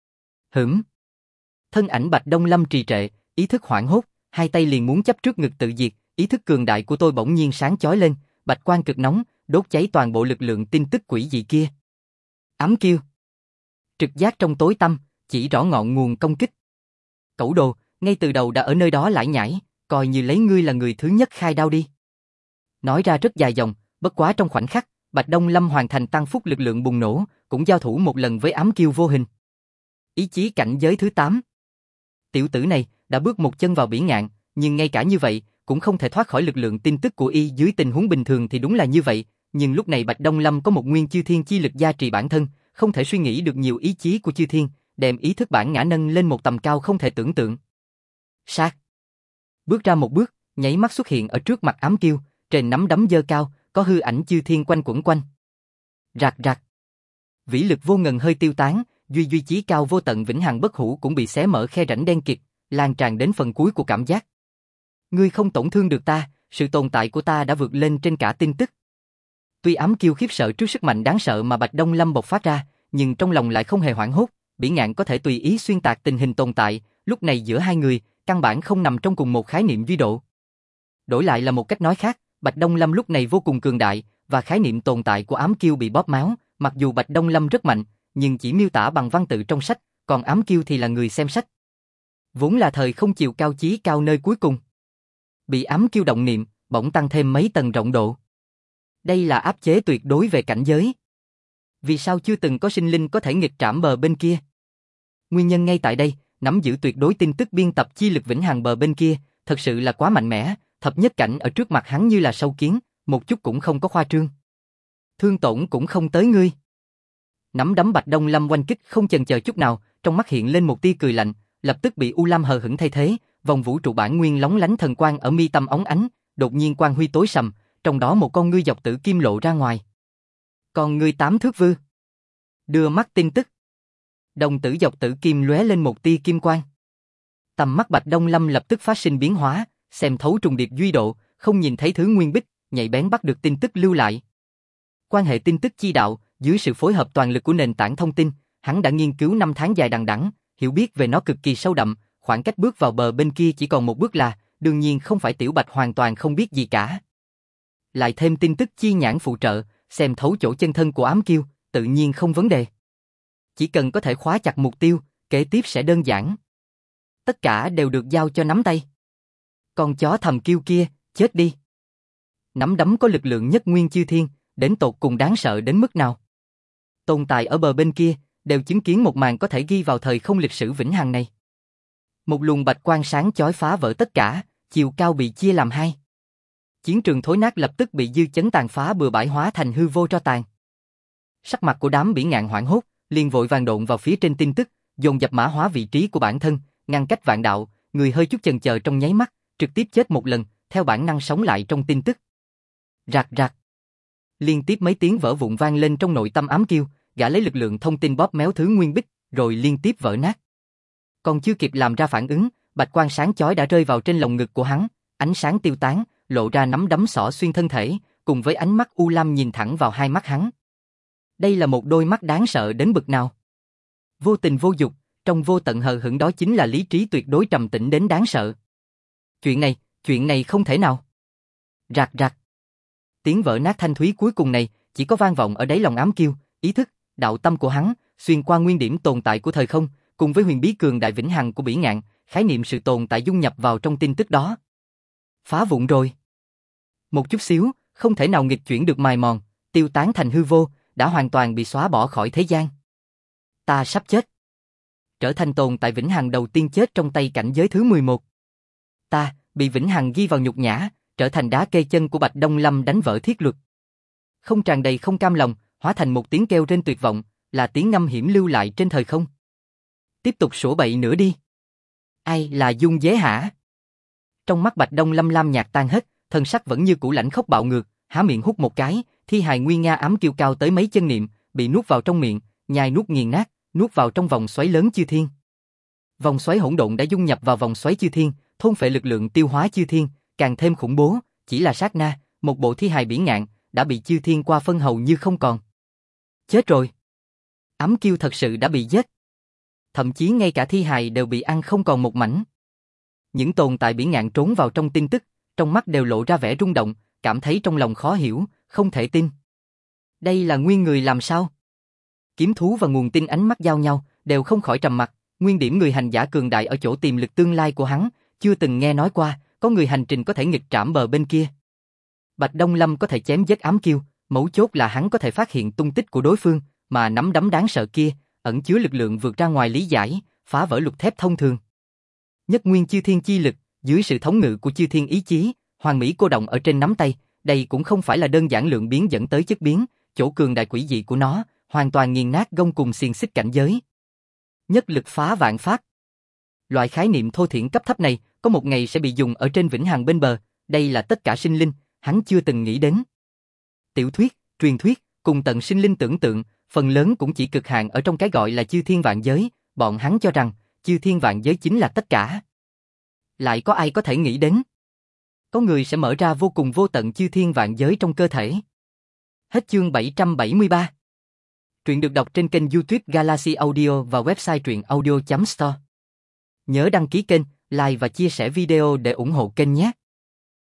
Thân ảnh Bạch Đông Lâm trì trệ, ý thức hoảng hốt, hai tay liền muốn chấp trước ngực tự diệt, ý thức cường đại của tôi bỗng nhiên sáng chói lên, bạch quang cực nóng, đốt cháy toàn bộ lực lượng tin tức quỷ dị kia. Ám Kiêu. Trực giác trong tối tăm, chỉ rõ ngọn nguồn công kích. Cẩu đồ, ngay từ đầu đã ở nơi đó lải nhải, coi như lấy ngươi là người thứ nhất khai đao đi. Nói ra rất dài dòng, bất quá trong khoảnh khắc, Bạch Đông Lâm hoàn thành tăng phúc lực lượng bùng nổ, cũng giao thủ một lần với Ám Kiêu vô hình. Ý chí cảnh giới thứ 8. Tiểu tử này đã bước một chân vào bỉ ngạn, nhưng ngay cả như vậy cũng không thể thoát khỏi lực lượng tin tức của y. Dưới tình huống bình thường thì đúng là như vậy, nhưng lúc này Bạch Đông Lâm có một nguyên chư thiên chi lực gia trì bản thân, không thể suy nghĩ được nhiều ý chí của chư thiên, đem ý thức bản ngã nâng lên một tầm cao không thể tưởng tượng. Sát. Bước ra một bước, nháy mắt xuất hiện ở trước mặt Ám Kiêu, trên nắm đấm giơ cao, có hư ảnh chư thiên quanh quẩn quanh. Rạc rạc. Vĩ lực vô ngần hơi tiêu tán, duy chí cao vô tận vĩnh hằng bất hủ cũng bị xé mở khe rãnh đen kịt, lan tràn đến phần cuối của cảm giác. Ngươi không tổn thương được ta, sự tồn tại của ta đã vượt lên trên cả tin tức. Tuy Ám Kiêu khiếp sợ trước sức mạnh đáng sợ mà Bạch Đông Lâm bộc phát ra, nhưng trong lòng lại không hề hoảng hốt, bỉ ngạn có thể tùy ý xuyên tạc tình hình tồn tại, lúc này giữa hai người, căn bản không nằm trong cùng một khái niệm duy độ. Đổi lại là một cách nói khác, Bạch Đông Lâm lúc này vô cùng cường đại, và khái niệm tồn tại của Ám Kiêu bị bóp méo, mặc dù Bạch Đông Lâm rất mạnh, nhưng chỉ miêu tả bằng văn tự trong sách, còn Ám Kiêu thì là người xem sách. Vốn là thời không chiều cao chí cao nơi cuối cùng. Bị Ám Kiêu động niệm, bỗng tăng thêm mấy tầng rộng độ. Đây là áp chế tuyệt đối về cảnh giới. Vì sao chưa từng có sinh linh có thể nghịch trảm bờ bên kia? Nguyên nhân ngay tại đây, nắm giữ tuyệt đối tin tức biên tập chi lực vĩnh hằng bờ bên kia, thật sự là quá mạnh mẽ, thập nhất cảnh ở trước mặt hắn như là sâu kiến, một chút cũng không có khoa trương. Thương tổn cũng không tới ngươi. Nắm đấm Bạch Đông Lâm oanh kích không chần chờ chút nào, trong mắt hiện lên một tia cười lạnh, lập tức bị U Lam hờ hững thay thế, vòng vũ trụ bản nguyên lóng lánh thần quang ở mi tâm óng ánh, đột nhiên quang huy tối sầm, trong đó một con ngươi dọc tử kim lộ ra ngoài. Còn ngươi 8 thước vư. Đưa mắt tin tức. Đồng tử dọc tử kim lóe lên một tia kim quang. Tầm mắt Bạch Đông Lâm lập tức phát sinh biến hóa, xem thấu trùng điệp duy độ, không nhìn thấy thứ nguyên bích, nhạy bén bắt được tin tức lưu lại. Quan hệ tin tức chi đạo, dưới sự phối hợp toàn lực của nền tảng thông tin, hắn đã nghiên cứu 5 tháng dài đằng đẵng, hiểu biết về nó cực kỳ sâu đậm, khoảng cách bước vào bờ bên kia chỉ còn một bước là, đương nhiên không phải Tiểu Bạch hoàn toàn không biết gì cả. Lại thêm tin tức chi nhãn phụ trợ, xem thấu chỗ chân thân của Ám Kiêu, tự nhiên không vấn đề. Chỉ cần có thể khóa chặt mục tiêu, kế tiếp sẽ đơn giản. Tất cả đều được giao cho nắm tay. Con chó thầm Kiêu kia, chết đi. Nắm đấm có lực lượng nhất nguyên chư thiên, đến tột cùng đáng sợ đến mức nào. Tồn tại ở bờ bên kia, đều chứng kiến một màn có thể ghi vào thời không lịch sử vĩnh hằng này. Một luồng bạch quang sáng chói phá vỡ tất cả, chiều cao bị chia làm hai. Chiến trường thối nát lập tức bị dư chấn tàn phá bừa bãi hóa thành hư vô tro tàn. Sắc mặt của đám bỉ ngạn hoảng hốt, liền vội vàng độn vào phía trên tin tức, dồn dập mã hóa vị trí của bản thân, ngăn cách vạn đạo, người hơi chút chần chờ trong nháy mắt, trực tiếp chết một lần, theo bản năng sống lại trong tin tức. Rạc rạc. Liên tiếp mấy tiếng vỡ vụn vang lên trong nội tâm Ám Kiêu, gã lấy lực lượng thông tin bóp méo thứ nguyên bích, rồi liên tiếp vỡ nát. Còn chưa kịp làm ra phản ứng, bạch quang sáng chói đã rơi vào trên lồng ngực của hắn, ánh sáng tiêu tán, lộ ra nắm đấm xỏ xuyên thân thể, cùng với ánh mắt u lam nhìn thẳng vào hai mắt hắn. Đây là một đôi mắt đáng sợ đến bực nào. Vô tình vô dục, trong vô tận hờ hững đó chính là lý trí tuyệt đối trầm tĩnh đến đáng sợ. Chuyện này không thể nào. Rạc rạc. Tiếng vỡ nát thanh thúy cuối cùng này chỉ có vang vọng ở đáy lòng Ám Kiêu, ý thức, đạo tâm của hắn, xuyên qua nguyên điểm tồn tại của thời không, cùng với huyền bí cường đại vĩnh hằng của bỉ ngạn, khái niệm sự tồn tại dung nhập vào trong tin tức đó. Phá vụn rồi. Một chút xíu, không thể nào nghịch chuyển được mài mòn, tiêu tán thành hư vô, đã hoàn toàn bị xóa bỏ khỏi thế gian. Ta sắp chết. Trở thành tồn tại vĩnh hằng đầu tiên chết trong tay cảnh giới thứ 11. Ta, bị vĩnh hằng ghi vào nhục nhã, trở thành đá kê chân của Bạch Đông Lâm đánh vỡ thiết luật. Không tràn đầy không cam lòng, hóa thành một tiếng kêu trên tuyệt vọng, là tiếng ngâm hiểm lưu lại trên thời không. Tiếp tục sổ bậy nữa đi. Ai là Dung Dế hả? Trong mắt Bạch Đông Lâm lam nhạt tan hết, thân sắc vẫn như cũ lãnh khốc bạo ngược, há miệng hút một cái, thi hài nguy nga Ám Kiêu cao tới mấy chân niệm, bị nuốt vào trong miệng, nhai nuốt nghiền nát, nuốt vào trong vòng xoáy lớn chư thiên. Vòng xoáy hỗn độn đã dung nhập vào vòng xoáy chư thiên, thôn phệ lực lượng tiêu hóa chư thiên, càng thêm khủng bố, chỉ là sát na, một bộ thi hài bỉ ngạn đã bị chư thiên qua phân hầu như không còn. Chết rồi. Ám Kiêu thật sự đã bị giết. Thậm chí ngay cả thi hài đều bị ăn không còn một mảnh. Những tồn tại bỉ ngạn trốn vào trong tin tức, trong mắt đều lộ ra vẻ rung động, cảm thấy trong lòng khó hiểu, không thể tin. Đây là nguyên người làm sao? Kiếm thú và nguồn tin ánh mắt giao nhau, đều không khỏi trầm mặc, nguyên điểm người hành giả cường đại ở chỗ tiềm lực tương lai của hắn, chưa từng nghe nói qua, có người hành trình có thể nghịch trảm bờ bên kia. Bạch Đông Lâm có thể chém giết Ám Kiêu, mấu chốt là hắn có thể phát hiện tung tích của đối phương, mà nắm đấm đáng sợ kia, ẩn chứa lực lượng vượt ra ngoài lý giải, phá vỡ luật thép thông thường. Nhất nguyên chư thiên chi lực, dưới sự thống ngự của chư thiên ý chí, hoàn mỹ cô động ở trên nắm tay, đây cũng không phải là đơn giản lượng biến dẫn tới chất biến, chỗ cường đại quỷ dị của nó, hoàn toàn nghiền nát gông cùng xiềng xích cảnh giới. Nhất lực phá vạn pháp. Loại khái niệm thô thiển cấp thấp này, có một ngày sẽ bị dùng ở trên vĩnh hằng bên bờ, đây là tất cả sinh linh, hắn chưa từng nghĩ đến. Tiểu thuyết, truyền thuyết, cùng tận sinh linh tưởng tượng, phần lớn cũng chỉ cực hạn ở trong cái gọi là chư thiên vạn giới, bọn hắn cho rằng, chư thiên vạn giới chính là tất cả. Lại có ai có thể nghĩ đến? Có người sẽ mở ra vô cùng vô tận chư thiên vạn giới trong cơ thể. Hết chương 773. Truyện được đọc trên kênh YouTube Galaxy Audio và website truyệnaudio.store. Nhớ đăng ký kênh, like và chia sẻ video để ủng hộ kênh nhé.